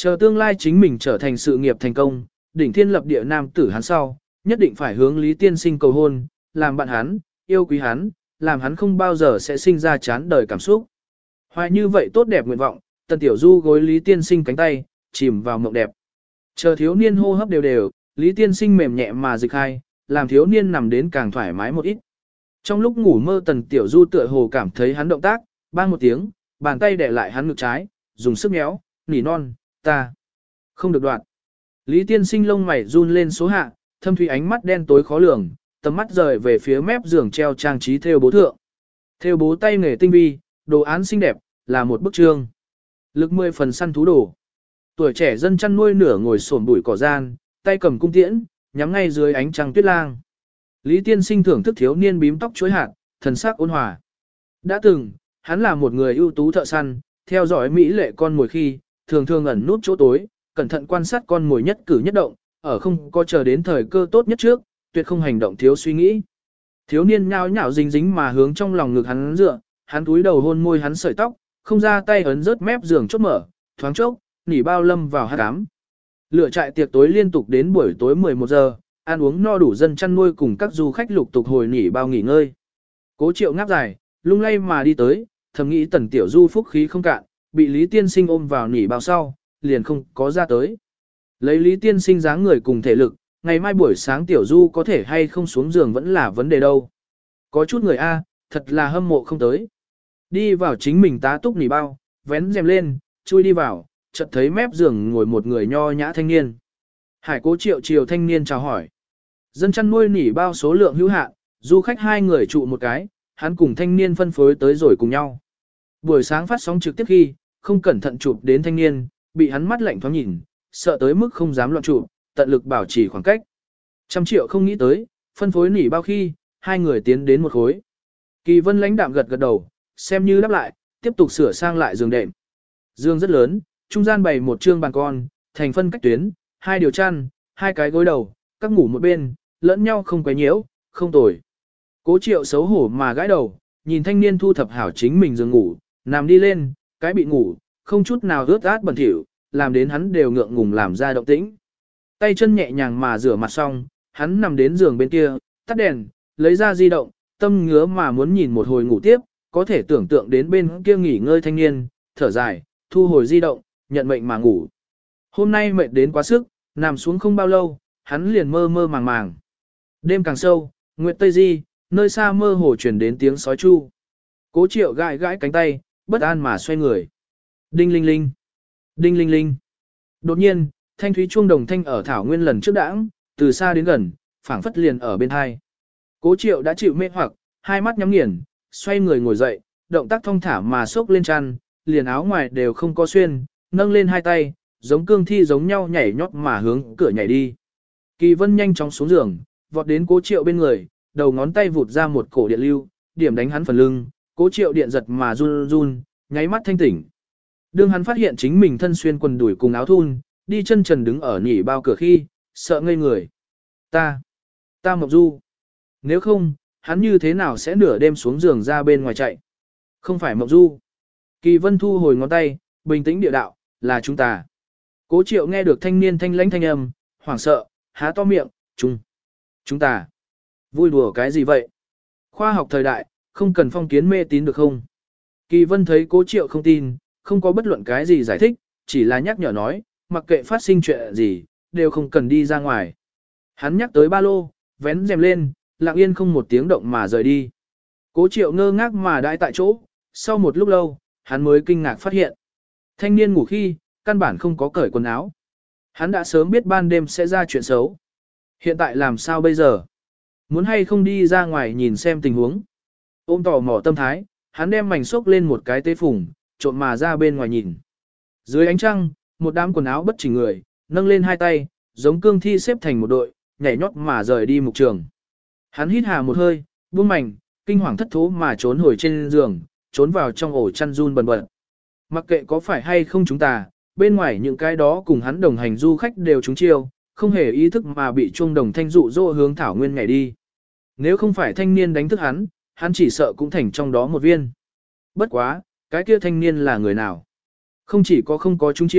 Chờ tương lai chính mình trở thành sự nghiệp thành công, đỉnh thiên lập địa nam tử hắn sau, nhất định phải hướng Lý Tiên Sinh cầu hôn, làm bạn hắn, yêu quý hắn, làm hắn không bao giờ sẽ sinh ra chán đời cảm xúc. Hoài như vậy tốt đẹp nguyện vọng, Tần Tiểu Du gối Lý Tiên Sinh cánh tay, chìm vào mộng đẹp. Chờ thiếu niên hô hấp đều đều, Lý Tiên Sinh mềm nhẹ mà dịch hai, làm thiếu niên nằm đến càng thoải mái một ít. Trong lúc ngủ mơ Tần Tiểu Du tựa hồ cảm thấy hắn động tác, bang một tiếng, bàn tay đè lại hắn ngực trái, dùng sức méo, nỉ non, ta không được đoạn. Lý Tiên Sinh lông mày run lên số hạ, thâm thủy ánh mắt đen tối khó lường, tầm mắt rời về phía mép giường treo trang trí thêu bố thượng. Thêu bố tay nghề tinh vi, đồ án xinh đẹp, là một bức chương. Lực 10 phần săn thú đồ. Tuổi trẻ dân chăn nuôi nửa ngồi xổm bụi cỏ gian, tay cầm cung tiễn, nhắm ngay dưới ánh trăng tuyết lang. Lý Tiên Sinh thưởng thức thiếu niên bím tóc chối hạt, thần sắc ôn hòa. Đã từng, hắn là một người ưu tú thợ săn, theo dõi mỹ lệ con mồi khi, thường thường ẩn nút chỗ tối, cẩn thận quan sát con mồi nhất cử nhất động, ở không có chờ đến thời cơ tốt nhất trước, tuyệt không hành động thiếu suy nghĩ. Thiếu niên nhao nhao dính dính mà hướng trong lòng ngực hắn dựa, hắn cúi đầu hôn môi hắn sợi tóc, không ra tay ấn rớt mép giường chốt mở, thoáng chốc, nỉ bao lâm vào hát cám. Lửa trại tiệc tối liên tục đến buổi tối 11 giờ, ăn uống no đủ dân chăn nuôi cùng các du khách lục tục hồi nỉ bao nghỉ ngơi. Cố Triệu ngáp dài, lung lay mà đi tới, thầm nghĩ Tần Tiểu Du phúc khí không cạn, bị Lý Tiên Sinh ôm vào nỉ bao sau, liền không có ra tới. Lấy Lý Tiên Sinh dáng người cùng thể lực, ngày mai buổi sáng Tiểu Du có thể hay không xuống giường vẫn là vấn đề đâu. Có chút người A, thật là hâm mộ không tới. Đi vào chính mình tá túc nỉ bao, vén rèm lên, chui đi vào, chợt thấy mép giường ngồi một người nho nhã thanh niên. Hải Cố Triệu chiều thanh niên chào hỏi. Dân chăn nuôi nỉ bao số lượng hữu hạn, du khách hai người trụ một cái, hắn cùng thanh niên phân phối tới rồi cùng nhau. Buổi sáng phát sóng trực tiếp khi, không cẩn thận chụp đến thanh niên, bị hắn mắt lạnh thoáng nhìn, sợ tới mức không dám loạn chụp, tận lực bảo trì khoảng cách. 100 triệu không nghĩ tới, phân phối nỉ bao khi, hai người tiến đến một khối. Kỳ Vân lãnh đạm gật gật đầu, xem như đáp lại, tiếp tục sửa sang lại giường đệm. Giường rất lớn, trung gian bày một trương bàn con, thành phân cách tuyến, hai điều chăn, hai cái gối đầu, các ngủ một bên, lẫn nhau không quấy nhiễu, không tồi. Cố Triệu xấu hổ mà gãi đầu, nhìn thanh niên thu thập hảo chính mình giường ngủ, nằm đi lên, cái bị ngủ, không chút nào ướt át bẩn thỉu, làm đến hắn đều ngượng ngùng làm ra động tĩnh. Tay chân nhẹ nhàng mà rửa mặt xong, hắn nằm đến giường bên kia, tắt đèn, lấy ra di động, tâm ngứa mà muốn nhìn một hồi ngủ tiếp, có thể tưởng tượng đến bên kia nghỉ ngơi thanh niên, thở dài, thu hồi di động, nhận mệnh mà ngủ. Hôm nay mệt đến quá sức, nằm xuống không bao lâu, hắn liền mơ mơ màng màng. Đêm càng sâu, nguyệt tây di, nơi xa mơ hồ truyền đến tiếng sói chu. Cố Triệu gãi gãi cánh tay, bất an mà xoay người. Đinh linh linh, đinh linh linh. Đột nhiên, thanh thúy chuông đồng thanh ở thảo nguyên lần trước đãng, từ xa đến gần, phảng phất liền ở bên hai. Cố Triệu đã chịu mê hoặc, hai mắt nhắm nghiền, xoay người ngồi dậy, động tác thong thả mà xốc lên chăn, liền áo ngoài đều không có xuyên, nâng lên hai tay, giống cương thi giống nhau nhảy nhót mà hướng cửa nhảy đi. Kỳ Vân nhanh chóng xuống giường, vọt đến Cố Triệu bên người, đầu ngón tay vụt ra một cổ điện lưu, điểm đánh hắn phần lưng, Cố Triệu điện giật mà run run, nháy mắt thanh tỉnh. Đương hắn phát hiện chính mình thân xuyên quần đùi cùng áo thun, đi chân trần đứng ở nỉ bao cửa khi, sợ ngây người. Ta Mộc Du. Nếu không, hắn như thế nào sẽ nửa đêm xuống giường ra bên ngoài chạy? Không phải Mộc Du. Kỳ Vân thu hồi ngón tay, bình tĩnh địa đạo, là chúng ta. Cố Triệu nghe được thanh niên thanh lãnh thanh âm, hoảng sợ, há to miệng, chúng ta. Vui đùa cái gì vậy? Khoa học thời đại, không cần phong kiến mê tín được không? Kỳ Vân thấy Cố Triệu không tin, không có bất luận cái gì giải thích, chỉ là nhắc nhở nói, mặc kệ phát sinh chuyện gì, đều không cần đi ra ngoài. Hắn nhắc tới ba lô, vén rèm lên, lặng yên không một tiếng động mà rời đi. Cố Triệu ngơ ngác mà đãi tại chỗ, sau một lúc lâu, hắn mới kinh ngạc phát hiện. Thanh niên ngủ khi, căn bản không có cởi quần áo. Hắn đã sớm biết ban đêm sẽ ra chuyện xấu. Hiện tại làm sao bây giờ? Muốn hay không đi ra ngoài nhìn xem tình huống? Ôm tò mò tâm thái, hắn đem mảnh xốc lên một cái tế phủng, trộn mà ra bên ngoài nhìn. Dưới ánh trăng, một đám quần áo bất chỉnh người, nâng lên hai tay, giống cương thi xếp thành một đội, nhảy nhót mà rời đi mục trường. Hắn hít hà một hơi, buông mảnh, kinh hoàng thất thố mà trốn hồi trên giường, trốn vào trong ổ chăn run bần bật. Mặc kệ có phải hay không chúng ta, bên ngoài những cái đó cùng hắn đồng hành du khách đều trúng chiêu, không hề ý thức mà bị chuông đồng thanh dụ dỗ hướng thảo nguyên nhảy đi. Nếu không phải thanh niên đánh thức hắn chỉ sợ cũng thành trong đó một viên. Bất quá, cái kia thanh niên là người nào? Không chỉ có không có trúng chiêu,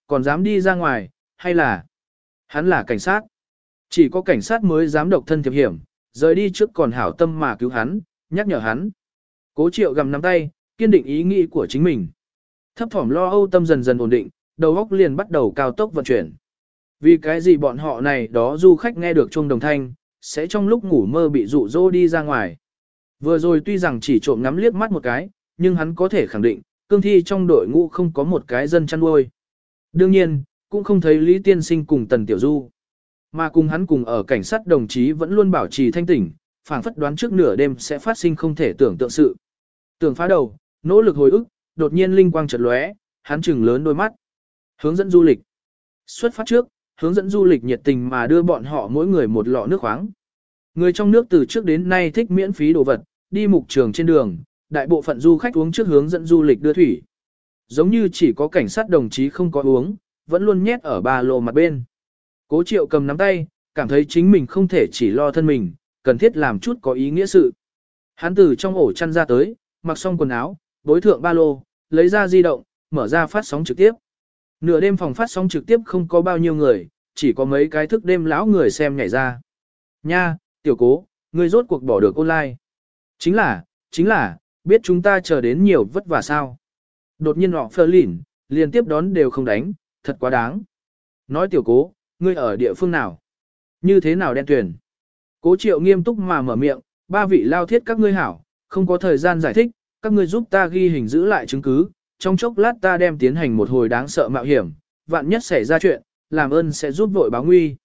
còn dám đi ra ngoài, hay là hắn là cảnh sát? Chỉ có cảnh sát mới dám độc thân thiệp hiểm, rời đi trước còn hảo tâm mà cứu hắn, nhắc nhở hắn. Cố Triệu gầm nắm tay, kiên định ý nghĩ của chính mình. Thấp thỏm lo âu tâm dần dần ổn định, đầu óc liền bắt đầu cao tốc vận chuyển. Vì cái gì bọn họ này đó du khách nghe được chuông đồng thanh, sẽ trong lúc ngủ mơ bị dụ dỗ đi ra ngoài. Vừa rồi tuy rằng chỉ trộm ngắm liếc mắt một cái, nhưng hắn có thể khẳng định, cương thi trong đội ngũ không có một cái dân chăn nuôi. Đương nhiên, cũng không thấy Lý Tiên Sinh cùng Tần Tiểu Du. Mà cùng hắn cùng ở cảnh sát đồng chí vẫn luôn bảo trì thanh tỉnh, phảng phất đoán trước nửa đêm sẽ phát sinh không thể tưởng tượng sự. Tưởng phá đầu, nỗ lực hồi ức, đột nhiên linh quang chợt lóe, hắn trừng lớn đôi mắt. Hướng dẫn du lịch. Xuất phát trước, hướng dẫn du lịch nhiệt tình mà đưa bọn họ mỗi người một lọ nước khoáng. Người trong nước từ trước đến nay thích miễn phí đồ vật, đi mục trường trên đường, đại bộ phận du khách uống trước hướng dẫn du lịch đưa thủy. Giống như chỉ có cảnh sát đồng chí không có uống, vẫn luôn nhét ở ba lô mặt bên. Cố Triệu cầm nắm tay, cảm thấy chính mình không thể chỉ lo thân mình, cần thiết làm chút có ý nghĩa sự. Hắn từ trong ổ chăn ra tới, mặc xong quần áo, bối thượng ba lô, lấy ra di động, mở ra phát sóng trực tiếp. Nửa đêm phòng phát sóng trực tiếp không có bao nhiêu người, chỉ có mấy cái thức đêm lão người xem nhảy ra. Nha, Tiểu Cố, ngươi rốt cuộc bỏ được online. Chính là, biết chúng ta chờ đến nhiều vất vả sao. Đột nhiên họ phơ lỉn, liền tiếp đón đều không đánh, thật quá đáng. Nói Tiểu Cố, ngươi ở địa phương nào? Như thế nào đen tuyển? Cố Triệu nghiêm túc mà mở miệng, ba vị lao thiết các ngươi hảo, không có thời gian giải thích, các ngươi giúp ta ghi hình giữ lại chứng cứ, trong chốc lát ta đem tiến hành một hồi đáng sợ mạo hiểm, vạn nhất xảy ra chuyện, làm ơn sẽ giúp vội báo nguy.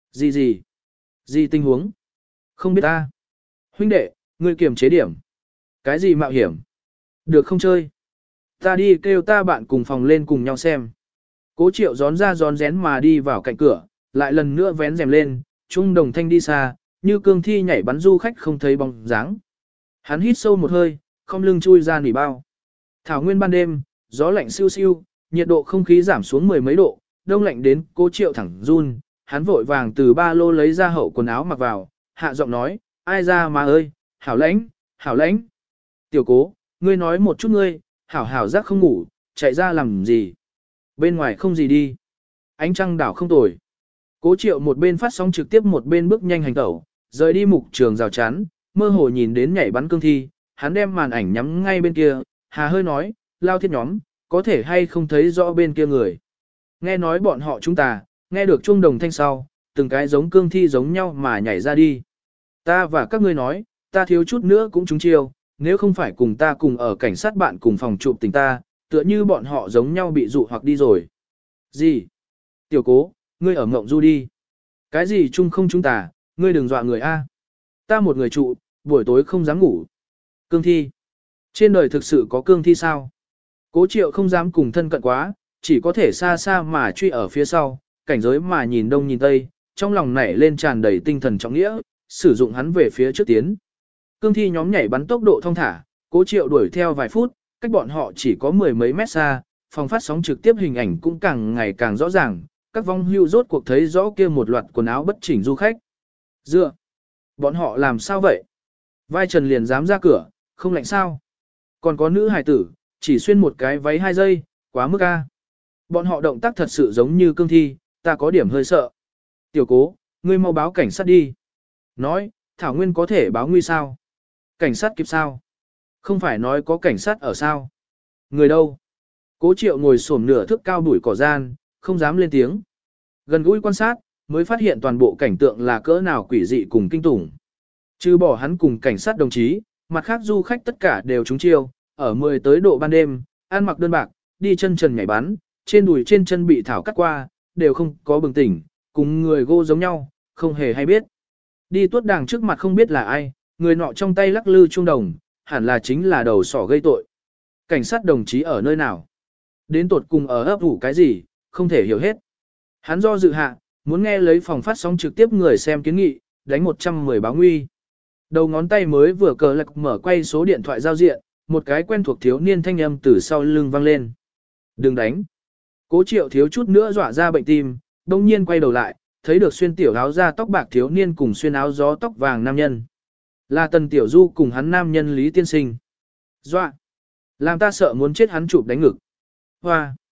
Gì tình huống? Không biết ta. Huynh đệ, ngươi kiềm chế điểm. Cái gì mạo hiểm? Được không chơi? Ta đi kêu ta bạn cùng phòng lên cùng nhau xem. Cố Triệu gión ra gión rén mà đi vào cạnh cửa, lại lần nữa vén rèm lên, trung đồng thanh đi xa, như cương thi nhảy bắn du khách không thấy bóng dáng. Hắn hít sâu một hơi, không lưng chui ra nỉ bao. Thảo nguyên ban đêm, gió lạnh siêu siêu, nhiệt độ không khí giảm xuống mười mấy độ, đông lạnh đến Cố Triệu thẳng run, hắn vội vàng từ ba lô lấy ra hậu quần áo mặc vào, hạ giọng nói, ai ra mà ơi, hảo lãnh. Tiểu Cố, ngươi nói một chút ngươi, hảo giác không ngủ, chạy ra làm gì? Bên ngoài không gì đi. Ánh trăng đảo không tồi. Cố Triệu một bên phát sóng trực tiếp một bên bước nhanh hành tẩu, rời đi mục trường rào chắn, mơ hồ nhìn đến nhảy bắn cương thi, hắn đem màn ảnh nhắm ngay bên kia, hà hơi nói, lao thiết nhóm, có thể hay không thấy rõ bên kia người. Nghe nói bọn họ chúng ta, nghe được chuông đồng thanh sau, từng cái giống cương thi giống nhau mà nhảy ra đi. Ta và các ngươi nói, ta thiếu chút nữa cũng trúng chiêu, nếu không phải cùng ta cùng ở cảnh sát bạn cùng phòng chụp tình ta, tựa như bọn họ giống nhau bị dụ hoặc đi rồi. Gì? Tiểu Cố, ngươi ở ngộng du đi. Cái gì chung không chúng ta, ngươi đừng dọa người A. Ta một người trụ, buổi tối không dám ngủ. Cương thi. Trên đời thực sự có cương thi sao? Cố Triệu không dám cùng thân cận quá, chỉ có thể xa xa mà truy ở phía sau, cảnh giới mà nhìn đông nhìn tây, trong lòng nảy lên tràn đầy tinh thần trọng nghĩa, sử dụng hắn về phía trước tiến. Cương thi nhóm nhảy bắn tốc độ thong thả, Cố Triệu đuổi theo vài phút, cách bọn họ chỉ có mười mấy mét xa, phòng phát sóng trực tiếp hình ảnh cũng càng ngày càng rõ ràng, các vong hưu rốt cuộc thấy rõ kia một loạt quần áo bất chỉnh du khách. Dựa, bọn họ làm sao vậy? Vai Trần liền dám ra cửa, không lạnh sao? Còn có nữ hài tử, chỉ xuyên một cái váy 2 giây, quá mức a. Bọn họ động tác thật sự giống như cương thi, ta có điểm hơi sợ. Tiểu Cố, ngươi mau báo cảnh sát đi. Nói, Thảo Nguyên có thể báo nguy sao? Cảnh sát kịp sao? Không phải nói có cảnh sát ở sao? Người đâu? Cố Triệu ngồi xổm nửa thước cao bụi cỏ gian, không dám lên tiếng. Gần gũi quan sát, mới phát hiện toàn bộ cảnh tượng là cỡ nào quỷ dị cùng kinh tủng. Trừ bỏ hắn cùng cảnh sát đồng chí, mặt khác du khách tất cả đều trúng chiêu, ở 10 tới độ ban đêm, ăn mặc đơn bạc, đi chân trần nhảy bắn, trên đùi trên chân bị thảo cắt qua, đều không có bừng tỉnh, cùng người gô giống nhau, không hề hay biết. Đi tuốt đàng trước mặt không biết là ai, người nọ trong tay lắc lư chuông đồng, hẳn là chính là đầu sỏ gây tội. Cảnh sát đồng chí ở nơi nào? Đến tột cùng ở ấp ủ cái gì, không thể hiểu hết. Hắn do dự hạ, muốn nghe lấy phòng phát sóng trực tiếp người xem kiến nghị, đánh 110 báo nguy. Đầu ngón tay mới vừa cờ lạc mở quay số điện thoại giao diện, một cái quen thuộc thiếu niên thanh âm từ sau lưng vang lên. Đừng đánh. Cố Triệu thiếu chút nữa dọa ra bệnh tim, đông nhiên quay đầu lại, thấy được xuyên tiểu áo da tóc bạc thiếu niên cùng xuyên áo gió tóc vàng nam nhân. Là Tần Tiểu Du cùng hắn nam nhân Lý Tiên Sinh. Dọa. Làm ta sợ muốn chết hắn chụp đánh ngực. Hoa.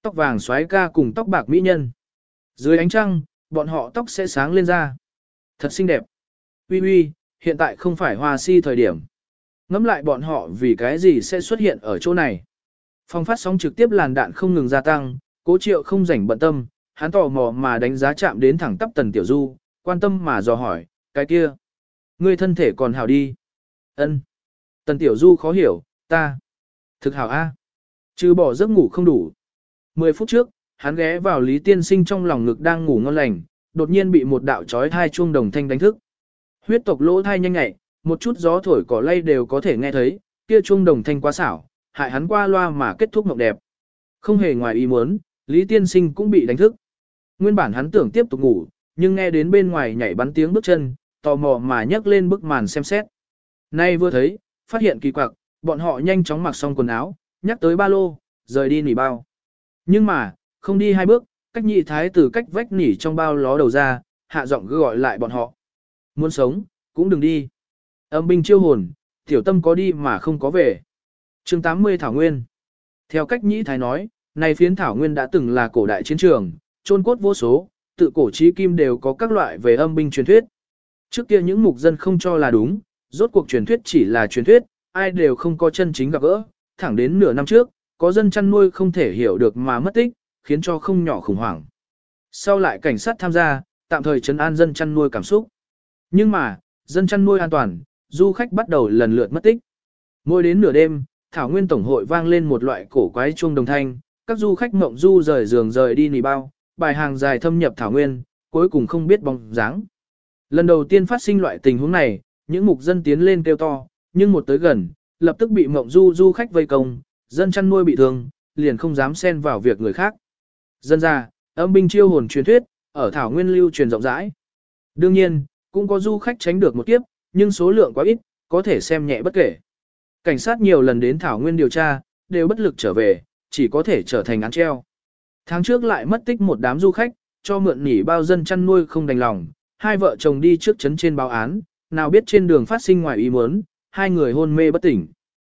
Tóc vàng xoái ca cùng tóc bạc mỹ nhân. Dưới ánh trăng, bọn họ tóc sẽ sáng lên ra. Thật xinh đẹp. Uy uy, hiện tại không phải hoa si thời điểm. Ngắm lại bọn họ vì cái gì sẽ xuất hiện ở chỗ này. Phòng phát sóng trực tiếp làn đạn không ngừng gia tăng, Cố Triệu không rảnh bận tâm, hắn tò mò mà đánh giá chạm đến thẳng tắp Tần Tiểu Du, quan tâm mà dò hỏi, cái kia. Ngươi thân thể còn hảo đi. Ân. Tần Tiểu Du khó hiểu, ta. Thực hảo A. Trừ bỏ giấc ngủ không đủ. 10 phút trước, hắn ghé vào Lý Tiên Sinh trong lòng ngực đang ngủ ngon lành, đột nhiên bị một đạo chói thai chuông đồng thanh đánh thức. Huyết tộc lỗ thai nhanh nhạy, một chút gió thổi cỏ lay đều có thể nghe thấy, kia chuông đồng thanh quá xảo, hại hắn qua loa mà kết thúc mộng đẹp. Không hề ngoài ý muốn, Lý Tiên Sinh cũng bị đánh thức. Nguyên bản hắn tưởng tiếp tục ngủ, nhưng nghe đến bên ngoài nhảy bắn tiếng bước chân, tò mò mà nhấc lên bức màn xem xét. Nay vừa thấy, phát hiện kỳ quặc, bọn họ nhanh chóng mặc xong quần áo, nhắc tới ba lô, rời đi nỉ bao. Nhưng mà, không đi hai bước, cách nhị thái từ cách vách nỉ trong bao ló đầu ra, hạ giọng gọi lại bọn họ. Muốn sống, cũng đừng đi. Âm binh chiêu hồn, tiểu tâm có đi mà không có về. Chương 80 Thảo Nguyên. Theo cách nhĩ thái nói, này phiến Thảo Nguyên đã từng là cổ đại chiến trường, chôn cốt vô số, tự cổ chí kim đều có các loại về âm binh truyền thuyết. Trước kia những mục dân không cho là đúng, rốt cuộc truyền thuyết chỉ là truyền thuyết, ai đều không có chân chính gặp gỡ, thẳng đến nửa năm trước, có dân chăn nuôi không thể hiểu được mà mất tích, khiến cho không nhỏ khủng hoảng. Sau lại cảnh sát tham gia, tạm thời trấn an dân chăn nuôi cảm xúc. Nhưng mà, dân chăn nuôi an toàn, du khách bắt đầu lần lượt mất tích. Mỗi đến nửa đêm, Thảo Nguyên Tổng hội vang lên một loại cổ quái chuông đồng thanh, các du khách mộng du rời giường rời đi nỉ bao, bài hàng dài thâm nhập Thảo Nguyên, cuối cùng không biết bóng dáng. Lần đầu tiên phát sinh loại tình huống này, những mục dân tiến lên kêu to, nhưng một tới gần, lập tức bị mộng du khách vây công, dân chăn nuôi bị thương, liền không dám xen vào việc người khác. Dân ra, âm binh chiêu hồn truyền thuyết, ở Thảo Nguyên lưu truyền rộng rãi. Đương nhiên, cũng có du khách tránh được một kiếp, nhưng số lượng quá ít, có thể xem nhẹ bất kể. Cảnh sát nhiều lần đến Thảo Nguyên điều tra, đều bất lực trở về, chỉ có thể trở thành án treo. Tháng trước lại mất tích một đám du khách, cho mượn nỉ bao dân chăn nuôi không đành lòng, hai vợ chồng đi trước trấn trên báo án, nào biết trên đường phát sinh ngoài ý muốn, hai người hôn mê bất tỉnh.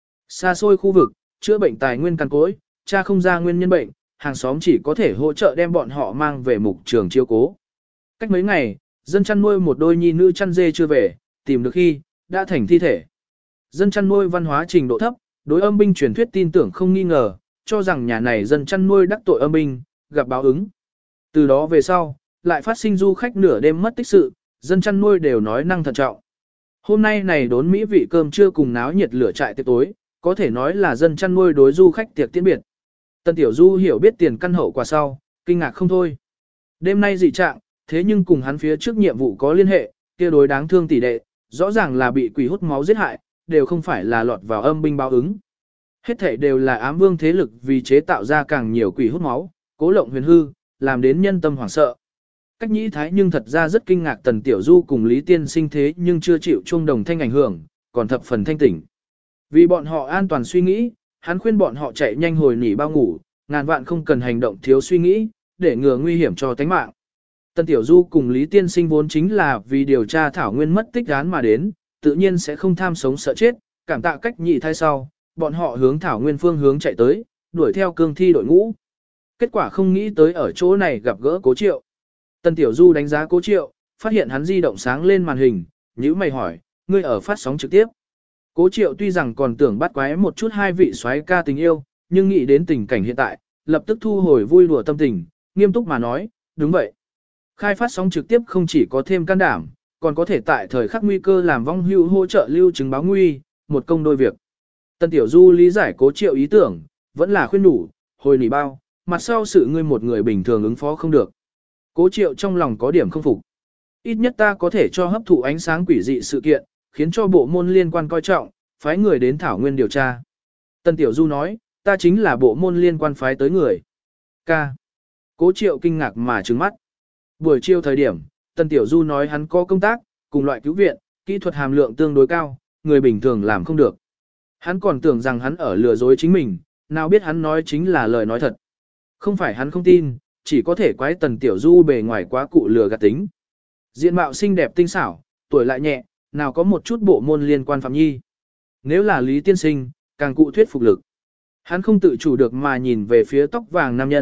Xa xôi khu vực, chữa bệnh tài nguyên cằn cỗi, cha không ra nguyên nhân bệnh, hàng xóm chỉ có thể hỗ trợ đem bọn họ mang về mục trường chiếu cố. Cách mấy ngày, dân chăn nuôi một đôi nhi nữ chăn dê chưa về, tìm được khi, đã thành thi thể. Dân chăn nuôi văn hóa trình độ thấp, đối âm binh truyền thuyết tin tưởng không nghi ngờ, cho rằng nhà này dân chăn nuôi đắc tội âm binh, gặp báo ứng. Từ đó về sau, lại phát sinh du khách nửa đêm mất tích sự, dân chăn nuôi đều nói năng thận trọng. Hôm nay này đốn mỹ vị cơm trưa cùng náo nhiệt lửa trại tiệc tối, có thể nói là dân chăn nuôi đối du khách tiệc tiễn biệt. Tân Tiểu Du hiểu biết tiền căn hậu quả sau, kinh ngạc không thôi. Đêm nay dị trạng, thế nhưng cùng hắn phía trước nhiệm vụ có liên hệ, kia đối đáng thương tỷ đệ, rõ ràng là bị quỷ hút máu giết hại, đều không phải là lọt vào âm binh báo ứng. Hết thảy đều là ám vương thế lực vì chế tạo ra càng nhiều quỷ hút máu, cố lộng huyền hư, làm đến nhân tâm hoảng sợ. Cách nhĩ thái nhưng thật ra rất kinh ngạc Tần Tiểu Du cùng Lý Tiên Sinh thế nhưng chưa chịu chuông đồng thanh ảnh hưởng, còn thập phần thanh tỉnh. Vì bọn họ an toàn suy nghĩ, hắn khuyên bọn họ chạy nhanh hồi nỉ bao ngủ, ngàn vạn không cần hành động thiếu suy nghĩ, để ngừa nguy hiểm cho tánh mạng. Tần Tiểu Du cùng Lý Tiên Sinh vốn chính là vì điều tra Thảo Nguyên mất tích án mà đến, tự nhiên sẽ không tham sống sợ chết, cảm tạ cách nhị thái sau, bọn họ hướng Thảo Nguyên phương hướng chạy tới, đuổi theo cương thi đội ngũ. Kết quả không nghĩ tới ở chỗ này gặp gỡ Cố Triệu. Tần Tiểu Du đánh giá Cố Triệu, phát hiện hắn di động sáng lên màn hình, nhíu mày hỏi, ngươi ở phát sóng trực tiếp. Cố Triệu tuy rằng còn tưởng bắt quái một chút hai vị soái ca tình yêu, nhưng nghĩ đến tình cảnh hiện tại, lập tức thu hồi vui đùa tâm tình, nghiêm túc mà nói, đúng vậy. Khai phát sóng trực tiếp không chỉ có thêm can đảm, còn có thể tại thời khắc nguy cơ làm vong hưu hỗ trợ lưu chứng báo nguy, một công đôi việc. Tần Tiểu Du lý giải Cố Triệu ý tưởng, vẫn là khuyên đủ, hồi nỉ bao, mặt sau sự ngươi một người bình thường ứng phó không được. Cố Triệu trong lòng có điểm không phục. Ít nhất ta có thể cho hấp thụ ánh sáng quỷ dị sự kiện, khiến cho bộ môn liên quan coi trọng, phái người đến Thảo Nguyên điều tra. Tần Tiểu Du nói, ta chính là bộ môn liên quan phái tới người. Ca. Cố Triệu kinh ngạc mà trừng mắt. Buổi chiều thời điểm, Tần Tiểu Du nói hắn có công tác, cùng loại cứu viện, kỹ thuật hàm lượng tương đối cao, người bình thường làm không được. Hắn còn tưởng rằng hắn ở lừa dối chính mình, nào biết hắn nói chính là lời nói thật. Không phải hắn không tin, chỉ có thể quái Tần Tiểu Du bề ngoài quá cụ lừa gạt tính. Diện mạo xinh đẹp tinh xảo, tuổi lại nhẹ, nào có một chút bộ môn liên quan phạm nhi. Nếu là Lý Tiên Sinh, càng cụ thuyết phục lực. Hắn không tự chủ được mà nhìn về phía tóc vàng nam nhân,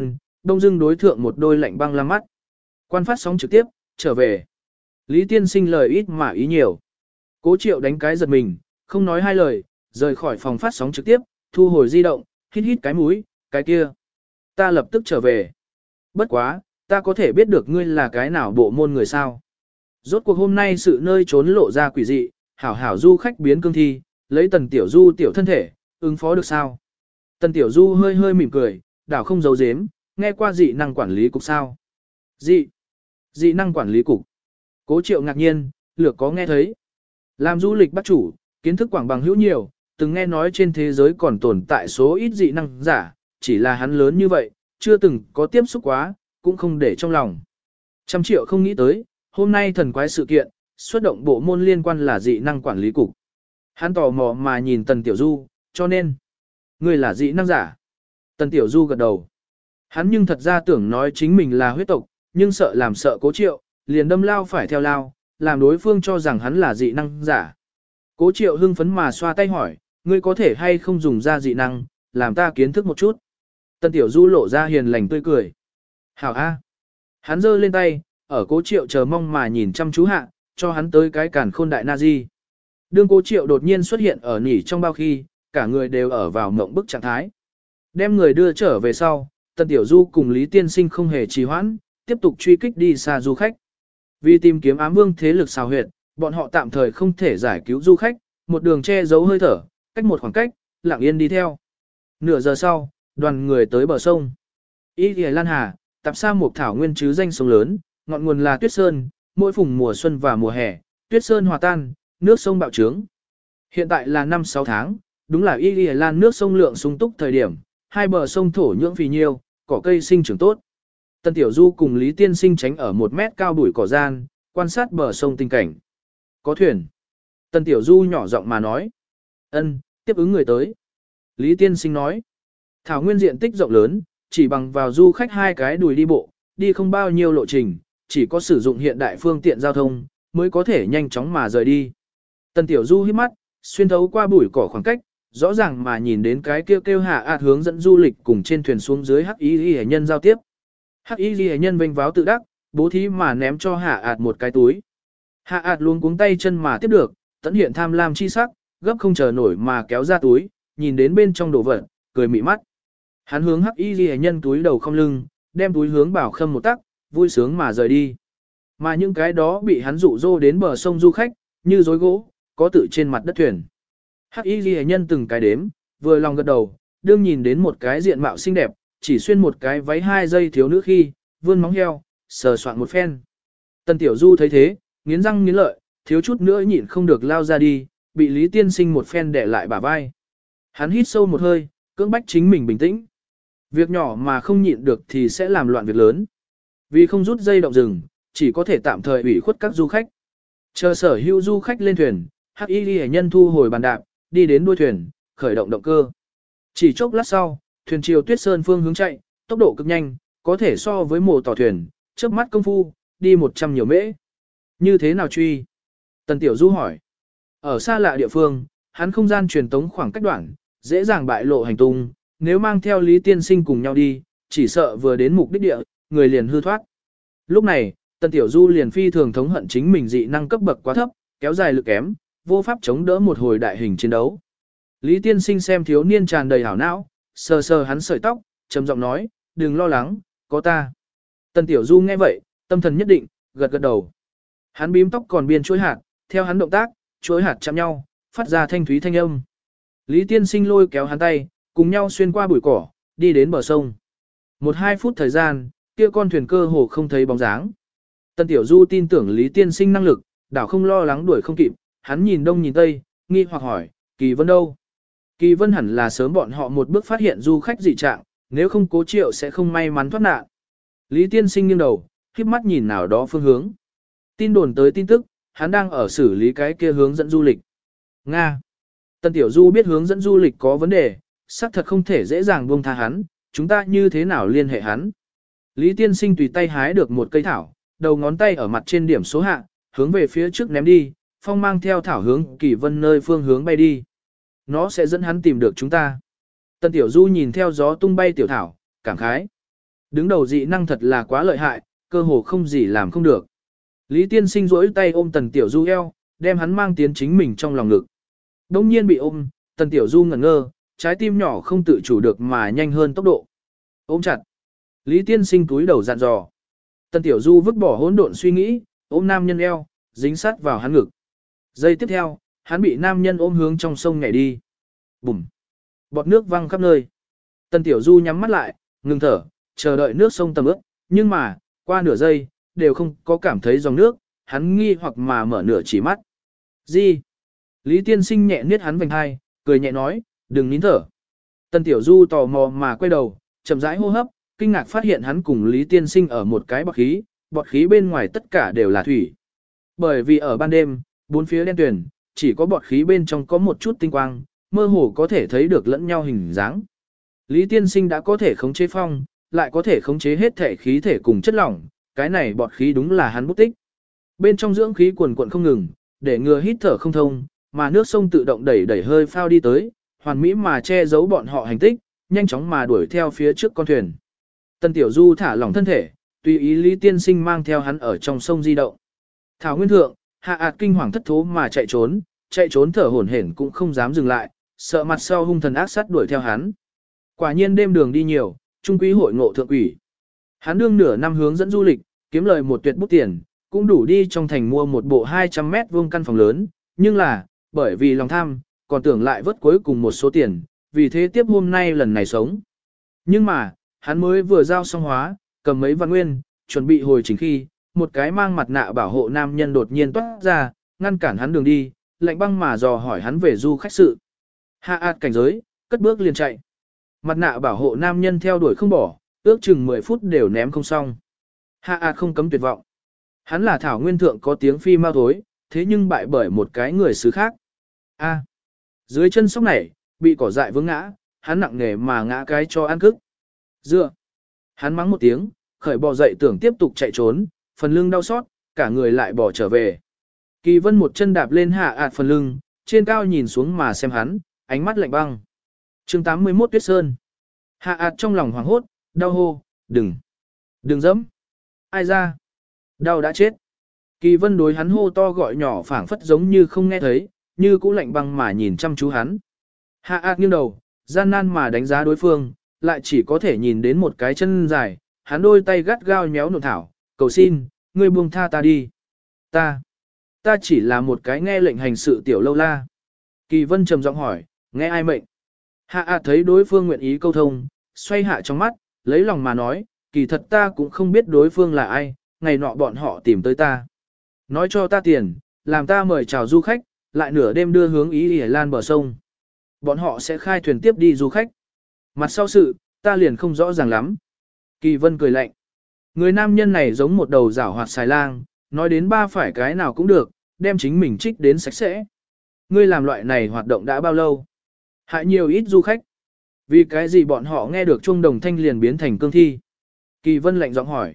đông dưng đối thượng một đôi lạnh băng lam mắt. Quan phát sóng trực tiếp, trở về. Lý tiên sinh lời ít mà ý nhiều. Cố Triệu đánh cái giật mình, không nói hai lời, rời khỏi phòng phát sóng trực tiếp, thu hồi di động, hít hít cái mũi, cái kia. Ta lập tức trở về. Bất quá, ta có thể biết được ngươi là cái nào bộ môn người sao. Rốt cuộc hôm nay sự nơi trốn lộ ra quỷ dị, hảo hảo du khách biến cương thi, lấy Tần Tiểu Du tiểu thân thể, ứng phó được sao. Tần Tiểu Du hơi hơi mỉm cười, đảo không giấu giếm, nghe qua dị năng quản lý cục sao. Dị năng quản lý cục. Cố Triệu ngạc nhiên, lược có nghe thấy. Làm du lịch bắt chủ, kiến thức quảng bằng hữu nhiều, từng nghe nói trên thế giới còn tồn tại số ít dị năng giả, chỉ là hắn lớn như vậy, chưa từng có tiếp xúc quá, cũng không để trong lòng. 100 triệu không nghĩ tới, hôm nay thần quái sự kiện, xuất động bộ môn liên quan là dị năng quản lý cục. Hắn tò mò mà nhìn Tần Tiểu Du, cho nên, người là dị năng giả. Tần Tiểu Du gật đầu. Hắn nhưng thật ra tưởng nói chính mình là huyết tộc, nhưng sợ Cố Triệu, liền đâm lao phải theo lao, làm đối phương cho rằng hắn là dị năng giả. Cố Triệu hưng phấn mà xoa tay hỏi, ngươi có thể hay không dùng ra dị năng, làm ta kiến thức một chút. Tần Tiểu Du lộ ra hiền lành tươi cười. Hảo A. Hắn giơ lên tay, ở Cố Triệu chờ mong mà nhìn chăm chú hạ, cho hắn tới cái càn khôn đại Nazi. Đương Cố Triệu đột nhiên xuất hiện ở nỉ trong bao khi, cả người đều ở vào mộng bức trạng thái. Đem người đưa trở về sau, Tần Tiểu Du cùng Lý Tiên Sinh không hề trì hoãn, tiếp tục truy kích đi xa du khách. Vì tìm kiếm ám vương thế lực xào huyệt, bọn họ tạm thời không thể giải cứu du khách, một đường che giấu hơi thở, cách một khoảng cách, lặng yên đi theo. Nửa giờ sau, đoàn người tới bờ sông. Y Lì Lan Hà, tạp sa một thảo nguyên chứ danh sông lớn, ngọn nguồn là Tuyết Sơn, mỗi phùng mùa xuân và mùa hè, Tuyết Sơn hòa tan, nước sông bạo trướng. Hiện tại là 5-6 tháng, đúng là Y Lì Lan nước sông lượng sung túc thời điểm, hai bờ sông thổ nhưỡng phì nhiêu, cỏ cây sinh trưởng tốt. Tần Tiểu Du cùng Lý Tiên Sinh tránh ở 1 mét cao bụi cỏ gian, quan sát bờ sông tình cảnh. Có thuyền. Tần Tiểu Du nhỏ giọng mà nói. Ân, tiếp ứng người tới. Lý Tiên Sinh nói. Thảo nguyên diện tích rộng lớn, chỉ bằng vào du khách 2 cái đùi đi bộ, đi không bao nhiêu lộ trình, chỉ có sử dụng hiện đại phương tiện giao thông, mới có thể nhanh chóng mà rời đi. Tần Tiểu Du hít mắt, xuyên thấu qua bụi cỏ khoảng cách, rõ ràng mà nhìn đến cái kêu hạ ạt hướng dẫn du lịch cùng trên thuyền xuống dưới hắc y hệ nhân giao tiếp. Hắc y hệ nhân vênh váo tự đắc, bố thí mà ném cho hạ ạt một cái túi. Hạ ạt luôn cuống tay chân mà tiếp được, tận hiện tham lam chi sắc, gấp không chờ nổi mà kéo ra túi, nhìn đến bên trong đồ vật, cười mị mắt. Hắn hướng hắc y hệ nhân túi đầu không lưng, đem túi hướng bảo khâm một tắc, vui sướng mà rời đi. Mà những cái đó bị hắn dụ dỗ đến bờ sông du khách, như rối gỗ, có tự trên mặt đất thuyền. Hắc y hệ nhân từng cái đếm, vừa lòng gật đầu, đương nhìn đến một cái diện mạo xinh đẹp, chỉ xuyên một cái váy 2 giây thiếu nữ khi, vươn móng heo, sờ soạn một phen. Tần Tiểu Du thấy thế, nghiến răng nghiến lợi, thiếu chút nữa nhịn không được lao ra đi, bị Lý Tiên Sinh một phen đè lại bả vai. Hắn hít sâu một hơi, cưỡng bách chính mình bình tĩnh. Việc nhỏ mà không nhịn được thì sẽ làm loạn việc lớn. Vì không rút dây động rừng, chỉ có thể tạm thời ủy khuất các du khách. Chờ sở hữu du khách lên thuyền, Hắc Y hệ nhân thu hồi bàn đạp, đi đến đuôi thuyền, khởi động động cơ. Chỉ chốc lát sau, thuyền chiều Tuyết Sơn phương hướng chạy, tốc độ cực nhanh, có thể so với mồ tỏ thuyền, chớp mắt công phu, đi 100 nhiều mễ. Như thế nào truy? Tần Tiểu Du hỏi. Ở xa lạ địa phương, hắn không gian truyền tống khoảng cách đoạn, dễ dàng bại lộ hành tung, nếu mang theo Lý Tiên Sinh cùng nhau đi, chỉ sợ vừa đến mục đích địa, người liền hư thoát. Lúc này, Tần Tiểu Du liền phi thường thống hận chính mình dị năng cấp bậc quá thấp, kéo dài lực kém, vô pháp chống đỡ một hồi đại hình chiến đấu. Lý Tiên Sinh xem thiếu niên tràn đầy hảo não, sờ sờ hắn sợi tóc, trầm giọng nói, đừng lo lắng, có ta. Tần Tiểu Du nghe vậy, tâm thần nhất định, gật gật đầu. Hắn bím tóc còn biên chuỗi hạt, theo hắn động tác, chuỗi hạt chạm nhau, phát ra thanh thúy thanh âm. Lý Tiên Sinh lôi kéo hắn tay, cùng nhau xuyên qua bụi cỏ, đi đến bờ sông. 1-2 phút thời gian, kia con thuyền cơ hồ không thấy bóng dáng. Tần Tiểu Du tin tưởng Lý Tiên Sinh năng lực, đảo không lo lắng đuổi không kịp, hắn nhìn đông nhìn tây, nghi hoặc hỏi, Kỳ Vân đâu? Kỳ Vân hẳn là sớm bọn họ một bước phát hiện du khách dị trạng, nếu không Cố Triệu sẽ không may mắn thoát nạn. Lý Tiên Sinh nghiêng đầu, khép mắt nhìn nào đó phương hướng. Tin đồn tới tin tức, hắn đang ở xử lý cái kia hướng dẫn du lịch. Nga. Tần Tiểu Du biết hướng dẫn du lịch có vấn đề, xác thật không thể dễ dàng buông tha hắn, chúng ta như thế nào liên hệ hắn. Lý Tiên Sinh tùy tay hái được một cây thảo, đầu ngón tay ở mặt trên điểm số hạ, hướng về phía trước ném đi, phong mang theo thảo hướng Kỳ Vân nơi phương hướng bay đi. Nó sẽ dẫn hắn tìm được chúng ta. Tần Tiểu Du nhìn theo gió tung bay tiểu thảo, cảm khái. Đứng đầu dị năng thật là quá lợi hại, cơ hồ không gì làm không được. Lý Tiên Sinh duỗi tay ôm Tần Tiểu Du eo, đem hắn mang tiến chính mình trong lòng ngực. Đông nhiên bị ôm, Tần Tiểu Du ngẩn ngơ, trái tim nhỏ không tự chủ được mà nhanh hơn tốc độ. Ôm chặt. Lý Tiên Sinh túi đầu dặn dò. Tần Tiểu Du vứt bỏ hỗn độn suy nghĩ, ôm nam nhân eo, dính sát vào hắn ngực. Giây tiếp theo, hắn bị nam nhân ôm hướng trong sông nhảy đi. Bùm. Bọt nước văng khắp nơi. Tần Tiểu Du nhắm mắt lại, ngừng thở, chờ đợi nước sông tầm ướt, nhưng mà, qua nửa giây, đều không có cảm thấy dòng nước, hắn nghi hoặc mà mở nửa chỉ mắt. Gì? Lý Tiên Sinh nhẹ niết hắn vành hai, cười nhẹ nói, đừng nín thở. Tần Tiểu Du tò mò mà quay đầu, chậm rãi hô hấp, kinh ngạc phát hiện hắn cùng Lý Tiên Sinh ở một cái bọt khí bên ngoài tất cả đều là thủy. Bởi vì ở ban đêm, bốn phía đen tuyền, chỉ có bọt khí bên trong có một chút tinh quang, mơ hồ có thể thấy được lẫn nhau hình dáng. Lý Tiên Sinh đã có thể khống chế phong, lại có thể khống chế hết thể khí thể cùng chất lỏng, cái này bọt khí đúng là hắn bút tích. Bên trong dưỡng khí quần quận không ngừng, để ngừa hít thở không thông, mà nước sông tự động đẩy hơi phao đi tới, hoàn mỹ mà che giấu bọn họ hành tích, nhanh chóng mà đuổi theo phía trước con thuyền. Tần Tiểu Du thả lỏng thân thể, tùy ý Lý Tiên Sinh mang theo hắn ở trong sông di động. Thảo Nguyên Thượng, Hạ Ạt kinh hoàng thất thố mà chạy trốn thở hổn hển cũng không dám dừng lại, sợ mặt sau hung thần ác sát đuổi theo hắn. Quả nhiên đêm đường đi nhiều, trung quý hội ngộ thượng quỷ. Hắn đương nửa năm hướng dẫn du lịch, kiếm lời một tuyệt bút tiền, cũng đủ đi trong thành mua một bộ 200 mét vuông căn phòng lớn, nhưng là, bởi vì lòng tham, còn tưởng lại vớt cuối cùng một số tiền, vì thế tiếp hôm nay lần này sống. Nhưng mà, hắn mới vừa giao xong hóa, cầm mấy vạn nguyên, chuẩn bị hồi chính khi, một cái mang mặt nạ bảo hộ nam nhân đột nhiên toát ra, ngăn cản hắn đường đi, lạnh băng mà dò hỏi hắn về du khách sự. Hạ ạt cảnh giới, cất bước liền chạy. Mặt nạ bảo hộ nam nhân theo đuổi không bỏ, ước chừng 10 phút đều ném không xong. Hạ ạt không cấm tuyệt vọng. Hắn là Thảo Nguyên Thượng có tiếng phi mau thối, thế nhưng bại bởi một cái người xứ khác. A. Dưới chân sóc này, bị cỏ dại vướng ngã, hắn nặng nề mà ngã cái cho ăn cức. Dựa. Hắn mắng một tiếng, khởi bò dậy tưởng tiếp tục chạy trốn, phần lưng đau xót, cả người lại bỏ trở về. Kỳ Vân một chân đạp lên Hạ ạt phần lưng, trên cao nhìn xuống mà xem hắn, ánh mắt lạnh băng. Chương 81 Tuyết Sơn. Hạ ạt trong lòng hoảng hốt, đau hô, đừng dẫm. Ai ra? Đau đã chết. Kỳ Vân đối hắn hô to gọi nhỏ phảng phất giống như không nghe thấy, như cũ lạnh băng mà nhìn chăm chú hắn. Hạ ạt nghiêng đầu, gian nan mà đánh giá đối phương, lại chỉ có thể nhìn đến một cái chân dài, hắn đôi tay gắt gao nhéo nộn thảo, cầu xin, ngươi buông tha ta đi. Ta chỉ là một cái nghe lệnh hành sự tiểu lâu la. Kỳ Vân trầm giọng hỏi, nghe ai mệnh? Hạ ạt thấy đối phương nguyện ý câu thông, xoay hạ trong mắt, lấy lòng mà nói, kỳ thật ta cũng không biết đối phương là ai, ngày nọ bọn họ tìm tới ta. Nói cho ta tiền, làm ta mời chào du khách, lại nửa đêm đưa hướng Ý Ỉ Lan bờ sông. Bọn họ sẽ khai thuyền tiếp đi du khách. Mặt sau sự, ta liền không rõ ràng lắm. Kỳ Vân cười lạnh. Người nam nhân này giống một đầu rảo hoạt xài lang, nói đến ba phải cái nào cũng được, đem chính mình trích đến sạch sẽ. Ngươi làm loại này hoạt động đã bao lâu? Hại nhiều ít du khách. Vì cái gì bọn họ nghe được chuông đồng thanh liền biến thành cương thi? Kỳ Vân lạnh giọng hỏi.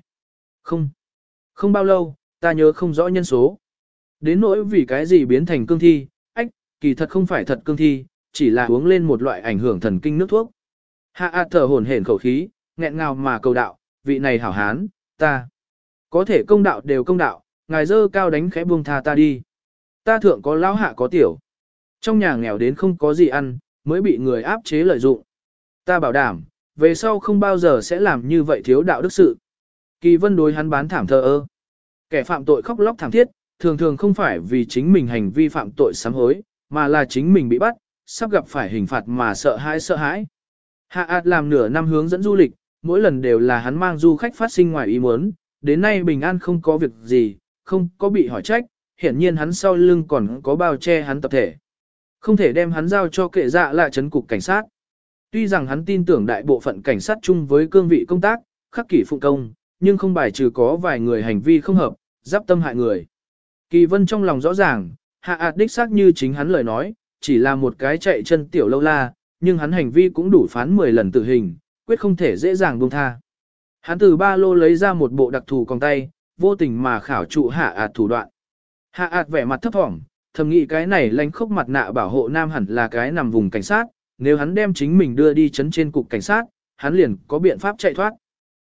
Không bao lâu, ta nhớ không rõ nhân số. Đến nỗi vì cái gì biến thành cương thi, kỳ thật không phải thật cương thi, chỉ là uống lên một loại ảnh hưởng thần kinh nước thuốc. Hạ ạt thở hổn hển khẩu khí, nghẹn ngào mà cầu đạo, vị này hảo hán, ta có thể công đạo đều công đạo, ngài dơ cao đánh khẽ buông tha ta đi. Ta thượng có lão hạ có tiểu. Trong nhà nghèo đến không có gì ăn, mới bị người áp chế lợi dụng. Ta bảo đảm, về sau không bao giờ sẽ làm như vậy thiếu đạo đức sự. Kỳ Vân đối hắn bán thảm thờ ơ. Kẻ phạm tội khóc lóc thảm thiết, thường thường không phải vì chính mình hành vi phạm tội sám hối, mà là chính mình bị bắt, sắp gặp phải hình phạt mà sợ hãi. Hạ ạt làm nửa năm hướng dẫn du lịch, mỗi lần đều là hắn mang du khách phát sinh ngoài ý muốn, đến nay bình an không có việc gì, không có bị hỏi trách, hiển nhiên hắn sau lưng còn có bao che hắn tập thể. Không thể đem hắn giao cho kệ dạ lại trấn cục cảnh sát. Tuy rằng hắn tin tưởng đại bộ phận cảnh sát chung với cương vị công tác, khắc kỷ phụng công, nhưng không bài trừ có vài người hành vi không hợp, giáp tâm hại người. Kỳ Vân trong lòng rõ ràng, Hạ ạt đích xác như chính hắn lời nói, chỉ là một cái chạy chân tiểu lâu la, nhưng hắn hành vi cũng đủ phán 10 lần tử hình, quyết không thể dễ dàng buông tha. Hắn từ ba lô lấy ra một bộ đặc thù còng tay, vô tình mà khảo trụ Hạ ạt thủ đoạn. Hạ ạt vẻ mặt thấp thỏm, thầm nghĩ cái này lánh khốc mặt nạ bảo hộ nam hẳn là cái nằm vùng cảnh sát, nếu hắn đem chính mình đưa đi chấn trên cục cảnh sát, hắn liền có biện pháp chạy thoát.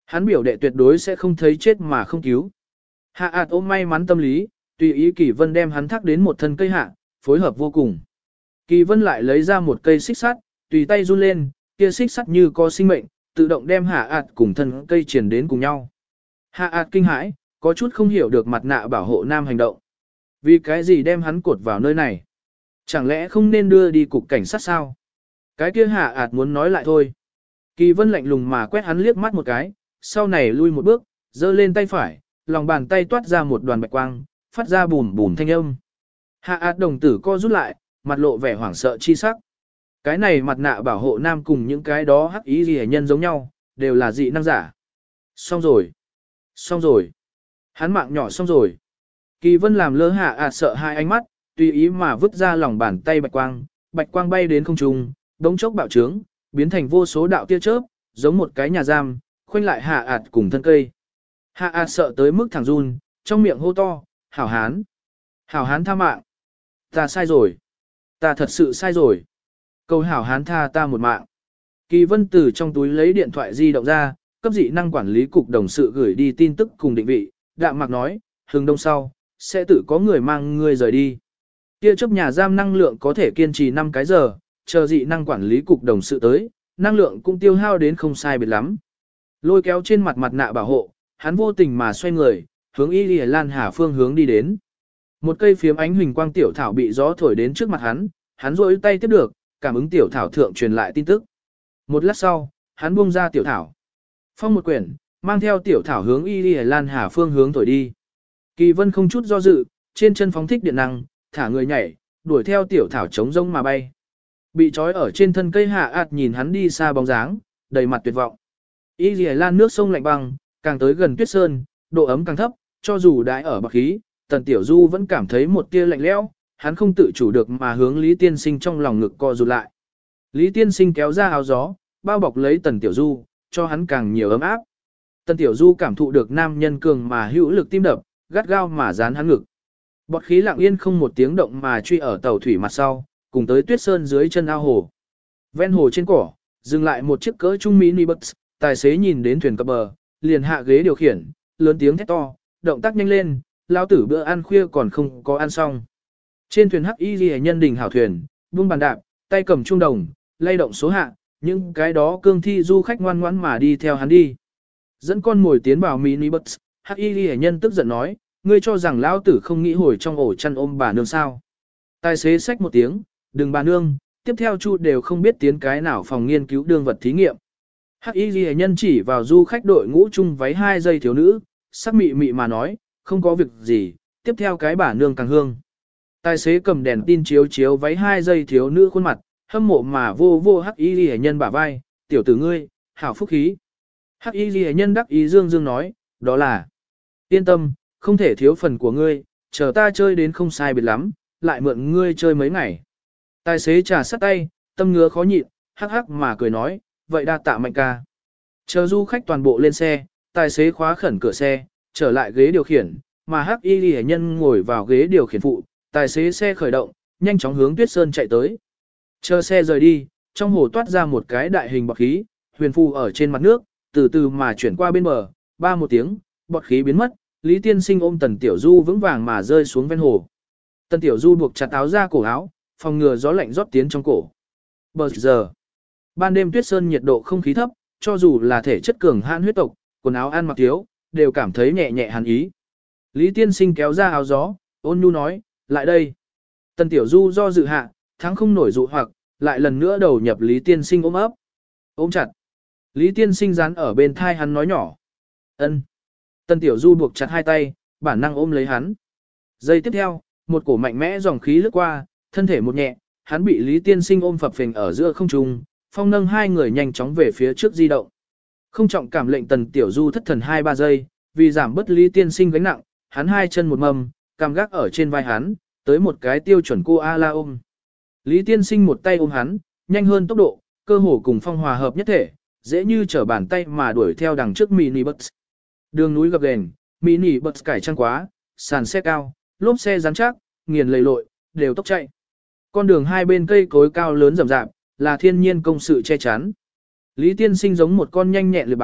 Hắn biểu đệ tuyệt đối sẽ không thấy chết mà không cứu. Hạ ạt ôm may mắn tâm lý, tùy ý Kỳ Vân đem hắn thác đến một thân cây hạ, phối hợp vô cùng. Kỳ Vân lại lấy ra một cây xích sắt, tùy tay run lên, kia xích sắt như có sinh mệnh, tự động đem Hạ ạt cùng thân cây triển đến cùng nhau. Hạ ạt kinh hãi, có chút không hiểu được mặt nạ bảo hộ nam hành động. Vì cái gì đem hắn cột vào nơi này? Chẳng lẽ không nên đưa đi cục cảnh sát sao? Cái kia Hạ ạt muốn nói lại thôi. Kỳ Vân lạnh lùng mà quét hắn liếc mắt một cái, sau này lui một bước, giơ lên tay phải, lòng bàn tay toát ra một đoàn bạch quang, phát ra bùm bùm thanh âm. Hạ ạt đồng tử co rút lại, mặt lộ vẻ hoảng sợ chi sắc. Cái này mặt nạ bảo hộ nam cùng những cái đó hắc ý gì nhân giống nhau, đều là dị năng giả. Xong rồi. Xong rồi. Hắn mạng nhỏ xong rồi. Kỳ Vân làm lơ Hạ ạt sợ hai ánh mắt, tùy ý mà vứt ra lòng bàn tay bạch quang bay đến không trung, đống chốc bạo trướng, biến thành vô số đạo tia chớp, giống một cái nhà giam, khoanh lại Hạ ạt cùng thân cây. Hạ ạt sợ tới mức thẳng run, trong miệng hô to, hảo hán. Hảo hán tha mạng. Ta sai rồi. Ta thật sự sai rồi. Cầu hảo hán tha ta một mạng. Kỳ Vân từ trong túi lấy điện thoại di động ra, cấp dị năng quản lý cục đồng sự gửi đi tin tức cùng định vị, đạm mạc nói, hừng đông sau, sẽ tự có người mang ngươi rời đi. Kia chớp nhà giam năng lượng có thể kiên trì 5 cái giờ, chờ dị năng quản lý cục đồng sự tới, năng lượng cũng tiêu hao đến không sai biệt lắm. Lôi kéo trên mặt nạ bảo hộ, hắn vô tình mà xoay người, hướng Y Lì Lan Hà phương hướng đi đến. Một cây phiếm ánh huỳnh quang tiểu thảo bị gió thổi đến trước mặt hắn rỗi tay tiếp được, cảm ứng tiểu thảo thượng truyền lại tin tức. Một lát sau, hắn buông ra tiểu thảo. Phong một quyển, mang theo tiểu thảo hướng Y Lì Lan Hà phương hướng thổi đi. Kỳ Vân không chút do dự, trên chân phóng thích điện năng, thả người nhảy, đuổi theo tiểu thảo chống rông mà bay. Bị trói ở trên thân cây Hạ ạt nhìn hắn đi xa bóng dáng, đầy mặt tuyệt vọng. Y Lì Lan nước sông lạnh băng, càng tới gần tuyết sơn, độ ấm càng thấp, cho dù đãi ở bạc khí, Tần Tiểu Du vẫn cảm thấy một tia lạnh lẽo, hắn không tự chủ được mà hướng Lý Tiên Sinh trong lòng ngực co rụt lại. Lý Tiên Sinh kéo ra áo gió, bao bọc lấy Tần Tiểu Du, cho hắn càng nhiều ấm áp. Tần Tiểu Du cảm thụ được nam nhân cường mà hữu lực tim đập, gắt gao mà dán hắn ngực. Bọt khí lặng yên không một tiếng động mà truy ở tàu thủy mặt sau, cùng tới tuyết sơn dưới chân ao hồ. Ven hồ trên cỏ, dừng lại một chiếc cỡ trung mini bus, tài xế nhìn đến thuyền cập bờ, liền hạ ghế điều khiển, lớn tiếng thét to, động tác nhanh lên, lao tử bữa ăn khuya còn không có ăn xong. Trên thuyền hắc y ghi nhân đình hảo thuyền, buông bàn đạp, tay cầm trung đồng, lay động số hạ, những cái đó cương thi du khách ngoan ngoãn mà đi theo hắn đi. Dẫn con mồi tiến vào mini bus, hắc y ghi nhân tức giận nói, ngươi cho rằng lão tử không nghĩ hồi trong ổ chăn ôm bà nương sao. Tài xế xách một tiếng, đừng bà nương, tiếp theo Chu đều không biết tiến cái nào phòng nghiên cứu đương vật thí nghiệm. Hắc y ghi nhân chỉ vào du khách đội ngũ chung váy 2 giây thiếu nữ, sắc mị mị mà nói, không có việc gì, tiếp theo cái bà nương càng hương. Tài xế cầm đèn tin chiếu chiếu váy 2 giây thiếu nữ khuôn mặt, hâm mộ mà vô hắc y ghi nhân bả vai, tiểu tử ngươi, hảo phúc khí. Hắc y ghi nhân đắc ý dương dương nói, đó là, yên tâm, không thể thiếu phần của ngươi, chờ ta chơi đến không sai biệt lắm, lại mượn ngươi chơi mấy ngày. Tài xế trà sắt tay, tâm ngứa khó nhịn, hắc hắc mà cười nói, vậy đa tạ Mạnh ca. Chờ du khách toàn bộ lên xe, tài xế khóa khẩn cửa xe, trở lại ghế điều khiển, mà hắc y ghi nhân ngồi vào ghế điều khiển phụ, tài xế xe khởi động, nhanh chóng hướng Tuyết Sơn chạy tới. Chờ xe rời đi, trong hồ toát ra một cái đại hình bọt khí, huyền phù ở trên mặt nước, từ từ mà chuyển qua bên bờ, ba một tiếng, bọt khí biến mất, Lý Tiên Sinh ôm Tần Tiểu Du vững vàng mà rơi xuống ven hồ. Tần Tiểu Du buộc chặt áo ra cổ áo, phòng ngừa gió lạnh rót tiến trong cổ. Bờ giờ, ban đêm Tuyết Sơn nhiệt độ không khí thấp, cho dù là thể chất cường hãn huyết tộc, quần áo ăn mặc thiếu, đều cảm thấy nhẹ nhẹ hàn ý. Lý Tiên Sinh kéo ra áo gió, ôn nhu nói, lại đây. Tần Tiểu Du do dự hạ, thắng không nổi dụ hoặc, lại lần nữa đầu nhập Lý Tiên Sinh ôm ấp. Ôm chặt. Lý Tiên Sinh dán ở bên thai hắn nói nhỏ. Ân. Tần Tiểu Du buộc chặt hai tay, bản năng ôm lấy hắn. Giây tiếp theo, một cổ mạnh mẽ dòng khí lướt qua, thân thể một nhẹ, hắn bị Lý Tiên Sinh ôm phập phình ở giữa không trung, phong nâng hai người nhanh chóng về phía trước di động. Không trọng cảm lệnh Tần Tiểu Du thất thần 2-3 giây, vì giảm bớt Lý Tiên Sinh gánh nặng, hắn hai chân một mầm, cằm gác ở trên vai hắn, tới một cái tiêu chuẩn cô A-la ôm. Lý Tiên Sinh một tay ôm hắn, nhanh hơn tốc độ, cơ hồ cùng phong hòa hợp nhất thể, dễ như trở bàn tay mà đuổi theo đằng trước mini bus. Đường núi gập ghềnh, mini bus cải trang quá, sàn xe cao, lốp xe rắn chắc, nghiền lầy lội, đều tốc chạy. Con đường hai bên cây cối cao lớn rậm rạp, là thiên nhiên công sự che chắn. Lý Tiên Sinh giống một con nhanh nhẹn lười báo,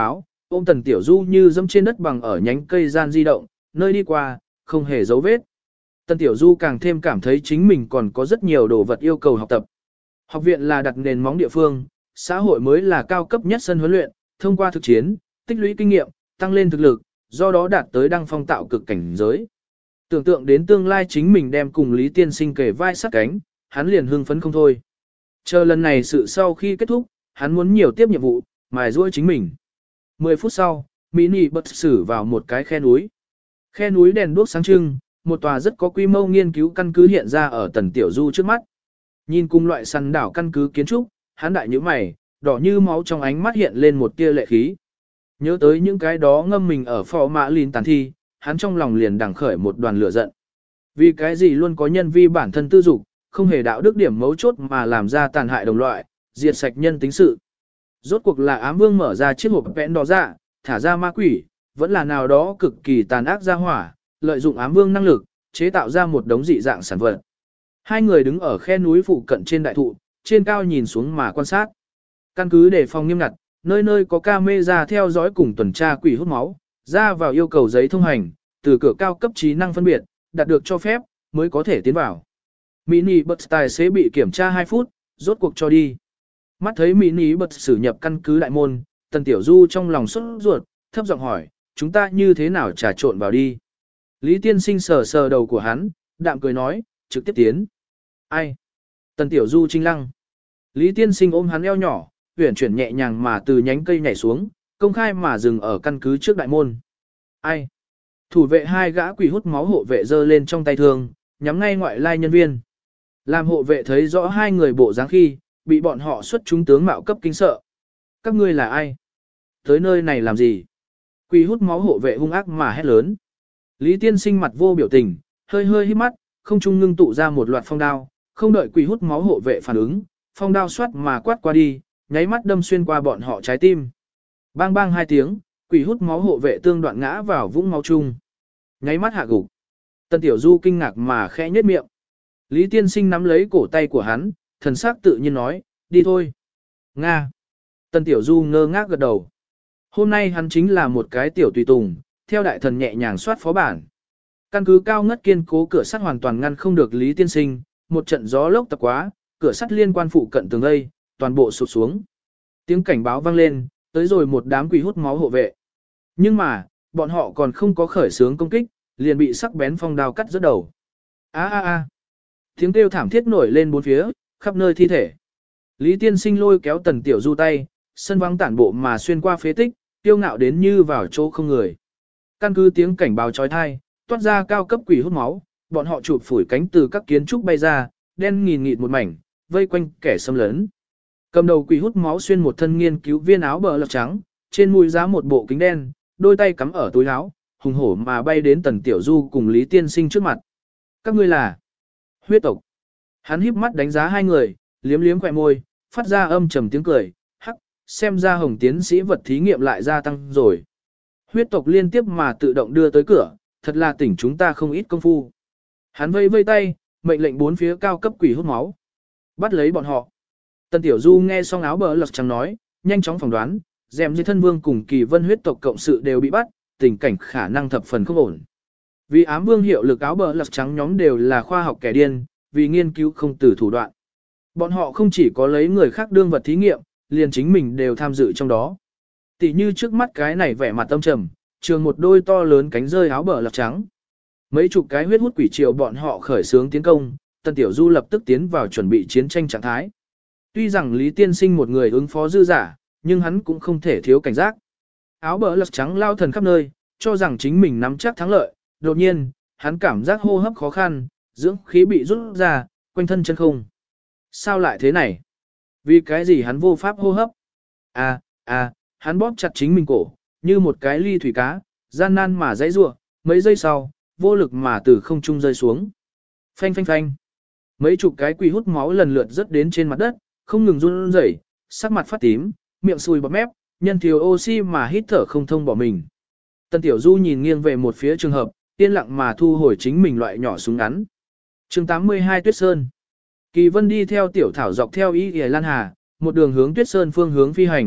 Ôm Tần Tiểu Du như dẫm trên đất bằng ở nhánh cây gian di động, nơi đi qua, không hề dấu vết. Tần Tiểu Du càng thêm cảm thấy chính mình còn có rất nhiều đồ vật yêu cầu học tập. Học viện là đặt nền móng địa phương, xã hội mới là cao cấp nhất sân huấn luyện, thông qua thực chiến, tích lũy kinh nghiệm, tăng lên thực lực, do đó đạt tới đăng phong tạo cực cảnh giới. Tưởng tượng đến tương lai chính mình đem cùng Lý Tiên Sinh kề vai sát cánh, hắn liền hưng phấn không thôi. Chờ lần này sự sau khi kết thúc, hắn muốn nhiều tiếp nhiệm vụ, mài giũa chính mình. 10 phút sau, Mini bật xử vào một cái khe núi. Khe núi đèn đuốc sáng trưng, một tòa rất có quy mô nghiên cứu căn cứ hiện ra ở Tần Tiểu Du trước mắt. Nhìn cùng loại săn đảo căn cứ kiến trúc, hắn đại nhíu mày, đỏ như máu trong ánh mắt hiện lên một tia lệ khí. Nhớ tới những cái đó ngâm mình ở phò mã lìn tàn thi, hắn trong lòng liền đằng khởi một đoàn lửa giận. Vì cái gì luôn có nhân vi bản thân tư dục, không hề đạo đức điểm mấu chốt mà làm ra tàn hại đồng loại, diệt sạch nhân tính sự. Rốt cuộc là ám vương mở ra chiếc hộp vẽn đỏ ra, thả ra ma quỷ, vẫn là nào đó cực kỳ tàn ác ra hỏa, lợi dụng ám vương năng lực, chế tạo ra một đống dị dạng sản vật. Hai người đứng ở khe núi phụ cận trên đại thụ, trên cao nhìn xuống mà quan sát. Căn cứ đề phòng nghiêm ngặt, nơi nơi có camera theo dõi cùng tuần tra quỷ hút máu, ra vào yêu cầu giấy thông hành, từ cửa cao cấp trí năng phân biệt, đạt được cho phép, mới có thể tiến vào. Mini bật tài xế bị kiểm tra 2 phút, rốt cuộc cho đi. Mắt thấy Mini bật xử nhập căn cứ đại môn, Tần Tiểu Du trong lòng sốt ruột, thấp giọng hỏi, chúng ta như thế nào trà trộn vào đi. Lý Tiên Sinh sờ sờ đầu của hắn, đạm cười nói, trực tiếp tiến. Ai? Tần Tiểu Du trinh lăng. Lý Tiên Sinh ôm hắn eo nhỏ, huyển chuyển nhẹ nhàng mà từ nhánh cây nhảy xuống, công khai mà dừng ở căn cứ trước đại môn. Ai? Thủ vệ 2 gã quỷ hút máu hộ vệ giơ lên trong tay thương, nhắm ngay ngoại lai nhân viên. Làm hộ vệ thấy rõ 2 người bộ dáng khi, bị bọn họ xuất chúng tướng mạo cấp kinh sợ. Các ngươi là ai? Tới nơi này làm gì? Quỷ hút máu hộ vệ hung ác mà hét lớn. Lý Tiên Sinh mặt vô biểu tình, hơi hơi hít mắt, không trung ngưng tụ ra một loạt phong đao, không đợi quỷ hút máu hộ vệ phản ứng, phong đao xoát mà quát qua đi, nháy mắt đâm xuyên qua bọn họ trái tim. Bang bang 2 tiếng, quỷ hút máu hộ vệ tương đoạn ngã vào vũng máu chung. Nháy mắt hạ gục. Tần Tiểu Du kinh ngạc mà khẽ nhếch miệng. Lý Tiên Sinh nắm lấy cổ tay của hắn, thần sắc tự nhiên nói, đi thôi. Nga. Tần Tiểu Du ngơ ngác gật đầu. Hôm nay hắn chính là một cái tiểu tùy tùng, theo đại thần nhẹ nhàng soát phó bản. Căn cứ cao ngất kiên cố cửa sắt hoàn toàn ngăn không được Lý Tiên Sinh, một trận gió lốc tập quá, cửa sắt liên quan phụ cận tường đây, toàn bộ sụp xuống. Tiếng cảnh báo vang lên, tới rồi một đám quỷ hút máu hộ vệ. Nhưng mà, bọn họ còn không có khởi xướng công kích, liền bị sắc bén phong đao cắt rớt đầu. A a a. Tiếng kêu thảm thiết nổi lên bốn phía, khắp nơi thi thể. Lý Tiên Sinh lôi kéo Tần Tiểu Du tay, sân vắng tản bộ mà xuyên qua phế tích, tiêu ngạo đến như vào chỗ không người. Căn cứ tiếng cảnh báo chói tai, toát ra cao cấp quỷ hút máu, bọn họ chụp phủi cánh từ các kiến trúc bay ra, đen nghìn nghịt một mảnh, vây quanh kẻ xâm lấn. Cầm đầu quỷ hút máu xuyên một thân nghiên cứu viên áo bờ lọc trắng, trên mũi giá một bộ kính đen, đôi tay cắm ở túi áo, hùng hổ mà bay đến Tần Tiểu Du cùng Lý Tiên Sinh trước mặt. Các ngươi là huyết tộc. Hắn híp mắt đánh giá 2 người, liếm liếm khóe môi, phát ra âm trầm tiếng cười, hắc, xem ra Hồng tiến sĩ vật thí nghiệm lại gia tăng rồi. Huyết tộc liên tiếp mà tự động đưa tới cửa, thật là tỉnh chúng ta không ít công phu. Hắn vây vây tay, mệnh lệnh 4 phía cao cấp quỷ hút máu. Bắt lấy bọn họ. Tần Tiểu Du nghe xong áo bờ lật trắng nói, nhanh chóng phỏng đoán, dèm như thân vương cùng kỳ vân huyết tộc cộng sự đều bị bắt, tình cảnh khả năng thập phần không ổn. Vì ám vương hiệu lực áo bờ lật trắng nhóm đều là khoa học kẻ điên, vì nghiên cứu không từ thủ đoạn. Bọn họ không chỉ có lấy người khác đương vật thí nghiệm, liền chính mình đều tham dự trong đó. Tỷ như trước mắt cái này vẻ mặt tâm trầm, trường một đôi to lớn cánh rơi áo bờ lật trắng. Mấy chục cái huyết hút quỷ triều bọn họ khởi xướng tiến công, Tần Tiểu Du lập tức tiến vào chuẩn bị chiến tranh trạng thái. Tuy rằng Lý Tiên Sinh một người ứng phó dư giả, nhưng hắn cũng không thể thiếu cảnh giác. Áo bờ lật trắng lao thần khắp nơi, cho rằng chính mình nắm chắc thắng lợi, đột nhiên, hắn cảm giác hô hấp khó khăn, dưỡng khí bị rút ra, quanh thân chân không. Sao lại thế này? Vì cái gì hắn vô pháp hô hấp? Hắn bóp chặt chính mình cổ, như một cái ly thủy cá, gian nan mà giãy giụa, mấy giây sau, vô lực mà từ không trung rơi xuống. Phanh phanh phanh. Mấy chục cái quỷ hút máu lần lượt rớt đến trên mặt đất, không ngừng run rẩy, sắc mặt phát tím, miệng sùi bọt mép, nhân thiếu oxy mà hít thở không thông bỏ mình. Tần Tiểu Du nhìn nghiêng về một phía trường hợp, yên lặng mà thu hồi chính mình loại nhỏ súng ngắn. Chương 82 Tuyết Sơn. Kỳ Vân đi theo Tiểu Thảo dọc theo Y Y Lan Hà, một đường hướng Tuyết Sơn phương hướng phi hành,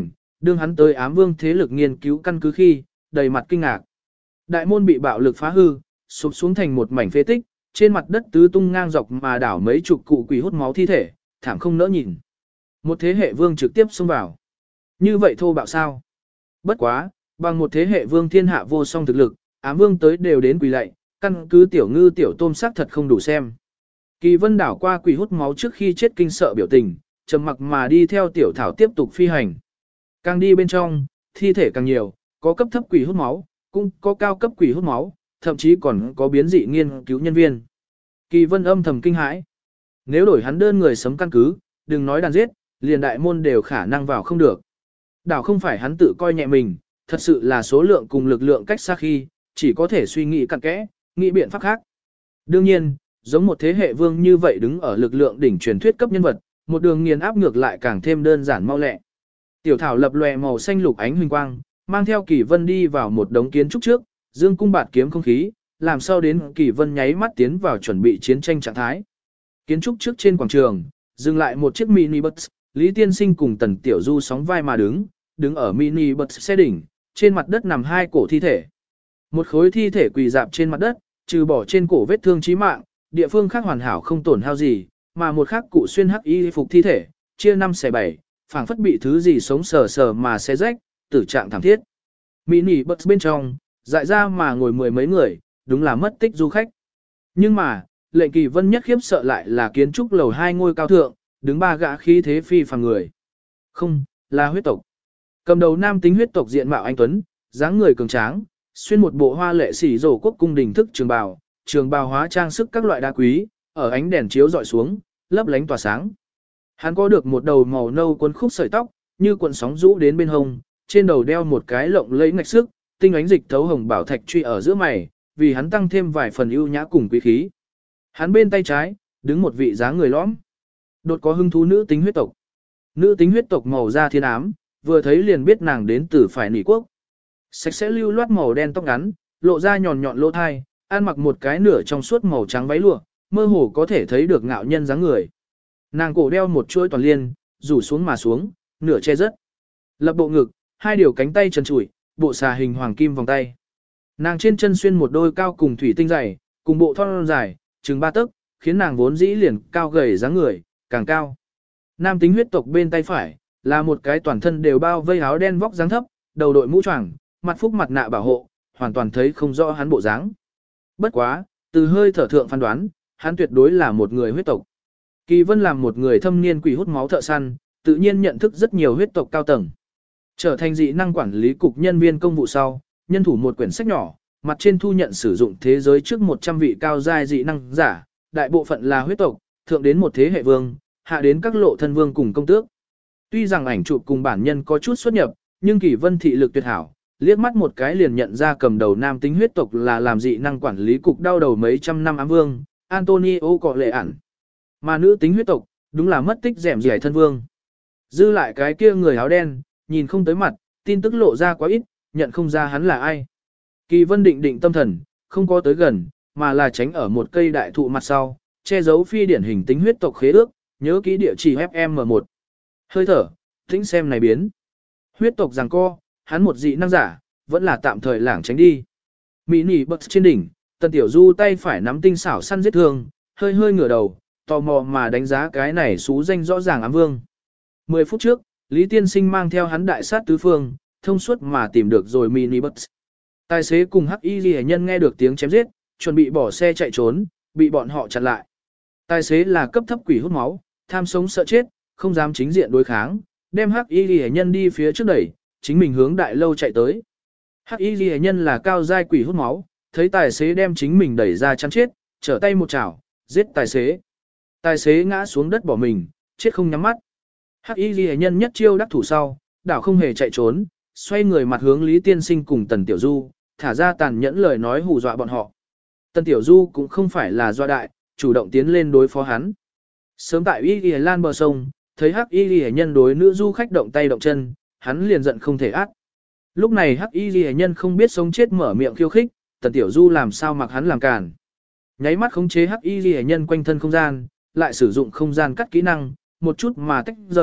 Đương hắn tới ám vương thế lực nghiên cứu căn cứ khi, đầy mặt kinh ngạc. Đại môn bị bạo lực phá hư, sụp xuống thành một mảnh phế tích, trên mặt đất tứ tung ngang dọc mà đảo mấy chục cụ quỷ hút máu thi thể, thảm không nỡ nhìn. Một thế hệ vương trực tiếp xông vào. Như vậy thô bạo sao? Bất quá, bằng một thế hệ vương thiên hạ vô song thực lực, ám vương tới đều đến quỳ lạy, căn cứ tiểu ngư tiểu tôm sắc thật không đủ xem. Kỳ Vân đảo qua quỷ hút máu trước khi chết kinh sợ biểu tình, trầm mặc mà đi theo tiểu thảo tiếp tục phi hành. Càng đi bên trong, thi thể càng nhiều, có cấp thấp quỷ hút máu, cũng có cao cấp quỷ hút máu, thậm chí còn có biến dị nghiên cứu nhân viên. Kỳ Vân âm thầm kinh hãi. Nếu đổi hắn đơn người sấm căn cứ, đừng nói đàn giết, liền đại môn đều khả năng vào không được. Đảo không phải hắn tự coi nhẹ mình, thật sự là số lượng cùng lực lượng cách xa khi, chỉ có thể suy nghĩ cặn kẽ, nghĩ biện pháp khác. Đương nhiên, giống một thế hệ vương như vậy đứng ở lực lượng đỉnh truyền thuyết cấp nhân vật, một đường nghiền áp ngược lại càng thêm đơn giản mau lẹ. Tiểu thảo lập lòe màu xanh lục ánh huỳnh quang, mang theo Kỳ Vân đi vào một đống kiến trúc trước, dương cung bạt kiếm không khí, làm sao đến Kỳ Vân nháy mắt tiến vào chuẩn bị chiến tranh trạng thái. Kiến trúc trước trên quảng trường, dừng lại một chiếc mini bus, Lý Tiên Sinh cùng Tần Tiểu Du sóng vai mà đứng ở mini bus xe đỉnh, trên mặt đất nằm hai cổ thi thể. Một khối thi thể quỳ dạp trên mặt đất, trừ bỏ trên cổ vết thương chí mạng, địa phương khác hoàn hảo không tổn hao gì, mà một khác cụ xuyên hắc y phục thi thể, chia 5 xẻ 7, phảng phất bị thứ gì sống sờ sờ mà xé rách, tử trạng thảm thiết. Mini bus bên trong, dại ra mà ngồi mười mấy người, đúng là mất tích du khách. Nhưng mà, lệnh Kỳ Vân nhất khiếp sợ lại là kiến trúc lầu 2 ngôi cao thượng, đứng ba gã khí thế phi phàm người. Không, là huyết tộc. Cầm đầu nam tính huyết tộc diện mạo anh tuấn, dáng người cường tráng, xuyên một bộ hoa lệ xỉ rổ quốc cung đình thức trường bào hóa trang sức các loại đá quý, ở ánh đèn chiếu dọi xuống, lấp lánh tỏa sáng. Hắn có được một đầu màu nâu cuốn khúc sợi tóc, như cuộn sóng rũ đến bên hông, trên đầu đeo một cái lộng lẫy ngạch sức, tinh ánh dịch thấu hồng bảo thạch truy ở giữa mày, vì hắn tăng thêm vài phần ưu nhã cùng quý khí. Hắn bên tay trái, đứng một vị dáng người lõm. Đột có hứng thú nữ tính huyết tộc. Nữ tính huyết tộc màu da thiên ám, vừa thấy liền biết nàng đến từ phải nỉ quốc. Sạch sẽ lưu loát màu đen tóc ngắn, lộ ra nhọn nhọn lỗ thai, ăn mặc một cái nửa trong suốt màu trắng váy lụa, mơ hồ có thể thấy được ngạo nhân dáng người. Nàng cổ đeo một chuỗi toàn liên, rủ xuống mà xuống, nửa che rớt. Lập bộ ngực, hai điều cánh tay trần trụi, bộ xà hình hoàng kim vòng tay. Nàng trên chân xuyên một đôi cao cùng thủy tinh dày, cùng bộ thon dài, chừng 3 tấc, khiến nàng vốn dĩ liền cao gầy dáng người, càng cao. Nam tính huyết tộc bên tay phải, là một cái toàn thân đều bao vây áo đen vóc dáng thấp, đầu đội mũ choàng, mặt phúc mặt nạ bảo hộ, hoàn toàn thấy không rõ hắn bộ dáng. Bất quá, từ hơi thở thượng phán đoán, hắn tuyệt đối là một người huyết tộc. Kỳ Vân làm một người thâm niên quỷ hút máu thợ săn, tự nhiên nhận thức rất nhiều huyết tộc cao tầng. Trở thành dị năng quản lý cục nhân viên công vụ sau, nhân thủ một quyển sách nhỏ, mặt trên thu nhận sử dụng thế giới trước 100 vị cao giai dị năng giả, đại bộ phận là huyết tộc, thượng đến một thế hệ vương, hạ đến các lộ thân vương cùng công tước. Tuy rằng ảnh chụp cùng bản nhân có chút xuất nhập, nhưng Kỳ Vân thị lực tuyệt hảo, liếc mắt một cái liền nhận ra cầm đầu nam tính huyết tộc là làm dị năng quản lý cục đau đầu mấy trăm năm ám vương, Antonio Cọ Lệ ản. Mà nữ tính huyết tộc, đúng là mất tích rẻm rẻ thân vương. Dư lại cái kia người áo đen, nhìn không tới mặt, tin tức lộ ra quá ít, nhận không ra hắn là ai. Kỳ Vân định tâm thần, không có tới gần, mà là tránh ở một cây đại thụ mặt sau, che giấu phi điển hình tính huyết tộc khế ước, nhớ kỹ địa chỉ FM1. Hơi thở, tĩnh xem này biến. Huyết tộc giằng co, hắn một dị năng giả, vẫn là tạm thời lảng tránh đi. Mỹ nỉ bật trên đỉnh, Tần Tiểu Du tay phải nắm tinh xảo săn giết thương, hơi ngửa đầu, tò mò mà đánh giá cái này xú danh rõ ràng ám vương. 10 phút trước, Lý Tiên Sinh mang theo hắn đại sát tứ phương, thông suốt mà tìm được rồi mini bus. Tài xế cùng hắc y ghi nhân nghe được tiếng chém giết, chuẩn bị bỏ xe chạy trốn, bị bọn họ chặn lại. Tài xế là cấp thấp quỷ hút máu, tham sống sợ chết, không dám chính diện đối kháng, đem hắc y ghi nhân đi phía trước đẩy, chính mình hướng đại lâu chạy tới. Hắc y ghi nhân là cao giai quỷ hút máu, thấy tài xế đem chính mình đẩy ra chắn chết, trở tay một chảo, giết tài xế. Tài xế ngã xuống đất bỏ mình, chết không nhắm mắt. Hắc y ghi nhân nhất chiêu đắc thủ sau, đảo không hề chạy trốn, xoay người mặt hướng Lý Tiên Sinh cùng Tần Tiểu Du, thả ra tàn nhẫn lời nói hù dọa bọn họ. Tần Tiểu Du cũng không phải là do đại, chủ động tiến lên đối phó hắn. Sớm tại Y Ghi Lan bờ sông, thấy Hắc Y Ghi nhân đối nữ du khách động tay động chân, hắn liền giận không thể át. Lúc này Hắc Y Ghi nhân không biết sống chết mở miệng khiêu khích, Tần Tiểu Du làm sao mặc hắn làm cản. Nháy mắt khống chế Hắc Y Ghi nhân quanh thân không gian, lại sử dụng không gian cắt kỹ năng, một chút mà tách rời,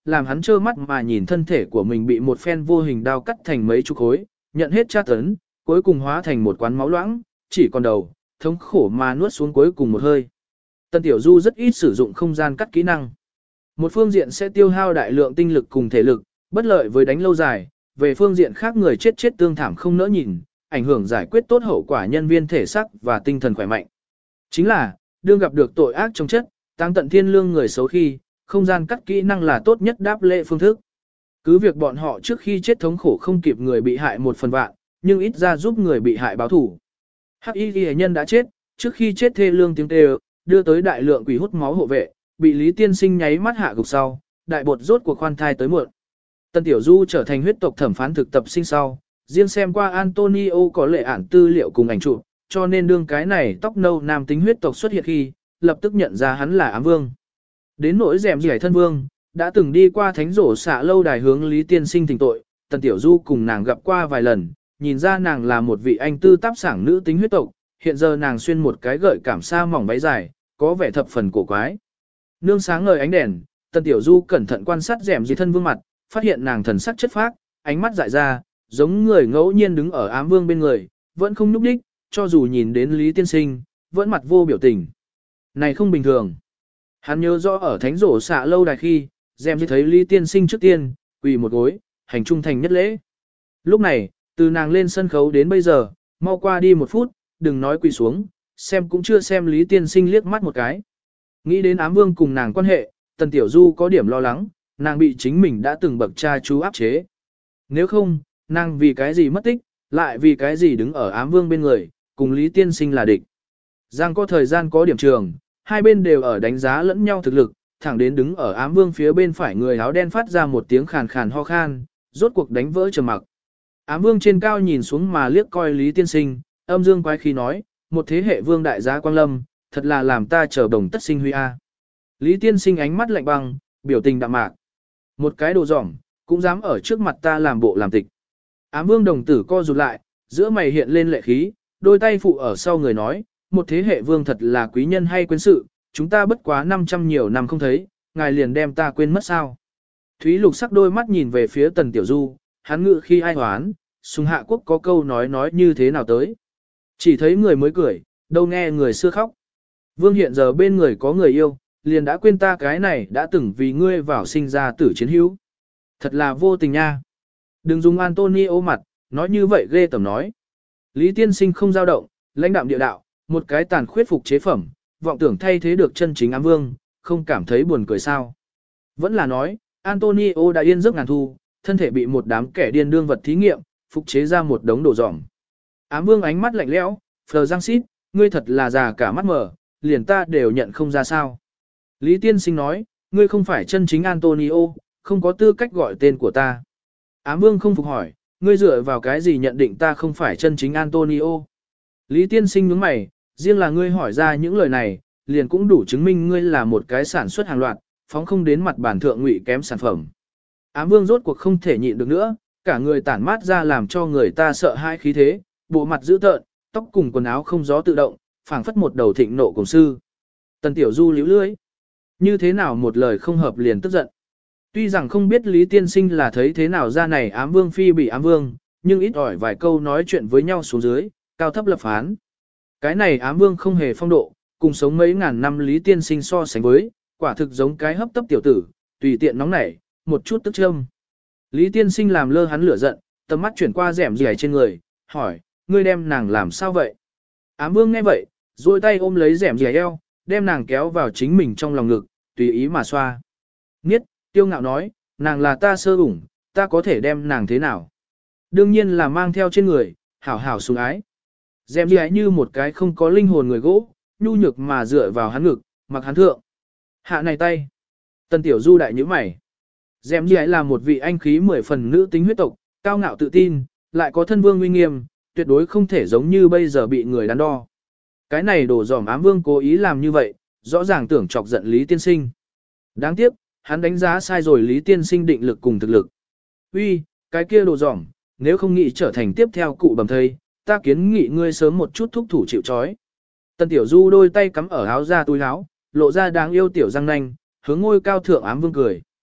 làm hắn trơ mắt mà nhìn thân thể của mình bị một phen vô hình đao cắt thành mấy chục khối, nhận hết tra tấn, cuối cùng hóa thành một quán máu loãng, chỉ còn đầu, thống khổ mà nuốt xuống cuối cùng một hơi. Tần Tiểu Du rất ít sử dụng không gian cắt kỹ năng. Một phương diện sẽ tiêu hao đại lượng tinh lực cùng thể lực, bất lợi với đánh lâu dài, về phương diện khác người chết chết tương thảm không nỡ nhìn, ảnh hưởng giải quyết tốt hậu quả nhân viên thể xác và tinh thần khỏe mạnh. Chính là, đương gặp được tội ác trong chất, tăng tận thiên lương người xấu khi, không gian cắt kỹ năng là tốt nhất đáp lệ phương thức. Cứ việc bọn họ trước khi chết thống khổ không kịp người bị hại một phần vạn, nhưng ít ra giúp người bị hại báo thủ. Hắc y ghi nhân đã chết, trước khi chết thê lương tiếng kêu, đưa tới đại lượng quỷ hút máu hộ vệ, bị Lý Tiên Sinh nháy mắt hạ gục sau, đại bột rốt cuộc khoan thai tới muộn. Tần Tiểu Du trở thành huyết tộc thẩm phán thực tập sinh sau, riêng xem qua Antonio có lệ ản tư liệu cùng ảnh chụp, cho nên đương cái này tóc nâu nam tính huyết tộc xuất hiện khi, lập tức nhận ra hắn là ám vương. Đến nỗi rèm rải thân vương, đã từng đi qua thánh rổ xạ lâu đài hướng Lý Tiên Sinh thỉnh tội, Tần Tiểu Du cùng nàng gặp qua vài lần, nhìn ra nàng là một vị anh tư táp sảng nữ tính huyết tộc, hiện giờ nàng xuyên một cái gợi cảm sa mỏng váy dài, có vẻ thập phần cổ quái. Nương sáng ngời ánh đèn, Tần Tiểu Du cẩn thận quan sát rèm rải thân vương mặt, phát hiện nàng thần sắc chất phác, ánh mắt dại ra, giống người ngẫu nhiên đứng ở ám vương bên người, vẫn không nhúc đích, cho dù nhìn đến Lý Tiên Sinh, vẫn mặt vô biểu tình. Này không bình thường. Hắn nhớ rõ ở thánh rổ xạ lâu đài khi, dèm thấy Lý Tiên Sinh trước tiên, quỳ một gối, hành trung thành nhất lễ. Lúc này, từ nàng lên sân khấu đến bây giờ, mau qua đi một phút, đừng nói quỳ xuống, xem cũng chưa xem Lý Tiên Sinh liếc mắt một cái. Nghĩ đến ám vương cùng nàng quan hệ, Tần Tiểu Du có điểm lo lắng, nàng bị chính mình đã từng bậc cha chú áp chế. Nếu không, nàng vì cái gì mất tích, lại vì cái gì đứng ở ám vương bên người, cùng Lý Tiên Sinh là địch. Giang có thời gian có điểm trường, hai bên đều ở đánh giá lẫn nhau thực lực, thẳng đến đứng ở ám vương phía bên phải người áo đen phát ra một tiếng khàn khàn ho khan, rốt cuộc đánh vỡ trầm mặc. Ám vương trên cao nhìn xuống mà liếc coi Lý Tiên Sinh, âm dương quái khí nói, một thế hệ vương đại gia quang lâm, thật là làm ta chờ đồng tất sinh huy a. Lý Tiên Sinh ánh mắt lạnh băng, biểu tình đạm mạc. Một cái đồ dỏng, cũng dám ở trước mặt ta làm bộ làm tịch. Ám vương đồng tử co rụt lại, giữa mày hiện lên lệ khí, đôi tay phụ ở sau người nói, một thế hệ vương thật là quý nhân hay quên sự, chúng ta bất quá 500 nhiều năm không thấy, ngài liền đem ta quên mất sao. Thúy Lục sắc đôi mắt nhìn về phía Tần Tiểu Du, hắn ngự khi ai hoán, Sùng Hạ Quốc có câu nói như thế nào tới. Chỉ thấy người mới cười, đâu nghe người xưa khóc. Vương hiện giờ bên người có người yêu, liền đã quên ta cái này đã từng vì ngươi vào sinh ra tử chiến hữu. Thật là vô tình nha. Đừng dùng Antonio mặt, nói như vậy ghê tởm nói. Lý Tiên Sinh không dao động, lãnh đạm địa đạo, một cái tàn khuyết phục chế phẩm, vọng tưởng thay thế được chân chính ám vương, không cảm thấy buồn cười sao. Vẫn là nói, Antonio đã yên giấc ngàn thu, thân thể bị một đám kẻ điên đương vật thí nghiệm, phục chế ra một đống đồ dỏng. Ám vương ánh mắt lạnh lẽo, phờ răng xít, ngươi thật là già cả mắt mở, liền ta đều nhận không ra sao. Lý Tiên Sinh nói, ngươi không phải chân chính Antonio, không có tư cách gọi tên của ta. Ám vương không phục hỏi, ngươi dựa vào cái gì nhận định ta không phải chân chính Antonio. Lý Tiên Sinh nhướng mày, riêng là ngươi hỏi ra những lời này, liền cũng đủ chứng minh ngươi là một cái sản xuất hàng loạt, phóng không đến mặt bản thượng ngụy kém sản phẩm. Ám vương rốt cuộc không thể nhịn được nữa, cả người tản mát ra làm cho người ta sợ hãi khí thế, bộ mặt dữ tợn, tóc cùng quần áo không gió tự động, phảng phất một đầu thịnh nộ cùng sư. Tần Tiểu Du liễu lưỡi. Như thế nào một lời không hợp liền tức giận. Tuy rằng không biết Lý Tiên Sinh là thấy thế nào ra này ám vương phi bị ám vương, nhưng ít ỏi vài câu nói chuyện với nhau xuống dưới, cao thấp lập phán. Cái này ám vương không hề phong độ, cùng sống mấy ngàn năm Lý Tiên Sinh so sánh với, quả thực giống cái hấp tấp tiểu tử, tùy tiện nóng nảy, một chút tức châm. Lý Tiên Sinh làm lơ hắn lửa giận, tầm mắt chuyển qua rẻm rìa trên người, hỏi, ngươi đem nàng làm sao vậy? Ám vương nghe vậy, duỗi tay ôm lấy rẻm rìa eo, đem nàng kéo vào chính mình trong lòng ngực, tùy ý mà xoa. Niết, tiêu ngạo nói, nàng là ta sơ ủng, ta có thể đem nàng thế nào? Đương nhiên là mang theo trên người, hảo hảo sủng ái. Dèm gì như một cái không có linh hồn người gỗ, nhu nhược mà dựa vào hắn ngực, mặc hắn thượng. Hạ này tay. Tần Tiểu Du đại nhíu mày. Dèm gì là một vị anh khí 10 phần nữ tính huyết tộc, cao ngạo tự tin, lại có thân vương uy nghiêm, tuyệt đối không thể giống như bây giờ bị người đắn đo. Cái này đổ dòm ám vương cố ý làm như vậy, rõ ràng tưởng chọc giận Lý Tiên Sinh. Đáng tiếc, hắn đánh giá sai rồi Lý Tiên Sinh định lực cùng thực lực. Uy, cái kia đồ dỏng, nếu không nghĩ trở thành tiếp theo cụ bầm thây, ta kiến nghị ngươi sớm một chút thúc thủ chịu trói. Tần Tiểu Du đôi tay cắm ở áo ra túi áo, lộ ra đáng yêu tiểu răng nanh, hướng ngôi cao thượng ám vương cười.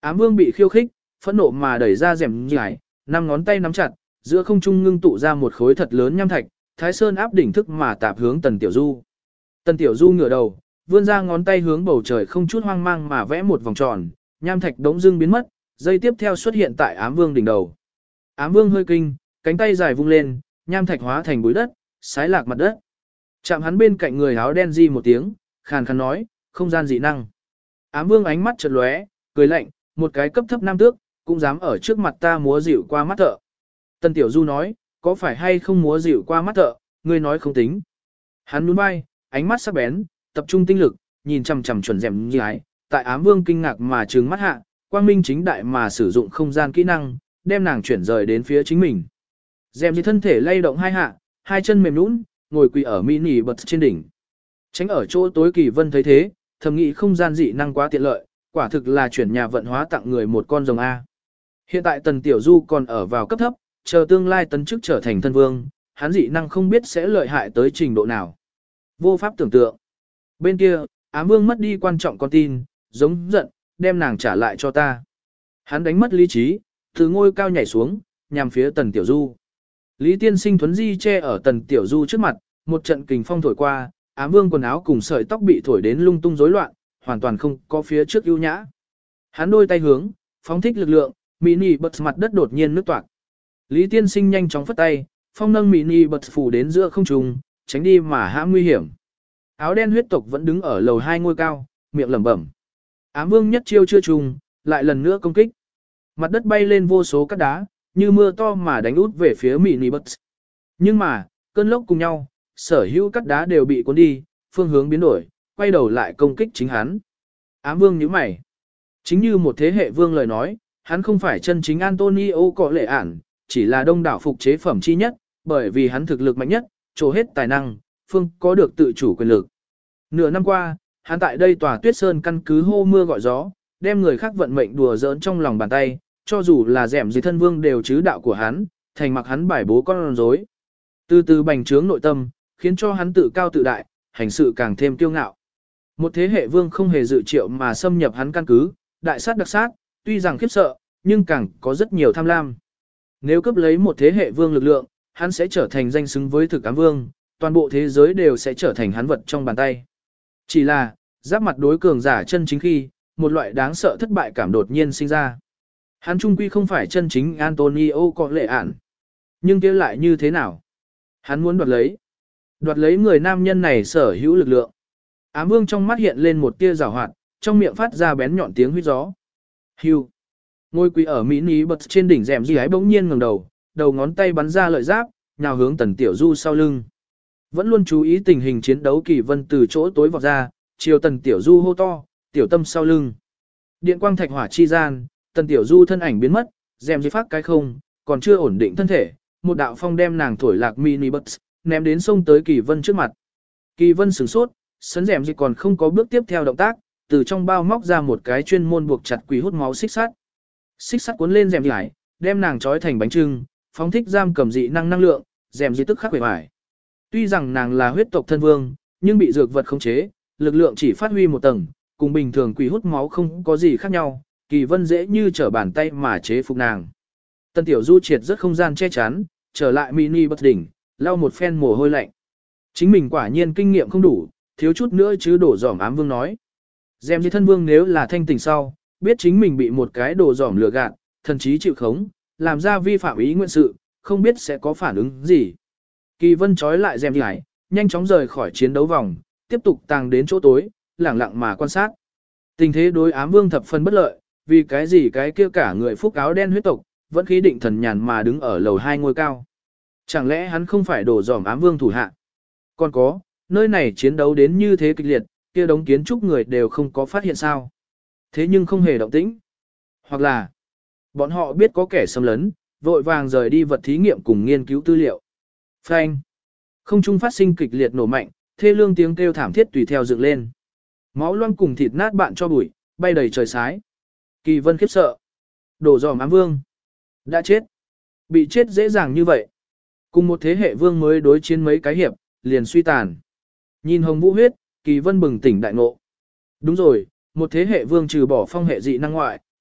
Ám vương bị khiêu khích, phẫn nộ mà đẩy ra rèm nhải, năm ngón tay nắm chặt, giữa không trung ngưng tụ ra một khối thật lớn nham thạch, Thái Sơn áp đỉnh thức mà tạp hướng Tần Tiểu Du. Tần Tiểu Du ngửa đầu, vươn ra ngón tay hướng bầu trời không chút hoang mang mà vẽ một vòng tròn, nham thạch đống dưng biến mất, dây tiếp theo xuất hiện tại Ám Vương đỉnh đầu. Ám Vương hơi kinh, cánh tay dài vung lên, nham thạch hóa thành bụi đất, xái lạc mặt đất. Chạm hắn bên cạnh người áo đen di một tiếng, khàn khàn nói, không gian dị năng. Ám Vương ánh mắt chợt lóe, cười lạnh, một cái cấp thấp nam tước, cũng dám ở trước mặt ta múa dịu qua mắt thợ. Tần Tiểu Du nói, có phải hay không múa dịu qua mắt thợ, ngươi nói không tính. Hắn nhún vai, ánh mắt sắc bén, tập trung tinh lực, nhìn chằm chằm chuẩn rèm nhái, tại Ám Vương kinh ngạc mà trừng mắt hạ, quang minh chính đại mà sử dụng không gian kỹ năng, đem nàng chuyển rời đến phía chính mình. Rèm thân thể lay động hai hạ, hai chân mềm nhũn, ngồi quỳ ở mini bật trên đỉnh. Tránh ở chỗ tối Kỳ Vân thấy thế, thầm nghĩ không gian dị năng quá tiện lợi, quả thực là chuyển nhà vận hóa tặng người một con rồng A. Hiện tại Tần Tiểu Du còn ở vào cấp thấp, chờ tương lai tấn chức trở thành thân vương, hắn dị năng không biết sẽ lợi hại tới trình độ nào. Vô pháp tưởng tượng. Bên kia, Ám Vương mất đi quan trọng con tin, giống giận, đem nàng trả lại cho ta. Hắn đánh mất lý trí, từ ngôi cao nhảy xuống, nhằm phía Tần Tiểu Du. Lý Tiên Sinh thuấn di che ở Tần Tiểu Du trước mặt, một trận kình phong thổi qua, Ám Vương quần áo cùng sợi tóc bị thổi đến lung tung rối loạn, hoàn toàn không có phía trước ưu nhã. Hắn đôi tay hướng, phóng thích lực lượng, mini bật mặt đất đột nhiên nứt toạc. Lý Tiên Sinh nhanh chóng phất tay, phong nâng mini bật phủ đến giữa không trung, tránh đi mà hãm nguy hiểm. Áo đen huyết tộc vẫn đứng ở lầu 2 ngôi cao, miệng lẩm bẩm. Ám Vương nhất chiêu chưa trùng, lại lần nữa công kích. Mặt đất bay lên vô số cát đá, như mưa to mà đánh út về phía mini bật. Nhưng mà, cơn lốc cùng nhau, sở hữu cát đá đều bị cuốn đi, phương hướng biến đổi, quay đầu lại công kích chính hắn. Ám Vương nhíu mày. Chính như một thế hệ vương lời nói, hắn không phải chân chính Antonio có lệ ản, chỉ là đông đảo phục chế phẩm chi nhất, bởi vì hắn thực lực mạnh nhất, trổ hết tài năng, phương có được tự chủ quyền lực. Nửa năm qua, hắn tại đây tòa Tuyết Sơn căn cứ hô mưa gọi gió, đem người khác vận mệnh đùa giỡn trong lòng bàn tay, cho dù là dẻm dưới thân vương đều chứ đạo của hắn, thành mặc hắn bài bố con rối. Từ từ bành trướng nội tâm, khiến cho hắn tự cao tự đại, hành sự càng thêm kiêu ngạo. Một thế hệ vương không hề dự triệu mà xâm nhập hắn căn cứ, đại sát đặc sát, tuy rằng khiếp sợ, nhưng càng có rất nhiều tham lam. Nếu cướp lấy một thế hệ vương lực lượng, hắn sẽ trở thành danh xứng với thực ám vương, toàn bộ thế giới đều sẽ trở thành hắn vật trong bàn tay. Chỉ là, giáp mặt đối cường giả chân chính khi, một loại đáng sợ thất bại cảm đột nhiên sinh ra. Hắn trung quy không phải chân chính Antonio có lệ ản. Nhưng kia lại như thế nào? Hắn muốn đoạt lấy người nam nhân này sở hữu lực lượng. Ám Vương trong mắt hiện lên một tia giảo hoạt, trong miệng phát ra bén nhọn tiếng huýt gió. Hưu. Ngôi quỷ ở mini bật trên đỉnh rèm gì ấy bỗng nhiên ngẩng đầu, đầu ngón tay bắn ra lợi giáp, nhào hướng Tần Tiểu Du sau lưng. Vẫn luôn chú ý tình hình chiến đấu Kỳ Vân từ chỗ tối vọt ra, chiều Tần Tiểu Du hô to, tiểu tâm sau lưng. Điện quang thạch hỏa chi gian, Tần Tiểu Du thân ảnh biến mất, rèm gì phát cái không, còn chưa ổn định thân thể, một đạo phong đem nàng thổi lạc mini bật, ném đến sông tới Kỳ Vân trước mặt. Kỳ Vân sửng sốt, sấn rèm gì còn không có bước tiếp theo động tác, từ trong bao móc ra một cái chuyên môn buộc chặt quỷ hút máu xích sắt. Xích sắt cuốn lên rèm lại, đem nàng trói thành bánh trưng, phóng thích giam cầm dị năng năng lượng, rèm gì tức khắc quỷ bại. Tuy rằng nàng là huyết tộc thân vương, nhưng bị dược vật khống chế, lực lượng chỉ phát huy một tầng, cùng bình thường quỷ hút máu không có gì khác nhau, Kỳ Vân dễ như trở bàn tay mà chế phục nàng. Tần Tiểu Du triệt rất không gian che chắn, trở lại mini bất đỉnh, lau một phen mồ hôi lạnh. Chính mình quả nhiên kinh nghiệm không đủ, thiếu chút nữa chứ đổ dỏm Ám Vương nói. Dèm như thân vương nếu là thanh tỉnh sau, biết chính mình bị một cái đồ dỏm lừa gạt, thần chí chịu khống, làm ra vi phạm ý nguyện sự, không biết sẽ có phản ứng gì. Kỳ Vân trói lại dèm lại, nhanh chóng rời khỏi chiến đấu vòng, tiếp tục tàng đến chỗ tối, lẳng lặng mà quan sát. Tình thế đối Ám Vương thập phần bất lợi, vì cái gì cái kia cả người phúc áo đen huyết tộc, vẫn khí định thần nhàn mà đứng ở lầu 2 ngôi cao. Chẳng lẽ hắn không phải đổ dỏm Ám Vương thủ hạ? Còn có, nơi này chiến đấu đến như thế kịch liệt, kia đống kiến trúc người đều không có phát hiện sao. Thế nhưng không hề động tĩnh. Hoặc là, bọn họ biết có kẻ xâm lấn, vội vàng rời đi vật thí nghiệm cùng nghiên cứu tư liệu. Phanh. Không trung phát sinh kịch liệt nổ mạnh, thê lương tiếng kêu thảm thiết tùy theo dựng lên. Máu loang cùng thịt nát bạn cho bụi, bay đầy trời sái. Kỳ Vân khiếp sợ. Đổ dòm Ám Vương. Đã chết. Bị chết dễ dàng như vậy. Cùng một thế hệ vương mới đối chiến mấy cái hiệp, liền suy tàn. Nhìn hồng vũ huyết, Kỳ Vân bừng tỉnh đại ngộ. Đúng rồi, một thế hệ vương trừ bỏ phong hệ dị năng ngoại,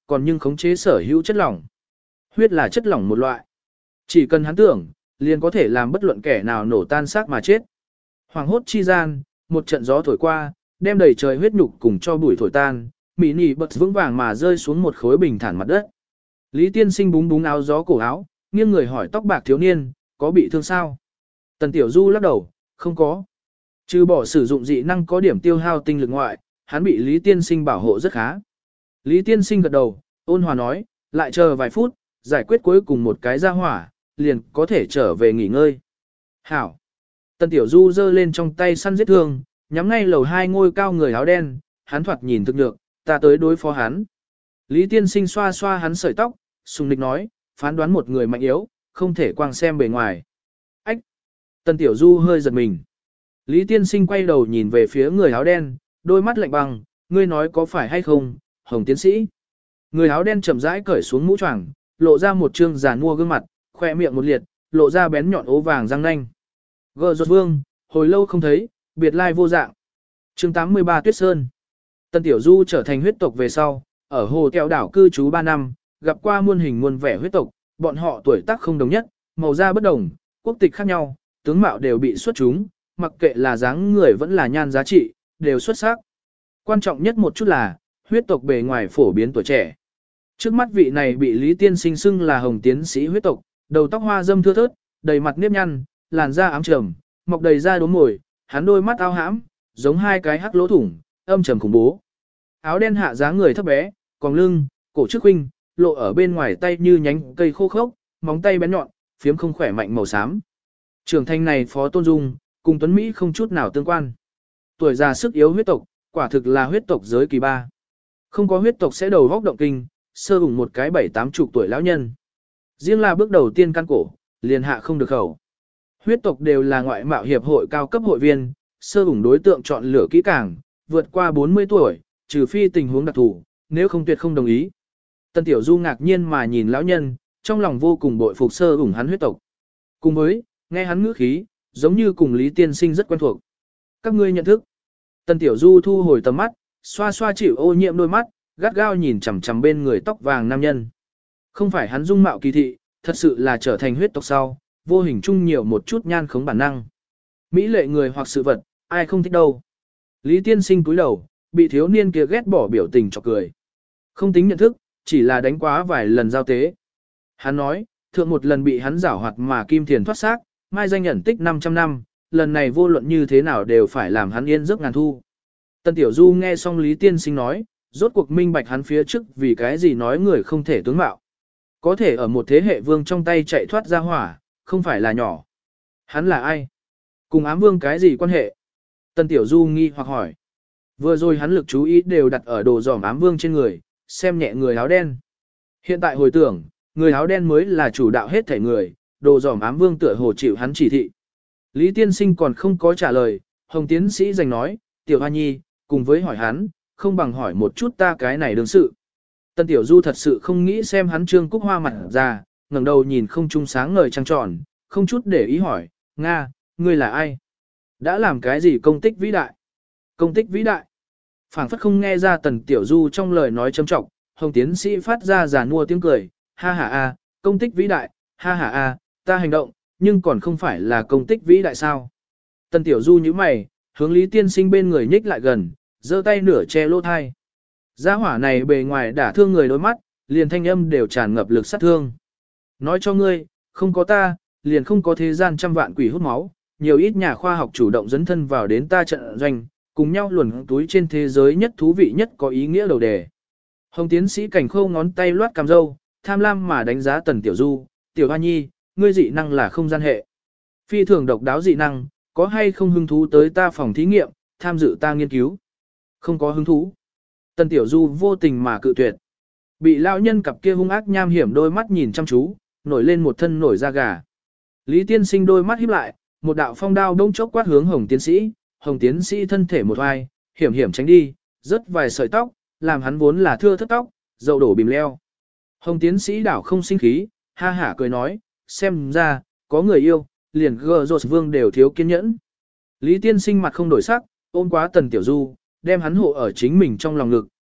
còn nhưng khống chế sở hữu chất lỏng. Huyết là chất lỏng một loại. Chỉ cần hắn tưởng, liền có thể làm bất luận kẻ nào nổ tan xác mà chết. Hoàng hốt chi gian, một trận gió thổi qua, đem đầy trời huyết nhục cùng cho bụi thổi tan, mỹ nỉ bật vững vàng mà rơi xuống một khối bình thản mặt đất. Lý tiên sinh búng búng áo gió cổ áo, nghiêng người hỏi tóc bạc thiếu niên, có bị thương sao? Tần Tiểu Du lắc đầu, không có. Trừ bỏ sử dụng dị năng có điểm tiêu hao tinh lực ngoại, hắn bị Lý tiên sinh bảo hộ rất khá. Lý tiên sinh gật đầu, ôn hòa nói, lại chờ vài phút, giải quyết cuối cùng một cái ra hỏa, liền có thể trở về nghỉ ngơi. Hảo. Tần Tiểu Du giơ lên trong tay săn giết thương, nhắm ngay lầu 2 ngôi cao người áo đen, hắn thoạt nhìn thực được, ta tới đối phó hắn. Lý tiên sinh xoa xoa hắn sợi tóc, sùng nịch nói, phán đoán một người mạnh yếu, không thể quang xem bề ngoài. Ách! Tần Tiểu Du hơi giật mình. Lý tiên sinh quay đầu nhìn về phía người áo đen, đôi mắt lạnh băng, ngươi nói có phải hay không, Hồng tiến sĩ. Người áo đen chậm rãi cởi xuống mũ choàng, lộ ra một trương giàn mua gương mặt, khoe miệng một liệt, lộ ra bén nhọn ố vàng răng nanh. Gờ rột vương, hồi lâu không thấy, biệt lai vô dạng. Chương 83 Tuyết Sơn. Tần Tiểu Du trở thành huyết tộc về sau, ở hồ Kẹo đảo cư trú 3 năm, gặp qua muôn hình muôn vẻ huyết tộc, bọn họ tuổi tác không đồng nhất, màu da bất đồng, quốc tịch khác nhau, tướng mạo đều bị xuất chúng, mặc kệ là dáng người vẫn là nhan giá trị, đều xuất sắc. Quan trọng nhất một chút là, huyết tộc bề ngoài phổ biến tuổi trẻ. Trước mắt vị này bị Lý Tiên sinh xưng là Hồng tiến sĩ huyết tộc, đầu tóc hoa râm thưa thớt, đầy mặt nếp nhăn, làn da ám trầm, mọc đầy da đốm mồi, hắn đôi mắt ao hãm, giống hai cái hắc lỗ thủng, âm trầm khủng bố. Áo đen hạ dáng người thấp bé, còn lưng, cổ trước huynh, lộ ở bên ngoài tay như nhánh cây khô khốc, móng tay bén nhọn, phiếm không khỏe mạnh màu xám. Trưởng thành này Phó Tôn Dung, cùng Tuấn Mỹ không chút nào tương quan. Tuổi già sức yếu huyết tộc, quả thực là huyết tộc giới kỳ ba. Không có huyết tộc sẽ đầu góc động kinh, sơ ủng một cái 7-80 tuổi lão nhân. Riêng là bước đầu tiên căn cổ, liền hạ không được khẩu. Huyết tộc đều là ngoại mạo hiệp hội cao cấp hội viên, sơ ủng đối tượng chọn lựa kỹ càng, vượt qua 40 tuổi, trừ phi tình huống đặc thù, nếu không tuyệt không đồng ý. Tân Tiểu Du ngạc nhiên mà nhìn lão nhân, trong lòng vô cùng bội phục sơ ủng hắn huyết tộc. Cùng với, nghe hắn ngữ khí, giống như cùng Lý Tiên Sinh rất quen thuộc. Các ngươi nhận thức. Tân Tiểu Du thu hồi tầm mắt, xoa xoa chịu ô nhiễm đôi mắt, gắt gao nhìn chằm chằm bên người tóc vàng nam nhân. Không phải hắn dung mạo kỳ thị, thật sự là trở thành huyết tộc sau, vô hình chung nhiều một chút nhan khống bản năng. Mỹ lệ người hoặc sự vật, ai không thích đâu. Lý Tiên Sinh cúi đầu, bị thiếu niên kia ghét bỏ biểu tình chọc cười. Không tính nhận thức, chỉ là đánh quá vài lần giao tế. Hắn nói, thượng một lần bị hắn giảo hoạt mà kim thiền thoát xác, mai danh nhận tích 500 năm, lần này vô luận như thế nào đều phải làm hắn yên giấc ngàn thu. Tân Tiểu Du nghe xong Lý Tiên Sinh nói, rốt cuộc minh bạch hắn phía trước vì cái gì nói người không thể tướng mạo. Có thể ở một thế hệ vương trong tay chạy thoát ra hỏa, không phải là nhỏ. Hắn là ai? Cùng ám vương cái gì quan hệ? Tân Tiểu Du nghi hoặc hỏi. Vừa rồi hắn lực chú ý đều đặt ở đồ giỏm ám vương trên người, xem nhẹ người áo đen. Hiện tại hồi tưởng, người áo đen mới là chủ đạo hết thể người, đồ giỏm ám vương tựa hồ chịu hắn chỉ thị. Lý Tiên Sinh còn không có trả lời, Hồng tiến sĩ giành nói, Tiểu Hoa Nhi, cùng với hỏi hắn, không bằng hỏi một chút ta cái này đương sự. Tân Tiểu Du thật sự không nghĩ xem hắn trương cúc hoa mặt ra, ngẩng đầu nhìn không trung sáng ngời trăng tròn, không chút để ý hỏi, Nga, ngươi là ai? Đã làm cái gì công tích vĩ đại? Công tích vĩ đại? Phảng phất không nghe ra Tần Tiểu Du trong lời nói châm trọng, Hồng tiến sĩ phát ra giàn mua tiếng cười, ha ha a, công tích vĩ đại, ha ha a, ta hành động, nhưng còn không phải là công tích vĩ đại sao? Tần Tiểu Du nhíu mày, hướng Lý Tiên Sinh bên người nhích lại gần, giơ tay nửa che lỗ thai. Gia hỏa này bề ngoài đả thương người đôi mắt, liền thanh âm đều tràn ngập lực sát thương. Nói cho ngươi, không có ta, liền không có thế gian trăm vạn quỷ hút máu, nhiều ít nhà khoa học chủ động dấn thân vào đến ta trận doanh, cùng nhau luồn túi trên thế giới nhất thú vị nhất có ý nghĩa đầu đề. Hồng tiến sĩ cảnh khâu ngón tay loát cằm râu, tham lam mà đánh giá Tần Tiểu Du, Tiểu Hoa Nhi, ngươi dị năng là không gian hệ. Phi thường độc đáo dị năng, có hay không hứng thú tới ta phòng thí nghiệm, tham dự ta nghiên cứu? Không có hứng thú. Tần Tiểu Du vô tình mà cự tuyệt. Bị lão nhân cặp kia hung ác nham hiểm đôi mắt nhìn chăm chú, nổi lên một thân nổi da gà. Lý Tiên Sinh đôi mắt híp lại, một đạo phong đao đông chốc quát hướng Hồng tiến sĩ, Hồng tiến sĩ thân thể một vai, hiểm hiểm tránh đi, rớt vài sợi tóc, làm hắn vốn là thưa thất tóc, dậu đổ bìm leo. Hồng tiến sĩ đảo không sinh khí, ha hả cười nói, xem ra, có người yêu, liền gờ rột vương đều thiếu kiên nhẫn. Lý Tiên Sinh mặt không đổi sắc, ôm quá Tần Tiểu Du, đem hắn hộ ở chính mình trong lòng ngực,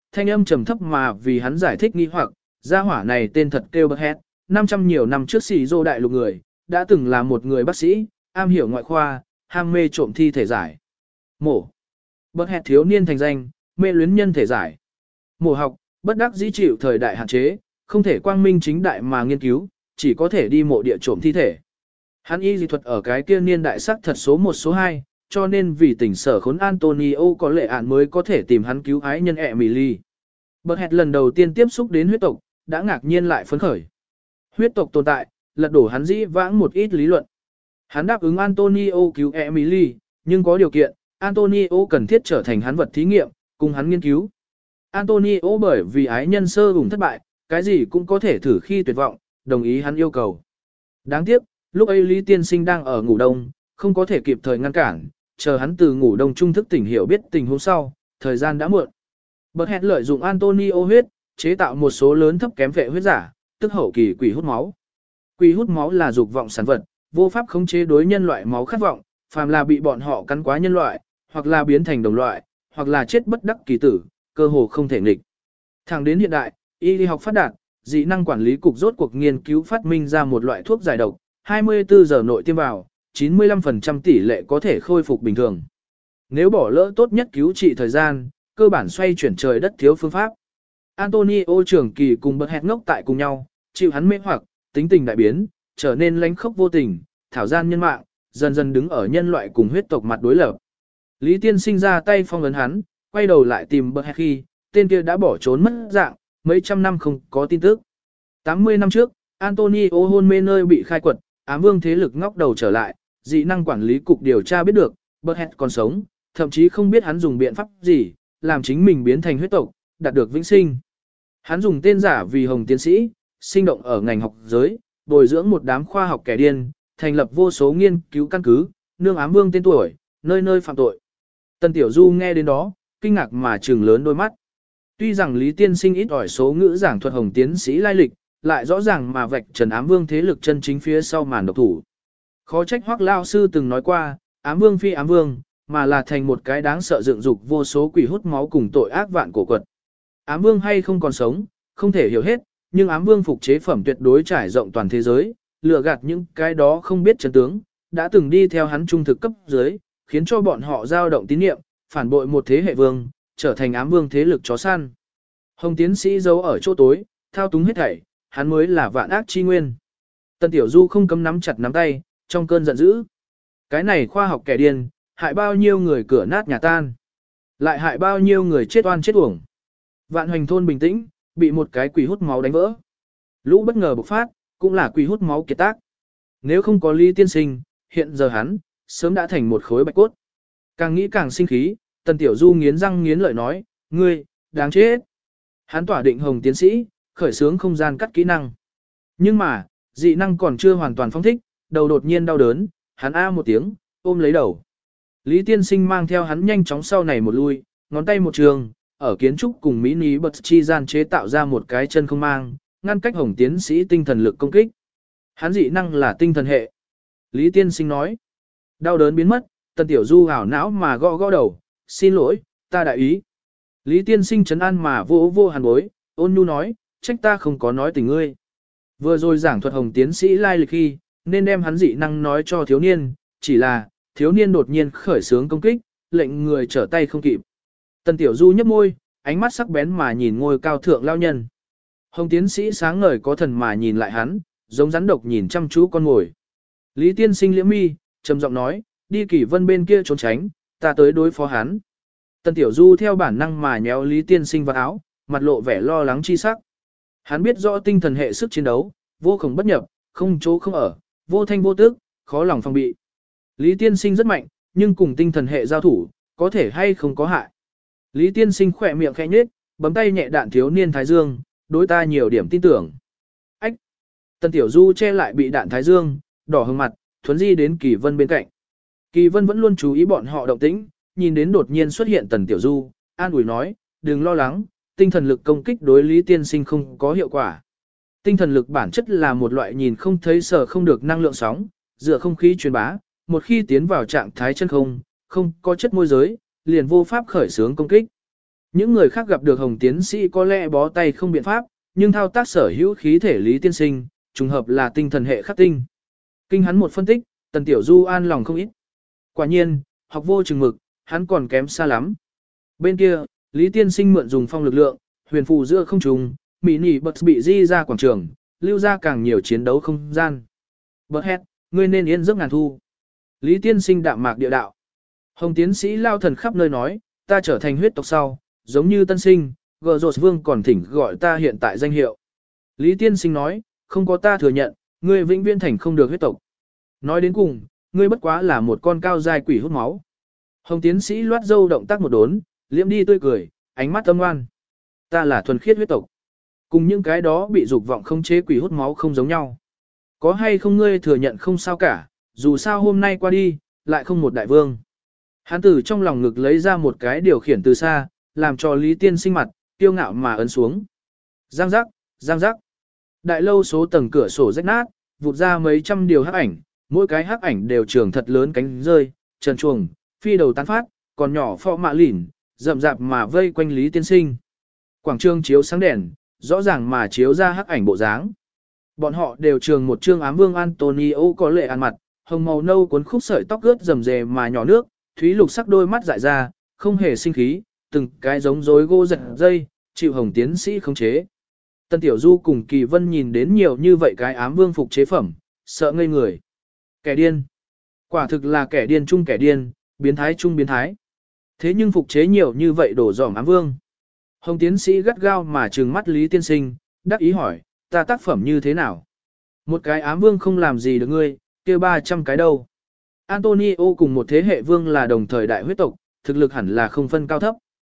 thanh âm trầm thấp mà vì hắn giải thích nghi hoặc, gia hỏa này tên thật kêu Buckhead, 500 nhiều năm trước xỉ rô đại lục người, đã từng là một người bác sĩ, am hiểu ngoại khoa, ham mê trộm thi thể giải. Mổ. Buckhead thiếu niên thành danh, mê luyến nhân thể giải. Mổ học, bất đắc dĩ chịu thời đại hạn chế, không thể quang minh chính đại mà nghiên cứu, chỉ có thể đi mộ địa trộm thi thể. Hắn y dị thuật ở cái kia niên đại sắc thật số 1 số 2, cho nên vì tình sở khốn Antonio có lệ ạn mới có thể tìm hắn cứu ái nhân Emily. Buckhead lần đầu tiên tiếp xúc đến huyết tộc, đã ngạc nhiên lại phấn khởi. Huyết tộc tồn tại, lật đổ hắn dĩ vãng một ít lý luận. Hắn đáp ứng Antonio cứu Emily, nhưng có điều kiện, Antonio cần thiết trở thành hắn vật thí nghiệm, cùng hắn nghiên cứu. Antonio bởi vì ái nhân sơ ủng thất bại, cái gì cũng có thể thử khi tuyệt vọng, đồng ý hắn yêu cầu. Đáng tiếc, lúc ấy Lý Tiên Sinh đang ở ngủ đông, không có thể kịp thời ngăn cản, chờ hắn từ ngủ đông trung thức tỉnh hiểu biết tình huống sau, thời gian đã muộn. Buckhead lợi dụng Antonio huyết, chế tạo một số lớn thấp kém vệ huyết giả, tức hậu kỳ quỷ hút máu. Quỷ hút máu là dục vọng sản vật, vô pháp khống chế đối nhân loại máu khát vọng, phàm là bị bọn họ cắn quá nhân loại, hoặc là biến thành đồng loại, hoặc là chết bất đắc kỳ tử, cơ hồ không thể nghịch. Thẳng đến hiện đại, y học phát đạt, dị năng quản lý cục rốt cuộc nghiên cứu phát minh ra một loại thuốc giải độc, 24 giờ nội tiêm vào, 95% tỷ lệ có thể khôi phục bình thường. Nếu bỏ lỡ tốt nhất cứu trị thời gian, cơ bản xoay chuyển trời đất thiếu phương pháp. Antonio trưởng kỳ cùng Buckhead ngốc tại cùng nhau, chịu hắn mê hoặc, tính tình đại biến, trở nên lánh khốc vô tình, thảo gian nhân mạng, dần dần đứng ở nhân loại cùng huyết tộc mặt đối lập. Lý Tiên Sinh ra tay phong ấn hắn, quay đầu lại tìm Buckhead khi, tên kia đã bỏ trốn mất dạng, mấy trăm năm không có tin tức. 80 năm trước, Antonio hôn mê nơi bị khai quật, ám vương thế lực ngóc đầu trở lại, dị năng quản lý cục điều tra biết được, Buckhead còn sống, thậm chí không biết hắn dùng biện pháp gì, làm chính mình biến thành huyết tộc, đạt được vĩnh sinh. Hắn dùng tên giả vì Hồng tiến sĩ, sinh động ở ngành học giới, bồi dưỡng một đám khoa học kẻ điên, thành lập vô số nghiên cứu căn cứ, nương ám vương tên tuổi, nơi nơi phạm tội. Tần Tiểu Du nghe đến đó, kinh ngạc mà trừng lớn đôi mắt. Tuy rằng Lý Tiên Sinh ít ỏi số ngữ giảng thuật Hồng tiến sĩ lai lịch, lại rõ ràng mà vạch trần ám vương thế lực chân chính phía sau màn độc thủ. Khó trách Hoắc Lao sư từng nói qua, ám vương phi ám vương, mà là thành một cái đáng sợ dựng dục vô số quỷ hút máu cùng tội ác vạn cổ quật. Ám vương hay không còn sống, không thể hiểu hết, nhưng ám vương phục chế phẩm tuyệt đối trải rộng toàn thế giới, lừa gạt những cái đó không biết chân tướng, đã từng đi theo hắn trung thực cấp dưới, khiến cho bọn họ dao động tín niệm, phản bội một thế hệ vương, trở thành ám vương thế lực chó săn. Hồng tiến sĩ giấu ở chỗ tối, thao túng hết thảy, hắn mới là vạn ác chi nguyên. Tần Tiểu Du không cấm nắm chặt nắm tay, trong cơn giận dữ. Cái này khoa học kẻ điên, hại bao nhiêu người cửa nát nhà tan, lại hại bao nhiêu người chết oan chết uổng. Vạn Hoành thôn bình tĩnh, bị một cái quỷ hút máu đánh vỡ. Lũ bất ngờ bộc phát, cũng là quỷ hút máu kiệt tác. Nếu không có Lý Tiên Sinh, hiện giờ hắn sớm đã thành một khối bạch cốt. Càng nghĩ càng sinh khí, Tần Tiểu Du nghiến răng nghiến lợi nói, ngươi, đáng chết. Hắn tỏa định Hồng tiến sĩ, khởi xướng không gian cắt kỹ năng. Nhưng mà, dị năng còn chưa hoàn toàn phong thích, đầu đột nhiên đau đớn, hắn a một tiếng, ôm lấy đầu. Lý Tiên Sinh mang theo hắn nhanh chóng sau này một lui, ngón tay một trường, ở kiến trúc cùng mini bật chi gian chế tạo ra một cái chân không mang, ngăn cách Hồng tiến sĩ tinh thần lực công kích. Hắn dị năng là tinh thần hệ. Lý Tiên Sinh nói, đau đớn biến mất, Tần Tiểu Du ảo não mà gõ gõ đầu, xin lỗi, ta đại ý. Lý Tiên Sinh trấn an mà vô vô hàn bối, ôn nhu nói, trách ta không có nói tình ngươi. Vừa rồi giảng thuật Hồng tiến sĩ lai lịch khi, nên đem hắn dị năng nói cho thiếu niên, chỉ là, thiếu niên đột nhiên khởi xướng công kích, lệnh người trở tay không kịp. Tần Tiểu Du nhấp môi, ánh mắt sắc bén mà nhìn ngôi cao thượng lao nhân. Hồng tiến sĩ sáng ngời có thần mà nhìn lại hắn, giống rắn độc nhìn chăm chú con ngồi. Lý Tiên Sinh liễm mi, trầm giọng nói, đi Kỷ Vân bên kia trốn tránh, ta tới đối phó hắn. Tần Tiểu Du theo bản năng mà nhéo Lý Tiên Sinh vào áo, mặt lộ vẻ lo lắng chi sắc. Hắn biết rõ tinh thần hệ sức chiến đấu, vô cùng bất nhập, không chỗ không ở, vô thanh vô tức, khó lòng phòng bị. Lý Tiên Sinh rất mạnh, nhưng cùng tinh thần hệ giao thủ, có thể hay không có hại. Lý Tiên Sinh khỏe miệng khẽ nhếch, bấm tay nhẹ đạn thiếu niên Thái Dương, đối ta nhiều điểm tin tưởng. Ách! Tần Tiểu Du che lại bị đạn Thái Dương, đỏ hừng mặt, thuấn di đến Kỳ Vân bên cạnh. Kỳ Vân vẫn luôn chú ý bọn họ động tĩnh, nhìn đến đột nhiên xuất hiện Tần Tiểu Du, an ủi nói, đừng lo lắng, tinh thần lực công kích đối Lý Tiên Sinh không có hiệu quả. Tinh thần lực bản chất là một loại nhìn không thấy sở không được năng lượng sóng, dựa không khí truyền bá, một khi tiến vào trạng thái chân không, không có chất môi giới, liền vô pháp khởi xướng công kích. Những người khác gặp được Hồng tiến sĩ có lẽ bó tay không biện pháp, nhưng thao tác sở hữu khí thể Lý tiên sinh, trùng hợp là tinh thần hệ khắc tinh. Kinh hắn một phân tích, Tần Tiểu Du an lòng không ít. Quả nhiên, học vô chừng mực, hắn còn kém xa lắm. Bên kia, Lý tiên sinh mượn dùng phong lực lượng, huyền phù giữa không trung, mỹ nỉ bật bị di ra quảng trường, lưu ra càng nhiều chiến đấu không gian. Bật hét, ngươi nên yên giấc ngàn thu. Lý tiên sinh đạm mạc địa đạo. Hồng tiến sĩ lao thần khắp nơi nói, ta trở thành huyết tộc sau, giống như tân sinh, gờ rột vương còn thỉnh gọi ta hiện tại danh hiệu. Lý tiên sinh nói, không có ta thừa nhận, ngươi vĩnh viễn thành không được huyết tộc. Nói đến cùng, ngươi bất quá là một con cao dài quỷ hút máu. Hồng tiến sĩ loát dâu động tác một đốn, liễm đi tươi cười, ánh mắt âm ngoan. Ta là thuần khiết huyết tộc. Cùng những cái đó bị dục vọng không chế quỷ hút máu không giống nhau. Có hay không ngươi thừa nhận không sao cả, dù sao hôm nay qua đi, lại không một đại vương. Hán tử trong lòng ngực lấy ra một cái điều khiển từ xa, làm cho Lý tiên sinh mặt, tiêu ngạo mà ấn xuống. Giang giác, giang giác. Đại lâu số tầng cửa sổ rách nát, vụt ra mấy trăm điều hắc ảnh, mỗi cái hắc ảnh đều trường thật lớn cánh rơi, trần chuồng, phi đầu tán phát, còn nhỏ phọ mạ lỉn, rậm rạp mà vây quanh Lý tiên sinh. Quảng trường chiếu sáng đèn, rõ ràng mà chiếu ra hắc ảnh bộ dáng. Bọn họ đều trường một trương ám vương Antonio có lệ ăn mặt, hồng màu nâu cuốn khúc sợi tóc ướt rầm rề mà nhỏ nước, thúy lục sắc đôi mắt dại ra, không hề sinh khí, từng cái giống rối gỗ giật dây, chịu Hồng tiến sĩ khống chế. Tân Tiểu Du cùng Kỳ Vân nhìn đến nhiều như vậy cái ám vương phục chế phẩm, sợ ngây người. Kẻ điên. Quả thực là kẻ điên chung kẻ điên, biến thái chung biến thái. Thế nhưng phục chế nhiều như vậy đổ dỏm ám vương. Hồng tiến sĩ gắt gao mà trừng mắt Lý tiên sinh, đắc ý hỏi, ta tác phẩm như thế nào? Một cái ám vương không làm gì được ngươi, kia 300 cái đâu. Antonio cùng một thế hệ vương là đồng thời đại huyết tộc, thực lực hẳn là không phân cao thấp.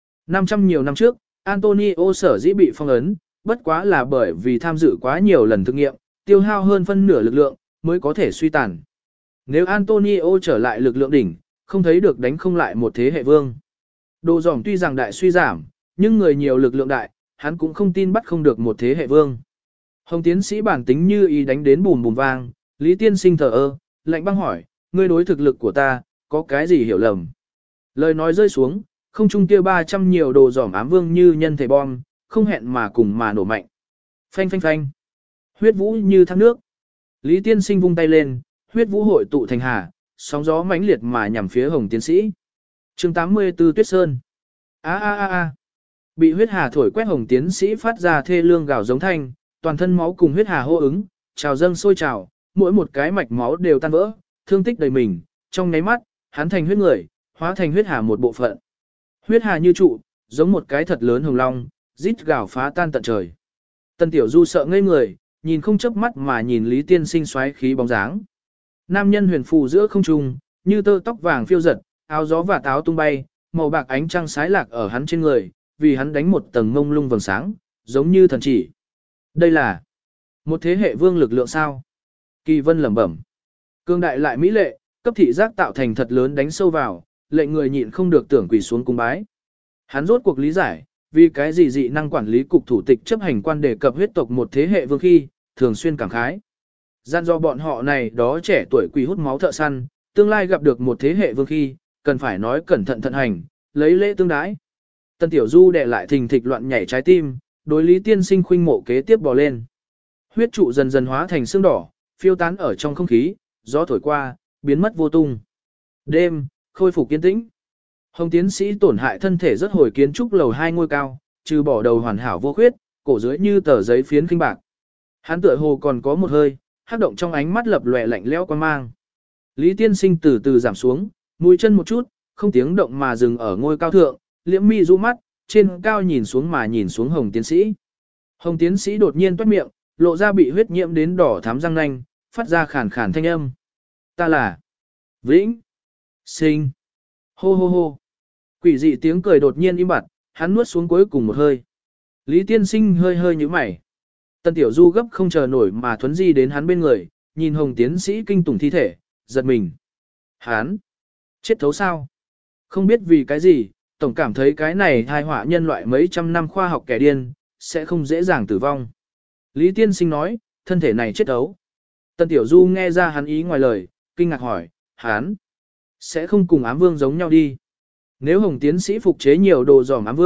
500 nhiều năm trước, Antonio sở dĩ bị phong ấn, bất quá là bởi vì tham dự quá nhiều lần thực nghiệm, tiêu hao hơn phân nửa lực lượng, mới có thể suy tàn. Nếu Antonio trở lại lực lượng đỉnh, không thấy được đánh không lại một thế hệ vương. Đồ dỏm tuy rằng đại suy giảm, nhưng người nhiều lực lượng đại, hắn cũng không tin bắt không được một thế hệ vương. Hồng tiến sĩ bản tính như ý đánh đến bùm bùm vang, Lý tiên sinh thờ ơ, lạnh băng hỏi, ngươi đối thực lực của ta, có cái gì hiểu lầm? Lời nói rơi xuống, không trung kia 300 nhiều đồ dỏm ám vương như nhân thể bom, không hẹn mà cùng mà nổ mạnh. Phanh phanh phanh. Huyết vũ như thác nước. Lý tiên sinh vung tay lên, huyết vũ hội tụ thành hà, sóng gió mãnh liệt mà nhằm phía Hồng tiến sĩ. Chương 84 Tuyết Sơn. A a a a. Bị huyết hà thổi quét Hồng tiến sĩ phát ra thê lương gào giống thanh, toàn thân máu cùng huyết hà hô ứng, trào dâng sôi trào, mỗi một cái mạch máu đều tan vỡ, thương tích đầy mình, trong nháy mắt, hắn thành huyết người, hóa thành huyết hà một bộ phận. Huyết hà như trụ, giống một cái thật lớn hồng long, rít gào phá tan tận trời. Tân Tiểu Du sợ ngây người, nhìn không chớp mắt mà nhìn Lý tiên sinh xoáy khí bóng dáng. Nam nhân huyền phù giữa không trung, như tơ tóc vàng phiêu giật, áo gió và táo tung bay, màu bạc ánh trăng sái lạc ở hắn trên người, vì hắn đánh một tầng mông lung vầng sáng, giống như thần chỉ. Đây là một thế hệ vương lực lượng sao? Kỳ Vân lẩm bẩm. Cương đại lại mỹ lệ, cấp thị giác tạo thành thật lớn đánh sâu vào, lệnh người nhịn không được tưởng quỳ xuống cung bái. Hắn rốt cuộc lý giải, vì cái gì dị năng quản lý cục thủ tịch chấp hành quan đề cập huyết tộc một thế hệ vương khi, thường xuyên cảm khái. Gian do bọn họ này đó trẻ tuổi quỷ hút máu thợ săn, tương lai gặp được một thế hệ vương khi, cần phải nói cẩn thận thận hành, lấy lễ tương đái. Tân Tiểu Du đè lại thình thịch loạn nhảy trái tim, đối Lý tiên sinh khuynh mộ kế tiếp bò lên. Huyết trụ dần dần hóa thành xương đỏ, phiêu tán ở trong không khí, gió thổi qua, biến mất vô tung. Đêm, khôi phục kiên tĩnh. Hồng tiến sĩ tổn hại thân thể rất hồi kiến trúc lầu 2 ngôi cao, trừ bỏ đầu hoàn hảo vô khuyết, cổ dưới như tờ giấy phiến kinh bạc. Hắn tựa hồ còn có một hơi, hắc động trong ánh mắt lập lòe lạnh lẽo quan mang. Lý tiên sinh từ từ giảm xuống, mũi chân một chút, không tiếng động mà dừng ở ngôi cao thượng, liễm mi du mắt, trên cao nhìn xuống mà nhìn xuống Hồng tiến sĩ. Hồng tiến sĩ đột nhiên toát miệng, lộ ra bị huyết nhiễm đến đỏ thắm răng nanh, phát ra khàn khàn thanh âm. Ta là Vĩnh Sinh. Hô hô hô. Quỷ dị tiếng cười đột nhiên im bặt, hắn nuốt xuống cuối cùng một hơi. Lý tiên sinh hơi hơi nhíu mày. Tân Tiểu Du gấp không chờ nổi mà thuấn di đến hắn bên người, nhìn Hồng tiến sĩ kinh tủng thi thể, giật mình. Hắn chết thấu sao? Không biết vì cái gì, tổng cảm thấy cái này thai họa nhân loại mấy trăm năm khoa học kẻ điên, sẽ không dễ dàng tử vong. Lý tiên sinh nói, thân thể này chết thấu. Tân Tiểu Du nghe ra hắn ý ngoài lời, kinh ngạc hỏi, hắn sẽ không cùng ám vương giống nhau đi. Nếu Hồng tiến sĩ phục chế nhiều đồ dòm ám vương,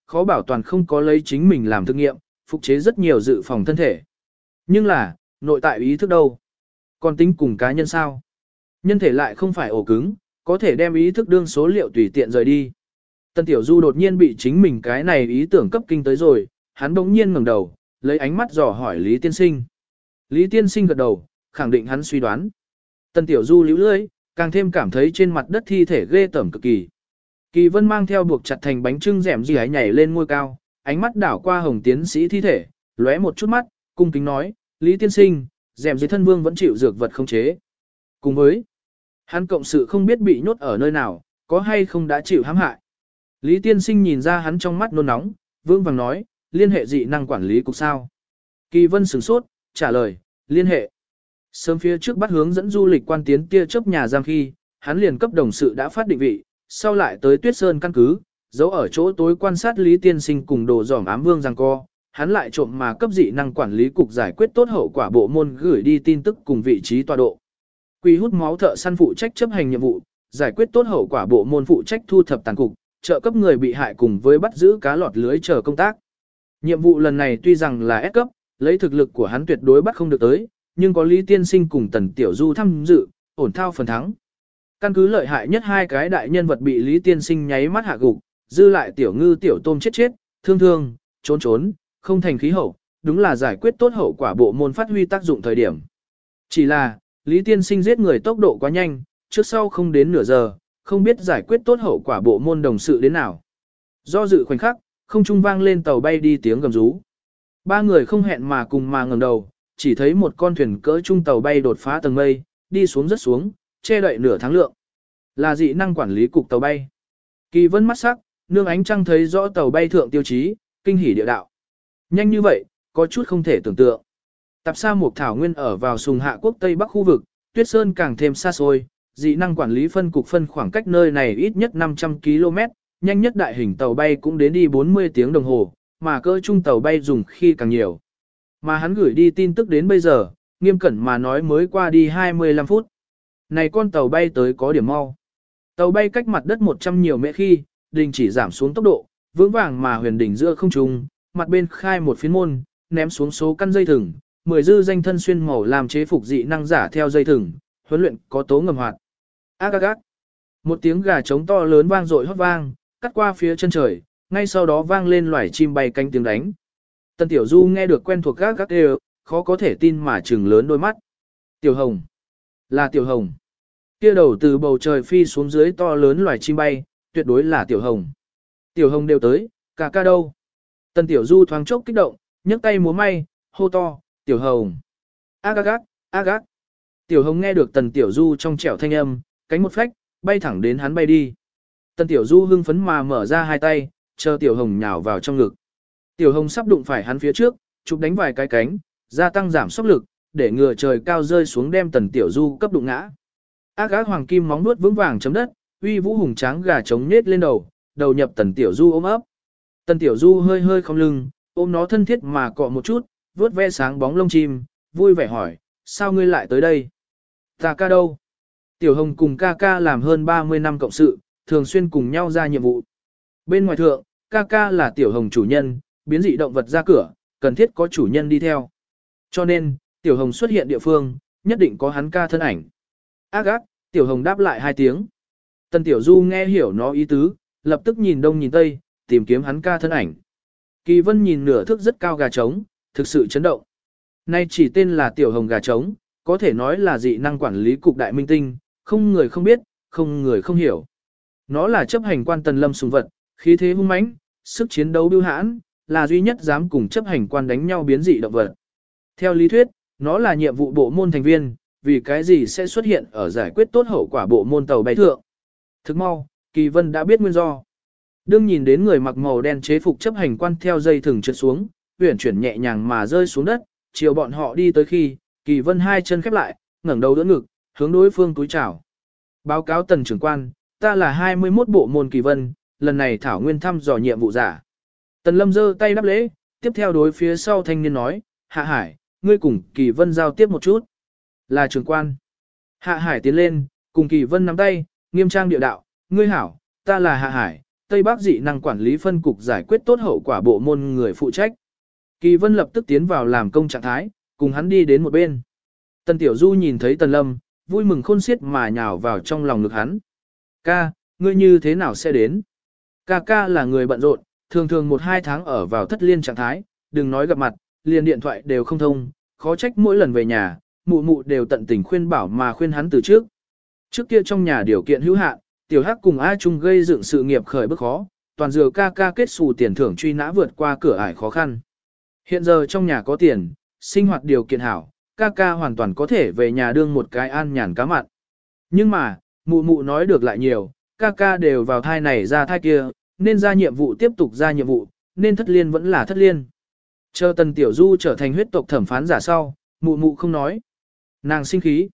khó bảo toàn không có lấy chính mình làm thực nghiệm, phục chế rất nhiều dự phòng thân thể. Nhưng là, nội tại ý thức đâu? Còn tính cùng cá nhân sao? Nhân thể lại không phải ổ cứng, có thể đem ý thức đương số liệu tùy tiện rời đi. Tân Tiểu Du đột nhiên bị chính mình cái này ý tưởng cấp kinh tới rồi, hắn bỗng nhiên ngẩng đầu, lấy ánh mắt dò hỏi Lý Tiên Sinh. Lý Tiên Sinh gật đầu, khẳng định hắn suy đoán. Tân Tiểu Du líu lưỡi, càng thêm cảm thấy trên mặt đất thi thể ghê tởm cực kỳ. Kỳ Vân mang theo buộc chặt thành bánh trưng rẻm gì ấy nhảy lên ngôi cao, ánh mắt đảo qua Hồng tiến sĩ thi thể, lóe một chút mắt, cung kính nói, Lý Tiên Sinh, rẻm dưới thân vương vẫn chịu dược vật không chế. Cùng với, hắn cộng sự không biết bị nhốt ở nơi nào, có hay không đã chịu hãm hại. Lý Tiên Sinh nhìn ra hắn trong mắt nôn nóng, vương vàng nói, liên hệ dị năng quản lý cục sao. Kỳ Vân sửng sốt, trả lời, liên hệ. Sớm phía trước bắt hướng dẫn du lịch quan tiến tia chớp nhà giam khi, hắn liền cấp đồng sự đã phát định vị, sau lại tới Tuyết Sơn căn cứ, giấu ở chỗ tối quan sát Lý Tiên Sinh cùng đồ dỏm ám vương giằng co, hắn lại trộm mà cấp dị năng quản lý cục giải quyết tốt hậu quả bộ môn gửi đi tin tức cùng vị trí tọa độ. Quy hút máu thợ săn phụ trách chấp hành nhiệm vụ, giải quyết tốt hậu quả bộ môn phụ trách thu thập tàn cục, trợ cấp người bị hại cùng với bắt giữ cá lọt lưới chờ công tác. Nhiệm vụ lần này tuy rằng là S cấp, lấy thực lực của hắn tuyệt đối bắt không được tới, nhưng có Lý Tiên Sinh cùng Tần Tiểu Du tham dự, ổn thao phần thắng. Căn cứ lợi hại nhất hai cái đại nhân vật bị Lý Tiên Sinh nháy mắt hạ gục, dư lại Tiểu Ngư Tiểu Tôm chết, thương, trốn, không thành khí hậu, đúng là giải quyết tốt hậu quả bộ môn phát huy tác dụng thời điểm. Chỉ là, Lý Tiên Sinh giết người tốc độ quá nhanh, trước sau không đến nửa giờ, không biết giải quyết tốt hậu quả bộ môn đồng sự đến nào. Do dự khoảnh khắc, không trung vang lên tàu bay đi tiếng gầm rú. Ba người không hẹn mà cùng mà ngẩng đầu, chỉ thấy một con thuyền cỡ trung tàu bay đột phá tầng mây, đi xuống rất xuống, che đậy nửa tháng lượng. Là dị năng quản lý cục tàu bay. Kỳ Vân mắt sắc, nương ánh trăng thấy rõ tàu bay thượng tiêu chí, kinh hỉ địa đạo. Nhanh như vậy, có chút không thể tưởng tượng. Tạp sa mục thảo nguyên ở vào Sùng Hạ quốc Tây Bắc khu vực, Tuyết Sơn càng thêm xa xôi, dị năng quản lý phân cục phân khoảng cách nơi này ít nhất 500 km, nhanh nhất đại hình tàu bay cũng đến đi 40 tiếng đồng hồ, mà cỡ trung tàu bay dùng khi càng nhiều. Mà hắn gửi đi tin tức đến bây giờ, nghiêm cẩn mà nói mới qua đi 25 phút. Này con tàu bay tới có điểm mau. Tàu bay cách mặt đất 100 nhiều mễ khi, đình chỉ giảm xuống tốc độ, vững vàng mà huyền đỉnh giữa không trung, mặt bên khai một phiến môn, ném xuống số căn dây thừng, 10 dư danh thân xuyên màu làm chế phục dị năng giả theo dây thừng, huấn luyện có tố ngầm hoạt. Ác ác ác. Một tiếng gà trống to lớn vang dội hót vang, cắt qua phía chân trời, ngay sau đó vang lên loài chim bay cánh tiếng đánh. Tần Tiểu Du nghe được quen thuộc gác đều, khó có thể tin mà trừng lớn đôi mắt. Tiểu Hồng. Là Tiểu Hồng. Kia đầu từ bầu trời phi xuống dưới to lớn loài chim bay, tuyệt đối là Tiểu Hồng. Tiểu Hồng đều tới, ca ca đâu. Tần Tiểu Du thoáng chốc kích động, nhấc tay múa may, hô to, Tiểu Hồng. Ác ác ác, ác ác. Tiểu Hồng nghe được Tần Tiểu Du trong trẻo thanh âm, cánh một phách, bay thẳng đến hắn bay đi. Tần Tiểu Du hưng phấn mà mở ra hai tay, chờ Tiểu Hồng nhào vào trong ngực. Tiểu Hồng sắp đụng phải hắn phía trước, chụp đánh vài cái cánh, gia tăng giảm sốc lực, để ngừa trời cao rơi xuống đem Tần Tiểu Du cấp đụng ngã. Ác ác hoàng kim móng nuốt vững vàng chấm đất, uy vũ hùng tráng gà trống nết lên đầu, đầu nhập Tần Tiểu Du ôm ấp. Tần Tiểu Du hơi hơi không lưng, ôm nó thân thiết mà cọ một chút, vuốt ve sáng bóng lông chim, vui vẻ hỏi, sao ngươi lại tới đây? Ta ca đâu? Tiểu Hồng cùng ca ca làm hơn 30 năm cộng sự, thường xuyên cùng nhau ra nhiệm vụ. Bên ngoài thượng, ca ca là Tiểu Hồng chủ nhân, biến dị động vật ra cửa, cần thiết có chủ nhân đi theo. Cho nên, Tiểu Hồng xuất hiện địa phương, nhất định có hắn ca thân ảnh. Ác ác, Tiểu Hồng đáp lại hai tiếng. Tần Tiểu Du nghe hiểu nó ý tứ, lập tức nhìn đông nhìn tây, tìm kiếm hắn ca thân ảnh. Kỳ Vân nhìn nửa thước rất cao gà trống, thực sự chấn động. Nay chỉ tên là Tiểu Hồng gà trống, có thể nói là dị năng quản lý cục đại minh tinh, không người không biết, không người không hiểu. Nó là chấp hành quan Tần Lâm sùng vật, khí thế hung mãnh, sức chiến đấu bưu hãn, là duy nhất dám cùng chấp hành quan đánh nhau biến dị động vật. Theo lý thuyết, nó là nhiệm vụ bộ môn thành viên, vì cái gì sẽ xuất hiện ở giải quyết tốt hậu quả bộ môn tàu bay thượng. Thức mau, Kỳ Vân đã biết nguyên do. Đương nhìn đến người mặc màu đen chế phục chấp hành quan theo dây thừng trượt xuống, uyển chuyển nhẹ nhàng mà rơi xuống đất, chiều bọn họ đi tới khi, Kỳ Vân hai chân khép lại, ngẩng đầu đỡ ngực, hướng đối phương túi chào. Báo cáo Tần trưởng quan, ta là 21 bộ môn Kỳ Vân, lần này thảo nguyên thăm dò nhiệm vụ giả. Tần Lâm giơ tay đáp lễ, tiếp theo đối phía sau thanh niên nói, Hạ Hải, ngươi cùng Kỳ Vân giao tiếp một chút. Là trưởng quan. Hạ Hải tiến lên, cùng Kỳ Vân nắm tay, nghiêm trang điệu đạo, ngươi hảo, ta là Hạ Hải, Tây Bắc dị năng quản lý phân cục giải quyết tốt hậu quả bộ môn người phụ trách. Kỳ Vân lập tức tiến vào làm công trạng thái, cùng hắn đi đến một bên. Tần Tiểu Du nhìn thấy Tần Lâm, vui mừng khôn xiết mà nhào vào trong lòng ngực hắn. Ca, ngươi như thế nào sẽ đến? Ca là người bận rộn, thường thường 1-2 tháng ở vào thất liên trạng thái, đừng nói gặp mặt, liền điện thoại đều không thông, khó trách mỗi lần về nhà, mụ mụ đều tận tình khuyên bảo mà khuyên hắn từ trước. Trước kia trong nhà điều kiện hữu hạn, Tiểu Hắc cùng A Trung gây dựng sự nghiệp khởi bước khó, toàn dừa ca kết xù tiền thưởng truy nã vượt qua cửa ải khó khăn. Hiện giờ trong nhà có tiền, sinh hoạt điều kiện hảo, ca hoàn toàn có thể về nhà đương một cái an nhàn cá mặn. Nhưng mà, mụ mụ nói được lại nhiều, ca đều vào thai này ra thai kia, nên ra nhiệm vụ tiếp tục ra nhiệm vụ, nên thất liên vẫn là thất liên. Chờ Tần Tiểu Du trở thành huyết tộc thẩm phán giả sau, mụ không nói. Nàng sinh khí.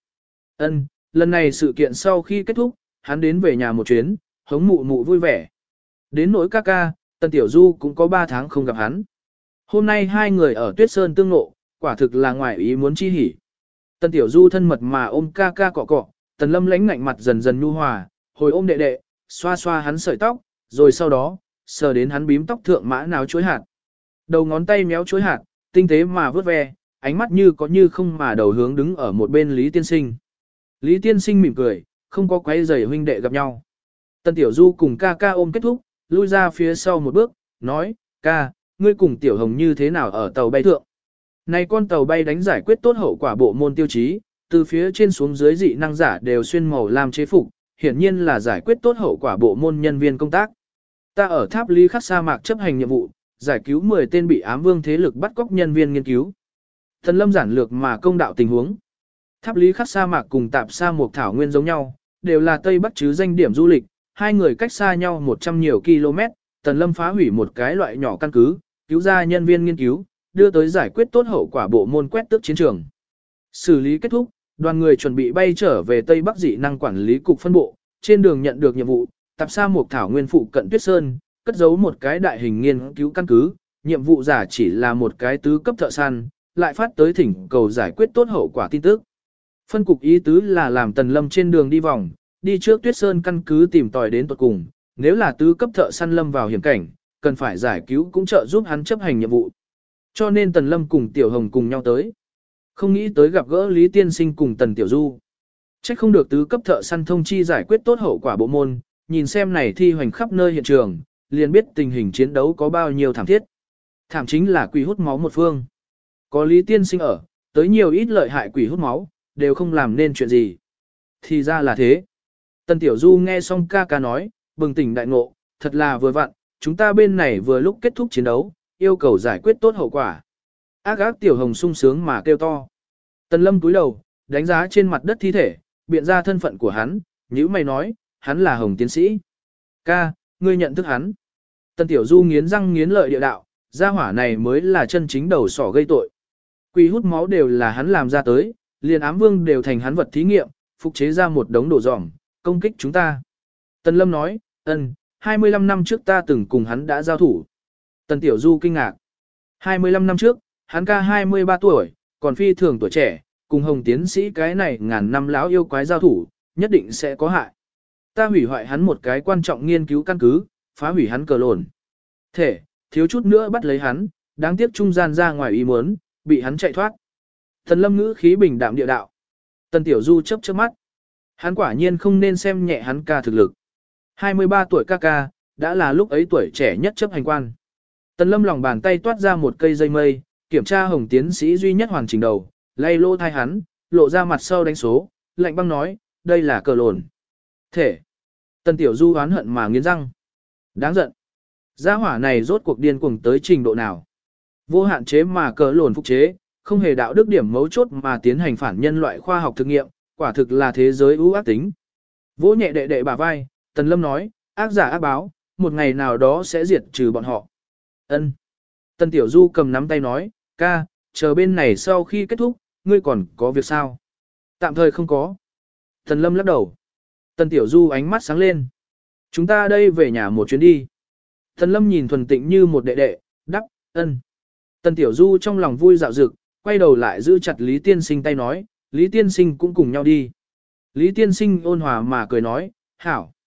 Lần này sự kiện sau khi kết thúc, hắn đến về nhà một chuyến, hống mụ vui vẻ. Đến nỗi ca, Tần Tiểu Du cũng có 3 tháng không gặp hắn. Hôm nay hai người ở Tuyết Sơn tương ngộ, quả thực là ngoài ý muốn chi hỉ. Tần Tiểu Du thân mật mà ôm ca cọ, Tần Lâm lãnh ngạnh mặt dần nhu hòa, hồi ôm đệ, xoa xoa hắn sợi tóc, rồi sau đó, sờ đến hắn bím tóc thượng mã náo chuối hạt. Đầu ngón tay méo chuối hạt, tinh tế mà vớt ve, ánh mắt như có như không mà đầu hướng đứng ở một bên Lý Tiên Sinh. Lý Tiên Sinh mỉm cười, không có quấy rầy huynh đệ gặp nhau. Tần Tiểu Du cùng ca ôm kết thúc, lui ra phía sau một bước, nói, ca, ngươi cùng Tiểu Hồng như thế nào ở tàu bay thượng? Này con tàu bay đánh giải quyết tốt hậu quả bộ môn tiêu chí, từ phía trên xuống dưới dị năng giả đều xuyên màu lam chế phục, hiển nhiên là giải quyết tốt hậu quả bộ môn nhân viên công tác. Ta ở tháp Lý Khắc sa mạc chấp hành nhiệm vụ, giải cứu 10 tên bị ám vương thế lực bắt cóc nhân viên nghiên cứu. Thần Lâm giản lược mà công đạo tình huống. Tháp Lý Khắc sa mạc cùng tạp sa mục thảo nguyên giống nhau, đều là Tây Bắc chứ danh điểm du lịch, hai người cách xa nhau 100 nhiều km, Tần Lâm phá hủy một cái loại nhỏ căn cứ, cứu ra nhân viên nghiên cứu, đưa tới giải quyết tốt hậu quả bộ môn quét tước chiến trường. Xử lý kết thúc, đoàn người chuẩn bị bay trở về Tây Bắc dị năng quản lý cục phân bộ, trên đường nhận được nhiệm vụ, tạp sa mục thảo nguyên phụ cận Tuyết Sơn, cất giấu một cái đại hình nghiên cứu căn cứ, nhiệm vụ giả chỉ là một cái tứ cấp thợ săn, lại phát tới thỉnh cầu giải quyết tốt hậu quả tin tức. Phân cục ý tứ là làm Tần Lâm trên đường đi vòng, đi trước Tuyết Sơn căn cứ tìm tòi đến tuột cùng, nếu là tứ cấp thợ săn lâm vào hiểm cảnh, cần phải giải cứu cũng trợ giúp hắn chấp hành nhiệm vụ. Cho nên Tần Lâm cùng Tiểu Hồng cùng nhau tới. Không nghĩ tới gặp gỡ Lý Tiên Sinh cùng Tần Tiểu Du. Trách không được tứ cấp thợ săn thông chi giải quyết tốt hậu quả bộ môn, nhìn xem này thi hoành khắp nơi hiện trường, liền biết tình hình chiến đấu có bao nhiêu thảm thiết. Thảm chính là quỷ hút máu một phương. Có Lý Tiên Sinh ở, tới nhiều ít lợi hại quỷ hút máu, đều không làm nên chuyện gì. Thì ra là thế. Tần Tiểu Du nghe xong ca nói, bừng tỉnh đại ngộ, thật là vừa vặn, chúng ta bên này vừa lúc kết thúc chiến đấu, yêu cầu giải quyết tốt hậu quả. Ác Tiểu Hồng sung sướng mà kêu to. Tần Lâm cúi đầu, đánh giá trên mặt đất thi thể, biện ra thân phận của hắn, nhữ mày nói, hắn là Hồng tiến sĩ. Ca, ngươi nhận thức hắn. Tần Tiểu Du nghiến răng nghiến lợi địa đạo, gia hỏa này mới là chân chính đầu sỏ gây tội. Quỷ hút máu đều là hắn làm ra tới, liền ám vương đều thành hắn vật thí nghiệm, phục chế ra một đống đồ dỏng, công kích chúng ta. Tần Lâm nói, 25 năm trước ta từng cùng hắn đã giao thủ. Tần Tiểu Du kinh ngạc. 25 năm trước, hắn ca 23 tuổi, còn phi thường tuổi trẻ, cùng Hồng tiến sĩ cái này ngàn năm lão yêu quái giao thủ, nhất định sẽ có hại. Ta hủy hoại hắn một cái quan trọng nghiên cứu căn cứ, phá hủy hắn cờ lồn. Thể, thiếu chút nữa bắt lấy hắn, đáng tiếc trung gian ra ngoài ý muốn, bị hắn chạy thoát. Tần Lâm ngữ khí bình đạm địa đạo. Tần Tiểu Du chớp chớp mắt. Hắn quả nhiên không nên xem nhẹ hắn ca thực lực. 23 tuổi ca, đã là lúc ấy tuổi trẻ nhất chấp hành quan. Tần Lâm lòng bàn tay toát ra một cây dây mây, kiểm tra Hồng tiến sĩ duy nhất hoàn chỉnh đầu, lay lô thai hắn, lộ ra mặt sau đánh số, lạnh băng nói, đây là cờ lồn. Thể. Tần Tiểu Du oán hận mà nghiến răng. Đáng giận. Gia hỏa này rốt cuộc điên cuồng tới trình độ nào. Vô hạn chế mà cờ lồn phục chế, không hề đạo đức điểm mấu chốt mà tiến hành phản nhân loại khoa học thực nghiệm, quả thực là thế giới ưu ác tính. Vỗ nhẹ đệ bả vai, Tần Lâm nói, ác giả ác báo, một ngày nào đó sẽ diệt trừ bọn họ. Ân. Tần Tiểu Du cầm nắm tay nói, ca, chờ bên này sau khi kết thúc, ngươi còn có việc sao? Tạm thời không có. Tần Lâm lắc đầu. Tần Tiểu Du ánh mắt sáng lên. Chúng ta đây về nhà một chuyến đi. Tần Lâm nhìn thuần tịnh như một đệ, đắp, ân. Tần Tiểu Du trong lòng vui dạo dực, quay đầu lại giữ chặt Lý Tiên Sinh tay nói, Lý Tiên Sinh cũng cùng nhau đi. Lý Tiên Sinh ôn hòa mà cười nói, hảo.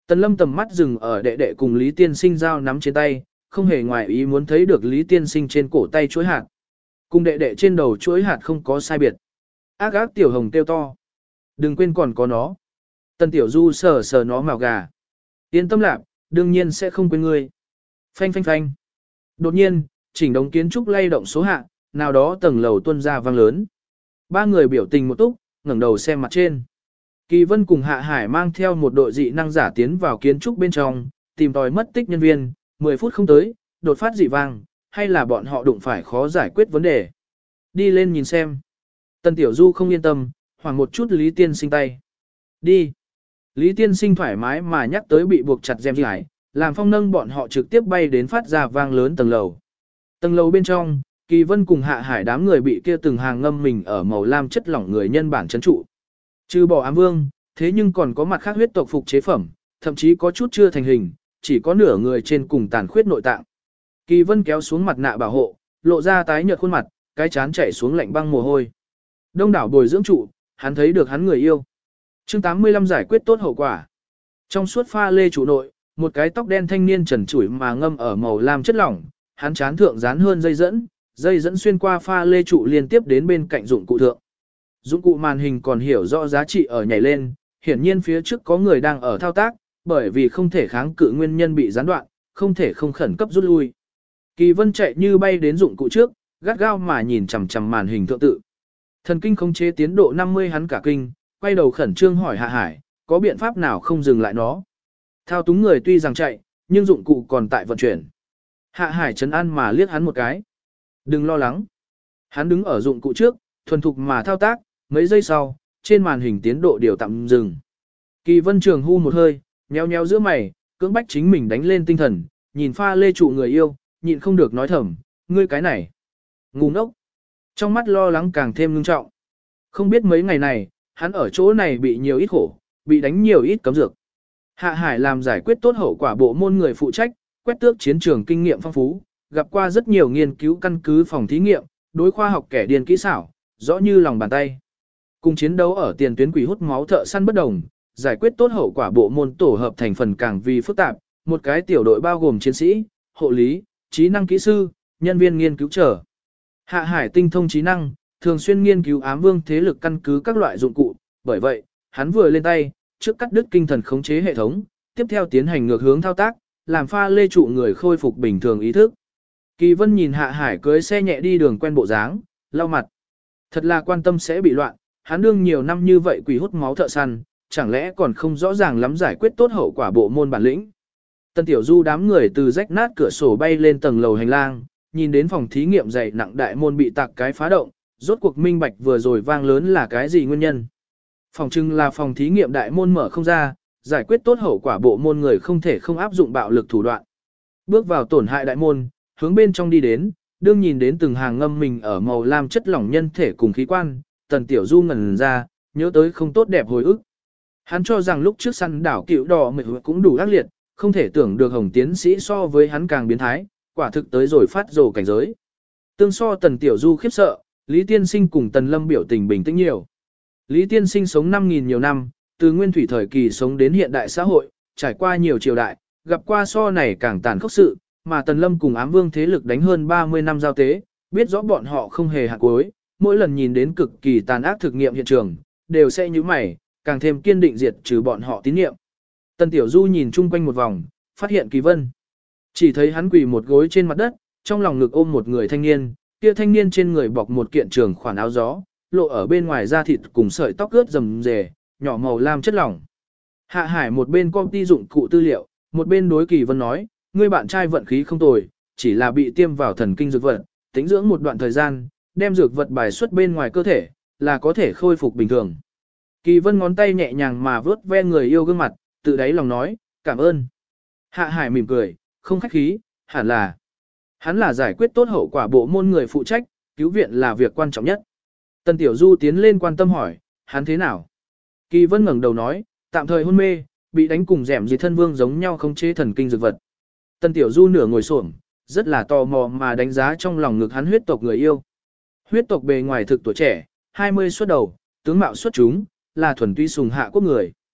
Tần Lâm tầm mắt dừng ở đệ đệ cùng Lý Tiên Sinh giao nắm trên tay, không hề ngoài ý muốn thấy được Lý Tiên Sinh trên cổ tay chuỗi hạt. Cùng đệ đệ trên đầu chuỗi hạt không có sai biệt. Ác ác tiểu hồng kêu to. Đừng quên còn có nó. Tần Tiểu Du sờ sờ nó màu gà. Yên tâm lạc, đương nhiên sẽ không quên ngươi. Phanh phanh phanh. Đột nhiên, chỉnh đống kiến trúc lay động số hạ, nào đó tầng lầu tuôn ra vang lớn. Ba người biểu tình một túc, ngẩng đầu xem mặt trên. Kỳ Vân cùng Hạ Hải mang theo một đội dị năng giả tiến vào kiến trúc bên trong, tìm tòi mất tích nhân viên, 10 phút không tới, đột phát dị vang, hay là bọn họ đụng phải khó giải quyết vấn đề. Đi lên nhìn xem. Tần Tiểu Du không yên tâm, hoảng một chút Lý Tiên Sinh tay. Đi. Lý Tiên Sinh thoải mái mà nhắc tới bị buộc chặt rèm dài, làm Phong nâng bọn họ trực tiếp bay đến phát ra vang lớn tầng lầu. Tầng lầu bên trong, Kỳ Vân cùng Hạ Hải đám người bị kia từng hàng ngâm mình ở màu lam chất lỏng người nhân bản trấn trụ. Trừ bỏ ám vương, thế nhưng còn có mặt khác huyết tộc phục chế phẩm, thậm chí có chút chưa thành hình, chỉ có nửa người trên cùng tàn khuyết nội tạng. Kỳ Vân kéo xuống mặt nạ bảo hộ, lộ ra tái nhợt khuôn mặt, cái chán chảy xuống lạnh băng mồ hôi. Đông đảo bồi dưỡng trụ, hắn thấy được hắn người yêu. Chương 85 giải quyết tốt hậu quả. Trong suốt pha lê trụ nội, một cái tóc đen thanh niên trần trụi mà ngâm ở màu lam chất lỏng, hắn chán thượng dán hơn dây dẫn xuyên qua pha lê trụ liên tiếp đến bên cạnh dụng cụ thượng. Dụng cụ màn hình còn hiểu rõ giá trị ở nhảy lên, hiển nhiên phía trước có người đang ở thao tác, bởi vì không thể kháng cự nguyên nhân bị gián đoạn, không thể không khẩn cấp rút lui. Kỳ Vân chạy như bay đến dụng cụ trước, gắt gao mà nhìn chằm chằm màn hình thượng tự. Thần kinh khống chế tiến độ 50 hắn cả kinh, quay đầu khẩn trương hỏi Hạ Hải, có biện pháp nào không dừng lại nó? Thao túng người tuy rằng chạy, nhưng dụng cụ còn tại vận chuyển. Hạ Hải trấn an mà liếc hắn một cái. Đừng lo lắng. Hắn đứng ở dụng cụ trước, thuần thục mà thao tác, mấy giây sau, trên màn hình tiến độ điều tạm dừng. Kỳ Vân Trường hu một hơi, nheo nheo giữa mày, cưỡng bách chính mình đánh lên tinh thần, nhìn pha lê trụ người yêu, nhịn không được nói thầm, ngươi cái này. Ngu ngốc. Trong mắt lo lắng càng thêm ngưng trọng. Không biết mấy ngày này, hắn ở chỗ này bị nhiều ít khổ, bị đánh nhiều ít cấm dược. Hạ Hải làm giải quyết tốt hậu quả bộ môn người phụ trách, quét tước chiến trường kinh nghiệm phong phú, gặp qua rất nhiều nghiên cứu căn cứ phòng thí nghiệm, đối khoa học kẻ điên kỹ xảo, rõ như lòng bàn tay. Cùng chiến đấu ở tiền tuyến quỷ hút máu thợ săn bất đồng, giải quyết tốt hậu quả bộ môn tổ hợp thành phần càng vì phức tạp, một cái tiểu đội bao gồm chiến sĩ, hộ lý, trí năng kỹ sư, nhân viên nghiên cứu trở. Hạ Hải tinh thông trí năng, thường xuyên nghiên cứu ám vương thế lực căn cứ các loại dụng cụ, bởi vậy, hắn vừa lên tay, trước cắt đứt kinh thần khống chế hệ thống, tiếp theo tiến hành ngược hướng thao tác, làm pha lê trụ người khôi phục bình thường ý thức. Kỳ Vân nhìn Hạ Hải cưới xe nhẹ đi đường quen bộ dáng, lau mặt. Thật là quan tâm sẽ bị loạn, hắn đương nhiều năm như vậy quỷ hút máu thợ săn, chẳng lẽ còn không rõ ràng lắm giải quyết tốt hậu quả bộ môn bản lĩnh. Tân Tiểu Du đám người từ rách nát cửa sổ bay lên tầng lầu hành lang, nhìn đến phòng thí nghiệm dày nặng đại môn bị tạc cái phá động, rốt cuộc minh bạch vừa rồi vang lớn là cái gì nguyên nhân. Phòng trưng là phòng thí nghiệm đại môn mở không ra, giải quyết tốt hậu quả bộ môn người không thể không áp dụng bạo lực thủ đoạn. Bước vào tổn hại đại môn, hướng bên trong đi đến, đương nhìn đến từng hàng ngâm mình ở màu lam chất lỏng nhân thể cùng khí quan, Tần Tiểu Du ngẩn ra, nhớ tới không tốt đẹp hồi ức. Hắn cho rằng lúc trước săn đảo cựu đỏ mệt cũng đủ ác liệt, không thể tưởng được Hồng tiến sĩ so với hắn càng biến thái, quả thực tới rồi phát rồ cảnh giới. Tương so Tần Tiểu Du khiếp sợ, Lý Tiên Sinh cùng Tần Lâm biểu tình bình tĩnh nhiều. Lý Tiên Sinh sống 5.000 nhiều năm, từ nguyên thủy thời kỳ sống đến hiện đại xã hội, trải qua nhiều triều đại, gặp qua so này càng tàn khốc sự, mà Tần Lâm cùng ám vương thế lực đánh hơn 30 năm giao tế, biết rõ bọn họ không hề hạ cuối, mỗi lần nhìn đến cực kỳ tàn ác thực nghiệm hiện trường, đều sẽ như mày, càng thêm kiên định diệt trừ bọn họ tín nhiệm. Tần Tiểu Du nhìn chung quanh một vòng, phát hiện Kỳ Vân. Chỉ thấy hắn quỳ một gối trên mặt đất, trong lòng ngực ôm một người thanh niên, kia thanh niên trên người bọc một kiện trường khoản áo gió, lộ ở bên ngoài da thịt cùng sợi tóc ướt rầm rề, nhỏ màu lam chất lỏng. Hạ Hải một bên công ty dụng cụ tư liệu, một bên đối Kỳ Vân nói, ngươi bạn trai vận khí không tồi, chỉ là bị tiêm vào thần kinh dược vật, tính dưỡng một đoạn thời gian, đem dược vật bài xuất bên ngoài cơ thể, là có thể khôi phục bình thường. Kỳ Vân ngón tay nhẹ nhàng mà vớt ve người yêu gương mặt, tự đáy lòng nói, cảm ơn. Hạ Hải mỉm cười, không khách khí, hẳn là. Hắn là giải quyết tốt hậu quả bộ môn người phụ trách, cứu viện là việc quan trọng nhất. Tần Tiểu Du tiến lên quan tâm hỏi, hắn thế nào? Kỳ Vân ngẩng đầu nói, tạm thời hôn mê, bị đánh cùng dẻm gì thân vương giống nhau không chế thần kinh dược vật. Tần Tiểu Du nửa ngồi xổm, rất là tò mò mà đánh giá trong lòng ngực hắn huyết tộc người yêu. Huyết tộc bề ngoài thực tuổi trẻ, 20 xuất đầu, tướng mạo xuất chúng, là thuần túy sùng hạ quốc người.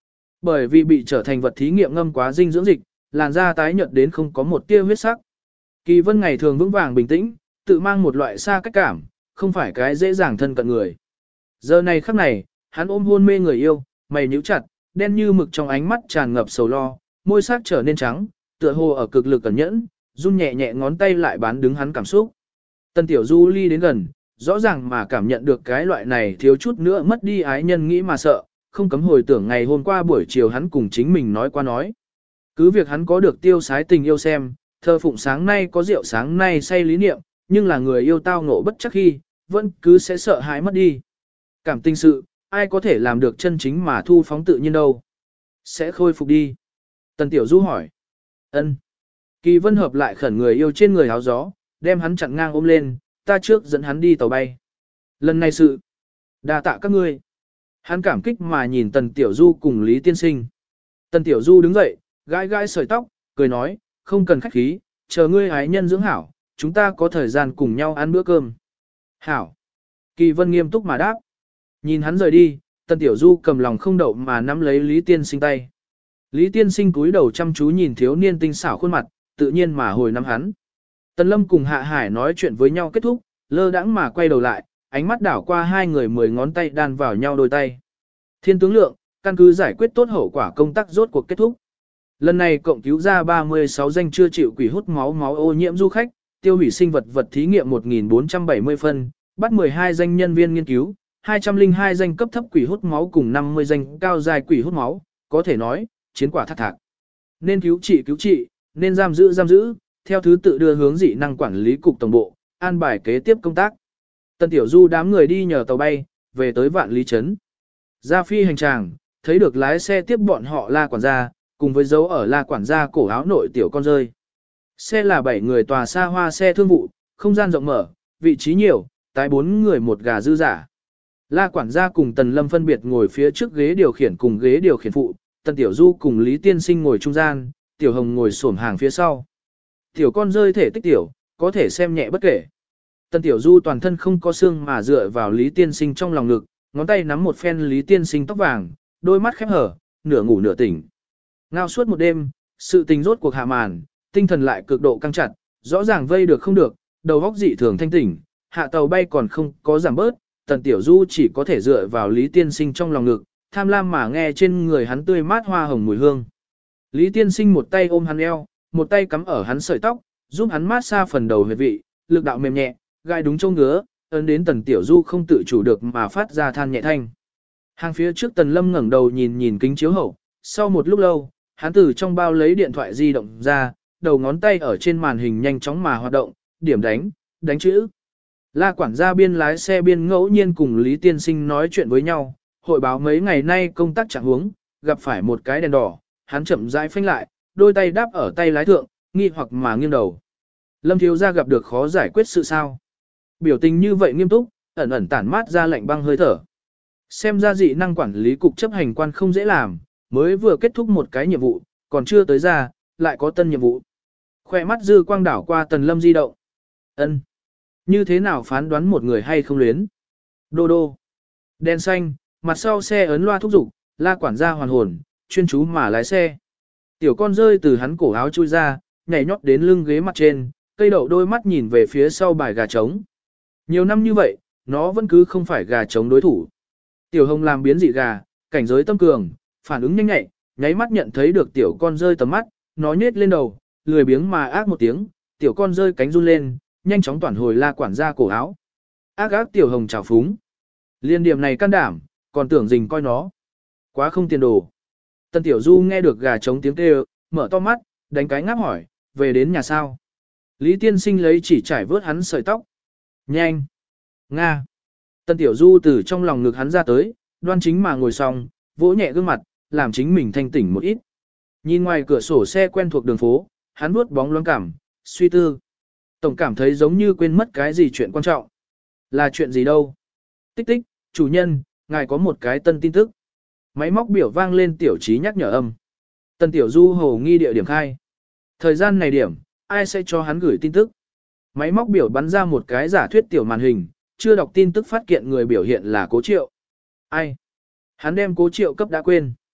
Bởi vì bị trở thành vật thí nghiệm ngâm quá dinh dưỡng dịch, làn da tái nhợt đến không có một tia huyết sắc. Kỳ Vân ngày thường vững vàng bình tĩnh, tự mang một loại xa cách cảm, không phải cái dễ dàng thân cận người. Giờ này khắc này, hắn ôm hôn mê người yêu, mày nhíu chặt, đen như mực trong ánh mắt tràn ngập sầu lo, môi sắc trở nên trắng, tựa hồ ở cực lực cẩn nhẫn, run nhẹ nhẹ ngón tay lại bán đứng hắn cảm xúc. Tần Tiểu Du ly đến gần, rõ ràng mà cảm nhận được cái loại này thiếu chút nữa mất đi ái nhân nghĩ mà sợ, không cấm hồi tưởng ngày hôm qua buổi chiều hắn cùng chính mình nói qua nói. Cứ việc hắn có được tiêu sái tình yêu xem, thơ phụng sáng nay có rượu sáng nay say lý niệm, nhưng là người yêu tao ngộ bất chắc khi, vẫn cứ sẽ sợ hãi mất đi. Cảm tình sự, ai có thể làm được chân chính mà thu phóng tự nhiên đâu. Sẽ khôi phục đi. Tần Tiểu Du hỏi. Ân. Kỳ Vân hợp lại khẩn người yêu trên người áo gió, đem hắn chặn ngang ôm lên, ta trước dẫn hắn đi tàu bay. Lần này sự. Đa tạ các ngươi. Hắn cảm kích mà nhìn Tần Tiểu Du cùng Lý Tiên Sinh. Tần Tiểu Du đứng dậy, gãi gãi sợi tóc, cười nói, không cần khách khí, chờ ngươi ái nhân dưỡng hảo, chúng ta có thời gian cùng nhau ăn bữa cơm. Hảo. Kỳ Vân nghiêm túc mà đáp. Nhìn hắn rời đi, Tần Tiểu Du cầm lòng không đậu mà nắm lấy Lý Tiên Sinh tay. Lý Tiên Sinh cúi đầu chăm chú nhìn thiếu niên tinh xảo khuôn mặt, tự nhiên mà hồi nắm hắn. Tần Lâm cùng Hạ Hải nói chuyện với nhau kết thúc, lơ đãng mà quay đầu lại, ánh mắt đảo qua hai người 10 ngón tay đan vào nhau đôi tay. Thiên tướng lượng, căn cứ giải quyết tốt hậu quả công tác rốt cuộc kết thúc. Lần này cộng cứu ra 36 danh chưa chịu quỷ hút máu ô nhiễm du khách, tiêu hủy sinh vật vật thí nghiệm 1470 phân, bắt 12 danh nhân viên nghiên cứu, 202 danh cấp thấp quỷ hút máu cùng 50 danh cao dài quỷ hút máu, có thể nói, chiến quả thác thạc. Nên cứu trị, nên giam giữ, theo thứ tự đưa hướng dị năng quản lý cục tổng bộ, an bài kế tiếp công tác. Tần Tiểu Du đám người đi nhờ tàu bay, về tới Vạn Lý Trấn. Ra phi hành tràng, thấy được lái xe tiếp bọn họ La quản gia, cùng với dấu ở La quản gia cổ áo nội tiểu con rơi. Xe là 7 người tòa xa hoa xe thương vụ, không gian rộng mở, vị trí nhiều, tái 4 người một gà dư giả. La quản gia cùng Tần Lâm phân biệt ngồi phía trước ghế điều khiển cùng ghế điều khiển phụ, Tần Tiểu Du cùng Lý Tiên Sinh ngồi trung gian, Tiểu Hồng ngồi xổm hàng phía sau. Tiểu con rơi thể tích tiểu, có thể xem nhẹ bất kể. Tần Tiểu Du toàn thân không có xương mà dựa vào Lý Tiên Sinh trong lòng ngực, ngón tay nắm một phen Lý Tiên Sinh tóc vàng, đôi mắt khép hở, nửa ngủ nửa tỉnh. Ngao suốt một đêm, sự tình rốt cuộc hạ màn, tinh thần lại cực độ căng chặt, rõ ràng vây được không được, đầu óc dị thường thanh tỉnh, hạ tàu bay còn không có giảm bớt, Tần Tiểu Du chỉ có thể dựa vào Lý Tiên Sinh trong lòng ngực, tham lam mà nghe trên người hắn tươi mát hoa hồng mùi hương. Lý Tiên Sinh một tay ôm hắn eo, một tay cắm ở hắn sợi tóc, giúp hắn mát xa phần đầu huyệt vị, lực đạo mềm nhẹ, gai đúng chỗ ngứa, ấn đến Tần Tiểu Du không tự chủ được mà phát ra than nhẹ thanh. Hàng phía trước Tần Lâm ngẩng đầu nhìn kính chiếu hậu, sau một lúc lâu, hắn từ trong bao lấy điện thoại di động ra, đầu ngón tay ở trên màn hình nhanh chóng mà hoạt động, điểm đánh chữ. La quản gia biên lái xe biên ngẫu nhiên cùng Lý Tiên Sinh nói chuyện với nhau, hội báo mấy ngày nay công tác trạng huống, gặp phải một cái đèn đỏ, hắn chậm rãi phanh lại, đôi tay đáp ở tay lái thượng, nghi hoặc mà nghiêng đầu. Lâm thiếu gia gặp được khó giải quyết sự sao? Biểu tình như vậy nghiêm túc, ẩn ẩn tản mát ra lạnh băng hơi thở. Xem ra dị năng quản lý cục chấp hành quan không dễ làm, mới vừa kết thúc một cái nhiệm vụ, còn chưa tới ra, lại có tân nhiệm vụ. Khoe mắt dư quang đảo qua Tần Lâm di động. Ân, như thế nào phán đoán một người hay không luyến? Đô đô. Đèn xanh, mặt sau xe ấn loa thúc giục, La quản gia hoàn hồn, chuyên chú mà lái xe. Tiểu con rơi từ hắn cổ áo chui ra, nhảy nhót đến lưng ghế mặt trên, cây đậu đôi mắt nhìn về phía sau bài gà trống. Nhiều năm như vậy, nó vẫn cứ không phải gà trống đối thủ. Tiểu Hồng làm biến dị gà, cảnh giới tâm cường, phản ứng nhanh nhạy, nháy mắt nhận thấy được tiểu con rơi tầm mắt, nó nhếch lên đầu, lười biếng mà ác một tiếng, tiểu con rơi cánh run lên, nhanh chóng toàn hồi La quản gia cổ áo. Ác Tiểu Hồng trào phúng. Liên điểm này can đảm, còn tưởng rình coi nó. Quá không tiền đồ. Tần Tiểu Du nghe được gà trống tiếng kêu, mở to mắt, đánh cái ngáp hỏi, về đến nhà sao? Lý Tiên Sinh lấy chỉ trải vớt hắn sợi tóc. Nhanh! Nga! Tần Tiểu Du từ trong lòng ngực hắn ra tới, đoan chính mà ngồi xong, vỗ nhẹ gương mặt, làm chính mình thanh tỉnh một ít. Nhìn ngoài cửa sổ xe quen thuộc đường phố, hắn vuốt bóng loáng cảm, suy tư. Tổng cảm thấy giống như quên mất cái gì chuyện quan trọng. Là chuyện gì đâu? Tích tích, chủ nhân, ngài có một cái tân tin tức. Máy móc biểu vang lên tiểu trí nhắc nhở âm. Tần Tiểu Du hồ nghi địa điểm khai. Thời gian này điểm, ai sẽ cho hắn gửi tin tức? Máy móc biểu bắn ra một cái giả thuyết tiểu màn hình, chưa đọc tin tức phát kiện người biểu hiện là Cố Triệu. Ai? Hắn đem Cố Triệu cấp đã quên.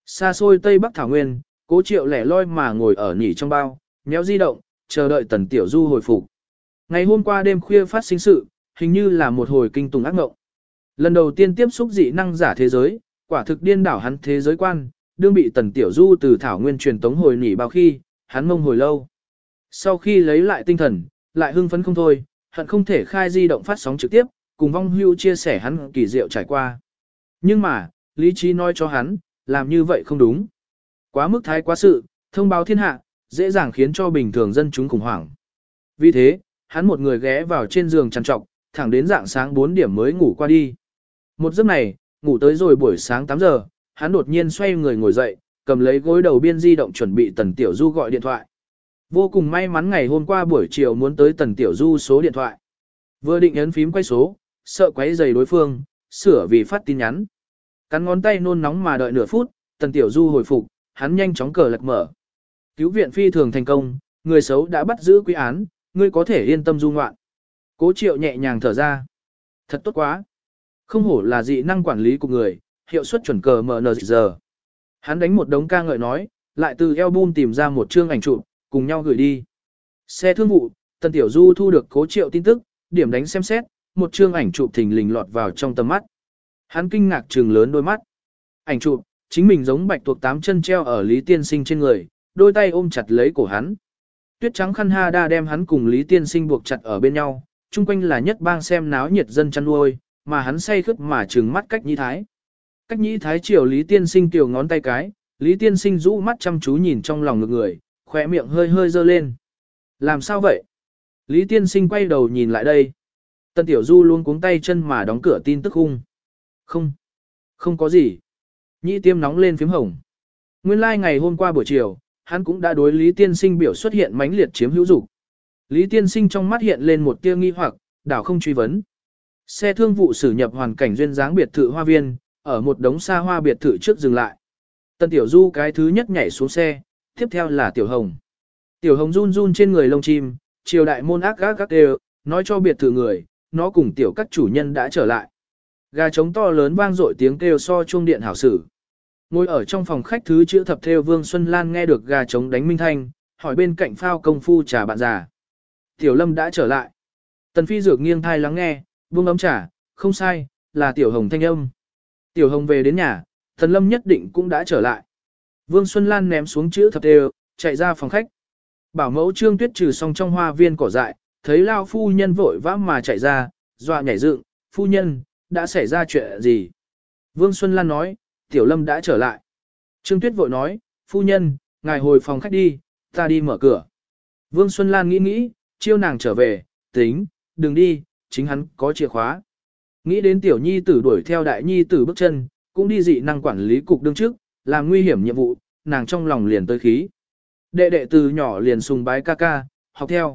Xa xôi Tây Bắc Thảo Nguyên, Cố Triệu lẻ loi mà ngồi ở nhỉ trong bao, nhéo di động, chờ đợi Tần Tiểu Du hồi phục. Ngày hôm qua đêm khuya phát sinh sự, hình như là một hồi kinh tùng ác mộng. Lần đầu tiên tiếp xúc dị năng giả thế giới, quả thực điên đảo hắn thế giới quan, đương bị Tần Tiểu Du từ Thảo Nguyên truyền tống hồi nhỉ bao khi, hắn mông hồi lâu. Sau khi lấy lại tinh thần, lại hưng phấn không thôi, hận không thể khai di động phát sóng trực tiếp, cùng vong hưu chia sẻ hắn kỳ diệu trải qua. Nhưng mà, lý trí nói cho hắn, làm như vậy không đúng. Quá mức thái quá sự, thông báo thiên hạ, dễ dàng khiến cho bình thường dân chúng khủng hoảng. Vì thế, hắn một người ghé vào trên giường trằn trọc, thẳng đến dạng sáng 4 điểm mới ngủ qua đi. Một giấc này, ngủ tới rồi buổi sáng 8 giờ, hắn đột nhiên xoay người ngồi dậy, cầm lấy gối đầu biên di động chuẩn bị Tần Tiểu Du gọi điện thoại. Vô cùng may mắn ngày hôm qua buổi chiều muốn tới Tần Tiểu Du số điện thoại. Vừa định ấn phím quay số, sợ quấy rầy đối phương, sửa vì phát tin nhắn. Cắn ngón tay nôn nóng mà đợi nửa phút, Tần Tiểu Du hồi phục, hắn nhanh chóng cờ lật mở. Cứu viện phi thường thành công, người xấu đã bắt giữ quy án, ngươi có thể yên tâm du ngoạn. Cố Triệu nhẹ nhàng thở ra. Thật tốt quá. Không hổ là dị năng quản lý của người, hiệu suất chuẩn cờ MNZ. Hắn đánh một đống ca ngợi nói, lại từ album tìm ra một chương ảnh chụp, cùng nhau gửi đi. Xe thương vụ, Tần Tiểu Du thu được Cố Triệu tin tức, điểm đánh xem xét, một chương ảnh chụp thình lình lọt vào trong tầm mắt. Hắn kinh ngạc trừng lớn đôi mắt. Ảnh chụp, chính mình giống bạch tuộc 8 chân treo ở Lý Tiên Sinh trên người, đôi tay ôm chặt lấy cổ hắn. Tuyết trắng khăn ha đa đem hắn cùng Lý Tiên Sinh buộc chặt ở bên nhau, chung quanh là nhất bang xem náo nhiệt dân chăn nuôi, mà hắn say khướt mà trừng mắt Cách Nhĩ Thái. Cách Nhĩ Thái chiều Lý Tiên Sinh tiểu ngón tay cái, Lý Tiên Sinh rũ mắt chăm chú nhìn trong lòng ngực người, khóe miệng hơi hơi dơ lên. Làm sao vậy? Lý Tiên Sinh quay đầu nhìn lại đây. Tần Tiểu Du luôn cuống tay chân mà đóng cửa tin tức hung. Không có gì. Nhĩ tiêm nóng lên phím hồng. Nguyên lai ngày hôm qua buổi chiều, hắn cũng đã đối Lý Tiên Sinh biểu xuất hiện mãnh liệt chiếm hữu dục. Lý Tiên Sinh trong mắt hiện lên một tia nghi hoặc, đảo không truy vấn. Xe thương vụ xử nhập hoàn cảnh duyên dáng biệt thự hoa viên, ở một đống xa hoa biệt thự trước dừng lại. Tần Tiểu Du cái thứ nhất nhảy xuống xe, tiếp theo là Tiểu Hồng. Tiểu Hồng run run trên người lông chim, triều đại môn ác gác gác đều, nói cho biệt thự người, nó cùng tiểu các chủ nhân đã trở lại. Gà trống to lớn vang dội tiếng kêu so chuông điện hảo sử. Ngồi ở trong phòng khách thứ chữ thập theo Vương Xuân Lan nghe được gà trống đánh minh thanh, hỏi bên cạnh phao công phu trà bạn già. Tiểu Lâm đã trở lại. Tần Phi Dược nghiêng thai lắng nghe, buông ấm trà, không sai, là Tiểu Hồng thanh âm. Tiểu Hồng về đến nhà, Tần Lâm nhất định cũng đã trở lại. Vương Xuân Lan ném xuống chữ thập theo, chạy ra phòng khách. Bảo mẫu Trương Tuyết trừ xong trong hoa viên cỏ dại, thấy lao phu nhân vội vã mà chạy ra, dọa nhảy dựng, phu nhân, đã xảy ra chuyện gì? Vương Xuân Lan nói, Tiểu Lâm đã trở lại. Trương Tuyết vội nói, phu nhân, ngài hồi phòng khách đi, ta đi mở cửa. Vương Xuân Lan nghĩ, chiêu nàng trở về, tính, đừng đi, chính hắn có chìa khóa. Nghĩ đến Tiểu Nhi tử đuổi theo Đại Nhi tử bước chân, cũng đi dị năng quản lý cục đương trước, làm nguy hiểm nhiệm vụ, nàng trong lòng liền tới khí. Đệ đệ từ nhỏ liền sùng bái ca ca, học theo.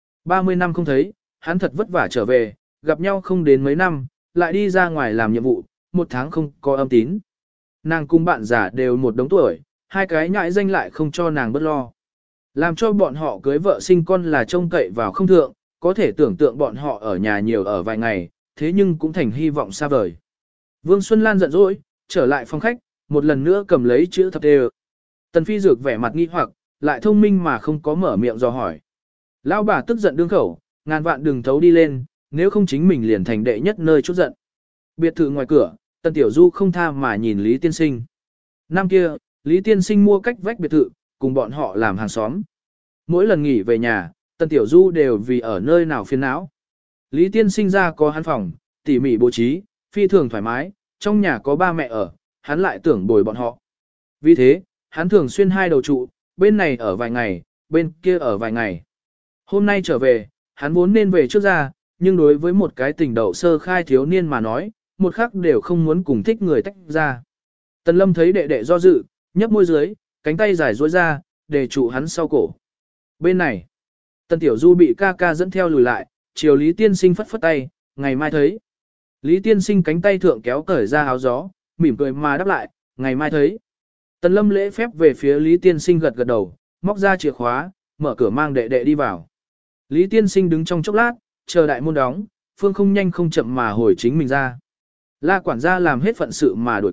30 năm không thấy, hắn thật vất vả trở về, gặp nhau không đến mấy năm, lại đi ra ngoài làm nhiệm vụ, 1 tháng không có âm tín. Nàng cùng bạn già đều một đống tuổi, hai cái nhãi danh lại không cho nàng bất lo. Làm cho bọn họ cưới vợ sinh con là trông cậy vào không thượng, có thể tưởng tượng bọn họ ở nhà nhiều ở vài ngày, thế nhưng cũng thành hy vọng xa vời. Vương Xuân Lan giận dỗi, trở lại phòng khách, một lần nữa cầm lấy chữ thập đề. Tần Phi Dược vẻ mặt nghi hoặc, lại thông minh mà không có mở miệng dò hỏi. Lão bà tức giận đương khẩu, ngàn vạn đừng thấu đi lên, nếu không chính mình liền thành đệ nhất nơi chút giận. Biệt thự ngoài cửa, Tần Tiểu Du không tha mà nhìn Lý Tiên Sinh. Năm kia, Lý Tiên Sinh mua cách vách biệt thự, cùng bọn họ làm hàng xóm. Mỗi lần nghỉ về nhà, Tần Tiểu Du đều vì ở nơi nào phiền não. Lý Tiên Sinh ra có hắn phòng, tỉ mỉ bố trí, phi thường thoải mái, trong nhà có ba mẹ ở, hắn lại tưởng bồi bọn họ. Vì thế, hắn thường xuyên hai đầu trụ, bên này ở vài ngày, bên kia ở vài ngày. Hôm nay trở về, hắn vốn nên về trước ra, nhưng đối với một cái tình đậu sơ khai thiếu niên mà nói, một khắc đều không muốn cùng thích người tách ra. Tần Lâm thấy đệ đệ do dự, nhấp môi dưới, cánh tay dài duỗi ra, để trụ hắn sau cổ. Bên này, Tần Tiểu Du bị ca ca dẫn theo lùi lại, chiều Lý Tiên Sinh phất phất tay, ngày mai thấy. Lý Tiên Sinh cánh tay thượng kéo cởi ra áo gió, mỉm cười mà đáp lại, ngày mai thấy. Tần Lâm lễ phép về phía Lý Tiên Sinh gật gật đầu, móc ra chìa khóa, mở cửa mang đệ đệ đi vào. Lý Tiên Sinh đứng trong chốc lát, chờ đại môn đóng, Phương không nhanh không chậm mà hồi chính mình ra. La quản gia làm hết phận sự mà đuổi kịp,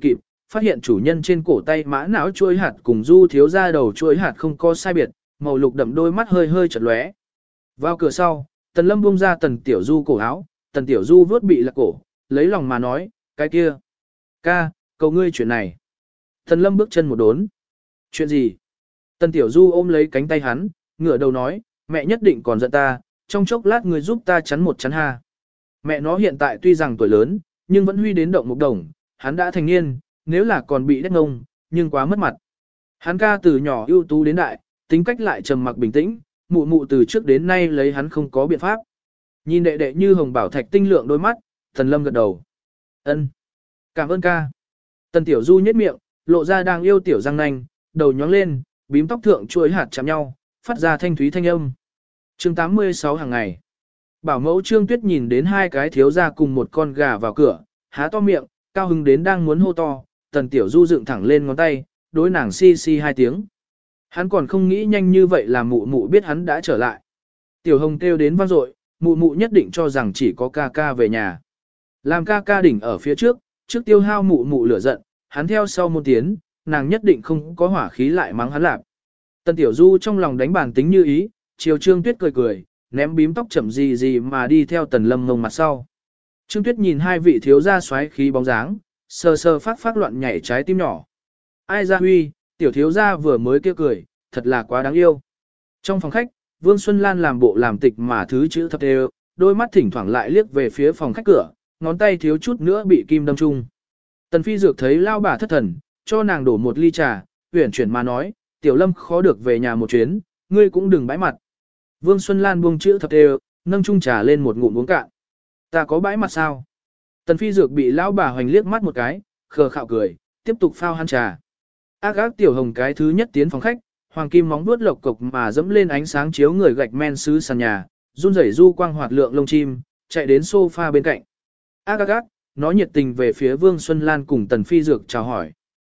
phát hiện chủ nhân trên cổ tay mã não chuỗi hạt cùng Du thiếu gia đầu chuỗi hạt không có sai biệt, màu lục đậm đôi mắt hơi hơi chật lóe. Vào cửa sau, Tần Lâm buông ra Tần Tiểu Du cổ áo, Tần Tiểu Du vớt bị lạc cổ, lấy lòng mà nói, cái kia. Ca, cầu ngươi chuyện này. Tần Lâm bước chân một đốn. Chuyện gì? Tần Tiểu Du ôm lấy cánh tay hắn, ngửa đầu nói, mẹ nhất định còn giận ta, trong chốc lát ngươi giúp ta chắn một chắn ha. Mẹ nó hiện tại tuy rằng tuổi lớn, nhưng vẫn huy đến động một đồng, hắn đã thành niên, nếu là còn bị đét ngông, nhưng quá mất mặt. Hắn ca từ nhỏ ưu tú đến đại, tính cách lại trầm mặc bình tĩnh, mụ mụ từ trước đến nay lấy hắn không có biện pháp. Nhìn đệ đệ như hồng bảo thạch tinh lượng đôi mắt, Tần Lâm gật đầu. Ân, cảm ơn ca. Tần Tiểu Du nhếch miệng, lộ ra đang yêu tiểu răng nanh, đầu nhóng lên, bím tóc thượng chuỗi hạt chạm nhau, phát ra thanh thúy thanh âm. Chương 86 hàng ngày. Bảo mẫu Trương Tuyết nhìn đến hai cái thiếu gia cùng một con gà vào cửa, há to miệng, cao hứng đến đang muốn hô to, Tần Tiểu Du dựng thẳng lên ngón tay, đối nàng si si hai tiếng. Hắn còn không nghĩ nhanh như vậy là mụ mụ biết hắn đã trở lại. Tiểu Hồng kêu đến vang dội, mụ mụ nhất định cho rằng chỉ có ca ca về nhà. Làm ca ca đỉnh ở phía trước, trước tiêu hao mụ mụ lửa giận, hắn theo sau môn tiến, nàng nhất định không có hỏa khí lại mắng hắn lạp. Tần Tiểu Du trong lòng đánh bản tính như ý, chiều Trương Tuyết cười cười, ném bím tóc chậm gì gì mà đi theo Tần Lâm ngông mặt sau. Trương Tuyết nhìn hai vị thiếu gia xoáy khí bóng dáng, sờ sờ phát loạn nhảy trái tim nhỏ. Ai ra huy, tiểu thiếu gia vừa mới kêu cười, thật là quá đáng yêu. Trong phòng khách, Vương Xuân Lan làm bộ làm tịch mà thứ chữ thập đều, đôi mắt thỉnh thoảng lại liếc về phía phòng khách cửa, ngón tay thiếu chút nữa bị kim đâm chung. Tần Phi Dược thấy lao bà thất thần, cho nàng đổ một ly trà, uyển chuyển mà nói, Tiểu Lâm khó được về nhà một chuyến, ngươi cũng đừng bãi mặt. Vương Xuân Lan buông chữ thập đều, nâng chung trà lên một ngụm uống cạn. Ta có bãi mặt sao? Tần Phi Dược bị lão bà hoành liếc mắt một cái, khờ khạo cười, tiếp tục phao hắn trà. Ác ác Tiểu Hồng cái thứ nhất tiến phòng khách, hoàng kim móng vuốt lộc cộc mà dẫm lên ánh sáng chiếu người gạch men sứ sàn nhà, run rẩy du quang hoạt lượng lông chim, chạy đến sofa bên cạnh. Ác ác ác, nó nhiệt tình về phía Vương Xuân Lan cùng Tần Phi Dược chào hỏi.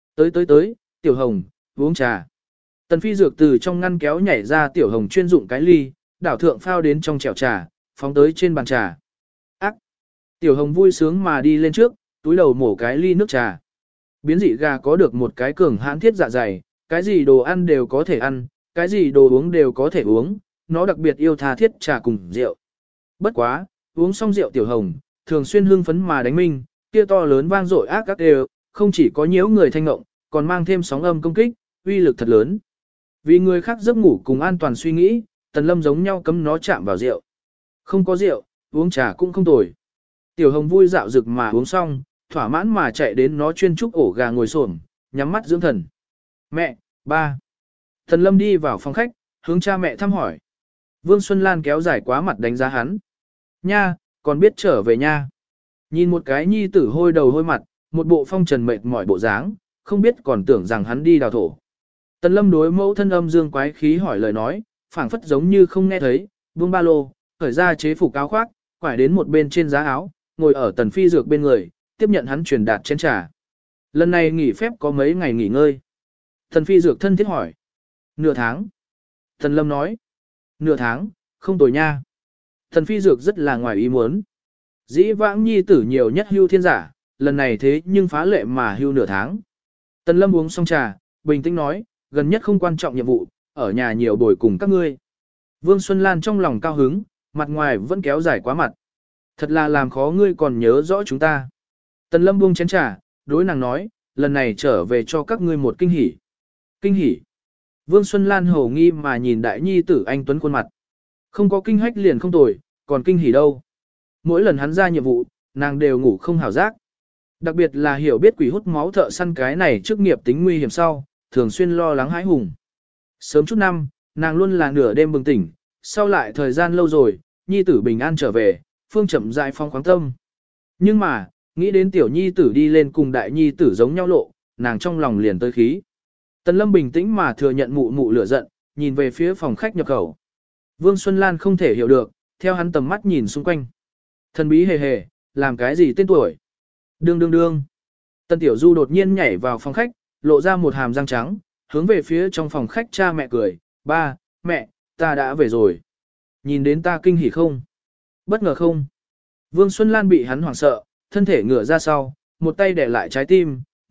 Tới, Tiểu Hồng, uống trà. Tần Phi Dược từ trong ngăn kéo nhảy ra Tiểu Hồng chuyên dụng cái ly, đảo thượng phao đến trong chèo trà, phóng tới trên bàn trà. Ác. Tiểu Hồng vui sướng mà đi lên trước, túi đầu mổ cái ly nước trà. Biến dị gà có được một cái cường hãn thiết dạ dày, cái gì đồ ăn đều có thể ăn, cái gì đồ uống đều có thể uống, nó đặc biệt yêu tha thiết trà cùng rượu. Bất quá, uống xong rượu Tiểu Hồng, thường xuyên hưng phấn mà đánh minh, kia to lớn vang dội ác các đều, không chỉ có nhiễu người thanh ngộng, còn mang thêm sóng âm công kích, uy lực thật lớn. Vì người khác giấc ngủ cùng an toàn suy nghĩ, Tần Lâm giống nhau cấm nó chạm vào rượu. Không có rượu, uống trà cũng không tồi. Tiểu Hồng vui dạo rực mà uống xong, thỏa mãn mà chạy đến nó chuyên trúc ổ gà ngồi xổm, nhắm mắt dưỡng thần. Mẹ, ba. Tần Lâm đi vào phòng khách, hướng cha mẹ thăm hỏi. Vương Xuân Lan kéo dài quá mặt đánh giá hắn. Nha, còn biết trở về nha. Nhìn một cái nhi tử hôi đầu hôi mặt, một bộ phong trần mệt mỏi bộ dáng, không biết còn tưởng rằng hắn đi đào thổ. Tần Lâm đối mẫu thân âm dương quái khí hỏi lời nói, phảng phất giống như không nghe thấy, buông ba lô, khởi ra chế phục áo khoác, quải đến một bên trên giá áo, ngồi ở Tần Phi Dược bên người, tiếp nhận hắn truyền đạt chén trà. Lần này nghỉ phép có mấy ngày nghỉ ngơi. Tần Phi Dược thân thiết hỏi. Nửa tháng. Tần Lâm nói. Nửa tháng, không tồi nha. Tần Phi Dược rất là ngoài ý muốn. Dĩ vãng nhi tử nhiều nhất hưu thiên giả, lần này thế nhưng phá lệ mà hưu nửa tháng. Tần Lâm uống xong trà, bình tĩnh nói, gần nhất không quan trọng nhiệm vụ, ở nhà nhiều bồi cùng các ngươi. Vương Xuân Lan trong lòng cao hứng, mặt ngoài vẫn kéo dài quá mặt. Thật là làm khó ngươi còn nhớ rõ chúng ta. Tần Lâm buông chén trà, đối nàng nói, lần này trở về cho các ngươi một kinh hỉ. Kinh hỉ. Vương Xuân Lan hổ nghi mà nhìn đại nhi tử anh Tuấn khuôn mặt. Không có kinh hách liền không tồi, còn kinh hỉ đâu. Mỗi lần hắn ra nhiệm vụ, nàng đều ngủ không hảo giác. Đặc biệt là hiểu biết quỷ hút máu thợ săn cái này chức nghiệp tính nguy hiểm sau, thường xuyên lo lắng hãi hùng. Sớm chút năm, nàng luôn là nửa đêm bừng tỉnh, sau lại thời gian lâu rồi, nhi tử bình an trở về, phương chậm dại phong khoáng tâm. Nhưng mà, nghĩ đến tiểu nhi tử đi lên cùng đại nhi tử giống nhau lộ, nàng trong lòng liền tới khí. Tần Lâm bình tĩnh mà thừa nhận mụ mụ lửa giận, nhìn về phía phòng khách nhập khẩu. Vương Xuân Lan không thể hiểu được, theo hắn tầm mắt nhìn xung quanh. Thần bí hề hề, làm cái gì tên tuổi? Đương. Tần Tiểu Du đột nhiên nhảy vào phòng khách, lộ ra một hàm răng trắng, hướng về phía trong phòng khách cha mẹ cười, ba, mẹ, ta đã về rồi. Nhìn đến ta kinh hỉ không? Bất ngờ không? Vương Xuân Lan bị hắn hoảng sợ, thân thể ngửa ra sau, một tay đè lại trái tim,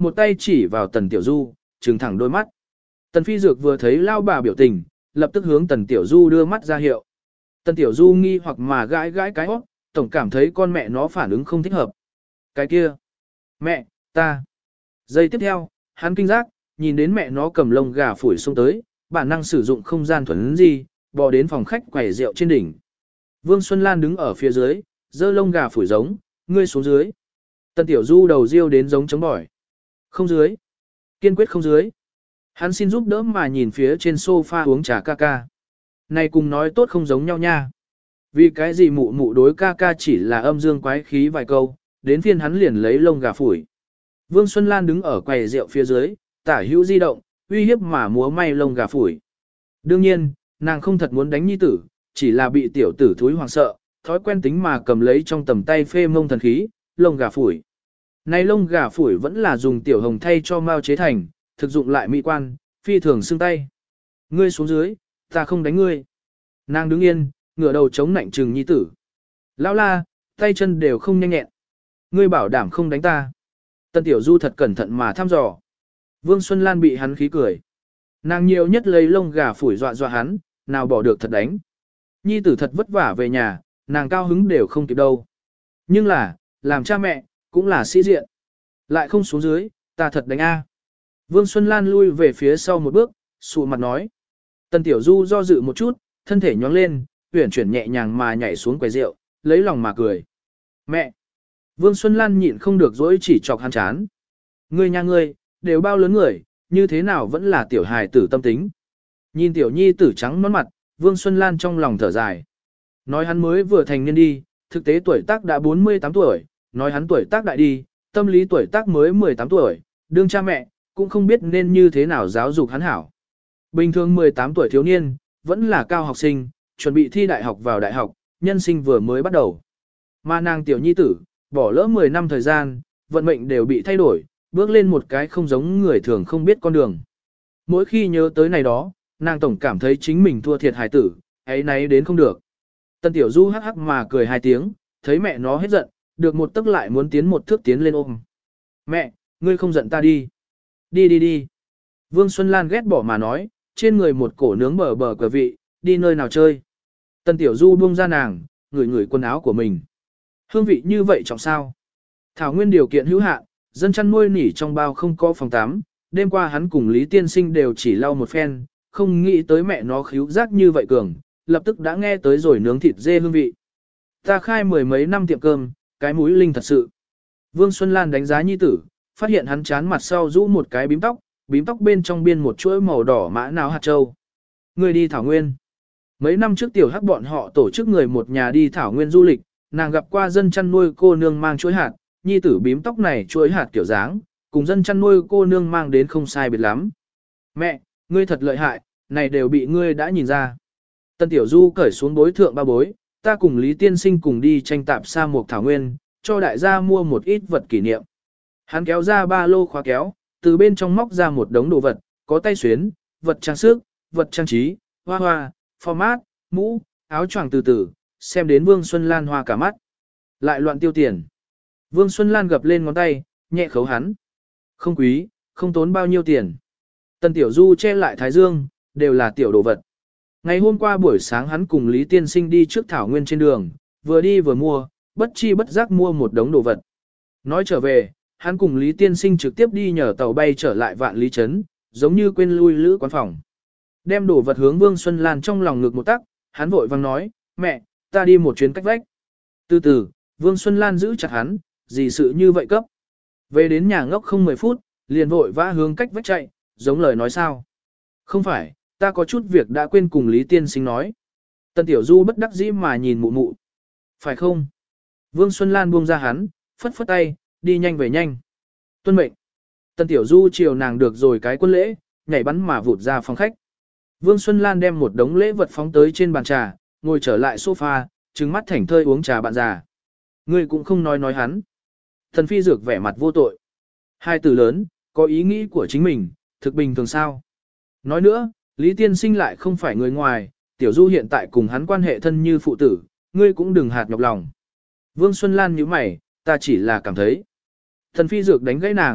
một tay chỉ vào Tần Tiểu Du, trừng thẳng đôi mắt. Tần Phi Dược vừa thấy lao bà biểu tình, lập tức hướng Tần Tiểu Du đưa mắt ra hiệu. Tần Tiểu Du nghi hoặc mà gãi gãi cái hót, tổng cảm thấy con mẹ nó phản ứng không thích hợp. Cái kia, mẹ, ta. Giây tiếp theo, hắn kinh giác, nhìn đến mẹ nó cầm lông gà phủi xuống tới, bản năng sử dụng không gian thuần gì, bò đến phòng khách quẩy rượu trên đỉnh. Vương Xuân Lan đứng ở phía dưới, giơ lông gà phủi giống, ngươi xuống dưới. Tần Tiểu Du đầu riêu đến giống chống bỏi. Không dưới. Kiên quyết không dưới. Hắn xin giúp đỡ mà nhìn phía trên sofa uống trà ca ca. Này cùng nói tốt không giống nhau nha. Vì cái gì mụ mụ đối ca ca chỉ là âm dương quái khí vài câu, đến phiên hắn liền lấy lông gà phủi. Vương Xuân Lan đứng ở quầy rượu phía dưới, tả hữu di động, uy hiếp mà múa may lông gà phủi. Đương nhiên, nàng không thật muốn đánh nhi tử, chỉ là bị tiểu tử thúi hoàng sợ, thói quen tính mà cầm lấy trong tầm tay phê mông thần khí, lông gà phủi. Này lông gà phủi vẫn là dùng tiểu hồng thay cho mao chế thành, thực dụng lại mỹ quan, phi thường xương tay. Ngươi xuống dưới, ta không đánh ngươi. Nàng đứng yên, ngửa đầu chống nạnh trừng nhi tử. Lão la, tay chân đều không nhanh nhẹn. Ngươi bảo đảm không đánh ta. Tần Tiểu Du thật cẩn thận mà thăm dò. Vương Xuân Lan bị hắn khí cười. Nàng nhiều nhất lấy lông gà phủi dọa dọa hắn, nào bỏ được thật đánh. Nhi tử thật vất vả về nhà, nàng cao hứng đều không kịp đâu. Nhưng là, làm cha mẹ, cũng là sĩ diện. Lại không xuống dưới, ta thật đánh a. Vương Xuân Lan lui về phía sau một bước, sụ mặt nói. Tần Tiểu Du do dự một chút, thân thể nhoáng lên, uyển chuyển nhẹ nhàng mà nhảy xuống quầy rượu, lấy lòng mà cười. Mẹ! Vương Xuân Lan nhịn không được dỗi chỉ chọc hắn chán. Ngươi nhà ngươi, đều bao lớn người, như thế nào vẫn là tiểu hài tử tâm tính. Nhìn tiểu nhi tử trắng nón mặt, Vương Xuân Lan trong lòng thở dài. Nói hắn mới vừa thành niên đi, thực tế tuổi tác đã 48 tuổi, nói hắn tuổi tác đại đi, tâm lý tuổi tác mới 18 tuổi, đương cha mẹ, cũng không biết nên như thế nào giáo dục hắn hảo. Bình thường 18 tuổi thiếu niên, vẫn là cao học sinh, chuẩn bị thi đại học vào đại học, nhân sinh vừa mới bắt đầu. Mà nàng tiểu nhi tử, bỏ lỡ 10 năm thời gian, vận mệnh đều bị thay đổi, bước lên một cái không giống người thường không biết con đường. Mỗi khi nhớ tới này đó, nàng tổng cảm thấy chính mình thua thiệt hài tử, ấy nấy đến không được. Tần Tiểu Du hắc hắc mà cười hai tiếng, thấy mẹ nó hết giận, được một tức lại muốn tiến một thước tiến lên ôm. Mẹ, ngươi không giận ta đi. Đi đi đi. Vương Xuân Lan ghét bỏ mà nói, trên người một cổ nướng bờ bờ cờ vị, đi nơi nào chơi. Tần Tiểu Du buông ra nàng, ngửi ngửi quần áo của mình. Hương vị như vậy trọng sao? Thảo nguyên điều kiện hữu hạn, dân chăn nuôi nỉ trong bao không có phòng tắm, đêm qua hắn cùng Lý Tiên Sinh đều chỉ lau một phen, không nghĩ tới mẹ nó khíu giác như vậy cường, lập tức đã nghe tới rồi nướng thịt dê hương vị. Ta khai mười mấy năm tiệm cơm, cái mũi linh thật sự. Vương Xuân Lan đánh giá nhi tử, phát hiện hắn chán mặt sau rũ một cái bím tóc bên trong biên một chuỗi màu đỏ mã não hạt châu. Người đi Thảo Nguyên. Mấy năm trước tiểu hắc bọn họ tổ chức người một nhà đi Thảo Nguyên du lịch, nàng gặp qua dân chăn nuôi cô nương mang chuỗi hạt, nhi tử bím tóc này chuỗi hạt kiểu dáng, cùng dân chăn nuôi cô nương mang đến không sai biệt lắm. Mẹ, ngươi thật lợi hại, này đều bị ngươi đã nhìn ra. Tân Tiểu Du cởi xuống bối thượng ba bối, ta cùng Lý Tiên Sinh cùng đi tranh tạp sa mục Thảo Nguyên, cho đại gia mua một ít vật kỷ niệm. Hắn kéo ra ba lô khóa kéo, từ bên trong móc ra một đống đồ vật, có tay xuyến, vật trang sức, vật trang trí, hoa hoa, format, mũ, áo choàng từ từ, xem đến Vương Xuân Lan hoa cả mắt. Lại loạn tiêu tiền. Vương Xuân Lan gập lên ngón tay, nhẹ khấu hắn. Không quý, không tốn bao nhiêu tiền. Tần Tiểu Du che lại thái dương, đều là tiểu đồ vật. Ngày hôm qua buổi sáng hắn cùng Lý Tiên Sinh đi trước Thảo Nguyên trên đường, vừa đi vừa mua, bất chi bất giác mua một đống đồ vật. Nói trở về, hắn cùng Lý Tiên Sinh trực tiếp đi nhờ tàu bay trở lại Vạn Lý Trấn, giống như quên lui lữ quán phòng. Đem đồ vật hướng Vương Xuân Lan trong lòng ngực một tắc, hắn vội vang nói, mẹ, ta đi một chuyến cách vách. Từ từ, Vương Xuân Lan giữ chặt hắn, gì sự như vậy cấp. Về đến nhà ngốc không 10 phút, liền vội vã hướng cách vách chạy, giống lời nói sao. Không phải, ta có chút việc đã quên cùng Lý Tiên Sinh nói. Tần Tiểu Du bất đắc dĩ mà nhìn mụ mụ. Phải không? Vương Xuân Lan buông ra hắn, phất phất tay, đi nhanh về nhanh. Tuân mệnh. Tần Tiểu Du chiều nàng được rồi cái quân lễ, nhảy bắn mà vụt ra phòng khách. Vương Xuân Lan đem một đống lễ vật phóng tới trên bàn trà, ngồi trở lại sofa, trừng mắt thảnh thơi uống trà bạn già. Ngươi cũng không nói hắn. Thần Phi Dược vẻ mặt vô tội. Hai từ lớn, có ý nghĩ của chính mình, thực bình thường sao. Nói nữa, Lý Tiên Sinh lại không phải người ngoài, Tiểu Du hiện tại cùng hắn quan hệ thân như phụ tử, ngươi cũng đừng hạt nhọc lòng. Vương Xuân Lan nhíu mày, ta chỉ là cảm thấy. Thần Phi Dược đánh gãy nàng,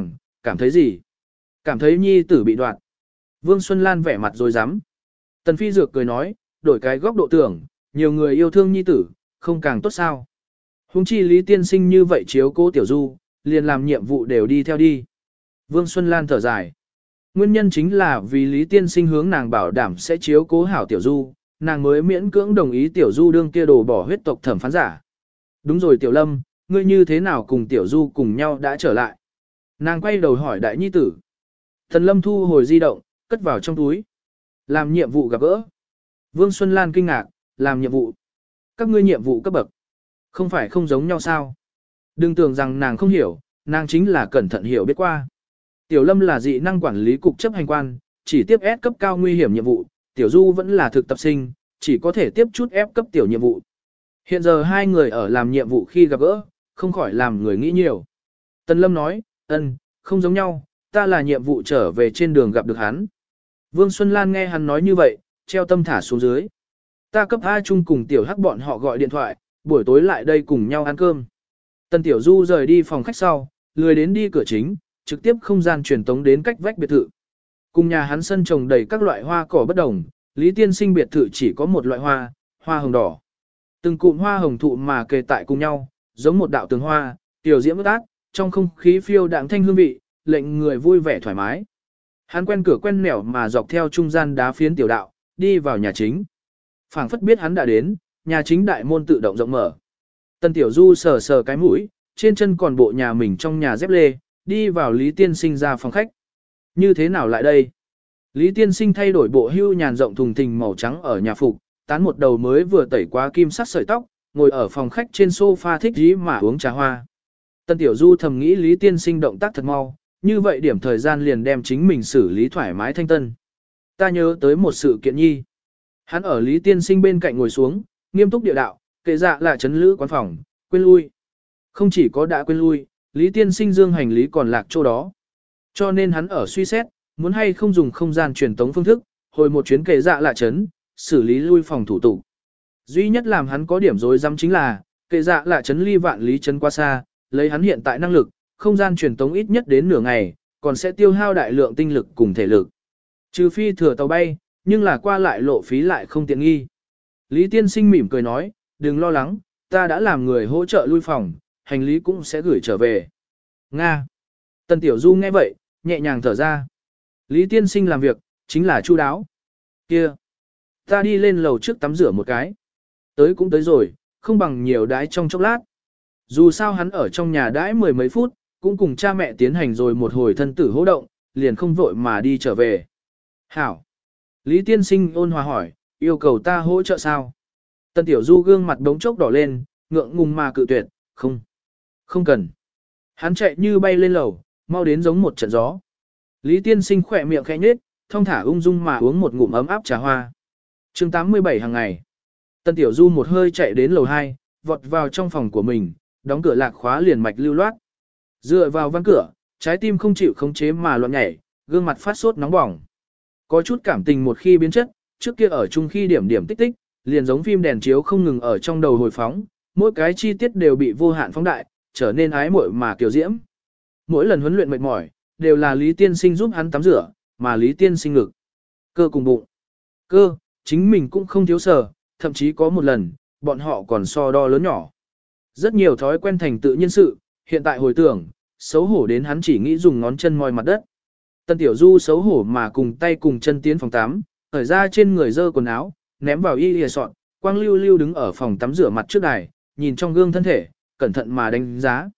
cảm thấy gì? Cảm thấy nhi tử bị đoạt. Vương Xuân Lan vẻ mặt rồi dám. Tần Phi Dược cười nói, đổi cái góc độ tưởng, nhiều người yêu thương nhi tử, không càng tốt sao. Hùng chi Lý Tiên Sinh như vậy chiếu cố Tiểu Du, liền làm nhiệm vụ đều đi theo đi. Vương Xuân Lan thở dài. Nguyên nhân chính là vì Lý Tiên Sinh hướng nàng bảo đảm sẽ chiếu cố hảo Tiểu Du, nàng mới miễn cưỡng đồng ý Tiểu Du đương kia đồ bỏ huyết tộc thẩm phán giả. Đúng rồi Tiểu Lâm, ngươi như thế nào cùng Tiểu Du cùng nhau đã trở lại? Nàng quay đầu hỏi đại nhi tử. Thần Lâm thu hồi di động, cất vào trong túi. Làm nhiệm vụ gặp gỡ. Vương Xuân Lan kinh ngạc, làm nhiệm vụ. Các ngươi nhiệm vụ cấp bậc. Không phải không giống nhau sao? Đừng tưởng rằng nàng không hiểu, nàng chính là cẩn thận hiểu biết qua. Tiểu Lâm là dị năng quản lý cục chấp hành quan, chỉ tiếp S cấp cao nguy hiểm nhiệm vụ, Tiểu Du vẫn là thực tập sinh, chỉ có thể tiếp chút F cấp tiểu nhiệm vụ. Hiện giờ hai người ở làm nhiệm vụ khi gặp gỡ, không khỏi làm người nghĩ nhiều. Tần Lâm nói, không giống nhau, ta là nhiệm vụ trở về trên đường gặp được hắn. Vương Xuân Lan nghe hắn nói như vậy, treo tâm thả xuống dưới. Ta cấp A chung cùng Tiểu Hắc bọn họ gọi điện thoại, buổi tối lại đây cùng nhau ăn cơm. Tần Tiểu Du rời đi phòng khách sau, lười đến đi cửa chính, trực tiếp không gian truyền tống đến cách vách biệt thự. Cùng nhà hắn sân trồng đầy các loại hoa cỏ bất đồng, Lý Tiên Sinh biệt thự chỉ có một loại hoa, hoa hồng đỏ. Từng cụm hoa hồng thụ mà kề tại cùng nhau, giống một đạo tường hoa, tiểu diễm ướt át, trong không khí phiêu đạm thanh hương vị, lệnh người vui vẻ thoải mái. Hắn quen cửa quen nẻo mà dọc theo trung gian đá phiến tiểu đạo, đi vào nhà chính. Phảng phất biết hắn đã đến, nhà chính đại môn tự động rộng mở. Tần Tiểu Du sờ sờ cái mũi, trên chân còn bộ nhà mình trong nhà dép lê, đi vào Lý Tiên Sinh ra phòng khách. Như thế nào lại đây? Lý Tiên Sinh thay đổi bộ hưu nhàn rộng thùng thình màu trắng ở nhà phục, tán một đầu mới vừa tẩy qua kim sắc sợi tóc, ngồi ở phòng khách trên sofa thích dí mà uống trà hoa. Tần Tiểu Du thầm nghĩ Lý Tiên Sinh động tác thật mau, như vậy điểm thời gian liền đem chính mình xử lý thoải mái thanh tân. Ta nhớ tới một sự kiện nhi. Hắn ở Lý Tiên Sinh bên cạnh ngồi xuống, nghiêm túc địa đạo, kệ dạ là chấn lữ quán phòng, quên lui. Không chỉ có đã quên lui, Lý Tiên Sinh dương hành lý còn lạc chỗ đó. Cho nên hắn ở suy xét, muốn hay không dùng không gian truyền tống phương thức, hồi một chuyến kệ dạ lạ chấn, xử lý lui phòng thủ tục. Duy nhất làm hắn có điểm rối rắm chính là, kệ dạ lạ chấn ly vạn lý chấn quá xa, lấy hắn hiện tại năng lực, không gian truyền tống ít nhất đến nửa ngày, còn sẽ tiêu hao đại lượng tinh lực cùng thể lực. Trừ phi thừa tàu bay, nhưng là qua lại lộ phí lại không tiện nghi. Lý Tiên Sinh mỉm cười nói, đừng lo lắng, ta đã làm người hỗ trợ lui phòng, hành lý cũng sẽ gửi trở về. Nga. Tần Tiểu Du nghe vậy, nhẹ nhàng thở ra. Lý Tiên Sinh làm việc, chính là chu đáo. Kia. Ta đi lên lầu trước tắm rửa một cái. Tới cũng tới rồi, không bằng nhiều đái trong chốc lát. Dù sao hắn ở trong nhà đãi mười mấy phút, cũng cùng cha mẹ tiến hành rồi một hồi thân tử hô động, liền không vội mà đi trở về. Hảo. Lý Tiên Sinh ôn hòa hỏi, yêu cầu ta hỗ trợ sao? Tần Tiểu Du gương mặt đống chốc đỏ lên, ngượng ngùng mà cự tuyệt, không. Không cần. Hắn chạy như bay lên lầu, mau đến giống một trận gió. Lý Tiên Sinh khỏe miệng khẽ nhếch, thong thả ung dung mà uống một ngụm ấm áp trà hoa. Chương 87 hàng ngày. Tần Tiểu Du một hơi chạy đến lầu 2, vọt vào trong phòng của mình, đóng cửa lạc khóa liền mạch lưu loát. Dựa vào ván cửa, trái tim không chịu khống chế mà loạn nhảy, gương mặt phát sốt nóng bỏng. Có chút cảm tình một khi biến chất, trước kia ở chung khi điểm điểm tích tích, liền giống phim đèn chiếu không ngừng ở trong đầu hồi phóng, mỗi cái chi tiết đều bị vô hạn phóng đại, trở nên ái muội mà kiều diễm. Mỗi lần huấn luyện mệt mỏi, đều là Lý Tiên Sinh giúp hắn tắm rửa, mà Lý Tiên Sinh ngực. Cơ cùng bụng. Cơ, chính mình cũng không thiếu sở, thậm chí có một lần, bọn họ còn so đo lớn nhỏ. Rất nhiều thói quen thành tự nhiên sự, hiện tại hồi tưởng, xấu hổ đến hắn chỉ nghĩ dùng ngón chân moi mặt đất. Tần Tiểu Du xấu hổ mà cùng tay cùng chân tiến phòng tắm, thở ra trên người dơ quần áo, ném vào y lìa sọn, quang lưu lưu đứng ở phòng tắm rửa mặt trước đài, nhìn trong gương thân thể, cẩn thận mà đánh giá.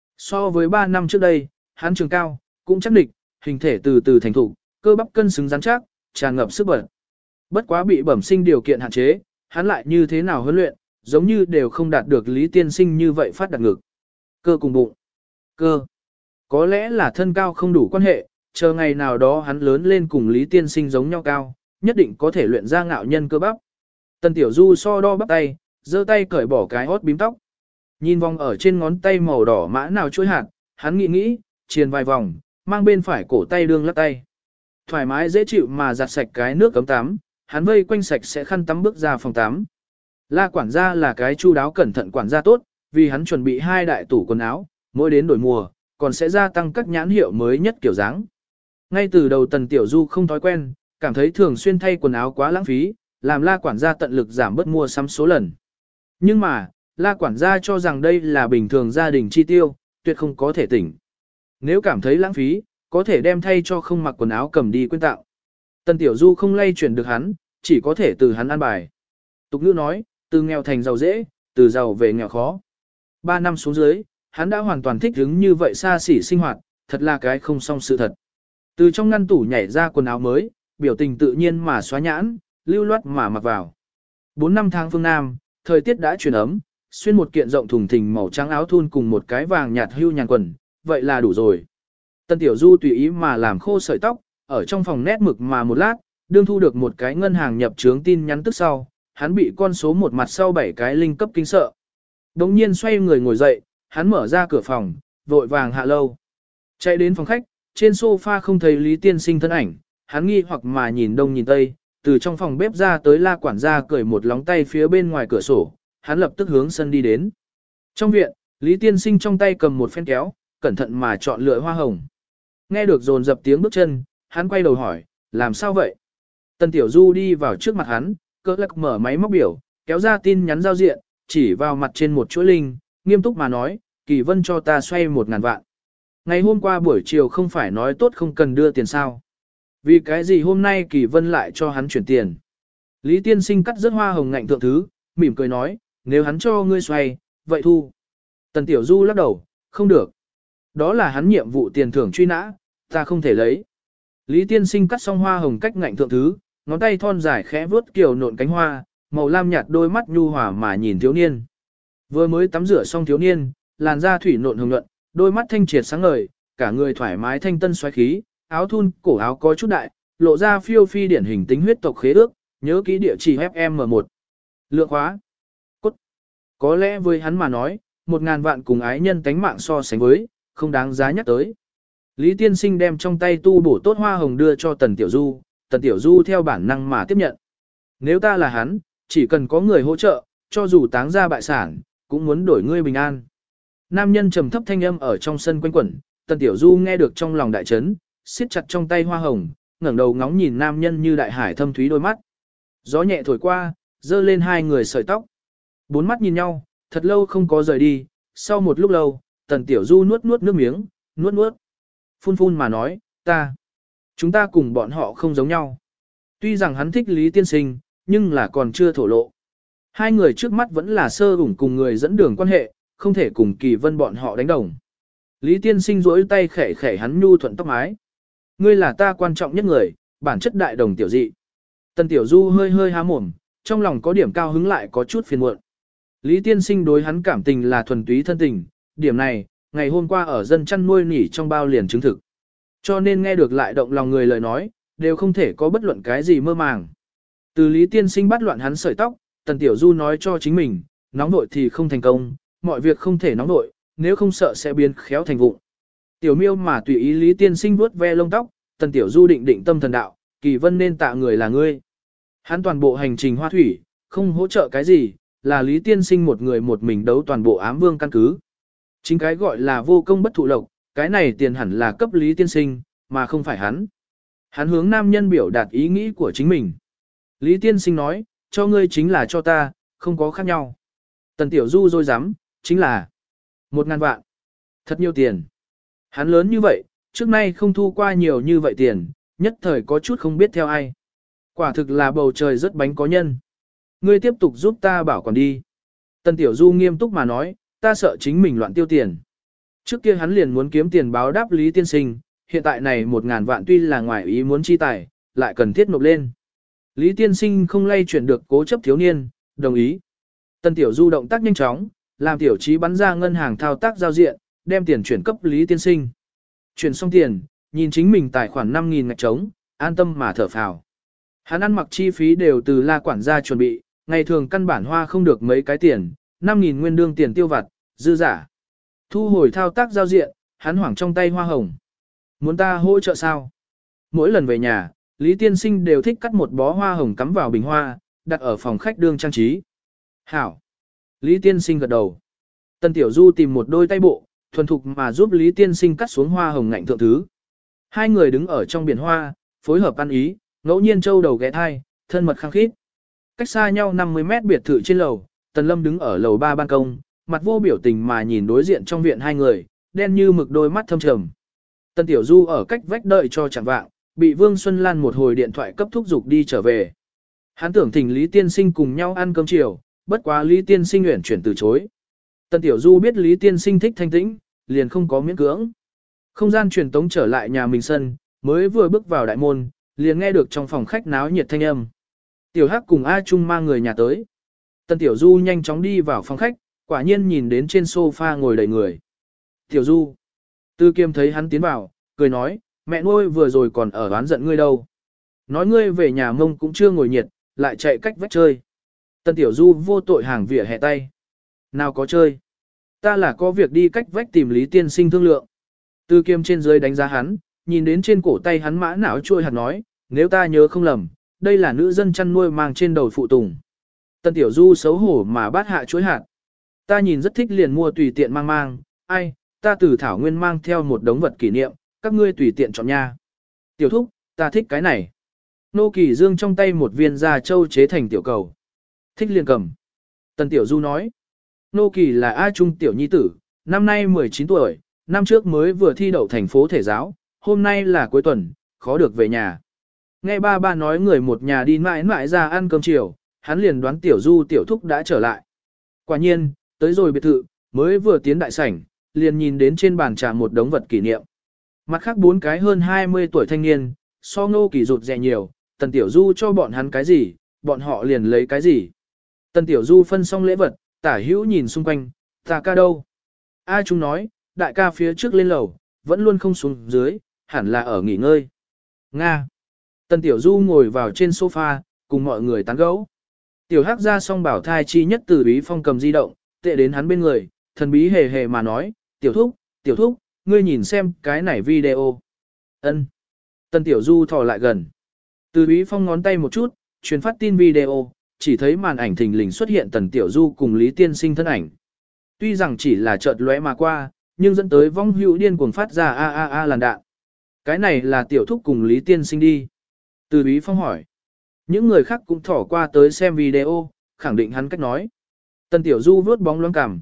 So với 3 năm trước đây, hắn trường cao, cũng chắc địch, hình thể từ từ thành thục, cơ bắp cân xứng rắn chắc, tràn ngập sức bật. Bất quá bị bẩm sinh điều kiện hạn chế, hắn lại như thế nào huấn luyện, giống như đều không đạt được Lý Tiên Sinh như vậy phát đạt ngực. Cơ cùng bụng. Cơ. Có lẽ là thân cao không đủ quan hệ, chờ ngày nào đó hắn lớn lên cùng Lý Tiên Sinh giống nhau cao, nhất định có thể luyện ra ngạo nhân cơ bắp. Tần Tiểu Du so đo bắp tay, giơ tay cởi bỏ cái hốt bím tóc. Nhìn vòng ở trên ngón tay màu đỏ mã nào chuỗi hạt, hắn nghĩ, triền vài vòng, mang bên phải cổ tay đương lắc tay. Thoải mái dễ chịu mà giặt sạch cái nước cấm tắm, hắn vây quanh sạch sẽ khăn tắm bước ra phòng tắm. La quản gia là cái chu đáo cẩn thận quản gia tốt, vì hắn chuẩn bị 2 đại tủ quần áo, mỗi đến đổi mùa, còn sẽ gia tăng các nhãn hiệu mới nhất kiểu dáng. Ngay từ đầu Tần Tiểu Du không thói quen, cảm thấy thường xuyên thay quần áo quá lãng phí, làm La quản gia tận lực giảm bớt mua sắm số lần. Nhưng mà, La quản gia cho rằng đây là bình thường gia đình chi tiêu, tuyệt không có thể tỉnh. Nếu cảm thấy lãng phí, có thể đem thay cho không mặc quần áo cầm đi quyên tặng. Tần Tiểu Du không lay chuyển được hắn, chỉ có thể từ hắn ăn bài. Tục ngữ nói, từ nghèo thành giàu dễ, từ giàu về nghèo khó. 3 năm xuống dưới, hắn đã hoàn toàn thích ứng như vậy xa xỉ sinh hoạt, thật là cái không song sự thật. Từ trong ngăn tủ nhảy ra quần áo mới, biểu tình tự nhiên mà xóa nhãn, lưu loát mà mặc vào. 4 năm tháng phương Nam, thời tiết đã chuyển ấm, xuyên một kiện rộng thùng thình màu trắng áo thun cùng một cái vàng nhạt hưu nhàn quần, vậy là đủ rồi. Tân Tiểu Du tùy ý mà làm khô sợi tóc, ở trong phòng nét mực mà một lát, đương thu được một cái ngân hàng nhập trướng tin nhắn tức sau, hắn bị con số một mặt sau 7 cái linh cấp kinh sợ. Đống nhiên xoay người ngồi dậy, hắn mở ra cửa phòng, vội vàng hạ lâu. Chạy đến phòng khách, trên sofa không thấy Lý Tiên Sinh thân ảnh, hắn nghi hoặc mà nhìn đông nhìn tây, từ trong phòng bếp ra tới La quản gia cởi một lóng tay phía bên ngoài cửa sổ, hắn lập tức hướng sân đi đến. Trong viện, Lý Tiên Sinh trong tay cầm một phen kéo, cẩn thận mà chọn lựa hoa hồng. Nghe được dồn dập tiếng bước chân, hắn quay đầu hỏi, làm sao vậy? Tần Tiểu Du đi vào trước mặt hắn, cỡ lắc mở máy móc biểu, kéo ra tin nhắn giao diện, chỉ vào mặt trên một chuỗi linh, nghiêm túc mà nói, Kỳ Vân cho ta xoay 1.000 vạn. Ngày hôm qua buổi chiều không phải nói tốt không cần đưa tiền sao? Vì cái gì hôm nay Kỳ Vân lại cho hắn chuyển tiền? Lý Tiên Sinh cắt rớt hoa hồng ngạnh thượng thứ, mỉm cười nói, nếu hắn cho ngươi xoay, vậy thu. Tần Tiểu Du lắc đầu, không được. Đó là hắn nhiệm vụ tiền thưởng truy nã, ta không thể lấy. Lý Tiên Sinh cắt xong hoa hồng cách ngạnh thượng thứ, ngón tay thon dài khẽ vuốt kiều nộn cánh hoa, màu lam nhạt đôi mắt nhu hòa mà nhìn thiếu niên. Vừa mới tắm rửa xong thiếu niên, làn da thủy nộn hồng nhuận, đôi mắt thanh triệt sáng ngời, cả người thoải mái thanh tân xoáy khí, áo thun, cổ áo có chút đại, lộ ra phiêu phi điển hình tính huyết tộc khế ước, nhớ kỹ địa chỉ FM1. Lượng khóa. Cốt. Có lẽ với hắn mà nói, 1.000 vạn cùng ái nhân tánh mạng so sánh với, không đáng giá nhắc tới. Lý Tiên Sinh đem trong tay tu bổ tốt hoa hồng đưa cho Tần Tiểu Du, Tần Tiểu Du theo bản năng mà tiếp nhận. Nếu ta là hắn, chỉ cần có người hỗ trợ, cho dù táng ra bại sản, cũng muốn đổi ngươi bình an. Nam nhân trầm thấp thanh âm ở trong sân quanh quẩn, Tần Tiểu Du nghe được trong lòng đại chấn, siết chặt trong tay hoa hồng, ngẩng đầu ngóng nhìn nam nhân như đại hải thâm thúy đôi mắt. Gió nhẹ thổi qua, dơ lên hai người sợi tóc. Bốn mắt nhìn nhau, thật lâu không có rời đi, sau một lúc lâu, Tần Tiểu Du nuốt nuốt nước miếng, nuốt. Phun phun mà nói, chúng ta cùng bọn họ không giống nhau. Tuy rằng hắn thích Lý Tiên Sinh, nhưng là còn chưa thổ lộ. Hai người trước mắt vẫn là sơ ủng cùng người dẫn đường quan hệ, không thể cùng Kỳ Vân bọn họ đánh đồng. Lý Tiên Sinh duỗi tay khẽ khẽ hắn nhu thuận tóc mái. Ngươi là ta quan trọng nhất người, bản chất đại đồng tiểu dị. Tần Tiểu Du hơi há mồm, trong lòng có điểm cao hứng lại có chút phiền muộn. Lý Tiên Sinh đối hắn cảm tình là thuần túy thân tình, điểm này, ngày hôm qua ở dân chăn nuôi nỉ trong bao liền chứng thực. Cho nên nghe được lại động lòng người lời nói, đều không thể có bất luận cái gì mơ màng. Từ Lý Tiên Sinh bắt loạn hắn sợi tóc, Tần Tiểu Du nói cho chính mình, nóng nội thì không thành công, mọi việc không thể nóng nội, nếu không sợ sẽ biến khéo thành vụng. Tiểu Miêu mà tùy ý Lý Tiên Sinh vuốt ve lông tóc, Tần Tiểu Du định tâm thần đạo, Kỳ Vân nên tạ người là ngươi. Hắn toàn bộ hành trình hoa thủy, không hỗ trợ cái gì, là Lý Tiên Sinh một người một mình đấu toàn bộ ám vương căn cứ. Chính cái gọi là vô công bất thụ lộc, cái này tiền hẳn là cấp Lý Tiên Sinh, mà không phải hắn. Hắn hướng nam nhân biểu đạt ý nghĩ của chính mình. Lý Tiên Sinh nói, cho ngươi chính là cho ta, không có khác nhau. Tần Tiểu Du dối dám, chính là 1.000 vạn. Thật nhiều tiền. Hắn lớn như vậy, trước nay không thu qua nhiều như vậy tiền, nhất thời có chút không biết theo ai. Quả thực là bầu trời rất bánh có nhân. Ngươi tiếp tục giúp ta bảo quản đi. Tần Tiểu Du nghiêm túc mà nói, ta sợ chính mình loạn tiêu tiền. Trước kia hắn liền muốn kiếm tiền báo đáp Lý Tiên Sinh, hiện tại này 1.000 vạn tuy là ngoài ý muốn chi tài, lại cần thiết nộp lên. Lý Tiên Sinh không lay chuyển được cố chấp thiếu niên, đồng ý. Tần Tiểu Du động tác nhanh chóng, làm Tiểu Chí bắn ra ngân hàng thao tác giao diện, đem tiền chuyển cấp Lý Tiên Sinh. Chuyển xong tiền, nhìn chính mình tài khoản 5.000 ngạch trống, an tâm mà thở phào. Hắn ăn mặc chi phí đều từ La quản gia chuẩn bị, ngày thường căn bản hoa không được mấy cái tiền, 5.000 nguyên đương tiền tiêu vặt, dư giả. Thu hồi thao tác giao diện, hắn hoảng trong tay hoa hồng. Muốn ta hỗ trợ sao? Mỗi lần về nhà, Lý Tiên Sinh đều thích cắt một bó hoa hồng cắm vào bình hoa, đặt ở phòng khách đương trang trí. Hảo. Lý Tiên Sinh gật đầu. Tần Tiểu Du tìm một đôi tay bộ, thuần thục mà giúp Lý Tiên Sinh cắt xuống hoa hồng ngạnh thượng thứ. Hai người đứng ở trong biển hoa, phối hợp ăn ý, ngẫu nhiên châu đầu ghé thai, thân mật khăng khít. Cách xa nhau 50 mét biệt thự trên lầu, Tần Lâm đứng ở lầu 3 ban công, mặt vô biểu tình mà nhìn đối diện trong viện hai người, đen như mực đôi mắt thâm trầm. Tần Tiểu Du ở cách vách đợi cho chẳng vạng, bị Vương Xuân Lan một hồi điện thoại cấp thúc giục đi trở về. Hắn tưởng thỉnh Lý Tiên Sinh cùng nhau ăn cơm chiều, bất quá Lý Tiên Sinh uyển chuyển từ chối. Tần Tiểu Du biết Lý Tiên Sinh thích thanh tĩnh, liền không có miễn cưỡng. Không gian truyền tống trở lại nhà mình sân, mới vừa bước vào đại môn, liền nghe được trong phòng khách náo nhiệt thanh âm. Tiểu Hắc cùng A Trung mang người nhà tới. Tần Tiểu Du nhanh chóng đi vào phòng khách, quả nhiên nhìn đến trên sofa ngồi đầy người. Tiểu Du. Tư Kiêm thấy hắn tiến vào, cười nói, mẹ nuôi vừa rồi còn ở oán giận ngươi đâu. Nói ngươi về nhà mông cũng chưa ngồi nhiệt, lại chạy cách vách chơi. Tần Tiểu Du vô tội hàng vỉa hè tay. Nào có chơi. Ta là có việc đi cách vách tìm Lý Tiên Sinh thương lượng. Tư Kiêm trên dưới đánh giá hắn, nhìn đến trên cổ tay hắn mã não trôi hạt nói, nếu ta nhớ không lầm, đây là nữ dân chăn nuôi mang trên đầu phụ tùng. Tần Tiểu Du xấu hổ mà bát hạ chuối hạt. Ta nhìn rất thích liền mua tùy tiện mang, ai, ta từ Thảo Nguyên mang theo một đống vật kỷ niệm, các ngươi tùy tiện chọn nha. Tiểu thúc, ta thích cái này. Nô Kỳ Dương trong tay một viên da châu chế thành tiểu cầu. Thích liền cầm. Tần Tiểu Du nói. Nô Kỳ là A Trung tiểu nhi tử, năm nay 19 tuổi, năm trước mới vừa thi đậu thành phố thể giáo, hôm nay là cuối tuần, khó được về nhà. Nghe ba nói người một nhà đi mãi mãi ra ăn cơm chiều, hắn liền đoán Tiểu Du tiểu thúc đã trở lại. Quả nhiên, tới rồi biệt thự, mới vừa tiến đại sảnh, liền nhìn đến trên bàn trà một đống vật kỷ niệm. Mặt khác bốn cái hơn 20 tuổi thanh niên, so Nô Kỳ rụt rè nhiều, Tần Tiểu Du cho bọn hắn cái gì, bọn họ liền lấy cái gì. Tần Tiểu Du phân xong lễ vật, tả hữu nhìn xung quanh, ta ca đâu? A Trung nói, đại ca phía trước lên lầu, vẫn luôn không xuống dưới, hẳn là ở nghỉ ngơi. Nga. Tần Tiểu Du ngồi vào trên sofa, cùng mọi người tán gẫu. Tiểu Hắc ra xong bảo thai chi nhất từ Bí Phong cầm di động, tệ đến hắn bên người, thần bí hề hề mà nói, tiểu thúc, ngươi nhìn xem cái này video. Ân. Tần Tiểu Du thò lại gần. Từ Bí Phong ngón tay một chút, truyền phát tin video, chỉ thấy màn ảnh thình lình xuất hiện Tần Tiểu Du cùng Lý Tiên Sinh thân ảnh. Tuy rằng chỉ là chợt lóe mà qua, nhưng dẫn tới vong hữu điên cuồng phát ra a làn đạn. Cái này là Tiểu thúc cùng Lý Tiên Sinh đi. Từ Bí Phong hỏi. Những người khác cũng thỏ qua tới xem video, khẳng định hắn cách nói. Tần Tiểu Du vuốt bóng loáng cảm,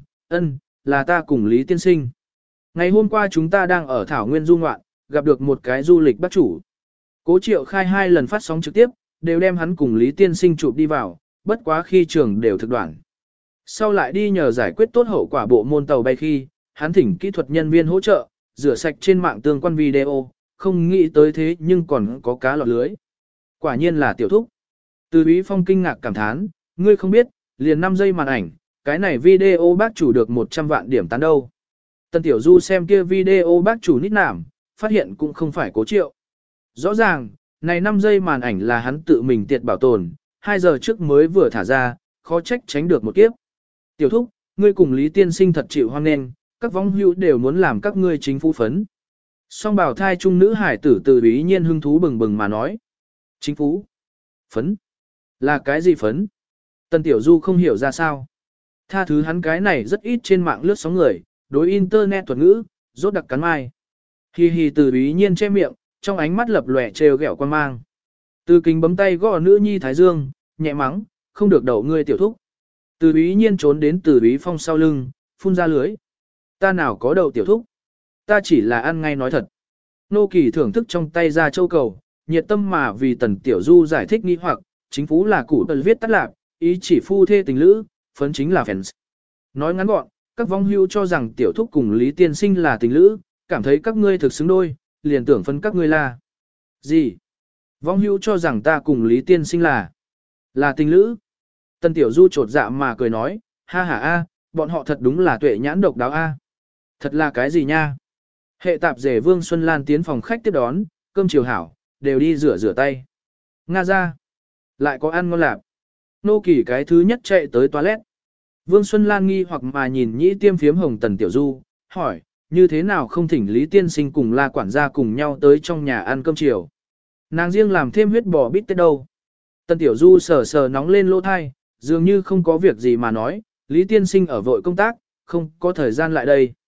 là ta cùng Lý Tiên Sinh. Ngày hôm qua chúng ta đang ở Thảo Nguyên du ngoạn, gặp được một cái du lịch bác chủ. Cố Triệu Khai 2 lần phát sóng trực tiếp, đều đem hắn cùng Lý Tiên Sinh chụp đi vào, bất quá khi trường đều thực đoạn. Sau lại đi nhờ giải quyết tốt hậu quả bộ môn tàu bay khi, hắn thỉnh kỹ thuật nhân viên hỗ trợ, rửa sạch trên mạng tương quan video, không nghĩ tới thế nhưng còn có cá lọt lưới. Quả nhiên là tiểu thúc. Từ Bí Phong kinh ngạc cảm thán, ngươi không biết, liền 5 giây màn ảnh, cái này video bác chủ được 100 vạn điểm tán đâu. Tần Tiểu Du xem kia video bác chủ nít nảm, phát hiện cũng không phải Cố Triệu. Rõ ràng, này 5 giây màn ảnh là hắn tự mình tiệt bảo tồn, 2 giờ trước mới vừa thả ra, khó trách tránh được một kiếp. Tiểu thúc, ngươi cùng Lý Tiên Sinh thật chịu hoan nghênh, các vong hữu đều muốn làm các ngươi chính phủ phấn. Song bảo thai trung nữ hải tử từ ý nhiên hưng thú bừng bừng mà nói. Chính phủ phấn? Là cái gì phấn? Tần Tiểu Du không hiểu ra sao. Tha thứ hắn cái này rất ít trên mạng lướt sóng người, đối internet thuật ngữ, rốt đặc cắn mai. Hi hi từ ý nhiên che miệng, trong ánh mắt lập lòe trêu ghẹo quan mang. Từ kính bấm tay gõ nữ nhi thái dương, nhẹ mắng, không được đậu ngươi tiểu thúc. Từ ý nhiên trốn đến từ ý phong sau lưng, phun ra lưới. Ta nào có đậu tiểu thúc. Ta chỉ là ăn ngay nói thật. Nô Kỳ thưởng thức trong tay ra châu cầu, nhiệt tâm mà vì Tần Tiểu Du giải thích nghi hoặc, chính phủ là cụ tần viết tắt lạc, ý chỉ phu thê tình lữ, phấn chính là fans. Nói ngắn gọn, các vong hưu cho rằng tiểu thúc cùng Lý Tiên Sinh là tình lữ, cảm thấy các ngươi thực xứng đôi, liền tưởng phân các ngươi là. Gì? Vong hưu cho rằng ta cùng Lý Tiên Sinh là tình lữ. Tần Tiểu Du trột dạ mà cười nói, ha ha a, bọn họ thật đúng là tuệ nhãn độc đáo a. Thật là cái gì nha? Hệ tạp rể Vương Xuân Lan tiến phòng khách tiếp đón, cơm chiều hảo, đều đi rửa tay. Nga ra. Lại có ăn ngon lạp. Nô Kỳ cái thứ nhất chạy tới toilet. Vương Xuân Lan nghi hoặc mà nhìn nhĩ tiêm phiếm hồng Tần Tiểu Du, hỏi, như thế nào không thỉnh Lý Tiên Sinh cùng La quản gia cùng nhau tới trong nhà ăn cơm chiều. Nàng riêng làm thêm huyết bò bít tết đâu. Tần Tiểu Du sờ sờ nóng lên lỗ thai, dường như không có việc gì mà nói, Lý Tiên Sinh ở vội công tác, không có thời gian lại đây.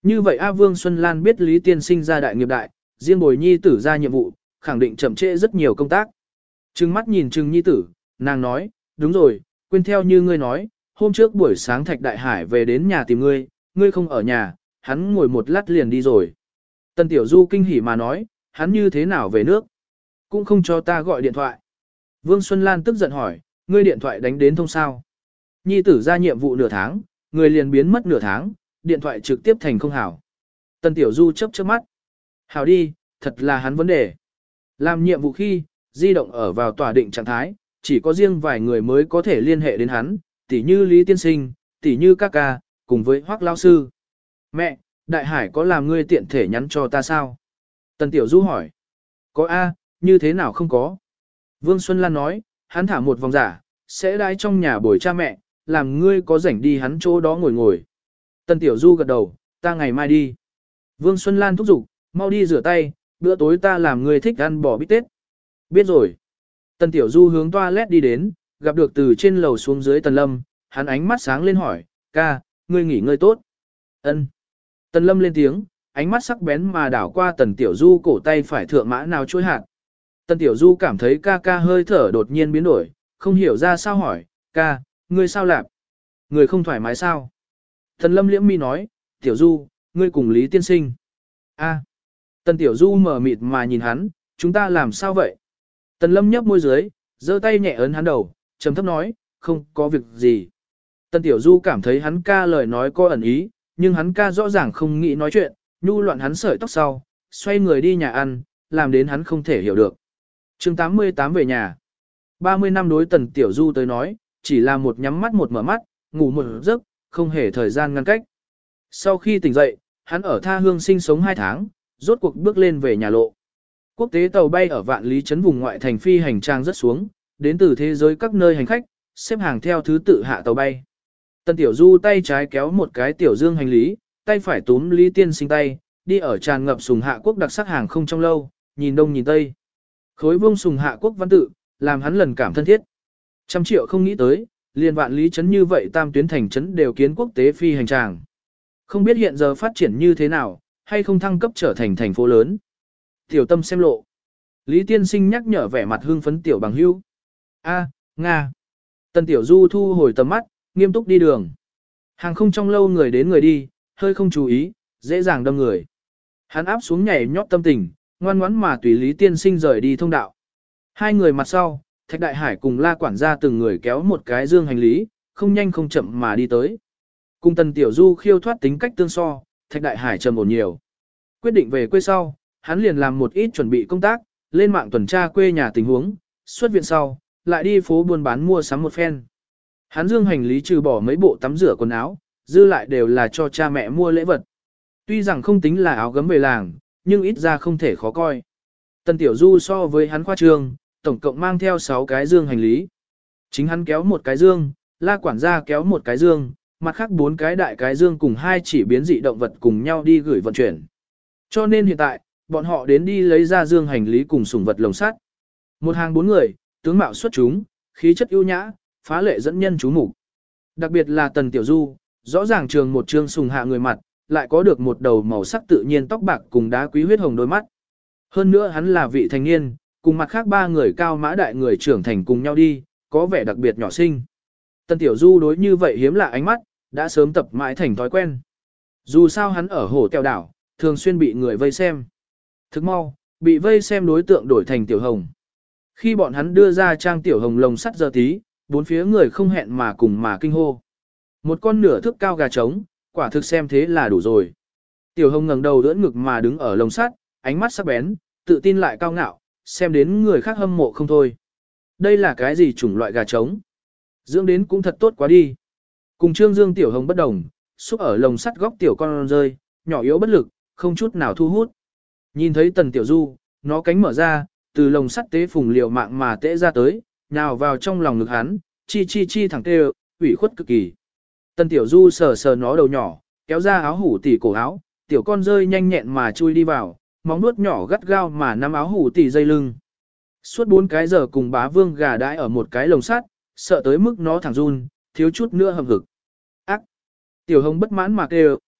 Như vậy A Vương Xuân Lan biết Lý Tiên Sinh ra đại nghiệp đại, riêng bồi nhi tử ra nhiệm vụ, khẳng định chậm trễ rất nhiều công tác. Trừng mắt nhìn Trừng nhi tử, nàng nói, đúng rồi, quên theo như ngươi nói, hôm trước buổi sáng Thạch Đại Hải về đến nhà tìm ngươi, ngươi không ở nhà, hắn ngồi một lát liền đi rồi. Tần Tiểu Du kinh hỉ mà nói, hắn như thế nào về nước? Cũng không cho ta gọi điện thoại. Vương Xuân Lan tức giận hỏi, ngươi điện thoại đánh đến thông sao? Nhi tử ra nhiệm vụ nửa tháng, người liền biến mất nửa tháng, điện thoại trực tiếp thành không hảo. Tần Tiểu Du chớp chớp mắt. Hảo đi, thật là hắn vấn đề. Làm nhiệm vụ khi, di động ở vào tỏa định trạng thái, chỉ có riêng vài người mới có thể liên hệ đến hắn, tỉ như Lý Tiên Sinh, tỉ như các ca, cùng với Hoắc Lão Sư. Mẹ, Đại Hải có làm ngươi tiện thể nhắn cho ta sao? Tần Tiểu Du hỏi. Có A, như thế nào không có? Vương Xuân Lan nói, hắn thả một vòng giả, sẽ đãi trong nhà bồi cha mẹ, làm ngươi có rảnh đi hắn chỗ đó ngồi ngồi. Tần Tiểu Du gật đầu, ta ngày mai đi. Vương Xuân Lan thúc giục, mau đi rửa tay, bữa tối ta làm ngươi thích ăn bò bít tết. Biết rồi. Tần Tiểu Du hướng toilet đi đến, gặp được từ trên lầu xuống dưới Tần Lâm, hắn ánh mắt sáng lên hỏi, ca, ngươi nghỉ ngơi tốt. Ân. Tần Lâm lên tiếng, ánh mắt sắc bén mà đảo qua Tần Tiểu Du cổ tay phải thượng mã nào chuỗi hạt. Tần Tiểu Du cảm thấy ca ca hơi thở đột nhiên biến đổi, không hiểu ra sao hỏi, ca, ngươi sao lạp? Người không thoải mái sao? Tần Lâm liễm mi nói, Tiểu Du, ngươi cùng Lý Tiên Sinh. A. Tần Tiểu Du mở mịt mà nhìn hắn, chúng ta làm sao vậy? Tần Lâm nhấp môi dưới, giơ tay nhẹ ấn hắn đầu, trầm thấp nói, không có việc gì. Tần Tiểu Du cảm thấy hắn ca lời nói có ẩn ý, nhưng hắn ca rõ ràng không nghĩ nói chuyện, nhu loạn hắn sợi tóc sau, xoay người đi nhà ăn, làm đến hắn không thể hiểu được. Chương 88 về nhà. 30 năm đối Tần Tiểu Du tới nói, chỉ là một nhắm mắt một mở mắt, ngủ một giấc, không hề thời gian ngăn cách. Sau khi tỉnh dậy, hắn ở tha hương sinh sống 2 tháng, rốt cuộc bước lên về nhà lộ. Quốc tế tàu bay ở Vạn Lý trấn vùng ngoại thành phi hành trang rất xuống, đến từ thế giới các nơi hành khách, xếp hàng theo thứ tự hạ tàu bay. Tần Tiểu Du tay trái kéo một cái tiểu dương hành lý, tay phải túm Lý Tiên Sinh tay, đi ở tràn ngập sùng hạ quốc đặc sắc hàng không trong lâu, nhìn đông nhìn tây. Khối vuông sùng hạ quốc văn tự, làm hắn lần cảm thân thiết. 100 triệu không nghĩ tới, liền Vạn Lý trấn như vậy tam tuyến thành trấn đều kiến quốc tế phi hành tràng. Không biết hiện giờ phát triển như thế nào, hay không thăng cấp trở thành thành phố lớn. Tiểu Tâm xem lộ. Lý Tiên Sinh nhắc nhở vẻ mặt hưng phấn tiểu bằng hưu. A, Nga. Tần Tiểu Du thu hồi tầm mắt, nghiêm túc đi đường. Hàng không trong lâu người đến người đi, hơi không chú ý, dễ dàng đâm người. Hắn áp xuống nhảy nhót tâm tình, ngoan ngoãn mà tùy Lý Tiên Sinh rời đi thông đạo. Hai người mặt sau, Thạch Đại Hải cùng La quản gia từng người kéo một cái dương hành lý, không nhanh không chậm mà đi tới. Cùng Tần Tiểu Du khiêu thoát tính cách tương so, Thạch Đại Hải trầm ổn nhiều. Quyết định về quê sau, hắn liền làm một ít chuẩn bị công tác, lên mạng tuần tra quê nhà tình huống, xuất viện sau, lại đi phố buôn bán mua sắm một phen. Hắn dương hành lý trừ bỏ mấy bộ tắm rửa quần áo, dư lại đều là cho cha mẹ mua lễ vật. Tuy rằng không tính là áo gấm về làng, nhưng ít ra không thể khó coi. Tần Tiểu Du so với hắn khoa trương, tổng cộng mang theo 6 cái dương hành lý. Chính hắn kéo một cái dương, La quản gia kéo một cái dương, mặt khác 4 cái đại cái dương cùng 2 chỉ biến dị động vật cùng nhau đi gửi vận chuyển. Cho nên hiện tại, bọn họ đến đi lấy ra dương hành lý cùng sủng vật lồng sắt. Một hàng 4 người, tướng mạo xuất chúng, khí chất ưu nhã, phá lệ dẫn nhân chú mục. Đặc biệt là Tần Tiểu Du, rõ ràng trường một trương sùng hạ người mặt, lại có được một đầu màu sắc tự nhiên tóc bạc cùng đá quý huyết hồng đôi mắt. Hơn nữa hắn là vị thành niên, cùng mặt khác 3 người cao mã đại người trưởng thành cùng nhau đi, có vẻ đặc biệt nhỏ xinh. Tần Tiểu Du đối như vậy hiếm lạ ánh mắt, đã sớm tập mãi thành thói quen. Dù sao hắn ở hồ Tèo đảo, thường xuyên bị người vây xem. Thức mau, bị vây xem đối tượng đổi thành Tiểu Hồng. Khi bọn hắn đưa ra trang Tiểu Hồng lồng sắt giờ tí, 4 phía người không hẹn mà cùng mà kinh hô. Một con nửa thước cao gà trống, quả thực xem thế là đủ rồi. Tiểu Hồng ngẩng đầu đỡ ngực mà đứng ở lồng sắt, ánh mắt sắc bén, tự tin lại cao ngạo, xem đến người khác hâm mộ không thôi. Đây là cái gì chủng loại gà trống? Dưỡng đến cũng thật tốt quá đi. Cùng Trương Dương Tiểu Hồng bất đồng, xúc ở lồng sắt góc tiểu con rơi, nhỏ yếu bất lực, không chút nào thu hút. Nhìn thấy Tần Tiểu Du, nó cánh mở ra, từ lồng sắt tế phùng liều mạng mà tễ ra tới, nhào vào trong lòng ngực hắn, chi chi chi thẳng tê, ủy khuất cực kỳ. Tần Tiểu Du sờ sờ nó đầu nhỏ, kéo ra áo hủ tỉ cổ áo, tiểu con rơi nhanh nhẹn mà chui đi vào, móng nuốt nhỏ gắt gao mà nắm áo hủ tỉ dây lưng. Suốt 4 cái giờ cùng bá vương gà đãi ở một cái lồng sắt, sợ tới mức nó thẳng run, thiếu chút nữa hầm hực. Ác! Tiểu Hồng bất mãn mà kêu,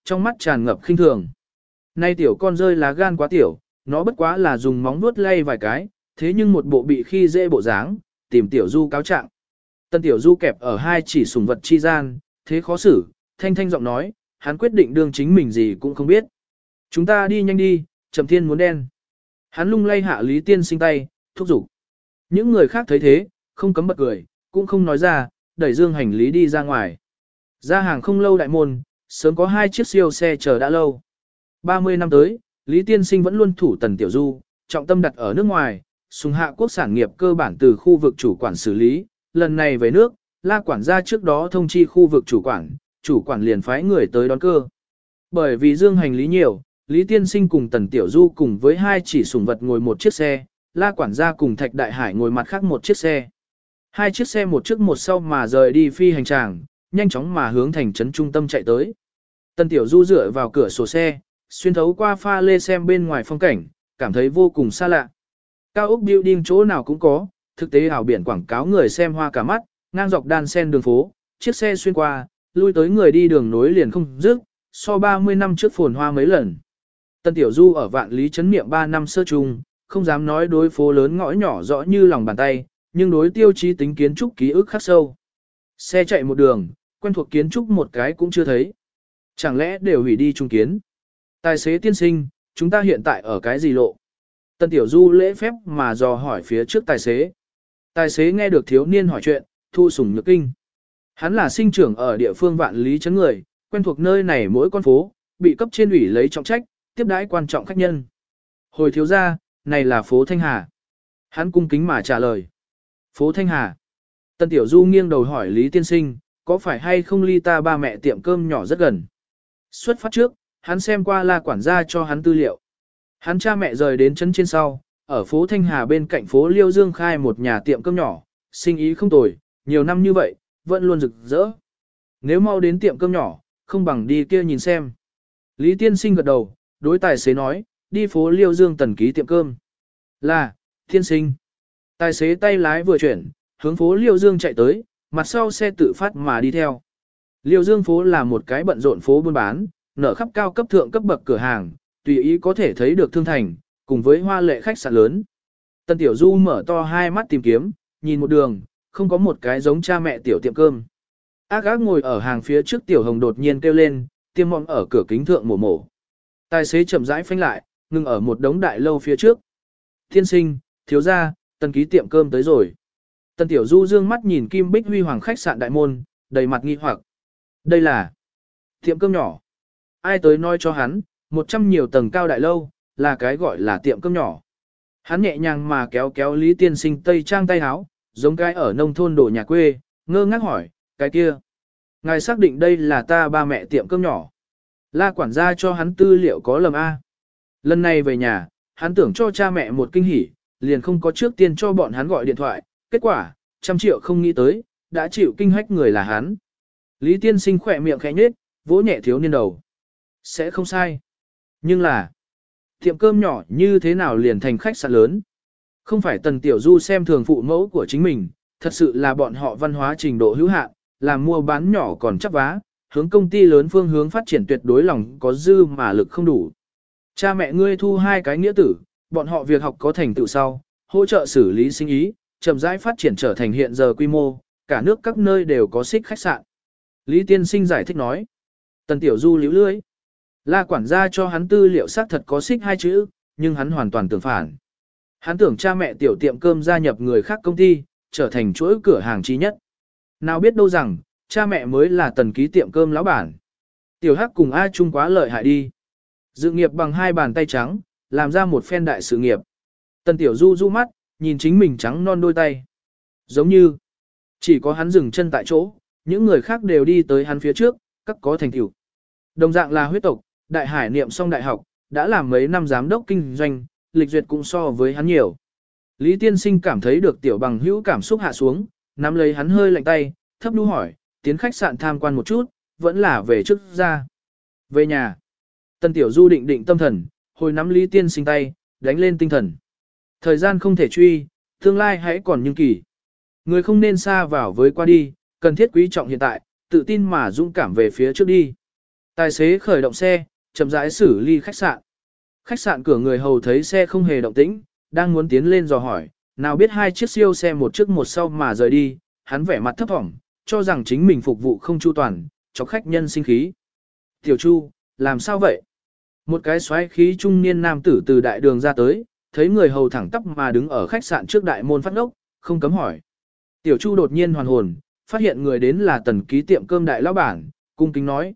trong mắt tràn ngập khinh thường. Nay tiểu con rơi lá gan quá tiểu, nó bất quá là dùng móng vuốt lay vài cái, thế nhưng một bộ bị khi dễ bộ dáng, tìm tiểu du cáo trạng. Tân tiểu du kẹp ở hai chỉ sủng vật chi gian, thế khó xử, thanh thanh giọng nói, hắn quyết định đương chính mình gì cũng không biết. Chúng ta đi nhanh đi, Trầm Thiên muốn đen. Hắn lung lay hạ Lý Tiên Sinh tay, thúc giục. Những người khác thấy thế, không cấm bật cười, cũng không nói ra, đẩy dương hành lý đi ra ngoài. Ra hàng không lâu đại môn, sớm có 2 chiếc siêu xe chờ đã lâu. 30 năm tới, Lý Tiên Sinh vẫn luôn thủ Tần Tiểu Du, trọng tâm đặt ở nước ngoài, sùng hạ quốc sản nghiệp cơ bản từ khu vực chủ quản xử lý, lần này về nước, La quản gia trước đó thông chi khu vực chủ quản liền phái người tới đón cơ. Bởi vì dương hành lý nhiều, Lý Tiên Sinh cùng Tần Tiểu Du cùng với 2 chỉ sủng vật ngồi một chiếc xe, La quản gia cùng Thạch Đại Hải ngồi mặt khác một chiếc xe. 2 chiếc xe một trước một sau mà rời đi phi hành tràng, nhanh chóng mà hướng thành trấn trung tâm chạy tới. Tần Tiểu Du dựa vào cửa sổ xe, xuyên thấu qua pha lê xem bên ngoài phong cảnh, cảm thấy vô cùng xa lạ. Cao ốc building chỗ nào cũng có, thực tế ảo biển quảng cáo người xem hoa cả mắt, ngang dọc đan sen đường phố, chiếc xe xuyên qua, lui tới người đi đường nối liền không dứt, so 30 năm trước phồn hoa mấy lần. Tần Tiểu Du ở Vạn Lý trấn niệm 3 năm sơ trung, không dám nói đối phố lớn ngõ nhỏ rõ như lòng bàn tay, nhưng đối tiêu chí tính kiến trúc ký ức khắc sâu. Xe chạy một đường, quen thuộc kiến trúc một cái cũng chưa thấy. Chẳng lẽ đều hủy đi trung kiến? Tài xế tiên sinh, chúng ta hiện tại ở cái gì lộ? Tần Tiểu Du lễ phép mà dò hỏi phía trước tài xế. Tài xế nghe được thiếu niên hỏi chuyện, thu sủng nhược kinh. Hắn là sinh trưởng ở địa phương Vạn Lý trấn người, quen thuộc nơi này mỗi con phố, bị cấp trên ủy lấy trọng trách, tiếp đãi quan trọng khách nhân. Hồi thiếu gia, này là phố Thanh Hà. Hắn cung kính mà trả lời. Phố Thanh Hà. Tần Tiểu Du nghiêng đầu hỏi Lý Tiên Sinh, có phải hay không ly ta ba mẹ tiệm cơm nhỏ rất gần? Xuất phát trước, hắn xem qua La quản gia cho hắn tư liệu. Hắn cha mẹ rời đến trấn trên sau, ở phố Thanh Hà bên cạnh phố Liêu Dương khai một nhà tiệm cơm nhỏ, sinh ý không tồi, nhiều năm như vậy, vẫn luôn rực rỡ. Nếu mau đến tiệm cơm nhỏ, không bằng đi kia nhìn xem. Lý Tiên Sinh gật đầu, đối tài xế nói, đi phố Liêu Dương tần ký tiệm cơm. Là, Tiên Sinh. Tài xế tay lái vừa chuyển, hướng phố Liêu Dương chạy tới, mặt sau xe tự phát mà đi theo. Liêu Dương phố là một cái bận rộn phố buôn bán, nở khắp cao cấp thượng cấp bậc cửa hàng, tùy ý có thể thấy được thương thành, cùng với hoa lệ khách sạn lớn. Tần Tiểu Du mở to hai mắt tìm kiếm, nhìn một đường, không có một cái giống cha mẹ tiểu tiệm cơm. Ác ác ngồi ở hàng phía trước Tiểu Hồng đột nhiên kêu lên, tiêm mọn ở cửa kính thượng mổ mổ. Tài xế chậm rãi phanh lại, ngừng ở một đống đại lâu phía trước. Thiên sinh, thiếu gia, tần ký tiệm cơm tới rồi. Tần Tiểu Du dương mắt nhìn Kim Bích Huy Hoàng khách sạn đại môn, đầy mặt nghi hoặc. Đây là tiệm cơm nhỏ. Ai tới nói cho hắn, 100 nhiều tầng cao đại lâu, là cái gọi là tiệm cơm nhỏ. Hắn nhẹ nhàng mà kéo kéo Lý Tiên Sinh tây trang tay áo, giống cái ở nông thôn đồ nhà quê, ngơ ngác hỏi, cái kia. Ngài xác định đây là ta ba mẹ tiệm cơm nhỏ. La quản gia cho hắn tư liệu có lầm A. Lần này về nhà, hắn tưởng cho cha mẹ một kinh hỉ, liền không có trước tiên cho bọn hắn gọi điện thoại, kết quả, 100 triệu không nghĩ tới, đã chịu kinh hách người là hắn. Lý Tiên Sinh khỏe miệng khẽ nhếch, vỗ nhẹ thiếu niên đầu. Sẽ không sai. Nhưng là, tiệm cơm nhỏ như thế nào liền thành khách sạn lớn? Không phải Tần Tiểu Du xem thường phụ mẫu của chính mình, thật sự là bọn họ văn hóa trình độ hữu hạn, làm mua bán nhỏ còn chấp vá, hướng công ty lớn phương hướng phát triển tuyệt đối lòng có dư mà lực không đủ. Cha mẹ ngươi thu 2 cái nghĩa tử, bọn họ việc học có thành tựu sau, hỗ trợ xử lý sinh ý, chậm rãi phát triển trở thành hiện giờ quy mô, cả nước các nơi đều có xích khách sạn. Lý Tiên Sinh giải thích nói. Tần Tiểu Du liễu lưỡi. La quản gia cho hắn tư liệu xác thật có xích 2 chữ, nhưng hắn hoàn toàn tưởng phản. Hắn tưởng cha mẹ tiểu tiệm cơm gia nhập người khác công ty, trở thành chuỗi cửa hàng chí nhất. Nào biết đâu rằng, cha mẹ mới là tần ký tiệm cơm lão bản. Tiểu Hắc cùng A Trung quá lợi hại đi. Dự nghiệp bằng 2 bàn tay trắng, làm ra một phen đại sự nghiệp. Tần Tiểu Du du mắt, nhìn chính mình trắng non đôi tay. Giống như, chỉ có hắn dừng chân tại chỗ, những người khác đều đi tới hắn phía trước, các có thành tựu. Đồng dạng là huyết tộc, Đại Hải niệm xong đại học, đã làm mấy năm giám đốc kinh doanh, lịch duyệt cũng so với hắn nhiều. Lý Tiên Sinh cảm thấy được tiểu bằng hữu cảm xúc hạ xuống, nắm lấy hắn hơi lạnh tay, thấp đu hỏi, tiến khách sạn tham quan một chút, vẫn là về trước ra. Về nhà. Tần Tiểu Du định định tâm thần, hồi nắm Lý Tiên Sinh tay, đánh lên tinh thần. Thời gian không thể truy, tương lai hãy còn nhưng kỳ. Người không nên xa vào với qua đi, cần thiết quý trọng hiện tại, tự tin mà dũng cảm về phía trước đi. Tài xế khởi động xe, chậm rãi xử ly khách sạn. Khách sạn cửa người hầu thấy xe không hề động tĩnh, đang muốn tiến lên dò hỏi, nào biết hai chiếc siêu xe một trước một sau mà rời đi, hắn vẻ mặt thấp thỏm, cho rằng chính mình phục vụ không chu toàn, cho khách nhân sinh khí. Tiểu Chu, làm sao vậy? Một cái xoáy khí trung niên nam tử từ đại đường ra tới, thấy người hầu thẳng tắp mà đứng ở khách sạn trước đại môn phát ngốc, không cấm hỏi. Tiểu Chu đột nhiên hoàn hồn, phát hiện người đến là Tần Ký tiệm cơm đại lão bản, cung kính nói,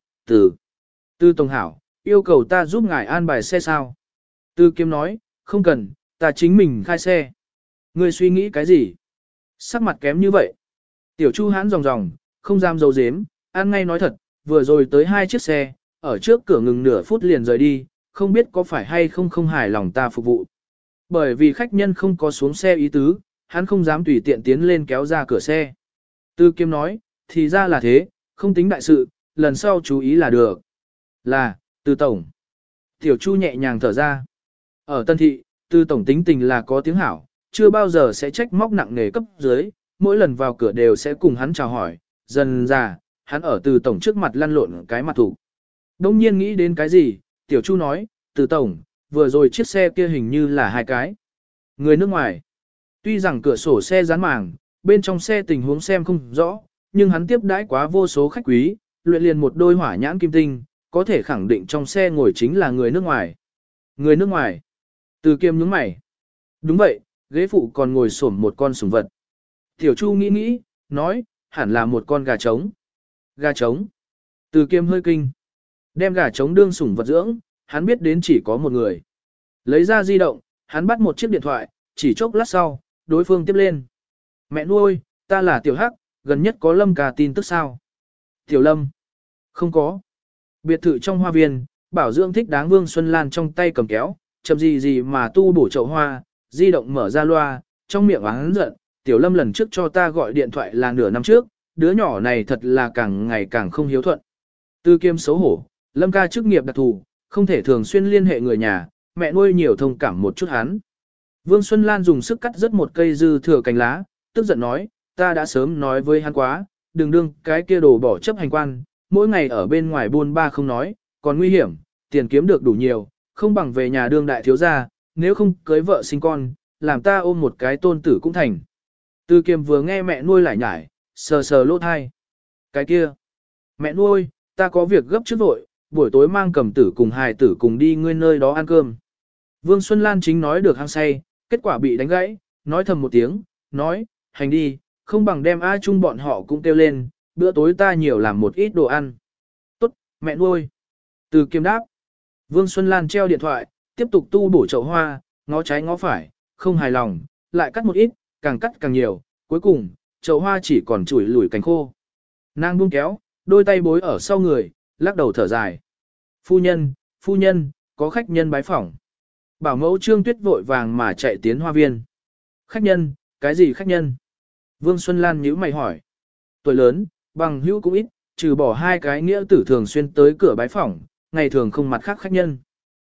Tư Tổng Hảo, yêu cầu ta giúp ngài an bài xe sao? Tư Kiếm nói, không cần, ta chính mình khai xe. Ngươi suy nghĩ cái gì? Sắc mặt kém như vậy. Tiểu Chu hãn ròng ròng, không dám giấu giếm, ăn ngay nói thật, vừa rồi tới hai chiếc xe, ở trước cửa ngừng nửa phút liền rời đi, không biết có phải hay không hài lòng ta phục vụ. Bởi vì khách nhân không có xuống xe ý tứ, hắn không dám tùy tiện tiến lên kéo ra cửa xe. Tư Kiếm nói, thì ra là thế, không tính đại sự, lần sau chú ý là được. Là, Tư Tổng. Tiểu Chu nhẹ nhàng thở ra. Ở Tân Thị, Tư Tổng tính tình là có tiếng hảo, chưa bao giờ sẽ trách móc nặng nề cấp dưới, mỗi lần vào cửa đều sẽ cùng hắn chào hỏi, dần ra, hắn ở Tư Tổng trước mặt lăn lộn cái mặt thủ. Đông nhiên nghĩ đến cái gì, Tiểu Chu nói, Tư Tổng, vừa rồi chiếc xe kia hình như là hai cái. Người nước ngoài. Tuy rằng cửa sổ xe dán màng, bên trong xe tình huống xem không rõ, nhưng hắn tiếp đãi quá vô số khách quý, luyện liền một đôi hỏa nhãn kim tinh, có thể khẳng định trong xe ngồi chính là người nước ngoài. Người nước ngoài. Từ Kiêm nhướng mày. Đúng vậy, ghế phụ còn ngồi xổm một con sủng vật. Tiểu Chu nghĩ nghĩ, nói, hẳn là một con gà trống. Gà trống. Từ Kiêm hơi kinh. Đem gà trống đương sủng vật dưỡng, hắn biết đến chỉ có một người. Lấy ra di động, hắn bắt một chiếc điện thoại, chỉ chốc lát sau, đối phương tiếp lên. Mẹ nuôi, ta là Tiểu Hắc, gần nhất có Lâm ca tin tức sao? Tiểu Lâm. Không có. Biệt thự trong hoa viên, bảo dưỡng thích đáng Vương Xuân Lan trong tay cầm kéo, chậm gì mà tu bổ chậu hoa, di động mở ra loa, trong miệng oán giận, Tiểu Lâm lần trước cho ta gọi điện thoại là nửa năm trước, đứa nhỏ này thật là càng ngày càng không hiếu thuận. Tư Kiêm xấu hổ, Lâm ca chức nghiệp đặc thù, không thể thường xuyên liên hệ người nhà, mẹ nuôi nhiều thông cảm một chút hắn. Vương Xuân Lan dùng sức cắt rất một cây dư thừa cành lá, tức giận nói, ta đã sớm nói với hắn quá, đừng đương cái kia đồ bỏ chấp hành quan, mỗi ngày ở bên ngoài buôn ba không nói, còn nguy hiểm, tiền kiếm được đủ nhiều, không bằng về nhà đương đại thiếu gia, nếu không cưới vợ sinh con, làm ta ôm một cái tôn tử cũng thành. Tư Kiêm vừa nghe mẹ nuôi lại nhải, sờ sờ lỗ thai. Cái kia, mẹ nuôi, ta có việc gấp trước vội, buổi tối mang Cầm Tử cùng hài tử cùng đi ngươi nơi đó ăn cơm. Vương Xuân Lan chính nói được hăng say, kết quả bị đánh gãy, nói thầm một tiếng, nói, hành đi, không bằng đem A Trung bọn họ cũng kêu lên, bữa tối ta nhiều làm một ít đồ ăn. Tốt, mẹ nuôi. Từ Kiêm đáp. Vương Xuân Lan treo điện thoại, tiếp tục tu bổ chậu hoa, ngó trái ngó phải, không hài lòng, lại cắt một ít, càng cắt càng nhiều, cuối cùng, chậu hoa chỉ còn chủi lủi cành khô. Nàng buông kéo, đôi tay bối ở sau người, lắc đầu thở dài. Phu nhân, có khách nhân bái phỏng. Bảo mẫu Trương Tuyết vội vàng mà chạy tiến hoa viên. Khách nhân, cái gì khách nhân? Vương Xuân Lan nhíu mày hỏi. Tuổi lớn, bằng hữu cũng ít, trừ bỏ hai cái nghĩa tử thường xuyên tới cửa bái phỏng, ngày thường không mặt khác khách nhân.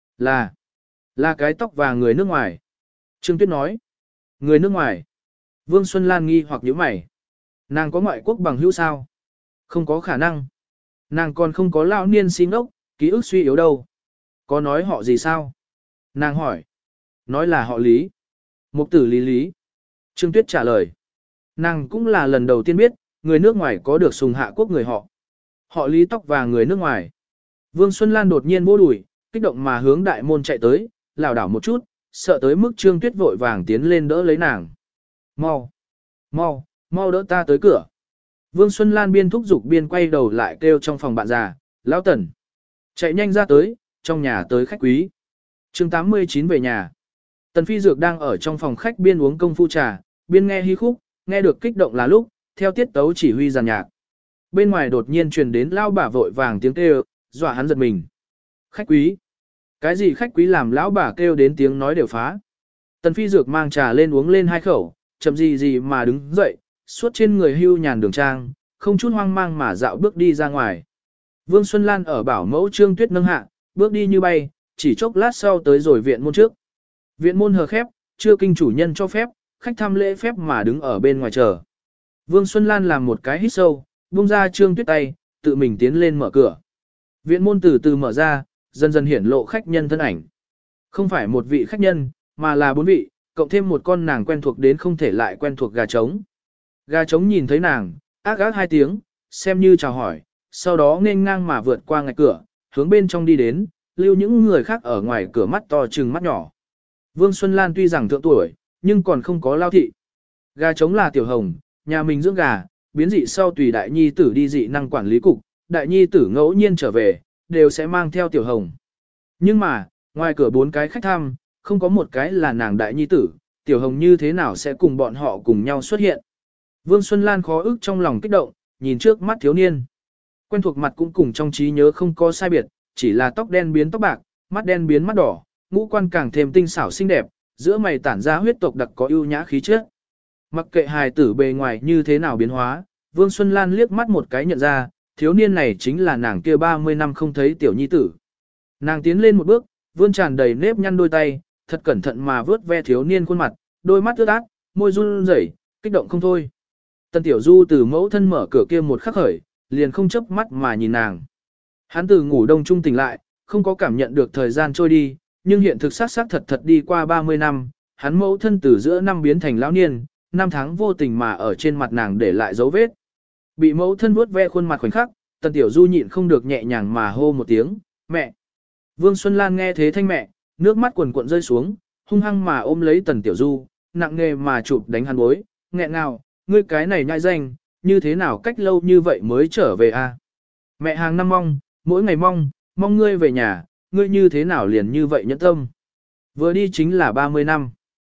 Là cái tóc vàng người nước ngoài. Trương Tuyết nói. Người nước ngoài. Vương Xuân Lan nghi hoặc nhíu mày. Nàng có ngoại quốc bằng hữu sao? Không có khả năng. Nàng còn không có lão niên xin ốc, ký ức suy yếu đâu. Có nói họ gì sao? Nàng hỏi. Nói là họ Lý. Mục tử Lý. Trương Tuyết trả lời. Nàng cũng là lần đầu tiên biết, người nước ngoài có được sùng hạ quốc người họ. Họ Lý tóc vàng người nước ngoài. Vương Xuân Lan đột nhiên vô đùi, kích động mà hướng đại môn chạy tới, lảo đảo một chút, sợ tới mức Trương Tuyết vội vàng tiến lên đỡ lấy nàng. Mau đỡ ta tới cửa. Vương Xuân Lan biên thúc giục biên quay đầu lại kêu trong phòng bạn già, lão Tần. Chạy nhanh ra tới, trong nhà tới khách quý. Chương 89 về nhà. Tần Phi Dược đang ở trong phòng khách biên uống công phu trà, biên nghe hí khúc, nghe được kích động là lúc, theo tiết tấu chỉ huy giàn nhạc. Bên ngoài đột nhiên truyền đến lão bà vội vàng tiếng kêu, dọa hắn giật mình. Khách quý? Cái gì khách quý làm lão bà kêu đến tiếng nói đều phá. Tần Phi Dược mang trà lên uống lên hai khẩu, chậm gì mà đứng dậy, suốt trên người hưu nhàn đường trang, không chút hoang mang mà dạo bước đi ra ngoài. Vương Xuân Lan ở bảo mẫu Trương Tuyết nâng hạ, bước đi như bay, chỉ chốc lát sau tới rồi viện môn trước. Viện môn hờ khép, chưa kinh chủ nhân cho phép, khách thăm lễ phép mà đứng ở bên ngoài chờ. Vương Xuân Lan làm một cái hít sâu, buông ra Trương Tuyết tay, tự mình tiến lên mở cửa. Viện môn từ từ mở ra, dần dần hiển lộ khách nhân thân ảnh. Không phải một vị khách nhân, mà là 4 vị, cộng thêm một con nàng quen thuộc đến không thể lại quen thuộc gà trống. Gà trống nhìn thấy nàng, ác ác 2 tiếng, xem như chào hỏi, sau đó nghênh ngang mà vượt qua ngạch cửa, hướng bên trong đi đến, lưu những người khác ở ngoài cửa mắt to trừng mắt nhỏ. Vương Xuân Lan tuy rằng thượng tuổi, nhưng còn không có lao thị. Gà trống là tiểu hồng, nhà mình dưỡng gà, biến dị sau tùy đại nhi tử đi dị năng quản lý cục, đại nhi tử ngẫu nhiên trở về, đều sẽ mang theo tiểu hồng. Nhưng mà, ngoài cửa 4 cái khách thăm, không có một cái là nàng đại nhi tử, tiểu hồng như thế nào sẽ cùng bọn họ cùng nhau xuất hiện. Vương Xuân Lan khó ức trong lòng kích động, nhìn trước mắt thiếu niên. Quen thuộc mặt cũng cùng trong trí nhớ không có sai biệt, chỉ là tóc đen biến tóc bạc, mắt đen biến mắt đỏ, ngũ quan càng thêm tinh xảo xinh đẹp, giữa mày tản ra huyết tộc đặc có ưu nhã khí chất. Mặc kệ hài tử bề ngoài như thế nào biến hóa, Vương Xuân Lan liếc mắt một cái nhận ra, thiếu niên này chính là nàng kia 30 năm không thấy tiểu nhi tử. Nàng tiến lên một bước, vươn tràn đầy nếp nhăn đôi tay, thật cẩn thận mà vớt ve thiếu niên khuôn mặt, đôi mắt ướt át, môi run rẩy, kích động không thôi. Tần Tiểu Du từ mẫu thân mở cửa kia một khắc khởi, liền không chớp mắt mà nhìn nàng. Hắn từ ngủ đông trung tỉnh lại, không có cảm nhận được thời gian trôi đi, nhưng hiện thực xác thật thật đi qua 30 năm, hắn mẫu thân từ giữa năm biến thành lão niên, năm tháng vô tình mà ở trên mặt nàng để lại dấu vết. Bị mẫu thân vuốt ve khuôn mặt khoảnh khắc, Tần Tiểu Du nhịn không được nhẹ nhàng mà hô một tiếng, mẹ. Vương Xuân Lan nghe thế thanh mẹ, nước mắt quần cuộn rơi xuống, hung hăng mà ôm lấy Tần Tiểu Du, nặng nề mà chụp đánh hắn bối, nghẹn ngào, ngươi cái này nhãi danh, như thế nào cách lâu như vậy mới trở về a? Mẹ hàng năm mong, mỗi ngày mong ngươi về nhà, ngươi như thế nào liền như vậy nhẫn tâm. Vừa đi chính là 30 năm.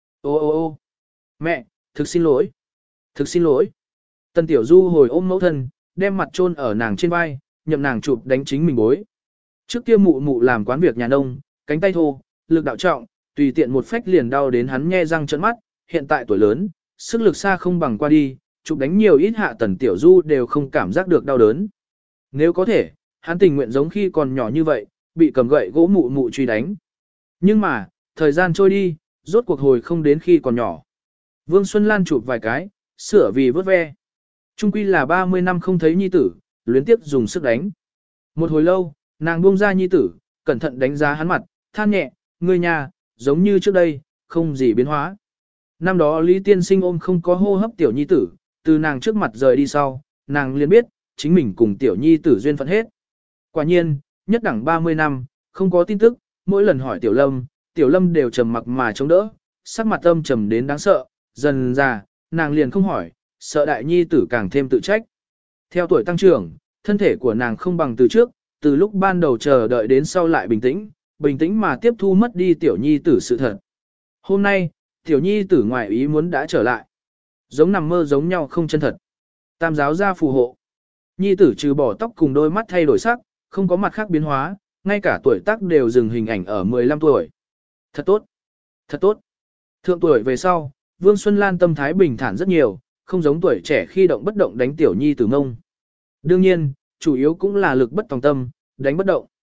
Ô, mẹ, thực xin lỗi. Thực xin lỗi. Tần Tiểu Du hồi ôm mẫu thân, đem mặt chôn ở nàng trên vai, nhậm nàng chụp đánh chính mình bối. Trước kia mụ mụ làm quán việc nhà nông, cánh tay thô, lực đạo trọng, tùy tiện một phách liền đau đến hắn nhe răng trợn mắt, hiện tại tuổi lớn, sức lực xa không bằng qua đi, chụp đánh nhiều ít hạ Tần Tiểu Du đều không cảm giác được đau đớn. Nếu có thể, hắn tình nguyện giống khi còn nhỏ như vậy, bị cầm gậy gỗ mụ mụ truy đánh. Nhưng mà, thời gian trôi đi, rốt cuộc hồi không đến khi còn nhỏ. Vương Xuân Lan chụp vài cái, sửa vì vớt ve. Trung quy là 30 năm không thấy nhi tử, luyến tiếp dùng sức đánh. Một hồi lâu, nàng buông ra nhi tử, cẩn thận đánh giá hắn mặt, than nhẹ, người nhà, giống như trước đây, không gì biến hóa. Năm đó Lý Tiên Sinh ôm không có hô hấp tiểu nhi tử, từ nàng trước mặt rời đi sau, nàng liền biết, chính mình cùng tiểu nhi tử duyên phận hết. Quả nhiên, nhất đẳng 30 năm, không có tin tức, mỗi lần hỏi Tiểu Lâm đều trầm mặc mà chống đỡ, sắc mặt âm trầm đến đáng sợ, dần ra, nàng liền không hỏi, sợ đại nhi tử càng thêm tự trách. Theo tuổi tăng trưởng, thân thể của nàng không bằng từ trước, từ lúc ban đầu chờ đợi đến sau lại bình tĩnh mà tiếp thu mất đi tiểu nhi tử sự thật. Hôm nay, tiểu nhi tử ngoại ý muốn đã trở lại. Giống nằm mơ giống nhau không chân thật. Tam giáo gia phù hộ. Nhi tử trừ bỏ tóc cùng đôi mắt thay đổi sắc, không có mặt khác biến hóa, ngay cả tuổi tác đều dừng hình ảnh ở 15 tuổi. Thật tốt. Thật tốt. Thượng tuổi về sau, Vương Xuân Lan tâm thái bình thản rất nhiều, không giống tuổi trẻ khi động bất động đánh tiểu nhi tử ngông. Đương nhiên, chủ yếu cũng là lực bất tòng tâm, đánh bất động.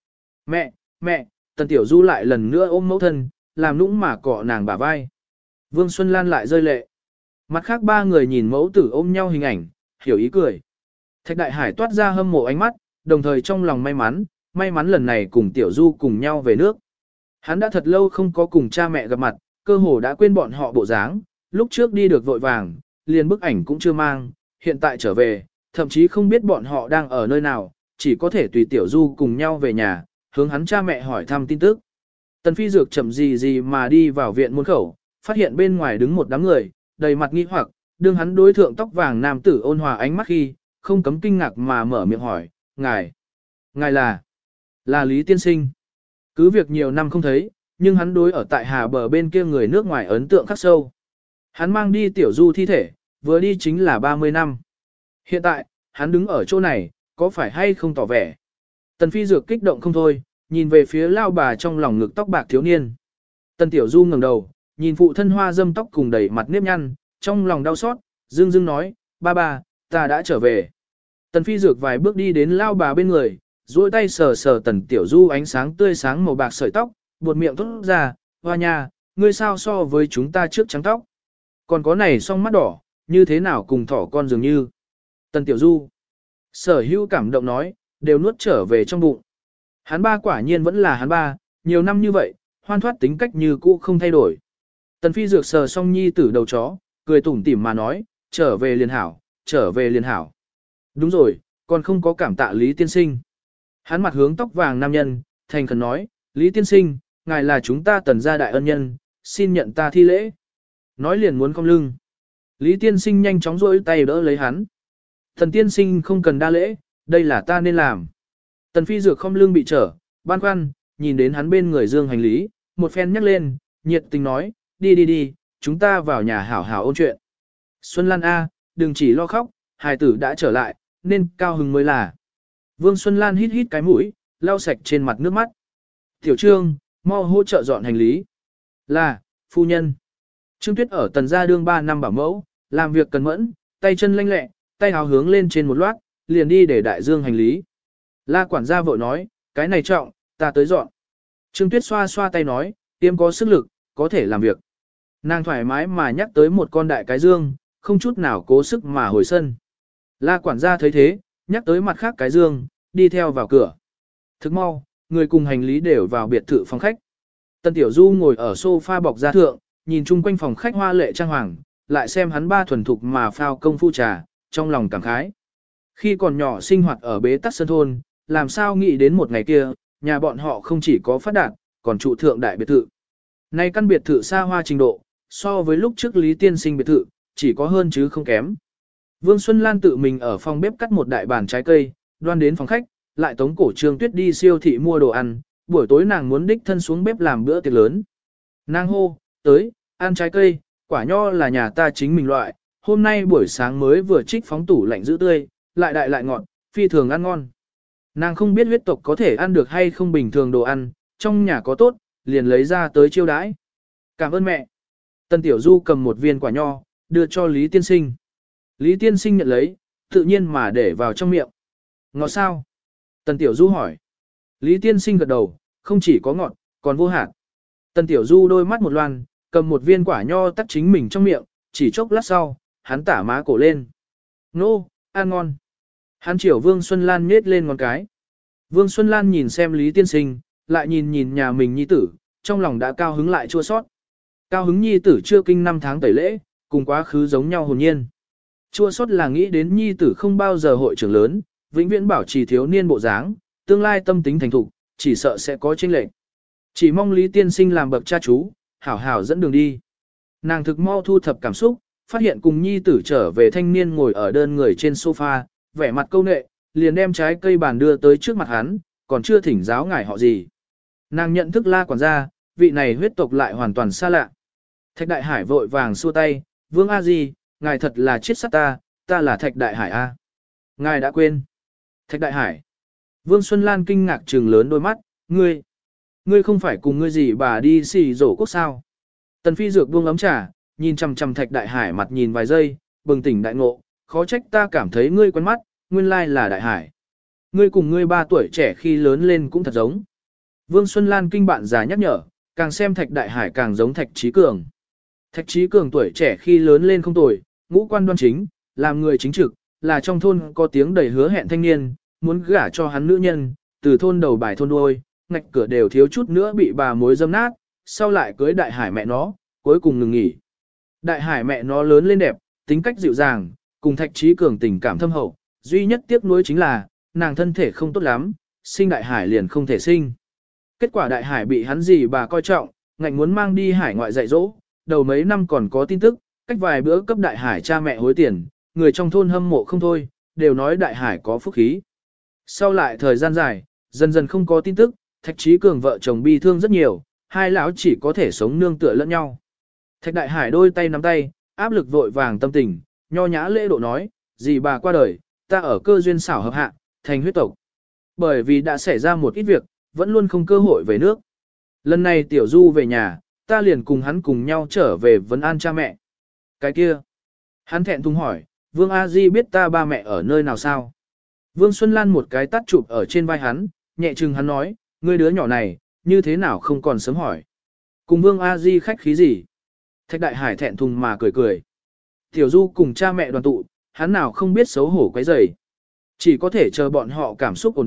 Mẹ, Tần Tiểu Du lại lần nữa ôm mẫu thân, làm nũng mà cọ nàng bả vai. Vương Xuân Lan lại rơi lệ. Mặt khác 3 người nhìn mẫu tử ôm nhau hình ảnh, hiểu ý cười. Thạch Đại Hải toát ra hâm mộ ánh mắt, đồng thời trong lòng may mắn lần này cùng Tiểu Du cùng nhau về nước. Hắn đã thật lâu không có cùng cha mẹ gặp mặt, cơ hồ đã quên bọn họ bộ dáng, lúc trước đi được vội vàng, liền bức ảnh cũng chưa mang, hiện tại trở về, thậm chí không biết bọn họ đang ở nơi nào, chỉ có thể tùy Tiểu Du cùng nhau về nhà, hướng hắn cha mẹ hỏi thăm tin tức. Tần Phi Dược chậm gì mà đi vào viện môn khẩu, phát hiện bên ngoài đứng một đám người, đầy mặt nghi hoặc, đương hắn đối thượng tóc vàng nam tử ôn hòa ánh mắt khi, không cấm kinh ngạc mà mở miệng hỏi, ngài là Lý Tiên Sinh. Cứ việc nhiều năm không thấy, nhưng hắn đối ở tại Hà Bờ bên kia người nước ngoài ấn tượng khắc sâu. Hắn mang đi Tiểu Du thi thể, vừa đi chính là 30 năm. Hiện tại, hắn đứng ở chỗ này, có phải hay không tỏ vẻ. Tần Phi Dược kích động không thôi, nhìn về phía lao bà trong lòng ngực tóc bạc thiếu niên. Tần Tiểu Du ngẩng đầu, nhìn phụ thân hoa dâm tóc cùng đầy mặt nếp nhăn, trong lòng đau xót, dưng nói, ba, ta đã trở về. Tần Phi Dược vài bước đi đến lao bà bên người, duỗi tay sờ sờ Tần Tiểu Du ánh sáng tươi sáng màu bạc sợi tóc, buột miệng thốt ra, hoa nha, ngươi sao so với chúng ta trước trắng tóc. Còn có này song mắt đỏ, như thế nào cùng thỏ con dường như. Tần Tiểu Du, Sở Hữu cảm động nói, đều nuốt trở về trong bụng. Hắn ba quả nhiên vẫn là hắn ba, nhiều năm như vậy, hoan thoát tính cách như cũ không thay đổi. Tần Phi Dược sờ xong nhi tử đầu chó, cười tủm tỉm mà nói, trở về liền hảo, trở về liền hảo. Đúng rồi, còn không có cảm tạ Lý Tiên Sinh. Hắn mặt hướng tóc vàng nam nhân, thành khẩn nói, Lý Tiên Sinh, ngài là chúng ta Tần gia đại ân nhân, xin nhận ta thi lễ. Nói liền muốn cong lưng. Lý Tiên Sinh nhanh chóng rôi tay đỡ lấy hắn. Tần Tiên Sinh không cần đa lễ, đây là ta nên làm. Tần Phi Dược không lưng bị trở, băn khoăn, nhìn đến hắn bên người dương hành lý, một phen nhắc lên, nhiệt tình nói, đi, chúng ta vào nhà hảo hảo ôn chuyện. Xuân Lan A, đừng chỉ lo khóc, hài tử đã trở lại, nên cao hứng mới là. Vương Xuân Lan hít hít cái mũi, lau sạch trên mặt nước mắt. Tiểu Trương, mau hỗ trợ dọn hành lý. Là, phu nhân. Trương Tuyết ở Tần gia đương 3 năm bảo mẫu, làm việc cần mẫn, tay chân lanh lẹ, tay háo hướng lên trên một loát, liền đi để đại dương hành lý. La quản gia vội nói, cái này trọng, ta tới dọn. Trương Tuyết xoa xoa tay nói, tiêm có sức lực, có thể làm việc. Nàng thoải mái mà nhắc tới một con đại cái dương, không chút nào cố sức mà hồi sân. La quản gia thấy thế, nhắc tới mặt khác cái dương, đi theo vào cửa. Thức mau, người cùng hành lý đều vào biệt thự phòng khách. Tân Tiểu Du ngồi ở sofa bọc da thượng, nhìn chung quanh phòng khách hoa lệ trang hoàng, lại xem hắn ba thuần thục mà phao công phu trà, trong lòng cảm khái. Khi còn nhỏ sinh hoạt ở bế tắc sơn thôn, làm sao nghĩ đến một ngày kia, nhà bọn họ không chỉ có phát đạt, còn trụ thượng đại biệt thự. Nay căn biệt thự xa hoa trình độ, so với lúc trước Lý Tiên Sinh biệt thự, chỉ có hơn chứ không kém. Vương Xuân Lan tự mình ở phòng bếp cắt một đại bàn trái cây, đoan đến phòng khách, lại tống cổ Trương Tuyết đi siêu thị mua đồ ăn, buổi tối nàng muốn đích thân xuống bếp làm bữa tiệc lớn. Nàng hô, tới, ăn trái cây, quả nho là nhà ta chính mình loại, hôm nay buổi sáng mới vừa trích phóng tủ lạnh giữ tươi, lại đại lại ngọt, phi thường ăn ngon. Nàng không biết huyết tộc có thể ăn được hay không bình thường đồ ăn, trong nhà có tốt, liền lấy ra tới chiêu đãi. Cảm ơn mẹ. Tân Tiểu Du cầm một viên quả nho, đưa cho Lý Tiên Sinh. Lý Tiên Sinh nhận lấy, tự nhiên mà để vào trong miệng. Ngọt sao? Tân Tiểu Du hỏi. Lý Tiên Sinh gật đầu, không chỉ có ngọt, còn vô hạt. Tân Tiểu Du đôi mắt một loan, cầm một viên quả nho tắt chính mình trong miệng, chỉ chốc lát sau, hắn tả má cổ lên. Nô, ăn ngon. Hắn chiều Vương Xuân Lan nhết lên ngón cái. Vương Xuân Lan nhìn xem Lý Tiên Sinh, lại nhìn nhà mình nhi tử, trong lòng đã cao hứng lại chua sót. Cao hứng nhi tử chưa kinh 5 tháng tẩy lễ, cùng quá khứ giống nhau hồn nhiên. Chua sót là nghĩ đến nhi tử không bao giờ hội trưởng lớn, vĩnh viễn bảo trì thiếu niên bộ dáng, tương lai tâm tính thành thục, chỉ sợ sẽ có chênh lệch. Chỉ mong Lý Tiên Sinh làm bậc cha chú, hảo hảo dẫn đường đi. Nàng thực mau thu thập cảm xúc, phát hiện cùng nhi tử trở về thanh niên ngồi ở đơn người trên sofa, vẻ mặt câu nệ, liền đem trái cây bàn đưa tới trước mặt hắn, còn chưa thỉnh giáo ngài họ gì. Nàng nhận thức La quản gia, vị này huyết tộc lại hoàn toàn xa lạ. Thạch Đại Hải vội vàng xua tay, Vương A Di, ngài thật là chết sát ta là Thạch Đại Hải A. Ngài đã quên. Thạch Đại Hải. Vương Xuân Lan kinh ngạc trừng lớn đôi mắt, ngươi không phải cùng ngươi gì bà đi xì rổ quốc sao. Tần Phi Dược buông ấm trà, nhìn chằm chằm Thạch Đại Hải mặt nhìn vài giây, bừng tỉnh đại ngộ, khó trách ta cảm thấy ngươi quen mắt, nguyên lai là Đại Hải. Ngươi cùng ngươi 3 tuổi trẻ khi lớn lên cũng thật giống. Vương Xuân Lan kinh bạn già nhắc nhở, càng xem Thạch Đại Hải càng giống Thạch Trí Cường. Thạch Trí Cường tuổi trẻ khi lớn lên không tồi, ngũ quan đoan chính, làm người chính trực, là trong thôn có tiếng đầy hứa hẹn thanh niên, muốn gả cho hắn nữ nhân, từ thôn đầu bài thôn đuôi, ngạch cửa đều thiếu chút nữa bị bà mối dâm nát, sau lại cưới Đại Hải mẹ nó, cuối cùng ngừng nghỉ. Đại Hải mẹ nó lớn lên đẹp, tính cách dịu dàng, cùng Thạch Trí Cường tình cảm thâm hậu, duy nhất tiếc nuối chính là, nàng thân thể không tốt lắm, sinh Đại Hải liền không thể sinh. Kết quả Đại Hải bị hắn gì bà coi trọng, ngạnh muốn mang đi hải ngoại dạy dỗ, đầu mấy năm còn có tin tức, cách vài bữa cấp Đại Hải cha mẹ hối tiền, người trong thôn hâm mộ không thôi, đều nói Đại Hải có phúc khí. Sau lại thời gian dài, dần dần không có tin tức, Thạch Trí Cường vợ chồng bi thương rất nhiều, hai lão chỉ có thể sống nương tựa lẫn nhau. Thạch Đại Hải đôi tay nắm tay, áp lực vội vàng tâm tình, nho nhã lễ độ nói, dì bà qua đời, ta ở cơ duyên xảo hợp hạ, thành huyết tộc. Bởi vì đã xảy ra một ít việc, vẫn luôn không cơ hội về nước. Lần này Tiểu Du về nhà, ta liền cùng hắn cùng nhau trở về vấn an cha mẹ. Cái kia, hắn thẹn thùng hỏi, Vương A Di biết ta ba mẹ ở nơi nào sao? Vương Xuân Lan một cái tát chụp ở trên vai hắn, nhẹ chừng hắn nói, ngươi đứa nhỏ này, như thế nào không còn sớm hỏi. Cùng Vương A Di khách khí gì? Thạch Đại Hải thẹn thùng mà cười cười. Tiểu Du cùng cha mẹ đoàn tụ, hắn nào không biết xấu hổ quấy rầy. Chỉ có thể chờ bọn họ cảm xúc ổn định,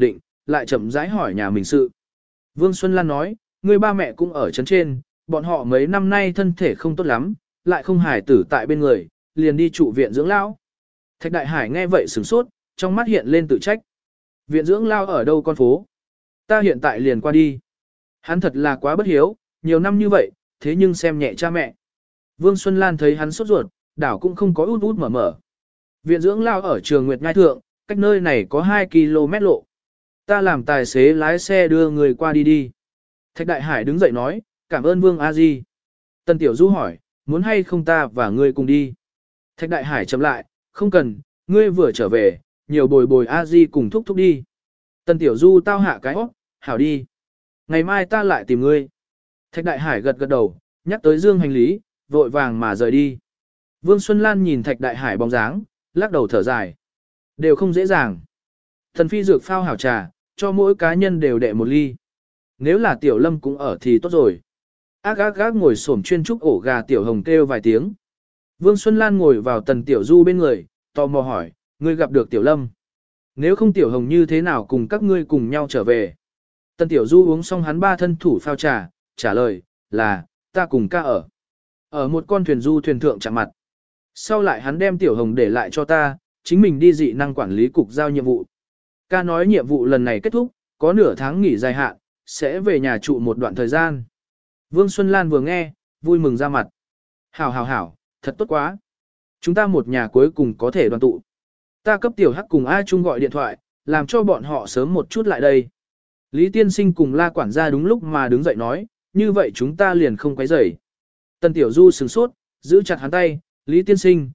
lại chậm rãi hỏi nhà mình sự. Vương Xuân Lan nói, người ba mẹ cũng ở trấn trên, bọn họ mấy năm nay thân thể không tốt lắm, lại không hài tử tại bên người, liền đi trụ viện dưỡng lão. Thạch Đại Hải nghe vậy sửng sốt, trong mắt hiện lên tự trách. Viện dưỡng lao ở đâu con phố? Ta hiện tại liền qua đi. Hắn thật là quá bất hiếu, nhiều năm như vậy, thế nhưng xem nhẹ cha mẹ. Vương Xuân Lan thấy hắn sốt ruột, đảo cũng không có út út mở mở. Viện dưỡng lao ở trường Nguyệt Ngai Thượng, cách nơi này có 2 km lộ. Ta làm tài xế lái xe đưa người qua đi đi. Thạch Đại Hải đứng dậy nói, cảm ơn Vương A Di. Tần Tiểu Du hỏi, muốn hay không ta và ngươi cùng đi. Thạch Đại Hải chậm lại, không cần, ngươi vừa trở về, nhiều bồi bồi A Di cùng thúc thúc đi. Tần Tiểu Du tao hạ cái óc, hảo đi. Ngày mai ta lại tìm ngươi. Thạch Đại Hải gật gật đầu, nhắc tới dương hành lý, vội vàng mà rời đi. Vương Xuân Lan nhìn Thạch Đại Hải bóng dáng, lắc đầu thở dài. Đều không dễ dàng. Thần phi dược phao hảo trà, cho mỗi cá nhân đều đệ một ly. Nếu là Tiểu Lâm cũng ở thì tốt rồi. Ác ác ác ngồi xổm chuyên trúc ổ gà Tiểu Hồng kêu vài tiếng. Vương Xuân Lan ngồi vào Tần Tiểu Du bên người, tò mò hỏi, ngươi gặp được Tiểu Lâm. Nếu không Tiểu Hồng như thế nào cùng các ngươi cùng nhau trở về. Tần Tiểu Du uống xong hắn 3 thân thủ phao trà, trả lời, là, ta cùng ca ở. Ở một con thuyền du thuyền thượng chạm mặt. Sau lại hắn đem Tiểu Hồng để lại cho ta, chính mình đi dị năng quản lý cục giao nhiệm vụ. Ca nói nhiệm vụ lần này kết thúc, có nửa tháng nghỉ dài hạn, sẽ về nhà trụ một đoạn thời gian. Vương Xuân Lan vừa nghe, vui mừng ra mặt. Hảo hảo hảo, thật tốt quá. Chúng ta một nhà cuối cùng có thể đoàn tụ. Ta cấp Tiểu Hắc cùng A Trung gọi điện thoại, làm cho bọn họ sớm một chút lại đây. Lý Tiên Sinh cùng La quản gia đúng lúc mà đứng dậy nói, như vậy chúng ta liền không quấy rầy. Tần Tiểu Du sửng sốt, giữ chặt hắn tay, Lý Tiên Sinh,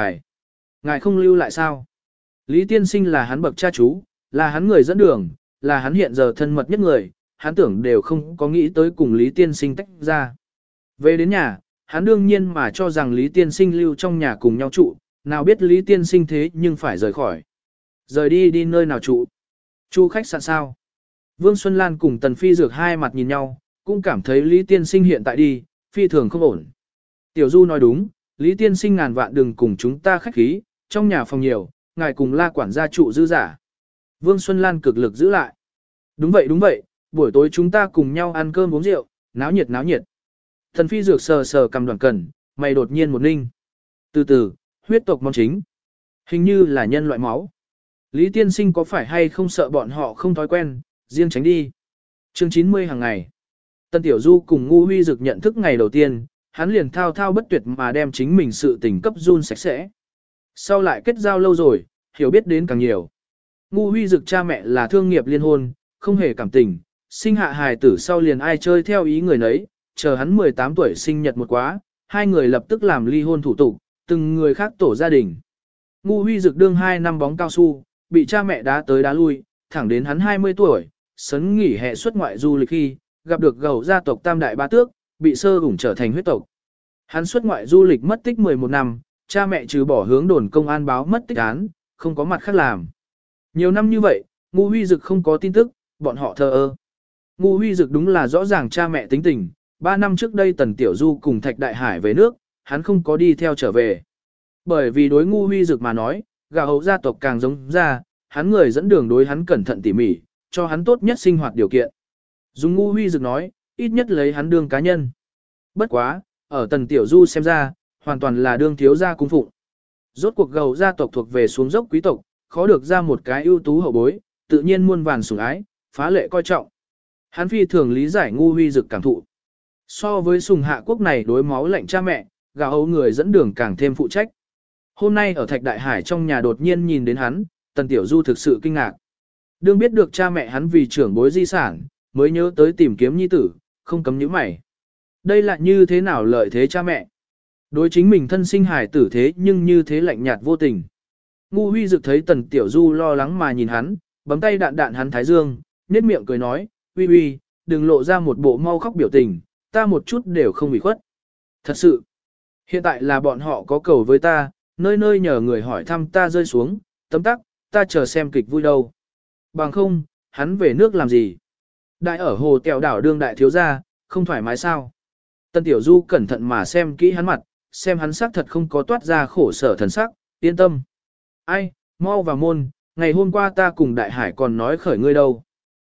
ngài không lưu lại sao? Lý Tiên Sinh là hắn bậc cha chú, là hắn người dẫn đường, là hắn hiện giờ thân mật nhất người, hắn tưởng đều không có nghĩ tới cùng Lý Tiên Sinh tách ra. Về đến nhà, hắn đương nhiên mà cho rằng Lý Tiên Sinh lưu trong nhà cùng nhau trụ, nào biết Lý Tiên Sinh thế nhưng phải rời khỏi. Rời đi nơi nào trụ? Chu khách sạn sao? Vương Xuân Lan cùng Tần Phi Dược hai mặt nhìn nhau, cũng cảm thấy Lý Tiên Sinh hiện tại đi, phi thường không ổn. Tiểu Du nói đúng, Lý Tiên Sinh ngàn vạn đừng cùng chúng ta khách khí, trong nhà phòng nhiều, ngài cùng La quản gia trụ dư giả. Vương Xuân Lan cực lực giữ lại. Đúng vậy, buổi tối chúng ta cùng nhau ăn cơm uống rượu, náo nhiệt náo nhiệt. Tần Phi Dược sờ sờ cầm đoàn cần, mày đột nhiên một ninh. Từ từ, huyết tộc món chính. Hình như là nhân loại máu. Lý Tiên Sinh có phải hay không sợ bọn họ không thói quen, riêng tránh đi. Chương 90 hàng ngày. Tân Tiểu Du cùng Ngu Huy Dực nhận thức ngày đầu tiên, hắn liền thao thao bất tuyệt mà đem chính mình sự tình cấp run sạch sẽ. Sau lại kết giao lâu rồi, hiểu biết đến càng nhiều. Ngu Huy Dực cha mẹ là thương nghiệp liên hôn, không hề cảm tình, sinh hạ hài tử sau liền ai chơi theo ý người nấy, chờ hắn 18 tuổi sinh nhật một quá, hai người lập tức làm ly hôn thủ tục, từng người khác tổ gia đình. Ngu Huy Dực đương 2 năm bóng cao su, bị cha mẹ đá tới đá lui, thẳng đến hắn 20 tuổi, sấn nghỉ hè xuất ngoại du lịch khi, gặp được gầu gia tộc Tam Đại Ba Tước, bị sơ ủng trở thành huyết tộc. Hắn xuất ngoại du lịch mất tích 11 năm, cha mẹ trừ bỏ hướng đồn công an báo mất tích án, không có mặt khác làm. Nhiều năm như vậy, Ngu Huy Dực không có tin tức, bọn họ thờ ơ. Ngu Huy Dực đúng là rõ ràng cha mẹ tính tình, 3 năm trước đây Tần Tiểu Du cùng Thạch Đại Hải về nước, hắn không có đi theo trở về. Bởi vì đối Ngu Huy Dực mà nói, gà hậu gia tộc càng giống ra, hắn người dẫn đường đối hắn cẩn thận tỉ mỉ, cho hắn tốt nhất sinh hoạt điều kiện. Dùng Ngu Huy Dực nói, ít nhất lấy hắn đương cá nhân. Bất quá, ở Tần Tiểu Du xem ra, hoàn toàn là đương thiếu gia cung phụng. Rốt cuộc gầu gia tộc thuộc về xuống dốc quý tộc, khó được ra một cái ưu tú hậu bối, tự nhiên muôn vàn sủng ái, phá lệ coi trọng. Hắn phi thường lý giải Ngu Huy Dực cảm thụ. So với sùng hạ quốc này đối máu lạnh cha mẹ, gà hậu người dẫn đường càng thêm phụ trách. Hôm nay ở Thạch Đại Hải trong nhà đột nhiên nhìn đến hắn, Tần Tiểu Du thực sự kinh ngạc. Đương biết được cha mẹ hắn vì trưởng bối di sản, mới nhớ tới tìm kiếm nhi tử, không cấm nhíu mày. Đây là như thế nào lợi thế cha mẹ? Đối chính mình thân sinh hải tử thế nhưng như thế lạnh nhạt vô tình. Ngu Huy Dực thấy Tần Tiểu Du lo lắng mà nhìn hắn, bấm tay đạn đạn hắn thái dương, nhếch miệng cười nói, Huy Huy, đừng lộ ra một bộ mau khóc biểu tình, ta một chút đều không bị khuất. Thật sự, hiện tại là bọn họ có cầu với ta, nơi nơi nhờ người hỏi thăm ta rơi xuống, tấm tắc, ta chờ xem kịch vui đâu. Bằng không, hắn về nước làm gì? Đại ở hồ Tèo đảo đương đại thiếu gia, không thoải mái sao? Tân Tiểu Du cẩn thận mà xem kỹ hắn mặt, xem hắn sắc thật không có toát ra khổ sở thần sắc, yên tâm. Ai, mau vào môn, ngày hôm qua ta cùng Đại Hải còn nói khởi ngươi đâu.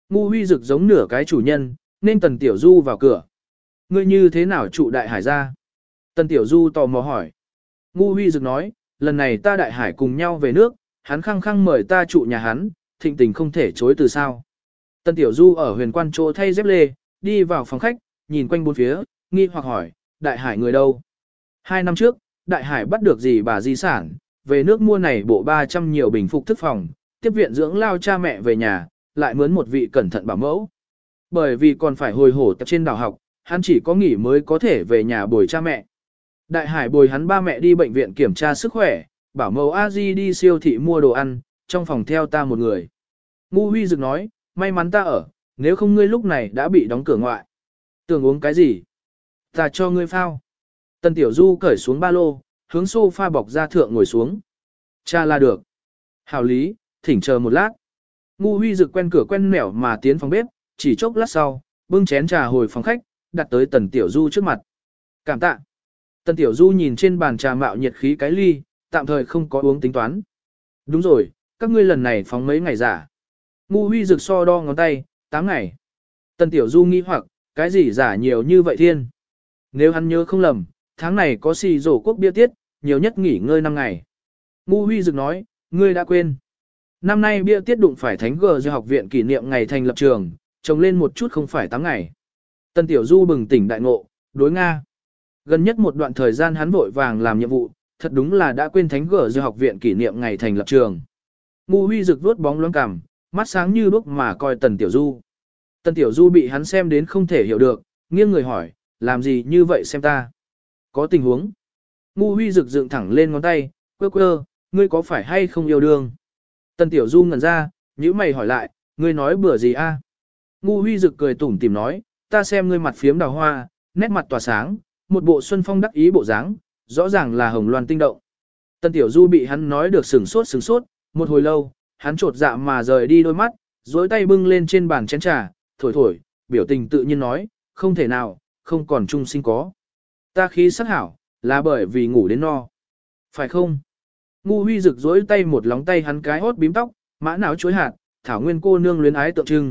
Ngu Huy Dực giống nửa cái chủ nhân, nên Tần Tiểu Du vào cửa. Ngươi như thế nào trụ Đại Hải ra? Tần Tiểu Du tò mò hỏi. Ngu Huy Dực nói, lần này ta Đại Hải cùng nhau về nước, hắn khăng khăng mời ta trụ nhà hắn, thịnh tình không thể chối từ sao. Tần Tiểu Du ở huyền quan chỗ thay dép lê, đi vào phòng khách, nhìn quanh bốn phía, nghi hoặc hỏi, Đại Hải người đâu? 2 năm trước, Đại Hải bắt được gì bà di sản, về nước mua này bộ 300 nhiều bình phục thức phòng, tiếp viện dưỡng lao cha mẹ về nhà, lại mướn một vị cẩn thận bảo mẫu. Bởi vì còn phải hồi hổ tập trên đảo học, hắn chỉ có nghỉ mới có thể về nhà bồi cha mẹ. Đại Hải bồi hắn ba mẹ đi bệnh viện kiểm tra sức khỏe, bảo mẫu a di đi siêu thị mua đồ ăn, trong phòng theo ta một người. Ngu Huy Dực nói, may mắn ta ở, nếu không ngươi lúc này đã bị đóng cửa ngoại. Tưởng uống cái gì? Ta cho ngươi phao. Tần Tiểu Du cởi xuống ba lô, hướng sofa bọc ra thượng ngồi xuống. Cha là được. Hảo lý, thỉnh chờ một lát. Ngu Huy Dực quen cửa quen nẻo mà tiến phòng bếp, chỉ chốc lát sau, bưng chén trà hồi phòng khách, đặt tới Tần Tiểu Du trước mặt. Cảm tạ. Tần Tiểu Du nhìn trên bàn trà mạo nhiệt khí cái ly, tạm thời không có uống tính toán. Đúng rồi, các ngươi lần này phóng mấy ngày giả. Ngu Huy Dực so đo ngón tay, 8 ngày. Tần Tiểu Du nghi hoặc, cái gì giả nhiều như vậy thiên? Nếu hắn nhớ không lầm, tháng này có xì rổ quốc bia tiết, nhiều nhất nghỉ ngơi 5 ngày. Ngu Huy Dực nói, ngươi đã quên. Năm nay bia tiết đụng phải Thánh Gờ Do học viện kỷ niệm ngày thành lập trường, trồng lên một chút không phải 8 ngày. Tần Tiểu Du bừng tỉnh đại ngộ, đối Nga. Gần nhất một đoạn thời gian hắn vội vàng làm nhiệm vụ, thật đúng là đã quên Thánh Gờ Do học viện kỷ niệm ngày thành lập trường. Ngu Huy Dực vuốt bóng loáng cằm, mắt sáng như đuốc mà coi Tần Tiểu Du. Tần Tiểu Du bị hắn xem đến không thể hiểu được, nghiêng người hỏi, làm gì như vậy xem ta? Có tình huống. Ngu Huy Dực dựng thẳng lên ngón tay, quơ quơ, ngươi có phải hay không yêu đương? Tần Tiểu Du ngẩn ra, nhíu mày hỏi lại, ngươi nói bừa gì a? Ngu Huy Dực cười tủm tỉm nói, ta xem ngươi mặt phiếm đào hoa, nét mặt tỏa sáng, một bộ xuân phong đắc ý bộ dáng, rõ ràng là hồng loan tinh động. Tần Tiểu Du bị hắn nói được sửng sốt, một hồi lâu, hắn trột dạ mà rời đi đôi mắt, dối tay bưng lên trên bàn chén trà, thổi thổi, biểu tình tự nhiên nói, không thể nào, không còn chung sinh có. Ta khí sắc hảo, là bởi vì ngủ đến no. Phải không? Ngu Huy Dực dối tay một lóng tay hắn cái hốt bím tóc, mã não chối hạt, thảo nguyên cô nương luyến ái tượng trưng.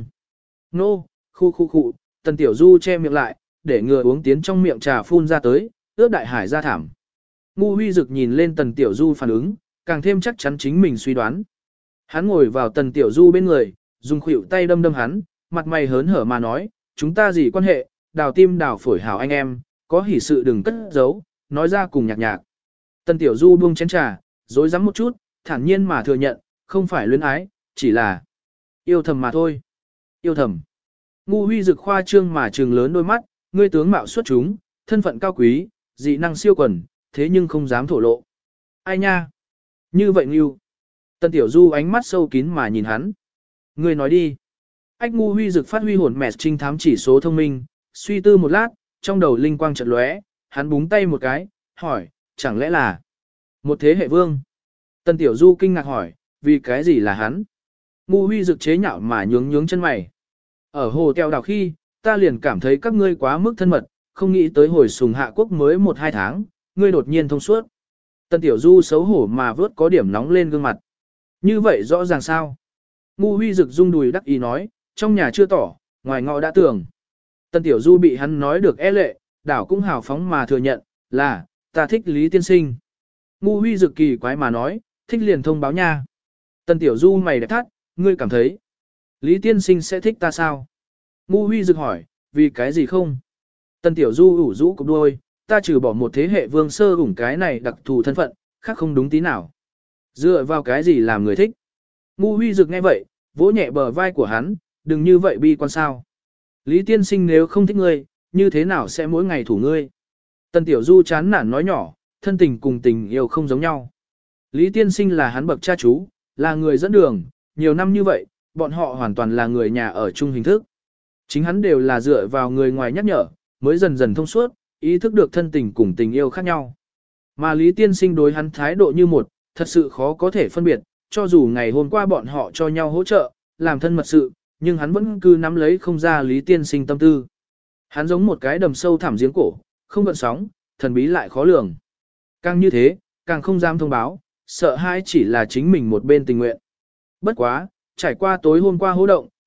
Nô, khu, Tần Tiểu Du che miệng lại, để ngừa uống tiến trong miệng trà phun ra tới, ướp Đại Hải ra thảm. Ngu Huy Dực nhìn lên Tần Tiểu Du phản ứng, càng thêm chắc chắn chính mình suy đoán. Hắn ngồi vào Tần Tiểu Du bên người, dùng khuỷu tay đâm hắn, mặt mày hớn hở mà nói, chúng ta gì quan hệ, đào tim đào phổi hảo anh em, có hỉ sự đừng cất giấu, nói ra cùng nhạc nhạc. Tần Tiểu Du buông chén trà, dối rắm một chút, thản nhiên mà thừa nhận, không phải luyến ái, chỉ là yêu thầm mà thôi. Yêu thầm. Ngu Huy Dực khoa trương mà trừng lớn đôi mắt, ngươi tướng mạo xuất chúng, thân phận cao quý, dị năng siêu quần, thế nhưng không dám thổ lộ. Ai nha? Như vậy Ngưu. Tần Tiểu Du ánh mắt sâu kín mà nhìn hắn. Ngươi nói đi. Ách Ngu Huy Dực phát huy hồn mẹ trinh thám chỉ số thông minh, suy tư một lát, trong đầu linh quang chợt lóe, hắn búng tay một cái, hỏi, chẳng lẽ là một thế hệ vương? Tần Tiểu Du kinh ngạc hỏi, vì cái gì là hắn? Ngu Huy Dực chế nhạo mà nhướng chân mày. Ở hồ teo đào khi, ta liền cảm thấy các ngươi quá mức thân mật, không nghĩ tới hồi sùng hạ quốc mới 1-2 tháng, ngươi đột nhiên thông suốt. Tần Tiểu Du xấu hổ mà vớt có điểm nóng lên gương mặt. Như vậy rõ ràng sao? Ngu Huy Dực rung đùi đắc ý nói, trong nhà chưa tỏ, ngoài ngõ đã tưởng. Tần Tiểu Du bị hắn nói được e lệ, đảo cũng hào phóng mà thừa nhận, là, ta thích Lý Tiên Sinh. Ngu Huy Dực kỳ quái mà nói, thích liền thông báo nha. Tần Tiểu Du mày đẹp thắt, ngươi cảm thấy, Lý Tiên Sinh sẽ thích ta sao? Ngu Huy Dực hỏi, vì cái gì không? Tần Tiểu Du ủ rũ cục đôi, ta trừ bỏ một thế hệ vương sơ ủng cái này đặc thù thân phận, khác không đúng tí nào. Dựa vào cái gì làm người thích? Ngu Huy Dực nghe vậy, vỗ nhẹ bờ vai của hắn, đừng như vậy bi quan sao. Lý Tiên Sinh nếu không thích ngươi, như thế nào sẽ mỗi ngày thủ ngươi? Tần Tiểu Du chán nản nói nhỏ, thân tình cùng tình yêu không giống nhau. Lý Tiên Sinh là hắn bậc cha chú, là người dẫn đường, nhiều năm như vậy, bọn họ hoàn toàn là người nhà ở chung hình thức. Chính hắn đều là dựa vào người ngoài nhắc nhở, mới dần dần thông suốt, ý thức được thân tình cùng tình yêu khác nhau. Mà Lý Tiên Sinh đối hắn thái độ như một, thật sự khó có thể phân biệt, cho dù ngày hôm qua bọn họ cho nhau hỗ trợ, làm thân mật sự, nhưng hắn vẫn cứ nắm lấy không ra Lý Tiên Sinh tâm tư. Hắn giống một cái đầm sâu thẳm giếng cổ, không gợn sóng, thần bí lại khó lường. Càng như thế, càng không dám thông báo, sợ hãi chỉ là chính mình một bên tình nguyện. Bất quá, trải qua tối hôm qua hô động,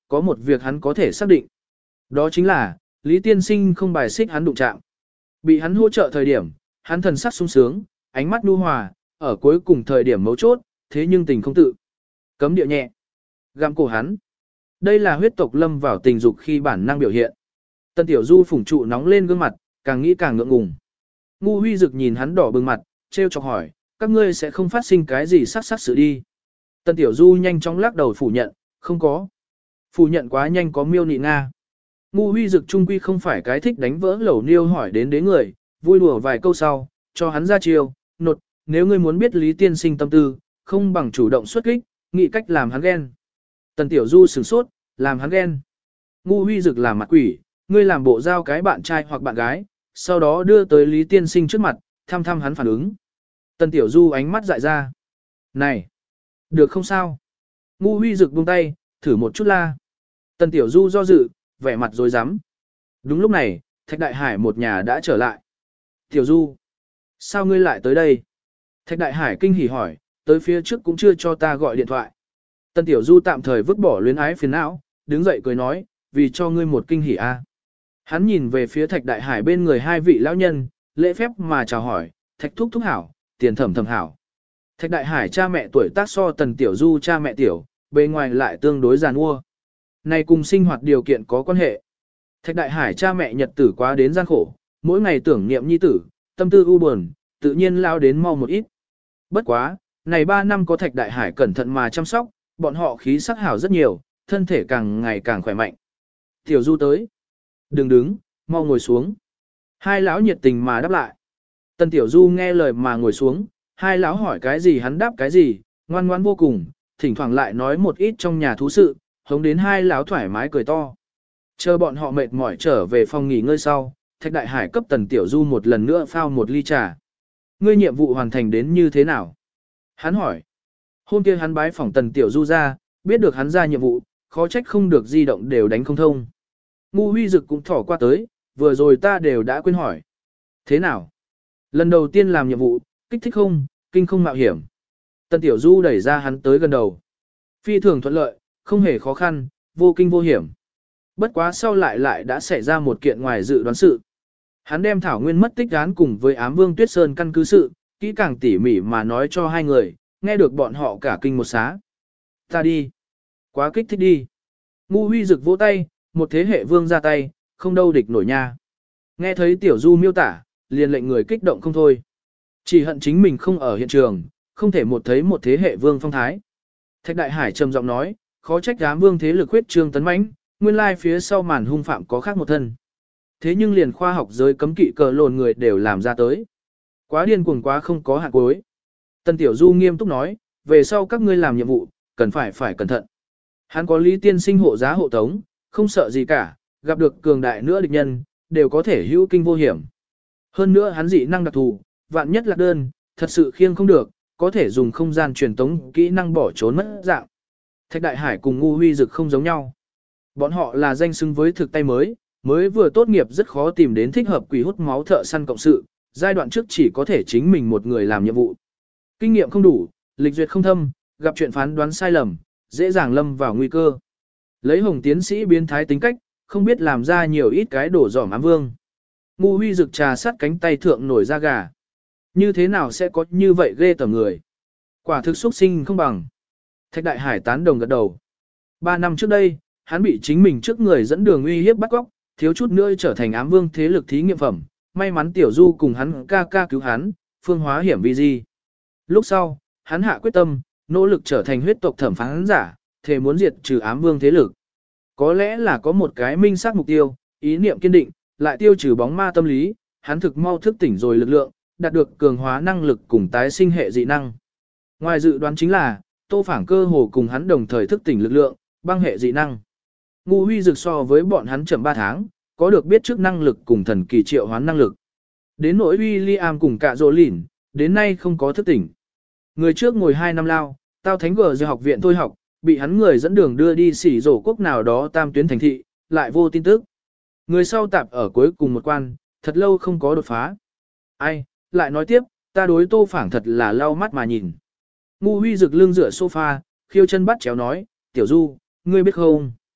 có một việc hắn có thể xác định. Đó chính là, Lý Tiên Sinh không bài xích hắn đụng chạm. Bị hắn hỗ trợ thời điểm, hắn thần sắc sung sướng, ánh mắt nhu hòa, ở cuối cùng thời điểm mấu chốt, thế nhưng tình không tự. Cấm địa nhẹ. Gặm cổ hắn. Đây là huyết tộc lâm vào tình dục khi bản năng biểu hiện. Tân Tiểu Du phủng trụ nóng lên gương mặt, càng nghĩ càng ngượng ngùng. Ngu Huy Dực nhìn hắn đỏ bừng mặt, trêu chọc hỏi, các ngươi sẽ không phát sinh cái gì sắc sắc sự đi. Tân Tiểu Du nhanh chóng lắc đầu phủ nhận, không có. Phủ nhận quá nhanh có miêu nị nga. Ngu Huy Dực trung quy không phải cái thích đánh vỡ lẩu niêu hỏi đến đế người, vui đùa vài câu sau, cho hắn ra chiêu, nột, nếu ngươi muốn biết Lý Tiên Sinh tâm tư, không bằng chủ động xuất kích, nghĩ cách làm hắn ghen. Tần Tiểu Du sửng sốt, làm hắn ghen. Ngu Huy Dực làm mặt quỷ, ngươi làm bộ giao cái bạn trai hoặc bạn gái, sau đó đưa tới Lý Tiên Sinh trước mặt, thăm thăm hắn phản ứng. Tần Tiểu Du ánh mắt dại ra. Này, được không sao? Ngu Huy Dực buông tay, thử một chút la. Tần Tiểu Du do dự, vẻ mặt rối rắm. Đúng lúc này, Thạch Đại Hải một nhà đã trở lại. Tiểu Du, sao ngươi lại tới đây? Thạch Đại Hải kinh hỉ hỏi, tới phía trước cũng chưa cho ta gọi điện thoại. Tần Tiểu Du tạm thời vứt bỏ luyến ái phiền não, đứng dậy cười nói, vì cho ngươi một kinh hỉ a. Hắn nhìn về phía Thạch Đại Hải bên người hai vị lão nhân, lễ phép mà chào hỏi, Thạch thúc thúc hảo, Tiền thẩm thẩm hảo. Thạch Đại Hải cha mẹ tuổi tác so Tần Tiểu Du cha mẹ tiểu, bề ngoài lại tương đối giàn mua. Này cùng sinh hoạt điều kiện có quan hệ. Thạch Đại Hải cha mẹ nhật tử quá đến gian khổ, mỗi ngày tưởng niệm nhi tử, tâm tư u buồn, tự nhiên lao đến mau một ít. Bất quá, này 3 năm có Thạch Đại Hải cẩn thận mà chăm sóc, bọn họ khí sắc hảo rất nhiều, thân thể càng ngày càng khỏe mạnh. Tiểu Du tới. Đừng đứng, mau ngồi xuống. Hai lão nhiệt tình mà đáp lại. Tần Tiểu Du nghe lời mà ngồi xuống, hai lão hỏi cái gì hắn đáp cái gì, ngoan ngoan vô cùng, thỉnh thoảng lại nói một ít trong nhà thú sự, hống đến hai lão thoải mái cười to. Chờ bọn họ mệt mỏi trở về phòng nghỉ ngơi sau, Thạch Đại Hải cấp Tần Tiểu Du một lần nữa phao một ly trà. Ngươi nhiệm vụ hoàn thành đến như thế nào? Hắn hỏi. Hôm kia hắn bái phỏng Tần Tiểu Du ra, biết được hắn ra nhiệm vụ, khó trách không được di động đều đánh không thông. Ngu Huy Dực cũng thỏ qua tới, vừa rồi ta đều đã quên hỏi. Thế nào? Lần đầu tiên làm nhiệm vụ, kích thích không, kinh không mạo hiểm. Tần Tiểu Du đẩy ra hắn tới gần đầu. Phi thường thuận lợi, không hề khó khăn, vô kinh vô hiểm. Bất quá sau lại đã xảy ra một kiện ngoài dự đoán sự. Hắn đem Thảo Nguyên mất tích án cùng với Ám Vương Tuyết Sơn căn cứ sự, kỹ càng tỉ mỉ mà nói cho hai người, nghe được bọn họ cả kinh một xá. Ta đi. Quá kích thích đi. Ngu Huy Dực vỗ tay, một thế hệ vương ra tay, không đâu địch nổi nha. Nghe thấy Tiểu Du miêu tả, liền lệnh người kích động không thôi. Chỉ hận chính mình không ở hiện trường, không thể thấy một thế hệ vương phong thái. Thạch Đại Hải trầm giọng nói, khó trách Ám Vương thế lực huyết trương tấn mãnh, nguyên lai phía sau màn hung phạm có khác một thân. Thế nhưng liền khoa học giới cấm kỵ cờ lồn người đều làm ra tới. Quá điên cuồng quá không có hạn cuối. Tần Tiểu Du nghiêm túc nói, về sau các ngươi làm nhiệm vụ, cần phải cẩn thận. Hắn có Lý Tiên Sinh hộ giá hộ tống, không sợ gì cả, gặp được cường đại nữa địch nhân, đều có thể hữu kinh vô hiểm. Hơn nữa hắn dị năng đặc thù, vạn nhất lạc đơn, thật sự khiêng không được, có thể dùng không gian truyền tống kỹ năng bỏ trốn mất dạng. Thạch Đại Hải cùng Ngu Huy Dực không giống nhau. Bọn họ là danh xứng với thực tay mới vừa tốt nghiệp rất khó tìm đến thích hợp quỷ hút máu thợ săn cộng sự, giai đoạn trước chỉ có thể chính mình một người làm nhiệm vụ. Kinh nghiệm không đủ, lịch duyệt không thâm, gặp chuyện phán đoán sai lầm, dễ dàng lâm vào nguy cơ. Lấy Hồng tiến sĩ biến thái tính cách, không biết làm ra nhiều ít cái đổ dỏm Ám Vương. Ngu Huy Dực trà sát cánh tay thượng nổi da gà. Như thế nào sẽ có như vậy ghê tởm người? Quả thực xuất sinh không bằng. Thạch Đại Hải tán đồng gật đầu. 3 năm trước đây, hắn bị chính mình trước người dẫn đường uy hiếp bắt cóc, thiếu chút nữa trở thành Ám Vương thế lực thí nghiệm phẩm. May mắn Tiểu Du cùng hắn ca cứu hắn, phương hóa hiểm vi di. Lúc sau, hắn hạ quyết tâm, nỗ lực trở thành huyết tộc thẩm phán giả, thề muốn diệt trừ Ám Vương thế lực. Có lẽ là có một cái minh xác mục tiêu, ý niệm kiên định, lại tiêu trừ bóng ma tâm lý, hắn thực mau thức tỉnh rồi lực lượng, đạt được cường hóa năng lực cùng tái sinh hệ dị năng. Ngoài dự đoán chính là, Tô Phảng cơ hồ cùng hắn đồng thời thức tỉnh lực lượng, băng hệ dị năng. Ngu Huy Dực so với bọn hắn chậm 3 tháng, có được biết trước năng lực cùng thần kỳ triệu hoán năng lực. Đến nỗi William cùng cả Dỗ Lìn, đến nay không có thức tỉnh. Người trước ngồi 2 năm lao, tao thánh gờ giờ học viện thôi học, bị hắn người dẫn đường đưa đi xỉ rổ quốc nào đó tam tuyến thành thị, lại vô tin tức. Người sau tạp ở cuối cùng một quan, thật lâu không có đột phá. Ai, lại nói tiếp, ta đối Tô Phảng thật là lau mắt mà nhìn. Ngu Huy Dực lưng dựa sofa, khiêu chân bắt chéo nói, Tiểu Du, ngươi biết không?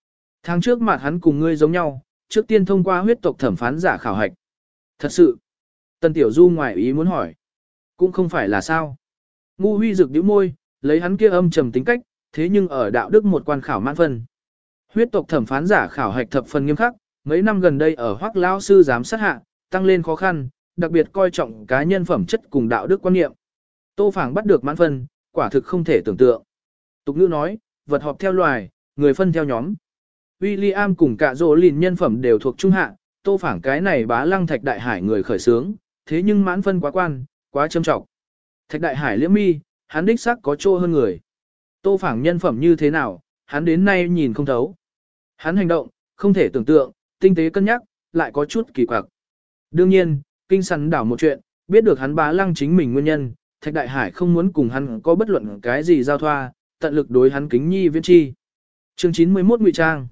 Tháng trước mặt hắn cùng ngươi giống nhau, trước tiên thông qua huyết tộc thẩm phán giả khảo hạch. Thật sự, Tần Tiểu Du ngoài ý muốn hỏi. Cũng không phải là sao. Ngu Huy rực nhíu môi, lấy hắn kia âm trầm tính cách, thế nhưng ở đạo đức một quan khảo mãn phân. Huyết tộc thẩm phán giả khảo hạch thập phần nghiêm khắc, mấy năm gần đây ở Hoắc lão sư giám sát hạ, tăng lên khó khăn, đặc biệt coi trọng cá nhân phẩm chất cùng đạo đức quan niệm. Tô Phảng bắt được mãn phân, quả thực không thể tưởng tượng. Tục ngữ nói, vật họp theo loài, người phân theo nhóm. William cùng cả Dỗ Lìn nhân phẩm đều thuộc trung hạ, Tô Phảng cái này bá lăng Thạch Đại Hải người khởi sướng, thế nhưng mãn phân quá quan, quá châm trọng. Thạch Đại Hải liễm mi, hắn đích xác có chỗ hơn người. Tô Phảng nhân phẩm như thế nào, hắn đến nay nhìn không thấu. Hắn hành động, không thể tưởng tượng, tinh tế cân nhắc, lại có chút kỳ quặc. Đương nhiên, kinh sắn đảo một chuyện, biết được hắn bá lăng chính mình nguyên nhân, Thạch Đại Hải không muốn cùng hắn có bất luận cái gì giao thoa, tận lực đối hắn kính nhi viễn chi. Chương 91 ngụy trang.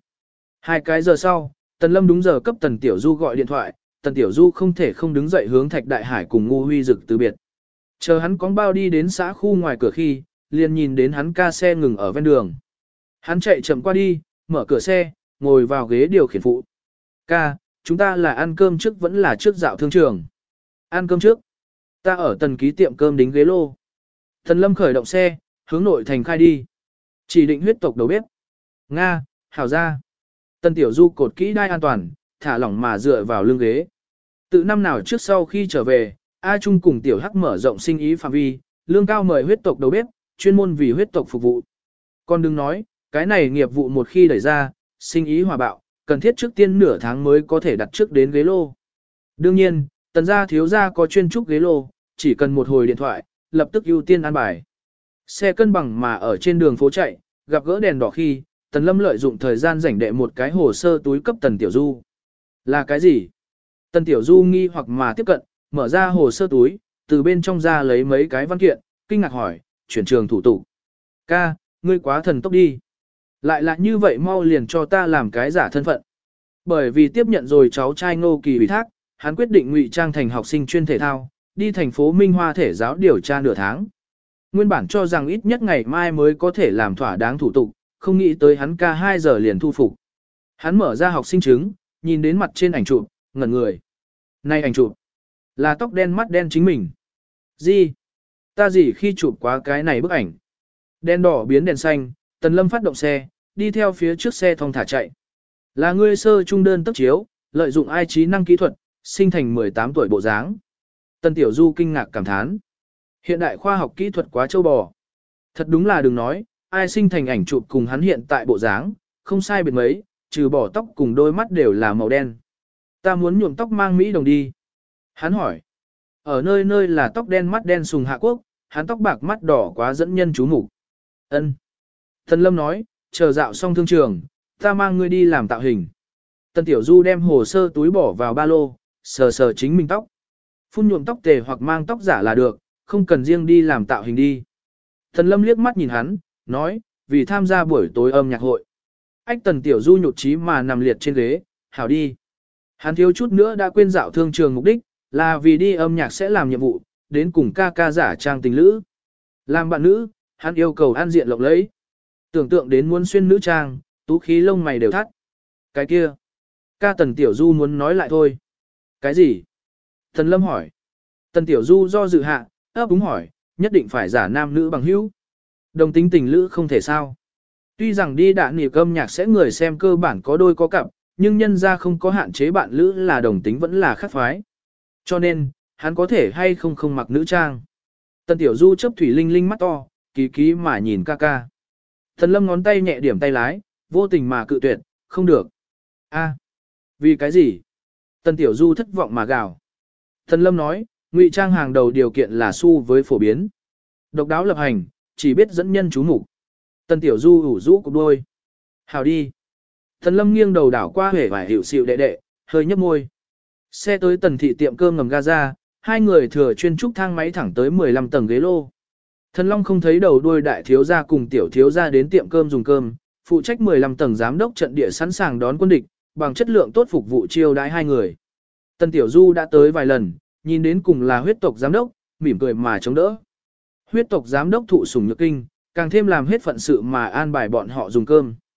2 cái giờ sau, Tần Lâm đúng giờ cấp Tần Tiểu Du gọi điện thoại, Tần Tiểu Du không thể không đứng dậy hướng Thạch Đại Hải cùng Ngu Huy Dực từ biệt. Chờ hắn cóng bao đi đến xã khu ngoài cửa khi, liền nhìn đến hắn ca xe ngừng ở ven đường. Hắn chạy chậm qua đi, mở cửa xe, ngồi vào ghế điều khiển phụ. Ca, chúng ta là ăn cơm trước vẫn là trước dạo thương trường? Ăn cơm trước. Ta ở Tần ký tiệm cơm đính ghế lô. Tần Lâm khởi động xe, hướng nội thành khai đi. Chỉ định huyết tộc đầu bếp. Nga, hảo ra. Tần Tiểu Du cột kỹ đai an toàn, thả lỏng mà dựa vào lưng ghế. Từ năm nào trước sau khi trở về, A Trung cùng Tiểu Hắc mở rộng sinh ý phạm vi, lương cao mời huyết tộc đầu bếp, chuyên môn vì huyết tộc phục vụ. Còn đừng nói, cái này nghiệp vụ một khi đẩy ra, sinh ý hòa bạo, cần thiết trước tiên nửa tháng mới có thể đặt trước đến ghế lô. Đương nhiên, Tần gia thiếu gia có chuyên trúc ghế lô, chỉ cần một hồi điện thoại, lập tức ưu tiên an bài. Xe cân bằng mà ở trên đường phố chạy, gặp gỡ đèn đỏ khi, Tần Lâm lợi dụng thời gian rảnh đệ một cái hồ sơ túi cấp Tần Tiểu Du. Là cái gì? Tần Tiểu Du nghi hoặc mà tiếp cận, mở ra hồ sơ túi, từ bên trong ra lấy mấy cái văn kiện, kinh ngạc hỏi, chuyển trường thủ tục. Ca, ngươi quá thần tốc đi. Lại là như vậy mau liền cho ta làm cái giả thân phận. Bởi vì tiếp nhận rồi cháu trai Ngô Kỳ ủy thác, hắn quyết định ngụy trang thành học sinh chuyên thể thao, đi thành phố Minh Hoa thể giáo điều tra nửa tháng. Nguyên bản cho rằng ít nhất ngày mai mới có thể làm thỏa đáng thủ tục, không nghĩ tới hắn ca 2 giờ liền thu phục. Hắn mở ra học sinh chứng, nhìn đến mặt trên ảnh chụp, ngẩn người. Này ảnh chụp, là tóc đen mắt đen chính mình. Gì? Ta gì khi chụp quá cái này bức ảnh? Đen đỏ biến đèn xanh, Tần Lâm phát động xe, đi theo phía trước xe thong thả chạy. Là ngươi sơ trung đơn tốc chiếu, lợi dụng ai trí năng kỹ thuật, sinh thành 18 tuổi bộ dáng. Tần Tiểu Du kinh ngạc cảm thán. Hiện đại khoa học kỹ thuật quá châu bò. Thật đúng là đừng nói, ai sinh thành ảnh chụp cùng hắn hiện tại bộ dáng, không sai biệt mấy, trừ bỏ tóc cùng đôi mắt đều là màu đen. Ta muốn nhuộm tóc mang Mỹ đồng đi. Hắn hỏi. Ở nơi nơi là tóc đen mắt đen sùng Hạ Quốc, hắn tóc bạc mắt đỏ quá dẫn nhân chú mục. Ân. Tần Lâm nói, chờ dạo xong thương trường, ta mang ngươi đi làm tạo hình. Tần Tiểu Du đem hồ sơ túi bỏ vào ba lô, sờ sờ chính mình tóc. Phun nhuộm tóc tề hoặc mang tóc giả là được, không cần riêng đi làm tạo hình đi. Tần Lâm liếc mắt nhìn hắn, nói, vì tham gia buổi tối âm nhạc hội. Ách Tần Tiểu Du nhụt chí mà nằm liệt trên ghế, hảo đi. Hắn thiếu chút nữa đã quên dạo thương trường mục đích, là vì đi âm nhạc sẽ làm nhiệm vụ, đến cùng ca ca giả trang tình lữ. Làm bạn nữ, hắn yêu cầu ăn diện lộng lẫy. Tưởng tượng đến muốn xuyên nữ trang, tú khí lông mày đều thắt. Cái kia, ca Tần Tiểu Du muốn nói lại thôi. Cái gì? Tần Lâm hỏi. Tần Tiểu Du do dự hạ, ấp úng hỏi, nhất định phải giả nam nữ bằng hữu. Đồng tính tình lữ không thể sao. Tuy rằng đi đạn nỉ âm nhạc sẽ người xem cơ bản có đôi có cặp, nhưng nhân ra không có hạn chế bạn lữ là đồng tính vẫn là khác phái. Cho nên, hắn có thể hay không không mặc nữ trang. Tần Tiểu Du chớp thủy linh linh mắt to, kỳ ký mà nhìn ca ca. Tần Lâm ngón tay nhẹ điểm tay lái, vô tình mà cự tuyệt, không được. A, vì cái gì? Tần Tiểu Du thất vọng mà gào. Tần Lâm nói, ngụy trang hàng đầu điều kiện là xu với phổ biến. Độc đáo lập hành, chỉ biết dẫn nhân chú mục. Tần Tiểu Du ủ rũ cục đôi. Hào đi. Tần Lâm nghiêng đầu đảo qua hể vải hiệu xịu đệ đệ, hơi nhấp môi. Xe tới Tần thị tiệm cơm ngầm Gaza, hai người thừa chuyên trúc thang máy thẳng tới 15 tầng ghế lô. Thần Long không thấy đầu đuôi đại thiếu gia cùng tiểu thiếu gia đến tiệm cơm dùng cơm, phụ trách 15 tầng giám đốc trận địa sẵn sàng đón quân địch, bằng chất lượng tốt phục vụ chiêu đãi hai người. Tần Tiểu Du đã tới vài lần, nhìn đến cùng là huyết tộc giám đốc, mỉm cười mà chống đỡ. Huyết tộc giám đốc thụ sủng nhược kinh, càng thêm làm hết phận sự mà an bài bọn họ dùng cơm.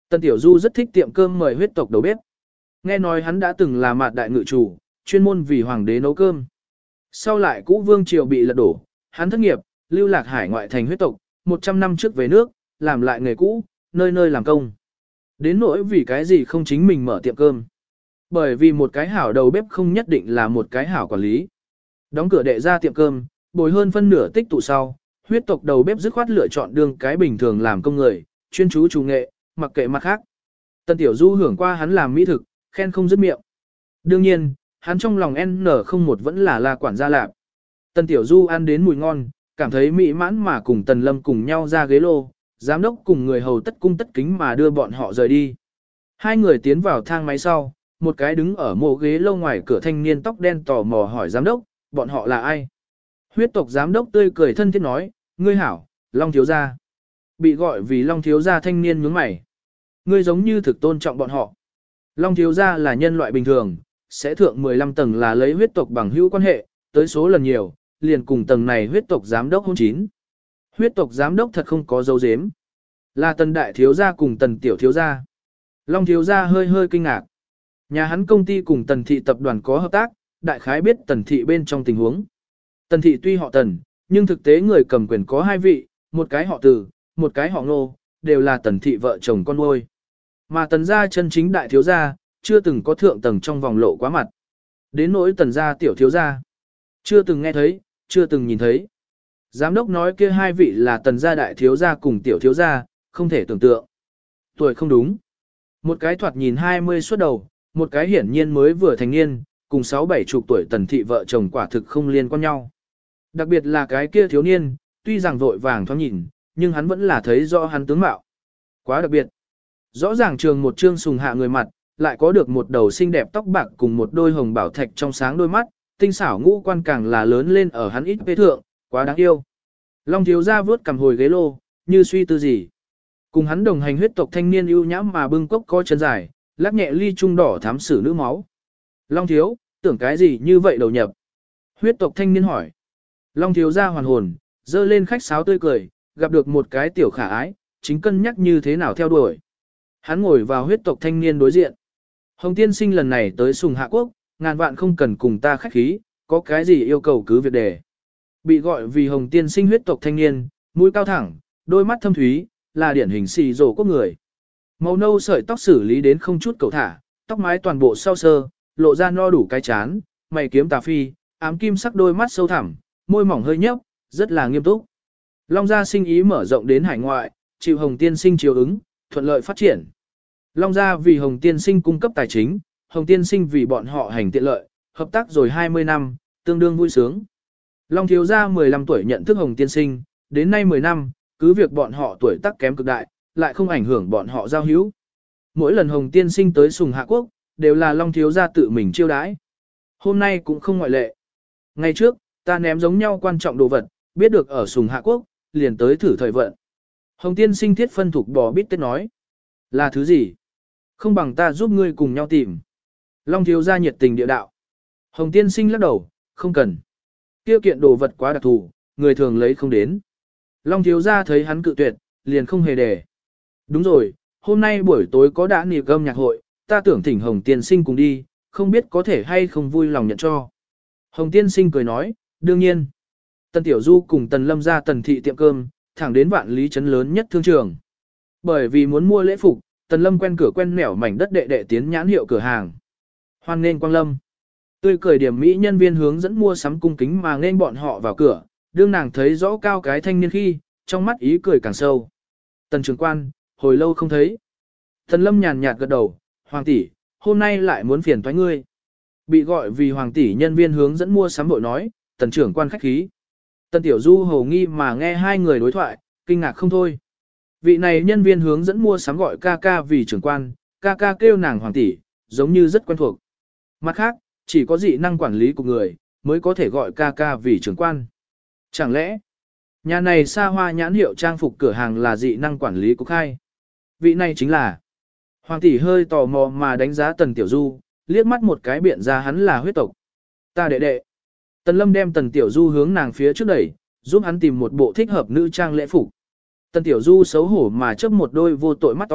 Tần Tiểu Du rất thích tiệm cơm mời huyết tộc đầu bếp. Nghe nói hắn đã từng là mạt đại ngự chủ, chuyên môn vì hoàng đế nấu cơm. Sau lại cũ vương triều bị lật đổ, hắn thất nghiệp, lưu lạc hải ngoại thành huyết tộc, 100 năm trước về nước, làm lại nghề cũ, nơi nơi làm công. Đến nỗi vì cái gì không chính mình mở tiệm cơm. Bởi vì một cái hảo đầu bếp không nhất định là một cái hảo quản lý. Đóng cửa đệ ra tiệm cơm, bồi hơn phân nửa tích tụ sau, huyết tộc đầu bếp dứt khoát lựa chọn đương cái bình thường làm công người, chuyên chú chủ nghệ, mặc kệ mặt khác. Tần Tiểu Du hưởng qua hắn làm mỹ thực, khen không dứt miệng. Đương nhiên, hắn trong lòng N01 vẫn là quản gia lạp. Tần Tiểu Du ăn đến mùi ngon, cảm thấy mỹ mãn mà cùng Tần Lâm cùng nhau ra ghế lô, giám đốc cùng người hầu tất cung tất kính mà đưa bọn họ rời đi. Hai người tiến vào thang máy sau, một cái đứng ở mộ ghế lâu ngoài cửa thanh niên tóc đen tò mò hỏi giám đốc, bọn họ là ai? Huyết tộc giám đốc tươi cười thân thiết nói, ngươi hảo, Long thiếu gia. Bị gọi vì Long thiếu gia thanh niên nhướng mày. Ngươi giống như thực tôn trọng bọn họ. Long thiếu gia là nhân loại bình thường, sẽ thượng 15 tầng là lấy huyết tộc bằng hữu quan hệ, tới số lần nhiều, liền cùng tầng này huyết tộc giám đốc hôn chín. Huyết tộc giám đốc thật không có dấu dếm. Là Tần đại thiếu gia cùng Tần tiểu thiếu gia. Long thiếu gia hơi hơi kinh ngạc. Nhà hắn công ty cùng Tần thị tập đoàn có hợp tác, đại khái biết Tần thị bên trong tình huống. Tần thị tuy họ Tần, nhưng thực tế người cầm quyền có hai vị, một cái họ Từ, một cái họ Ngô, đều là Tần thị vợ chồng con nuôi. Mà Tần gia chân chính đại thiếu gia, chưa từng có thượng tầng trong vòng lộ quá mặt. Đến nỗi Tần gia tiểu thiếu gia, chưa từng nghe thấy, chưa từng nhìn thấy. Giám đốc nói kia hai vị là Tần gia đại thiếu gia cùng tiểu thiếu gia, không thể tưởng tượng. Tuổi không đúng. Một cái thoạt nhìn 20 xuất đầu, một cái hiển nhiên mới vừa thành niên, cùng 6-7 chục tuổi Tần thị vợ chồng quả thực không liên quan nhau. Đặc biệt là cái kia thiếu niên, tuy rằng vội vàng thoáng nhìn, nhưng hắn vẫn là thấy rõ hắn tướng mạo. Quá đặc biệt. Rõ ràng trường một trương sùng hạ người mặt, lại có được một đầu xinh đẹp tóc bạc cùng một đôi hồng bảo thạch trong sáng đôi mắt, tinh xảo ngũ quan càng là lớn lên ở hắn ít vế thượng, quá đáng yêu. Long thiếu gia vướt cầm hồi ghế lô, như suy tư gì. Cùng hắn đồng hành huyết tộc thanh niên ưu nhãm mà bưng cốc có chân dài, lắc nhẹ ly trung đỏ thám sử nữ máu. Long thiếu, tưởng cái gì như vậy đầu nhập? Huyết tộc thanh niên hỏi. Long thiếu gia hoàn hồn, dơ lên khách sáo tươi cười, gặp được một cái tiểu khả ái, chính cân nhắc như thế nào theo đuổi. Hắn ngồi vào huyết tộc thanh niên đối diện. Hồng tiên sinh lần này tới Sùng Hạ Quốc, ngàn vạn không cần cùng ta khách khí, có cái gì yêu cầu cứ việc đề. Bị gọi vì Hồng tiên sinh huyết tộc thanh niên, mũi cao thẳng, đôi mắt thâm thúy, là điển hình xì rổ quốc người. Màu nâu sợi tóc xử lý đến không chút cầu thả, tóc mái toàn bộ sau sơ, lộ ra no đủ cái chán, mày kiếm tà phi, ám kim sắc đôi mắt sâu thẳm, môi mỏng hơi nhấp, rất là nghiêm túc. Long gia sinh ý mở rộng đến hải ngoại, chịu Hồng tiên sinh chiếu ứng, thuận lợi phát triển. Long gia vì Hồng tiên sinh cung cấp tài chính, Hồng tiên sinh vì bọn họ hành tiện lợi, hợp tác rồi 20 năm, tương đương vui sướng. Long thiếu gia 15 tuổi nhận thức Hồng tiên sinh, đến nay 10 năm, cứ việc bọn họ tuổi tác kém cực đại, lại không ảnh hưởng bọn họ giao hữu. Mỗi lần Hồng tiên sinh tới Sùng Hạ Quốc, đều là Long thiếu gia tự mình chiêu đãi. Hôm nay cũng không ngoại lệ. Ngày trước, ta ném giống nhau quan trọng đồ vật, biết được ở Sùng Hạ Quốc, liền tới thử thời vận. Hồng tiên sinh thiết phân thuộc bò bít tết nói. Là thứ gì? Không bằng ta giúp ngươi cùng nhau tìm. Long thiếu gia nhiệt tình địa đạo. Hồng tiên sinh lắc đầu, không cần. Tiêu kiện đồ vật quá đặc thù, người thường lấy không đến. Long thiếu gia thấy hắn cự tuyệt, liền không hề đề. Đúng rồi, hôm nay buổi tối có đã niệm âm nhạc hội, ta tưởng thỉnh Hồng tiên sinh cùng đi, không biết có thể hay không vui lòng nhận cho. Hồng tiên sinh cười nói, đương nhiên. Tần Tiểu Du cùng Tần Lâm ra Tần thị tiệm cơm, thẳng đến Vạn Lý trấn lớn nhất thương trường. Bởi vì muốn mua lễ phục, Tần Lâm quen cửa quen nẻo mảnh đất đệ đệ tiến nhãn hiệu cửa hàng. Hoan nên Quang Lâm. Tươi cười điểm mỹ nhân viên hướng dẫn mua sắm cung kính mà nên bọn họ vào cửa, đương nàng thấy rõ cao cái thanh niên khi, trong mắt ý cười càng sâu. Tần trưởng quan, hồi lâu không thấy. Tần Lâm nhàn nhạt gật đầu, Hoàng tỷ, hôm nay lại muốn phiền toái ngươi. Bị gọi vì Hoàng tỷ nhân viên hướng dẫn mua sắm bội nói, Tần trưởng quan khách khí. Tần Tiểu Du hầu nghi mà nghe hai người đối thoại, kinh ngạc không thôi. Vị này nhân viên hướng dẫn mua sắm gọi ca ca vì trưởng quan, ca ca kêu nàng Hoàng tỷ, giống như rất quen thuộc. Mặt khác, chỉ có dị năng quản lý của người, mới có thể gọi ca ca vì trưởng quan. Chẳng lẽ, nhà này xa hoa nhãn hiệu trang phục cửa hàng là dị năng quản lý của khai? Vị này chính là Hoàng tỷ hơi tò mò mà đánh giá Tần Tiểu Du, liếc mắt một cái biện ra hắn là huyết tộc. Ta đệ đệ. Tần Lâm đem Tần Tiểu Du hướng nàng phía trước đẩy, giúp hắn tìm một bộ thích hợp nữ trang lễ phục. Tần Tiểu Du xấu hổ mà chớp một đôi vô tội mắt to,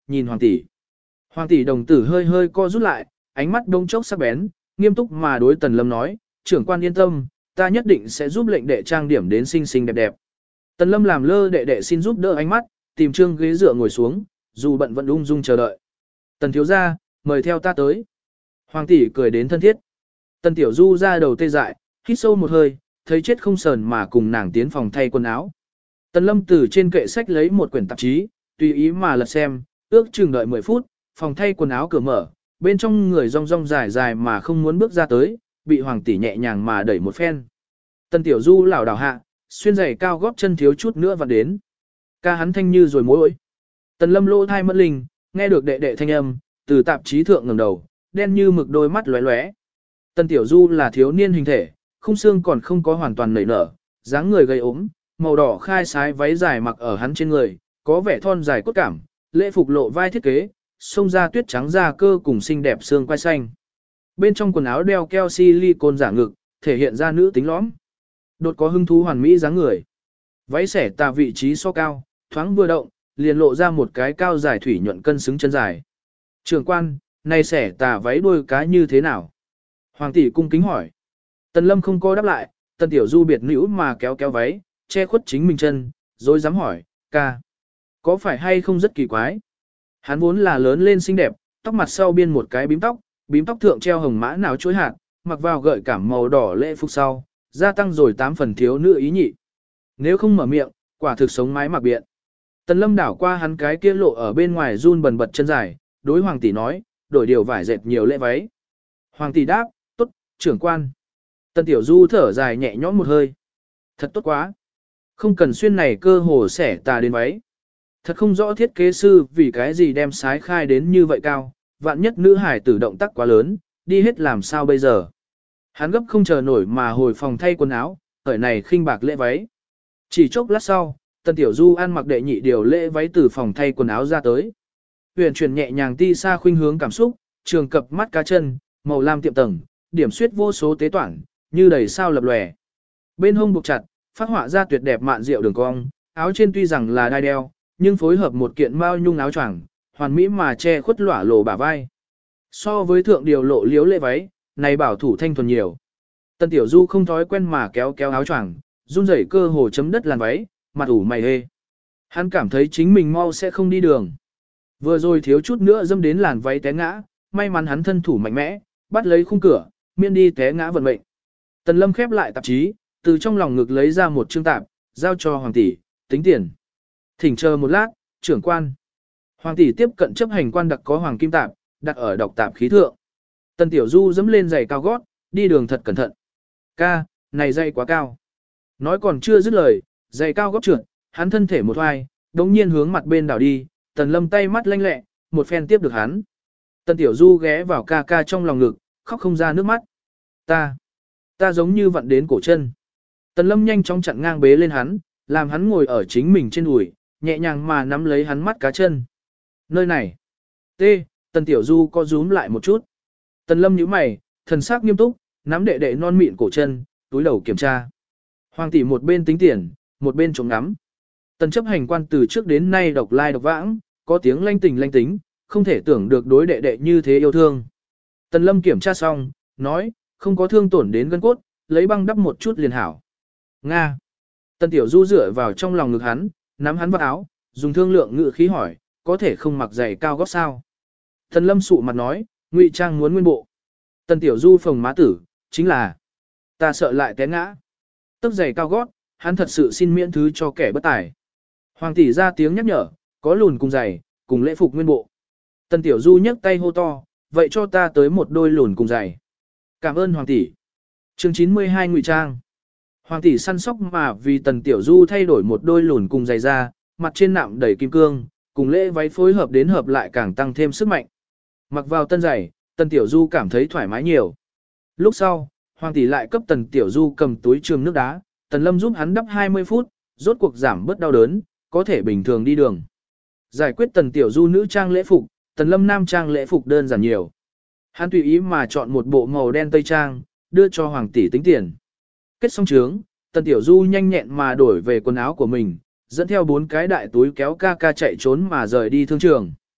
nhìn hoàng tỷ. Hoàng tỷ đồng tử hơi hơi co rút lại, ánh mắt đông chốc sắc bén, nghiêm túc mà đối Tần Lâm nói, trưởng quan yên tâm, ta nhất định sẽ giúp lệnh đệ trang điểm đến xinh xinh đẹp đẹp. Tần Lâm làm lơ đệ đệ xin giúp đỡ ánh mắt, tìm trương ghế dựa ngồi xuống, dù bận vẫn ung dung chờ đợi. Tần thiếu gia, mời theo ta tới. Hoàng tỷ cười đến thân thiết. Tần tiểu du ra đầu tê dại, hít sâu một hơi, thấy chết không sờn mà cùng nàng tiến phòng thay quần áo. Tần Lâm từ trên kệ sách lấy một quyển tạp chí, tùy ý mà lật xem, ước chừng đợi 10 phút, phòng thay quần áo cửa mở, bên trong người rong rong dài dài mà không muốn bước ra tới, bị hoàng tỷ nhẹ nhàng mà đẩy một phen. Tần tiểu du lảo đảo hạ, xuyên giày cao gót chân thiếu chút nữa vặn đến. Ca hắn thanh như rồi mối. Tần Lâm lỗ thai mất linh, nghe được đệ đệ thanh âm, từ tạp chí thượng ngẩng đầu, đen như mực đôi mắt lóe lóe. Tần tiểu du là thiếu niên hình thể, khung xương còn không có hoàn toàn nảy nở, dáng người gầy ốm, màu đỏ khai sái váy dài mặc ở hắn trên người, có vẻ thon dài cốt cảm, lễ phục lộ vai thiết kế, xông ra tuyết trắng da cơ cùng xinh đẹp xương quai xanh. Bên trong quần áo đeo keo silicone giả ngực, thể hiện ra nữ tính lõm. Đột có hứng thú hoàn mỹ dáng người. Váy xẻ tà vị trí so cao, thoáng vừa động, liền lộ ra một cái cao dài thủy nhuận cân xứng chân dài. Trưởng quan, này xẻ tà váy đuôi cá như thế nào? Hoàng tỷ cung kính hỏi. Tần Lâm không có đáp lại, Tần Tiểu Du biệt nữ mà kéo kéo váy, che khuất chính mình chân, rồi dám hỏi, ca. Có phải hay không rất kỳ quái? Hắn vốn là lớn lên xinh đẹp, tóc mặt sau biên một cái bím tóc thượng treo hồng mã nào chuối hạt, mặc vào gợi cảm màu đỏ lễ phục sau, gia tăng rồi 8 phần thiếu nữ ý nhị. Nếu không mở miệng, quả thực sống mái mặc biện. Tần Lâm đảo qua hắn cái kia lộ ở bên ngoài run bần bật chân dài, đối hoàng tỷ nói, đổi điều vải dệt nhiều lễ váy. Hoàng tỷ đáp, tốt, trưởng quan. Tần Tiểu Du thở dài nhẹ nhõm một hơi. Thật tốt quá. Không cần xuyên này cơ hồ xẻ tà đến váy. Thật không rõ thiết kế sư vì cái gì đem sái khai đến như vậy cao, vạn nhất nữ hải tử động tác quá lớn, đi hết làm sao bây giờ. Hắn gấp không chờ nổi mà hồi phòng thay quần áo, ở này khinh bạc lễ váy. Chỉ chốc lát sau, Tần Tiểu Du ăn mặc đệ nhị điều lễ váy từ phòng thay quần áo ra tới. Huyền chuyển nhẹ nhàng ti xa khuynh hướng cảm xúc, trường cập mắt cá chân, màu lam tiệm tầng, điểm xuyết vô số tế toản, như đầy sao lập lòe. Bên hông buộc chặt, phát họa ra tuyệt đẹp mạn diệu đường cong, áo trên tuy rằng là đai đeo, nhưng phối hợp một kiện mao nhung áo choàng, hoàn mỹ mà che khuất lỏa lộ bả vai. So với thượng điều lộ liếu lễ váy, này bảo thủ thanh thuần nhiều. Tần Tiểu Du không thói quen mà kéo kéo áo choàng, run rẩy cơ hồ chấm đất làn váy, mặt ủ mày hê. Hắn cảm thấy chính mình mau sẽ không đi đường. Vừa rồi thiếu chút nữa dâm đến làn váy té ngã, may mắn hắn thân thủ mạnh mẽ, bắt lấy khung cửa, miễn đi té ngã vận mệnh. Tần Lâm khép lại tạp chí, từ trong lòng ngực lấy ra một chương tạp, giao cho hoàng tỷ, tính tiền. Thỉnh chờ một lát, trưởng quan. Hoàng tỷ tiếp cận chấp hành quan đặc có hoàng kim tạp, đặt ở đọc tạp khí thượng. Tần Tiểu Du dẫm lên giày cao gót, đi đường thật cẩn thận. Ca, này giày quá cao. Nói còn chưa dứt lời, giày cao gót trượt, hắn thân thể một hoài, đống nhiên hướng mặt bên đảo đi, Tần Lâm tay mắt lanh lẹ, một phen tiếp được hắn. Tần Tiểu Du ghé vào ca ca trong lòng ngực, khóc không ra nước mắt. Ta giống như vặn đến cổ chân. Tần Lâm nhanh chóng chặn ngang bế lên hắn, làm hắn ngồi ở chính mình trên đùi, nhẹ nhàng mà nắm lấy hắn mắt cá chân. Nơi này. Tần Tiểu Du co rúm lại một chút. Tần Lâm nhíu mày, thần sắc nghiêm túc, nắm đệ đệ non mịn cổ chân, túi đầu kiểm tra. Hoàng tỷ một bên tính tiền, một bên trộm ngắm. Tần chấp hành quan từ trước đến nay độc lai độc vãng, có tiếng lanh tính, không thể tưởng được đối đệ đệ như thế yêu thương. Tần Lâm kiểm tra xong, nói, không có thương tổn đến gân cốt, lấy băng đắp một chút liền hảo. Nga. Tần Tiểu Du dựa vào trong lòng ngực hắn, nắm hắn vào áo, dùng thương lượng ngự khí hỏi, có thể không mặc giày cao gót sao? Tần Lâm sụ mặt nói, ngụy trang muốn nguyên bộ. Tần Tiểu Du phồng má tử, chính là, ta sợ lại té ngã. Tấc giày cao gót, hắn thật sự xin miễn thứ cho kẻ bất tài. Hoàng tỷ ra tiếng nhắc nhở, có lùn cùng giày, cùng lễ phục nguyên bộ. Tần Tiểu Du nhấc tay hô to, vậy cho ta tới một đôi lùn cùng giày. Cảm ơn Hoàng tỷ. Chương 92 ngụy trang. Hoàng tỷ săn sóc mà vì Tần Tiểu Du thay đổi một đôi lùn cùng giày ra, mặt trên nạm đầy kim cương, cùng lễ váy phối hợp đến hợp lại càng tăng thêm sức mạnh. Mặc vào tân giày, Tần Tiểu Du cảm thấy thoải mái nhiều. Lúc sau, Hoàng tỷ lại cấp Tần Tiểu Du cầm túi trường nước đá, Tần Lâm giúp hắn đắp 20 phút, rốt cuộc giảm bớt đau đớn, có thể bình thường đi đường. Giải quyết Tần Tiểu Du nữ trang lễ phục, Tần Lâm nam trang lễ phục đơn giản nhiều. Hắn tùy ý mà chọn một bộ màu đen tây trang, đưa cho Hoàng tỷ tính tiền. Kết xong trướng, Tần Tiểu Du nhanh nhẹn mà đổi về quần áo của mình, dẫn theo 4 cái đại túi kéo ca ca chạy trốn mà rời đi thương trường.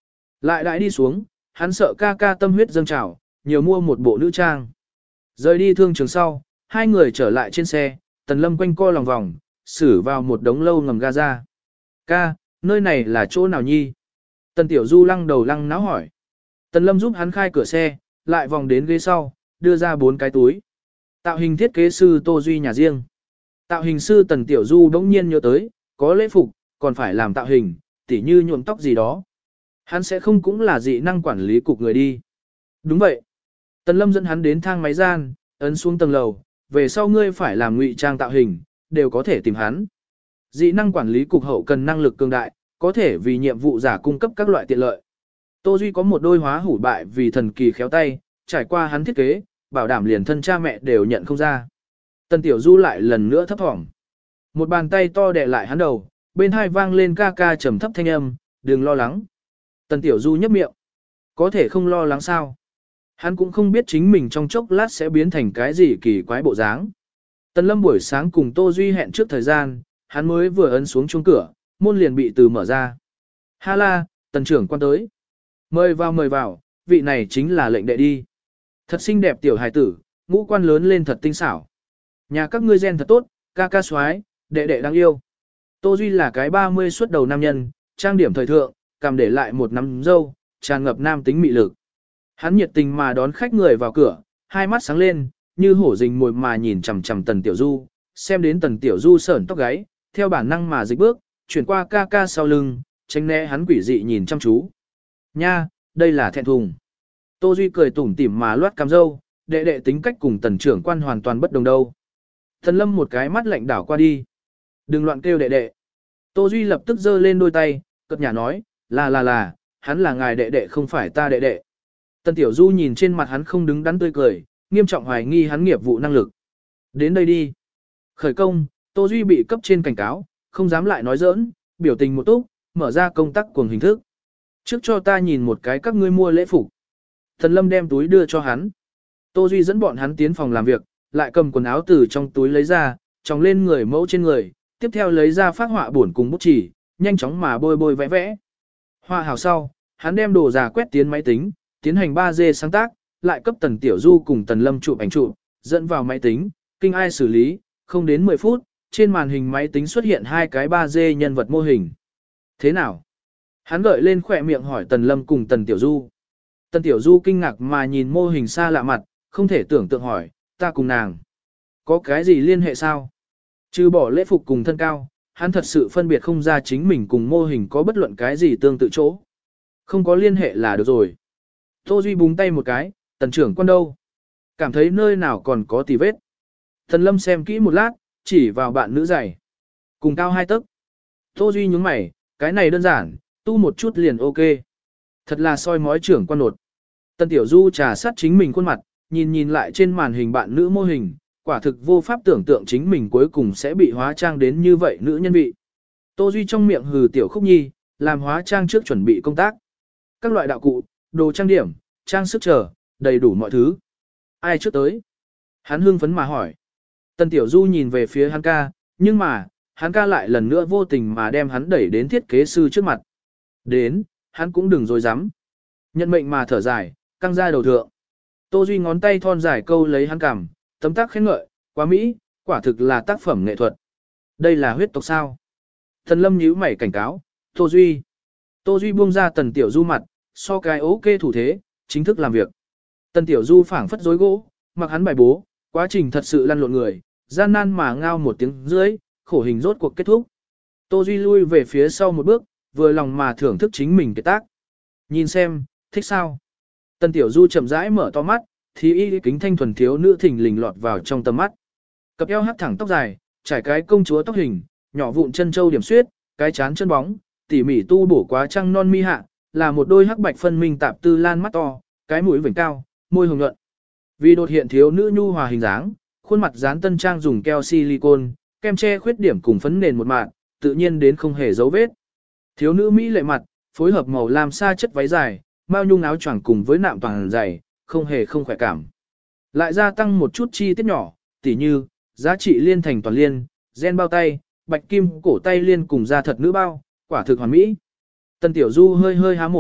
Lại đãi đi xuống, hắn sợ ca ca tâm huyết dâng trào, nhiều mua một bộ nữ trang. Rời đi thương trường sau, hai người trở lại trên xe, Tần Lâm quanh co lòng vòng, xử vào một đống lâu ngầm ga ra. Ca, nơi này là chỗ nào nhi? Tần Tiểu Du lăng đầu lăng náo hỏi. Tần Lâm giúp hắn khai cửa xe, lại vòng đến ghế sau, đưa ra 4 cái túi. Tạo hình thiết kế sư Tô Duy nhà riêng. Tạo hình sư Tần Tiểu Du đống nhiên nhớ tới, có lễ phục, còn phải làm tạo hình, tỉ như nhuộm tóc gì đó. Hắn sẽ không cũng là dị năng quản lý cục người đi. Đúng vậy. Tần Lâm dẫn hắn đến thang máy gian, ấn xuống tầng lầu, về sau ngươi phải làm ngụy trang tạo hình, đều có thể tìm hắn. Dị năng quản lý cục hậu cần năng lực cường đại, có thể vì nhiệm vụ giả cung cấp các loại tiện lợi. Tô Duy có một đôi hóa hủ bại vì thần kỳ khéo tay, trải qua hắn thiết kế, bảo đảm liền thân cha mẹ đều nhận không ra. Tần Tiểu Du lại lần nữa thấp thỏm. Một bàn tay to đè lại hắn đầu, bên hai vang lên ca ca trầm thấp thanh âm, đừng lo lắng. Tần Tiểu Du nhấp miệng. Có thể không lo lắng sao? Hắn cũng không biết chính mình trong chốc lát sẽ biến thành cái gì kỳ quái bộ dáng. Tần Lâm buổi sáng cùng Tô Duy hẹn trước thời gian, hắn mới vừa ấn xuống chuông cửa, môn liền bị từ mở ra. Ha la, Tần trưởng quan tới. Mời vào, vị này chính là lệnh đệ đi. Thật xinh đẹp tiểu hài tử, ngũ quan lớn lên thật tinh xảo. Nhà các ngươi gen thật tốt, ca ca soái, đệ đệ đáng yêu. Tô Duy là cái 30 xuất đầu nam nhân, trang điểm thời thượng, cầm để lại một nắm râu, tràn ngập nam tính mị lực. Hắn nhiệt tình mà đón khách người vào cửa, hai mắt sáng lên, như hổ rình mồi mà nhìn chằm chằm Tần Tiểu Du, xem đến Tần Tiểu Du sởn tóc gáy, theo bản năng mà dịch bước, chuyển qua ca ca sau lưng, tránh né hắn quỷ dị nhìn chăm chú. Nha, đây là thẹn thùng. Tô Duy cười tủm tỉm mà loát cằm râu, đệ đệ tính cách cùng Tần trưởng quan hoàn toàn bất đồng đâu. Tần Lâm một cái mắt lạnh đảo qua đi. Đừng loạn kêu đệ đệ. Tô Duy lập tức giơ lên đôi tay, cất nhà nói, là, hắn là ngài đệ đệ không phải ta đệ đệ. Tần Tiểu Du nhìn trên mặt hắn không đứng đắn tươi cười, nghiêm trọng hoài nghi hắn nghiệp vụ năng lực. Đến đây đi. Khởi công, Tô Duy bị cấp trên cảnh cáo, không dám lại nói giỡn, biểu tình một túc, mở ra công tác cuồng hình thức. Trước cho ta nhìn một cái các ngươi mua lễ phục. Tần Lâm đem túi đưa cho hắn. Tô Duy dẫn bọn hắn tiến phòng làm việc, lại cầm quần áo từ trong túi lấy ra, tròng lên người mẫu trên người, tiếp theo lấy ra phát họa bổn cùng bút chỉ, nhanh chóng mà bôi vẽ vẽ. Họa hảo sau, hắn đem đồ giả quét tiến máy tính, tiến hành 3D sáng tác, lại cấp Tần Tiểu Du cùng Tần Lâm chụp ảnh chụp, dẫn vào máy tính, kinh ai xử lý, không đến 10 phút, trên màn hình máy tính xuất hiện hai cái 3D nhân vật mô hình. Thế nào? Hắn gợi lên khỏe miệng hỏi Tần Lâm cùng Tần Tiểu Du. Tần Tiểu Du kinh ngạc mà nhìn mô hình xa lạ mặt, không thể tưởng tượng hỏi, ta cùng nàng. Có cái gì liên hệ sao? Trừ bỏ lễ phục cùng thân cao, hắn thật sự phân biệt không ra chính mình cùng mô hình có bất luận cái gì tương tự chỗ. Không có liên hệ là được rồi. Tô Duy búng tay một cái, Tần trưởng quan đâu? Cảm thấy nơi nào còn có tì vết. Tần Lâm xem kỹ một lát, chỉ vào bạn nữ giày. Cùng cao 2 tấc. Tô Duy nhướng mày, cái này đơn giản, tu một chút liền ok. Thật là soi mói trưởng quan nột. Tần Tiểu Du trà sát chính mình khuôn mặt, nhìn lại trên màn hình bạn nữ mô hình, quả thực vô pháp tưởng tượng chính mình cuối cùng sẽ bị hóa trang đến như vậy nữ nhân vị. Tô Duy trong miệng hừ tiểu khúc nhi, làm hóa trang trước chuẩn bị công tác. Các loại đạo cụ, đồ trang điểm, trang sức chờ, đầy đủ mọi thứ. Ai trước tới? Hắn hưng phấn mà hỏi. Tần Tiểu Du nhìn về phía hắn ca, nhưng mà, hắn ca lại lần nữa vô tình mà đem hắn đẩy đến thiết kế sư trước mặt. Đến, hắn cũng đừng dối dám. Nhận mệnh mà thở dài, căng ra đầu thượng. Tô Duy ngón tay thon dài câu lấy hắn cằm, tấm tác khen ngợi, quá mỹ, quả thực là tác phẩm nghệ thuật. Đây là huyết tộc sao? Thần Lâm nhíu mày cảnh cáo, Tô Duy. Tô Duy buông ra Tần Tiểu Du mặt, so cái ok thủ thế, chính thức làm việc. Tần Tiểu Du phảng phất rối gỗ, mặc hắn bài bố, quá trình thật sự lăn lộn người, gian nan mà ngao một tiếng rưỡi, khổ hình rốt cuộc kết thúc. Tô Duy lui về phía sau một bước, vừa lòng mà thưởng thức chính mình cái tác. Nhìn xem, thích sao? Tần Tiểu Du chậm rãi mở to mắt, thì y kính thanh thuần thiếu nữ thình lình lọt vào trong tầm mắt. Cặp eo hắt thẳng tóc dài, trải cái công chúa tóc hình, nhỏ vụn chân châu điểm xuyết, cái chán chân bóng, tỉ mỉ tu bổ quá trăng non mi hạ, là một đôi hắc bạch phân minh tạp tư lan mắt to, cái mũi vểnh cao, môi hồng nhuận. Vì đột hiện thiếu nữ nhu hòa hình dáng, khuôn mặt dán tân trang dùng keo silicone, kem che khuyết điểm cùng phấn nền một mạt, tự nhiên đến không hề dấu vết. Thiếu nữ mỹ lệ mặt, phối hợp màu lam sa chất váy dài, mao nhung áo choàng cùng với nạm toàn dày, không hề không khỏe cảm. Lại gia tăng một chút chi tiết nhỏ, tỉ như, giá trị liên thành toàn liên, gen bao tay, bạch kim cổ tay liên cùng da thật nữ bao, quả thực hoàn mỹ. Tần Tiểu Du hơi há mồm,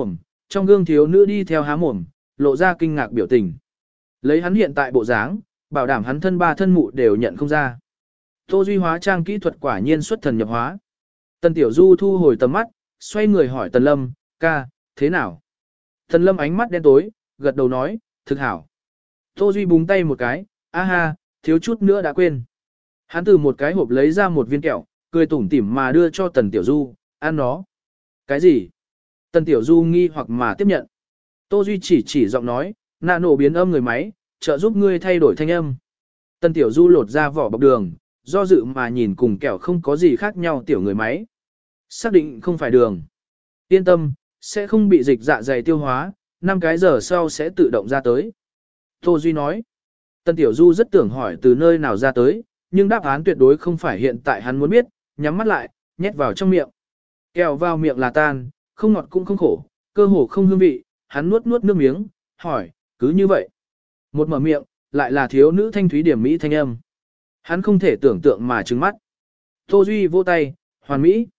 trong gương thiếu nữ đi theo há mồm, lộ ra kinh ngạc biểu tình. Lấy hắn hiện tại bộ dáng, bảo đảm hắn thân ba thân mụ đều nhận không ra. Tô Duy hóa trang kỹ thuật quả nhiên xuất thần nhập hóa. Tần Tiểu Du thu hồi tầm mắt, xoay người hỏi Tần Lâm, ca, thế nào? Tần Lâm ánh mắt đen tối, gật đầu nói, thực hảo. Tô Duy búng tay một cái, a ha, thiếu chút nữa đã quên. Hắn từ một cái hộp lấy ra một viên kẹo, cười tủm tỉm mà đưa cho Tần Tiểu Du, ăn nó. Cái gì? Tần Tiểu Du nghi hoặc mà tiếp nhận. Tô Duy chỉ giọng nói, nạ nổ biến âm người máy, trợ giúp ngươi thay đổi thanh âm. Tần Tiểu Du lột ra vỏ bọc đường, do dự mà nhìn cùng kẹo không có gì khác nhau tiểu người máy. Xác định không phải đường. Yên tâm, sẽ không bị dịch dạ dày tiêu hóa, 5 cái giờ sau sẽ tự động ra tới. Tô Duy nói. Tần Tiểu Du rất tưởng hỏi từ nơi nào ra tới, nhưng đáp án tuyệt đối không phải hiện tại hắn muốn biết, nhắm mắt lại, nhét vào trong miệng. Kẹo vào miệng là tan, không ngọt cũng không khổ, cơ hồ không hương vị, hắn nuốt nước miếng, hỏi, cứ như vậy. Một mở miệng, lại là thiếu nữ thanh thúy điểm mỹ thanh âm. Hắn không thể tưởng tượng mà trừng mắt. Tô Duy vỗ tay, hoàn mỹ.